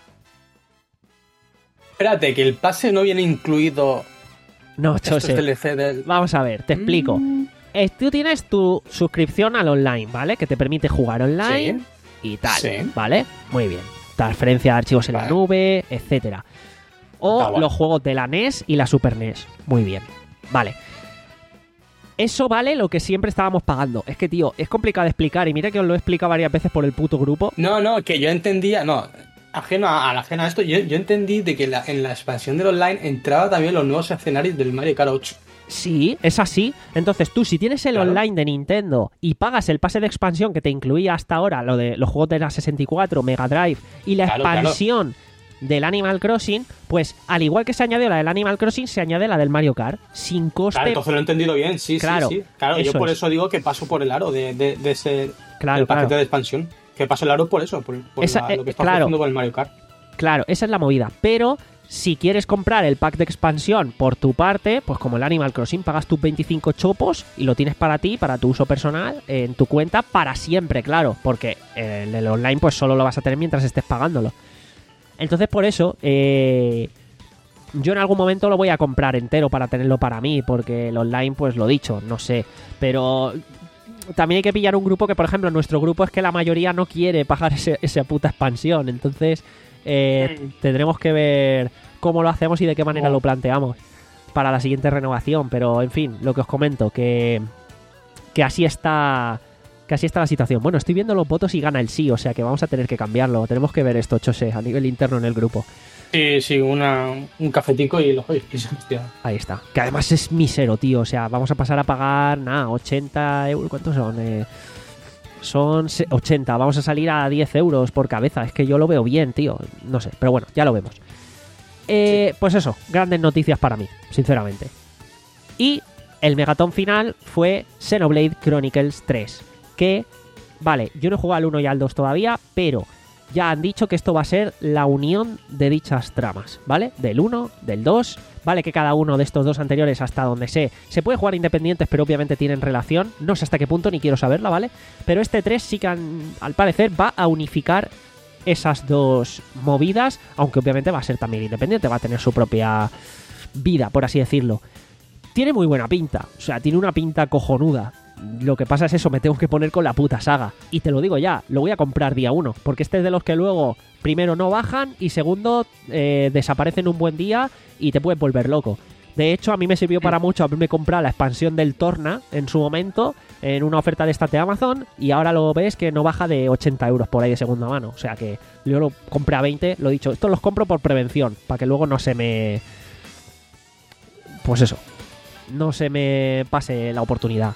Espérate, que el pase no viene incluido... No, Chose. D L C del... Vamos a ver, te explico. Mm. Eh, Tú tienes tu suscripción al online, ¿vale? Que te permite jugar online Sí. y tal, Sí. ¿vale? Muy bien. Transferencia de archivos en Vale. la nube, etcétera. O Está guay. los juegos de la N E S y la Super N E S. Muy bien. Vale. Eso vale lo que siempre estábamos pagando. Es que, tío, es complicado de explicar. Y mira que os lo he explicado varias veces por el puto grupo. No, no, que yo entendía... No, ajeno a, a la ajena a esto, yo, yo entendí de que la, en la expansión del online entraba también los nuevos escenarios del Mario Kart ocho. Sí, es así. Entonces tú, si tienes el Claro. online de Nintendo y pagas el pase de expansión que te incluía hasta ahora, lo de los juegos de la sesenta y cuatro, Mega Drive y la Claro, expansión del Animal Crossing, pues al igual que se añadió la del Animal Crossing, se añade la del Mario Kart, sin coste. Claro, entonces lo he entendido bien, sí, Claro, sí, sí. Claro, yo eso por es. eso digo que paso por el aro de, de, de ese Claro, el paquete claro. de expansión. Que paso el aro por eso, por, por Esa- la- lo que está claro. haciendo con el Mario Kart. Claro, esa es la movida. Pero si quieres comprar el pack de expansión por tu parte, pues como el Animal Crossing, pagas tus veinticinco chopos y lo tienes para ti, para tu uso personal, en tu cuenta para siempre, claro. Porque en el online pues solo lo vas a tener mientras estés pagándolo. Entonces por eso, eh, yo en algún momento lo voy a comprar entero para tenerlo para mí, porque el online pues lo dicho, no sé. Pero también hay que pillar un grupo que, por ejemplo, nuestro grupo es que la mayoría no quiere pagar ese, esa puta expansión. Entonces eh, Mm. tendremos que ver cómo lo hacemos y de qué manera Oh. lo planteamos para la siguiente renovación. Pero, en fin, lo que os comento, que, que así está... Que así está la situación. Bueno, estoy viendo los votos y gana el sí, o sea que vamos a tener que cambiarlo. Tenemos que ver esto, Chose, a nivel interno en el grupo. Sí, sí, una, un cafetico y lo y se hostia. Ahí está. Que además es misero, tío. O sea, vamos a pasar a pagar, nada, ochenta euros. ¿Cuántos son? Eh, son se- ochenta. Vamos a salir a diez euros por cabeza. Es que yo lo veo bien, tío. No sé, pero bueno, ya lo vemos. Eh, Pues eso, grandes noticias para mí, sinceramente. Y el megatón final fue Xenoblade Chronicles tres. Que, vale, yo no he jugado al uno y al dos todavía, pero ya han dicho que esto va a ser la unión de dichas tramas, ¿vale? Del uno, del dos, vale que cada uno de estos dos anteriores, hasta donde sé, se puede jugar independientes, pero obviamente tienen relación, no sé hasta qué punto, ni quiero saberla, ¿vale? Pero este tres sí que han- al parecer va a unificar esas dos movidas, aunque obviamente va a ser también independiente, va a tener su propia vida, por así decirlo. Tiene muy buena pinta, o sea, tiene una pinta cojonuda. Lo que pasa es eso, me tengo que poner con la puta saga. Y te lo digo ya, lo voy a comprar día uno. Porque este es de los que luego, primero, no bajan y segundo, eh, desaparecen un buen día y te puedes volver loco. De hecho, a mí me sirvió para mucho haberme comprado la expansión del Torna en su momento, en una oferta de esta de Amazon, y ahora lo ves que no baja de ochenta euros por ahí de segunda mano. O sea que yo lo compré a veinte, lo he dicho, estos los compro por prevención, para que luego no se me... Pues eso, no se me pase la oportunidad.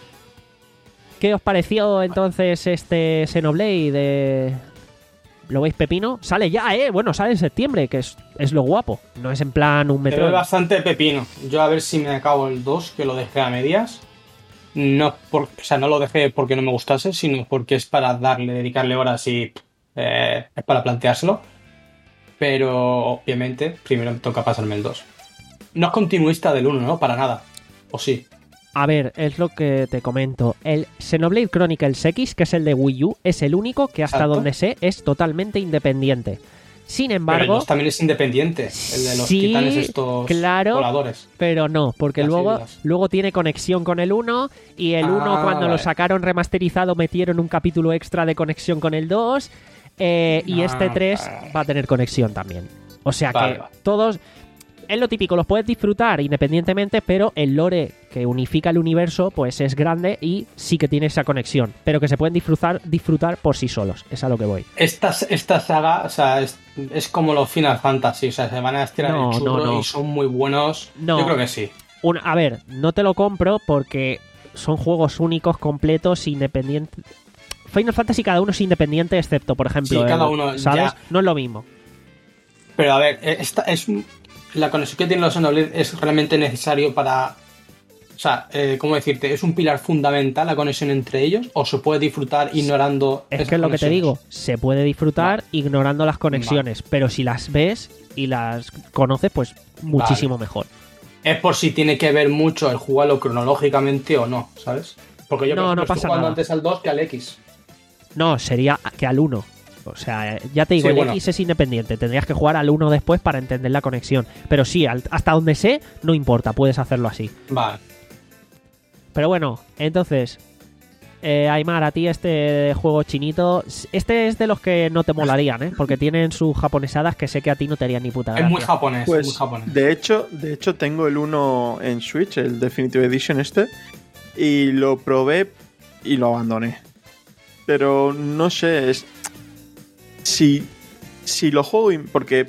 ¿Qué os pareció entonces este Xenoblade? De... ¿Lo veis pepino? Sale ya, ¿eh? Bueno, sale en septiembre, que es, es lo guapo. No es en plan un Me metro. veo bastante pepino. Yo a ver si me acabo el dos, que lo dejé a medias. No, por, o sea, no lo dejé porque no me gustase, sino porque es para darle, dedicarle horas y eh, es para planteárselo. Pero obviamente primero me toca pasarme el dos. No es continuista del uno, ¿no? Para nada. ¿O sí? A ver, es lo que te comento. El Xenoblade Chronicles X, que es el de Wii U, es el único que hasta Exacto. donde sé es totalmente independiente. Sin Pero el embargo, dos también es independiente. El de los sí, titanes estos claro, voladores. pero no, porque Las luego, islas. luego tiene conexión con el uno y el uno Ah, cuando lo vale. sacaron remasterizado metieron un capítulo extra de conexión con el dos eh, y Ah, este tres vale. va a tener conexión también. O sea Vale, que vale. todos... Es lo típico, los puedes disfrutar independientemente, pero el lore que unifica el universo pues es grande y sí que tiene esa conexión, pero que se pueden disfrutar, disfrutar por sí solos, es a lo que voy. Esta, esta saga, o sea, es, es como los Final Fantasy, o sea, se van a estirar No, el churro no, no. y son muy buenos. No. Yo creo que sí. Un- a ver, no te lo compro porque son juegos únicos, completos, independientes. Final Fantasy cada uno es independiente, excepto, por ejemplo, Sí, cada el- uno, ¿sabes? ya. No es lo mismo. Pero a ver, esta es la conexión que tiene los Xenoblade es realmente necesario para O sea, eh, ¿cómo decirte? ¿Es un pilar fundamental la conexión entre ellos o se puede disfrutar ignorando Es que es lo que te digo, se puede disfrutar vale. ignorando las conexiones, vale. pero si las ves y las conoces, pues muchísimo vale. mejor. Es por si tiene que ver mucho el jugarlo cronológicamente o no, ¿sabes? Porque yo no, no estoy pasa jugando nada. antes al dos que al X. No, sería que al uno. O sea, ya te digo, sí, el bueno. X es independiente. Tendrías que jugar al uno después para entender la conexión. Pero sí, al, hasta donde sé, no importa, puedes hacerlo así. Vale. Pero bueno, entonces, eh, Aymar, a ti este juego chinito, este es de los que no te molarían, ¿eh? Porque tienen sus japonesadas que sé que a ti no te harían ni puta gracia. Es muy japonés, pues, muy japonés. De hecho, de hecho, tengo el uno en Switch, el Definitive Edition este, y lo probé y lo abandoné. Pero no sé, es... Si, si lo juego... Porque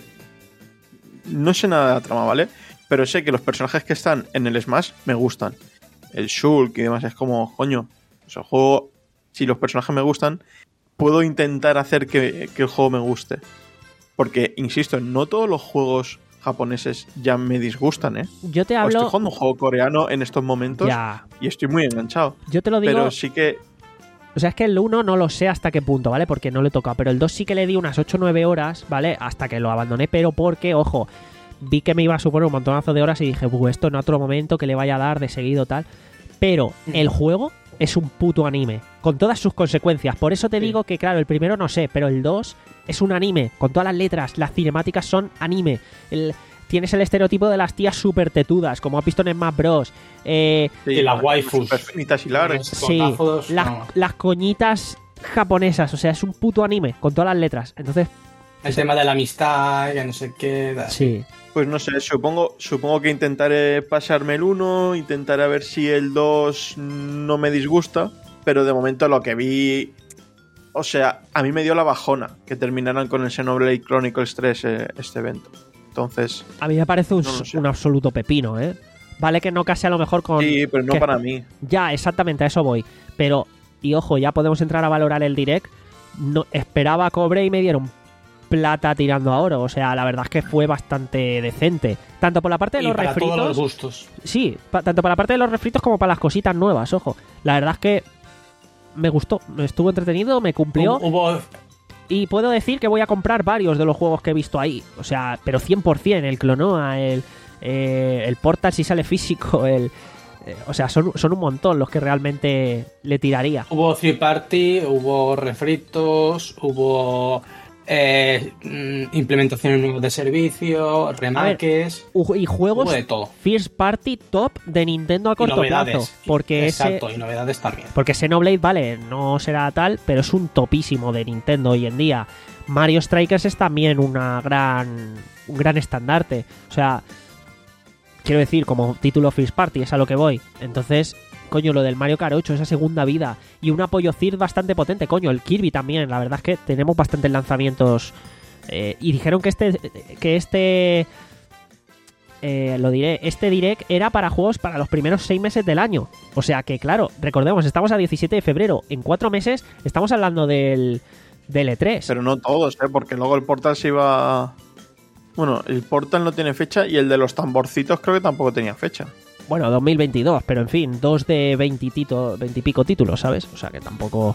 no sé nada de la trama, ¿vale? Pero sé que los personajes que están en el Smash me gustan. El Shulk y demás, es como, coño, o sea, juego... Si los personajes me gustan, puedo intentar hacer que, que el juego me guste. Porque, insisto, no todos los juegos japoneses ya me disgustan, ¿eh? Yo te hablo... O estoy jugando un juego coreano en estos momentos ya. y estoy muy enganchado. Yo te lo digo... Pero sí que... O sea, es que el uno no lo sé hasta qué punto, ¿vale? Porque no le toca. Pero el dos sí que le di unas ocho o nueve horas, ¿vale? Hasta que lo abandoné, pero porque, ojo, vi que me iba a suponer un montonazo de horas y dije, pues esto en otro momento que le vaya a dar de seguido tal. Pero el juego es un puto anime, con todas sus consecuencias. Por eso te sí. digo que, claro, el primero no sé, pero el dos es un anime, con todas las letras, las cinemáticas son anime. El... Tienes el estereotipo de las tías súper tetudas, como has visto en Smash Bros. Eh, sí, y las waifus. Finitas y largas. Sí, las, no. las coñitas japonesas. O sea, es un puto anime, con todas las letras. Entonces... El tema de la amistad, que no sé qué... Sí. Pues no sé, supongo, supongo que intentaré pasarme el uno, intentaré a ver si el dos no me disgusta, pero de momento lo que vi... O sea, a mí me dio la bajona que terminaran con el Xenoblade Chronicles tres eh, este evento. Entonces... A mí me parece un, no un absoluto pepino, ¿eh? Vale que no case a lo mejor con... Sí, pero no que... para mí. Ya, exactamente, a eso voy. Pero, y ojo, ya podemos entrar a valorar el Direct. No, esperaba cobre y me dieron plata tirando a oro. O sea, la verdad es que fue bastante decente. Tanto por la parte de los y para refritos... todos los gustos. Sí, pa tanto por la parte de los refritos como para las cositas nuevas, ojo. La verdad es que me gustó, me estuvo entretenido, me cumplió... Hubo... Y puedo decir que voy a comprar varios de los juegos que he visto ahí. O sea, pero cien por cien. El Clonoa, el, eh, el Portal si sale físico, el... Eh, o sea, son, son un montón los que realmente le tiraría. Hubo Three Party, hubo refritos, hubo eh, implementaciones nuevas de servicio, remakes... Ver, y juegos hubo de todo. First Party top de Nintendo a corto plazo. Porque Exacto, ese, y novedades también. Porque Xenoblade, vale, no será tal, pero es un topísimo de Nintendo hoy en día. Mario Strikers es también una gran un gran estandarte. O sea, quiero decir, como título First Party, es a lo que voy. Entonces, coño, lo del Mario Kart ocho, esa segunda vida. Y un apoyo C I R bastante potente, coño, el Kirby también. La verdad es que tenemos bastantes lanzamientos. Eh, y dijeron que este... Que este Eh, lo diré, este Direct era para juegos para los primeros seis meses del año. O sea que, claro, recordemos, estamos a diecisiete de febrero. En cuatro meses estamos hablando del, del E tres. Pero no todos, ¿eh? Porque luego el Portal se iba... Bueno, el Portal no tiene fecha y el de los tamborcitos creo que tampoco tenía fecha. Bueno, dos mil veintidós, pero en fin, dos de veinte y pico títulos, ¿sabes? O sea que tampoco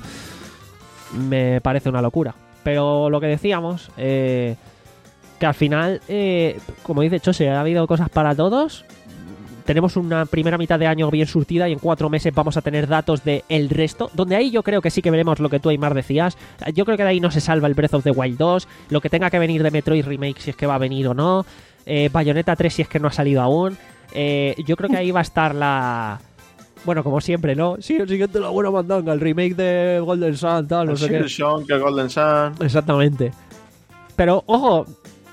me parece una locura. Pero lo que decíamos... Eh, que al final, eh, como dice Chose, ha habido cosas para todos. Tenemos una primera mitad de año bien surtida y en cuatro meses vamos a tener datos del resto, donde ahí yo creo que sí que veremos lo que tú, Aymar, decías. Yo creo que de ahí no se salva el Breath of the Wild dos, lo que tenga que venir de Metroid Remake, si es que va a venir o no, eh, Bayonetta tres si es que no ha salido aún. Eh, yo creo que ahí va a estar la... Bueno, como siempre, ¿no? Sí, el siguiente la buena mandanga, el remake de Golden Sun, tal, no el sé qué. Sun, que el Golden Sun. Exactamente. Pero, ojo...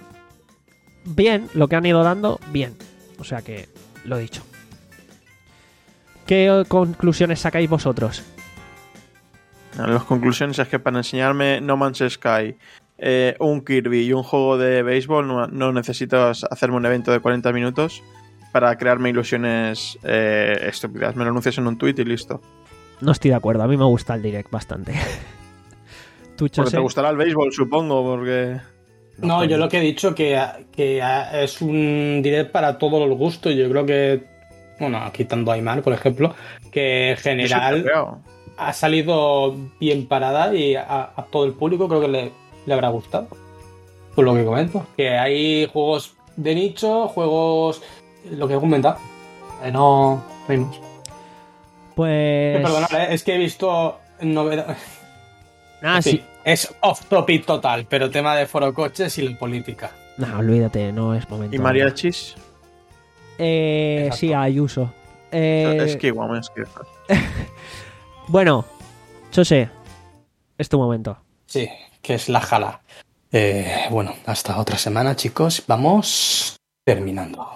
Bien, lo que han ido dando, bien. O sea que, lo dicho. ¿Qué conclusiones sacáis vosotros? Las conclusiones es que para enseñarme No Man's Sky, eh, un Kirby y un juego de béisbol no, no necesitas hacerme un evento de cuarenta minutos para crearme ilusiones eh, estúpidas. Me lo anuncias en un tuit y listo. No estoy de acuerdo, a mí me gusta el Direct bastante. ¿Tú, porque te gustará el béisbol, supongo, porque... No, no yo lo que he dicho que, que es un Direct para todos los gustos. Yo creo que bueno, quitando a Aymar, por ejemplo, que en general ha salido bien parada y a, a todo el público creo que le, le habrá gustado. Por lo que comento, que hay juegos de nicho, juegos, lo que he comentado, eh, no vimos. Pues... Eh, perdonad, eh, es que he visto novedades. Ah, sí, sí. Es off topic total, pero tema de foro coches y la política. No, olvídate, no es momento. ¿Y mariachis? Eh, sí, Ayuso. Eh... Es que igual, es que... Bueno, Chose, es tu momento. Sí, que es la jala. Eh, bueno, hasta otra semana, chicos. Vamos terminando.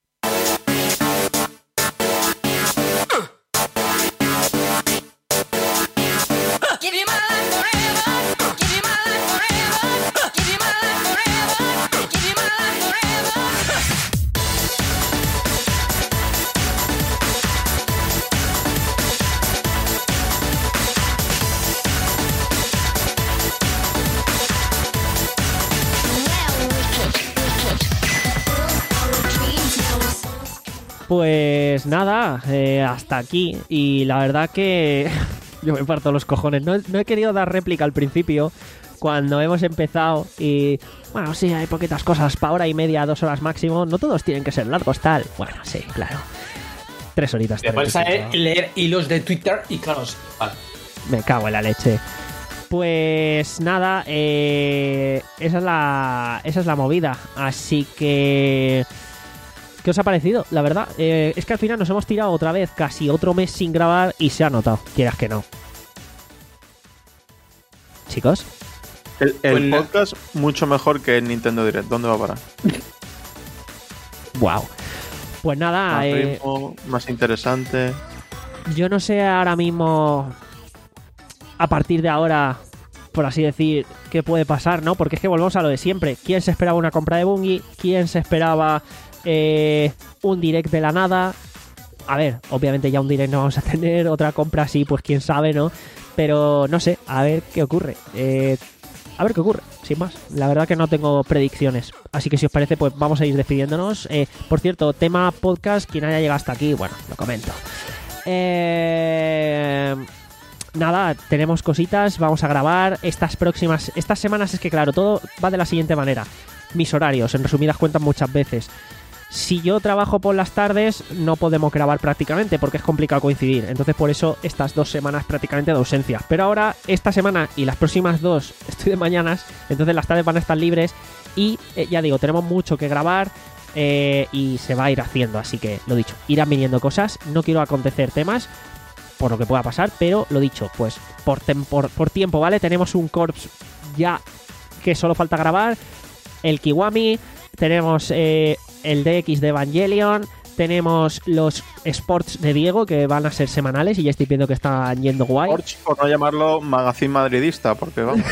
Pues nada, eh, hasta aquí. Y la verdad que yo me parto los cojones. No, no he querido dar réplica al principio cuando hemos empezado y... Bueno, sí, hay poquitas cosas, para hora y media, dos horas máximo. No todos tienen que ser largos, tal. Bueno, sí, claro. Tres horitas. Te puedes leer hilos de Twitter y claro, vale. Me cago en la leche. Pues nada, eh, esa es la esa es la movida. Así que... ¿Qué os ha parecido? La verdad, eh, es que al final nos hemos tirado otra vez casi otro mes sin grabar y se ha notado, quieras que no. Chicos. El, el pues podcast no. Mucho mejor que el Nintendo Direct. ¿Dónde va a parar? Wow. Pues nada, más eh, ritmo, más interesante. Yo no sé ahora mismo, a partir de ahora, por así decir, qué puede pasar, ¿no? Porque es que volvemos a lo de siempre. ¿Quién se esperaba una compra de Bungie? ¿Quién se esperaba eh, un direct de la nada? A ver, obviamente ya un direct no vamos a tener, otra compra sí, pues quién sabe, ¿no? Pero no sé, a ver qué ocurre. Eh, a ver qué ocurre, sin más. La verdad que no tengo predicciones. Así que si os parece, pues vamos a ir despidiéndonos. Eh, por cierto, tema podcast, quien haya llegado hasta aquí, bueno, lo comento. Eh... Nada, tenemos cositas, vamos a grabar estas próximas... Estas semanas es que, claro, todo va de la siguiente manera. Mis horarios, en resumidas cuentas, muchas veces. Si yo trabajo por las tardes, no podemos grabar prácticamente porque es complicado coincidir. Entonces, por eso, estas dos semanas prácticamente de ausencia. Pero ahora, esta semana y las próximas dos, estoy de mañanas, entonces las tardes van a estar libres. Y, eh, ya digo, tenemos mucho que grabar eh, y se va a ir haciendo. Así que, lo dicho, irán viniendo cosas. No quiero acontecer temas por lo que pueda pasar, pero lo dicho, pues por, por, por tiempo, ¿vale? Tenemos un corps ya que solo falta grabar, el Kiwami, tenemos eh, el D X de Evangelion, tenemos los sports de Diego que van a ser semanales y ya estoy viendo que están yendo guay. Sports, por no llamarlo magazine madridista, porque vamos.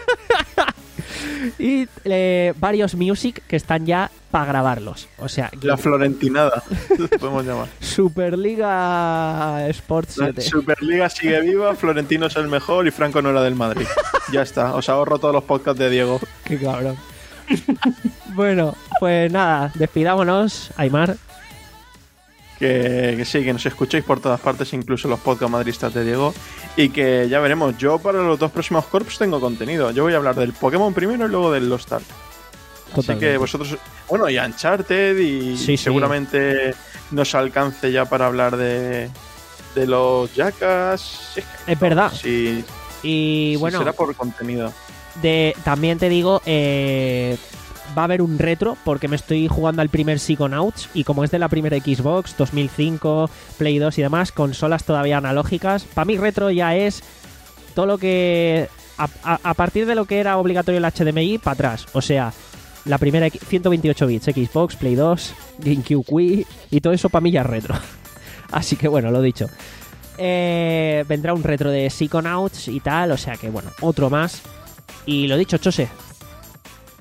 Y eh, varios music que están ya para grabarlos. O sea, la florentinada, podemos llamar. Superliga Sports siete. La Superliga sigue viva, Florentino es el mejor y Franco no era del Madrid. Ya está, os ahorro todos los podcasts de Diego. Qué cabrón. Bueno, pues nada, despidámonos, Aymar. Que, que sí, que nos escuchéis por todas partes, incluso los podcasts madristas de Diego. Y que ya veremos, yo para los dos próximos corps tengo contenido. Yo voy a hablar del Pokémon primero y luego del Lost Ark. Así Totalmente. Que vosotros... Bueno, y Uncharted y sí, seguramente sí. Nos alcance ya para hablar de, de los Jackass. Sí, es verdad. Sí, y sí, bueno... será por contenido. De, también te digo... Eh... Va a haber un retro porque me estoy jugando al primer Psychonauts y como es de la primera Xbox, dos mil cinco, Play dos y demás, consolas todavía analógicas, para mí retro ya es todo lo que... A, a, a partir de lo que era obligatorio el H D M I, para atrás. O sea, la primera ciento veintiocho bits, Xbox, Play dos, GameCube, Wii y todo eso para mí ya es retro. Así que bueno, lo dicho. Eh, vendrá un retro de Psychonauts y tal, o sea que bueno, otro más. Y lo dicho, Chose.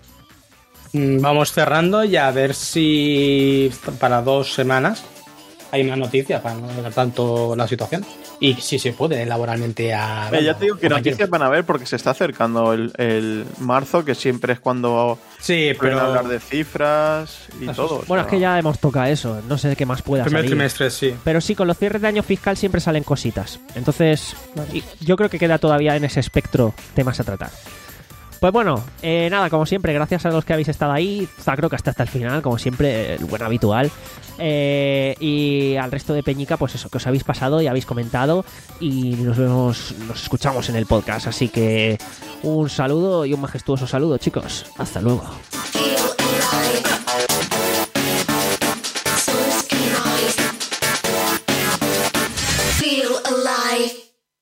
Vamos cerrando y a ver si para dos semanas hay una noticia para no alargar tanto la situación. Y si se puede laboralmente a... Eh, ya te digo que noticias van a ver porque se está acercando el, el marzo, que siempre es cuando sí, pueden pero... hablar de cifras y eso todo. es... Bueno, es que ya hemos tocado eso, no sé qué más pueda Primer salir. trimestre, sí. Pero sí, con los cierres de año fiscal siempre salen cositas. Entonces, y yo creo que queda todavía en ese espectro temas a tratar. Pues bueno, eh, nada, como siempre, gracias a los que habéis estado ahí, hasta, creo que hasta, hasta el final, como siempre, el buen habitual. Eh, y al resto de Peñica, pues eso, que os habéis pasado y habéis comentado. Y nos vemos, nos escuchamos en el podcast. Así que un saludo y un majestuoso saludo, chicos. Hasta luego.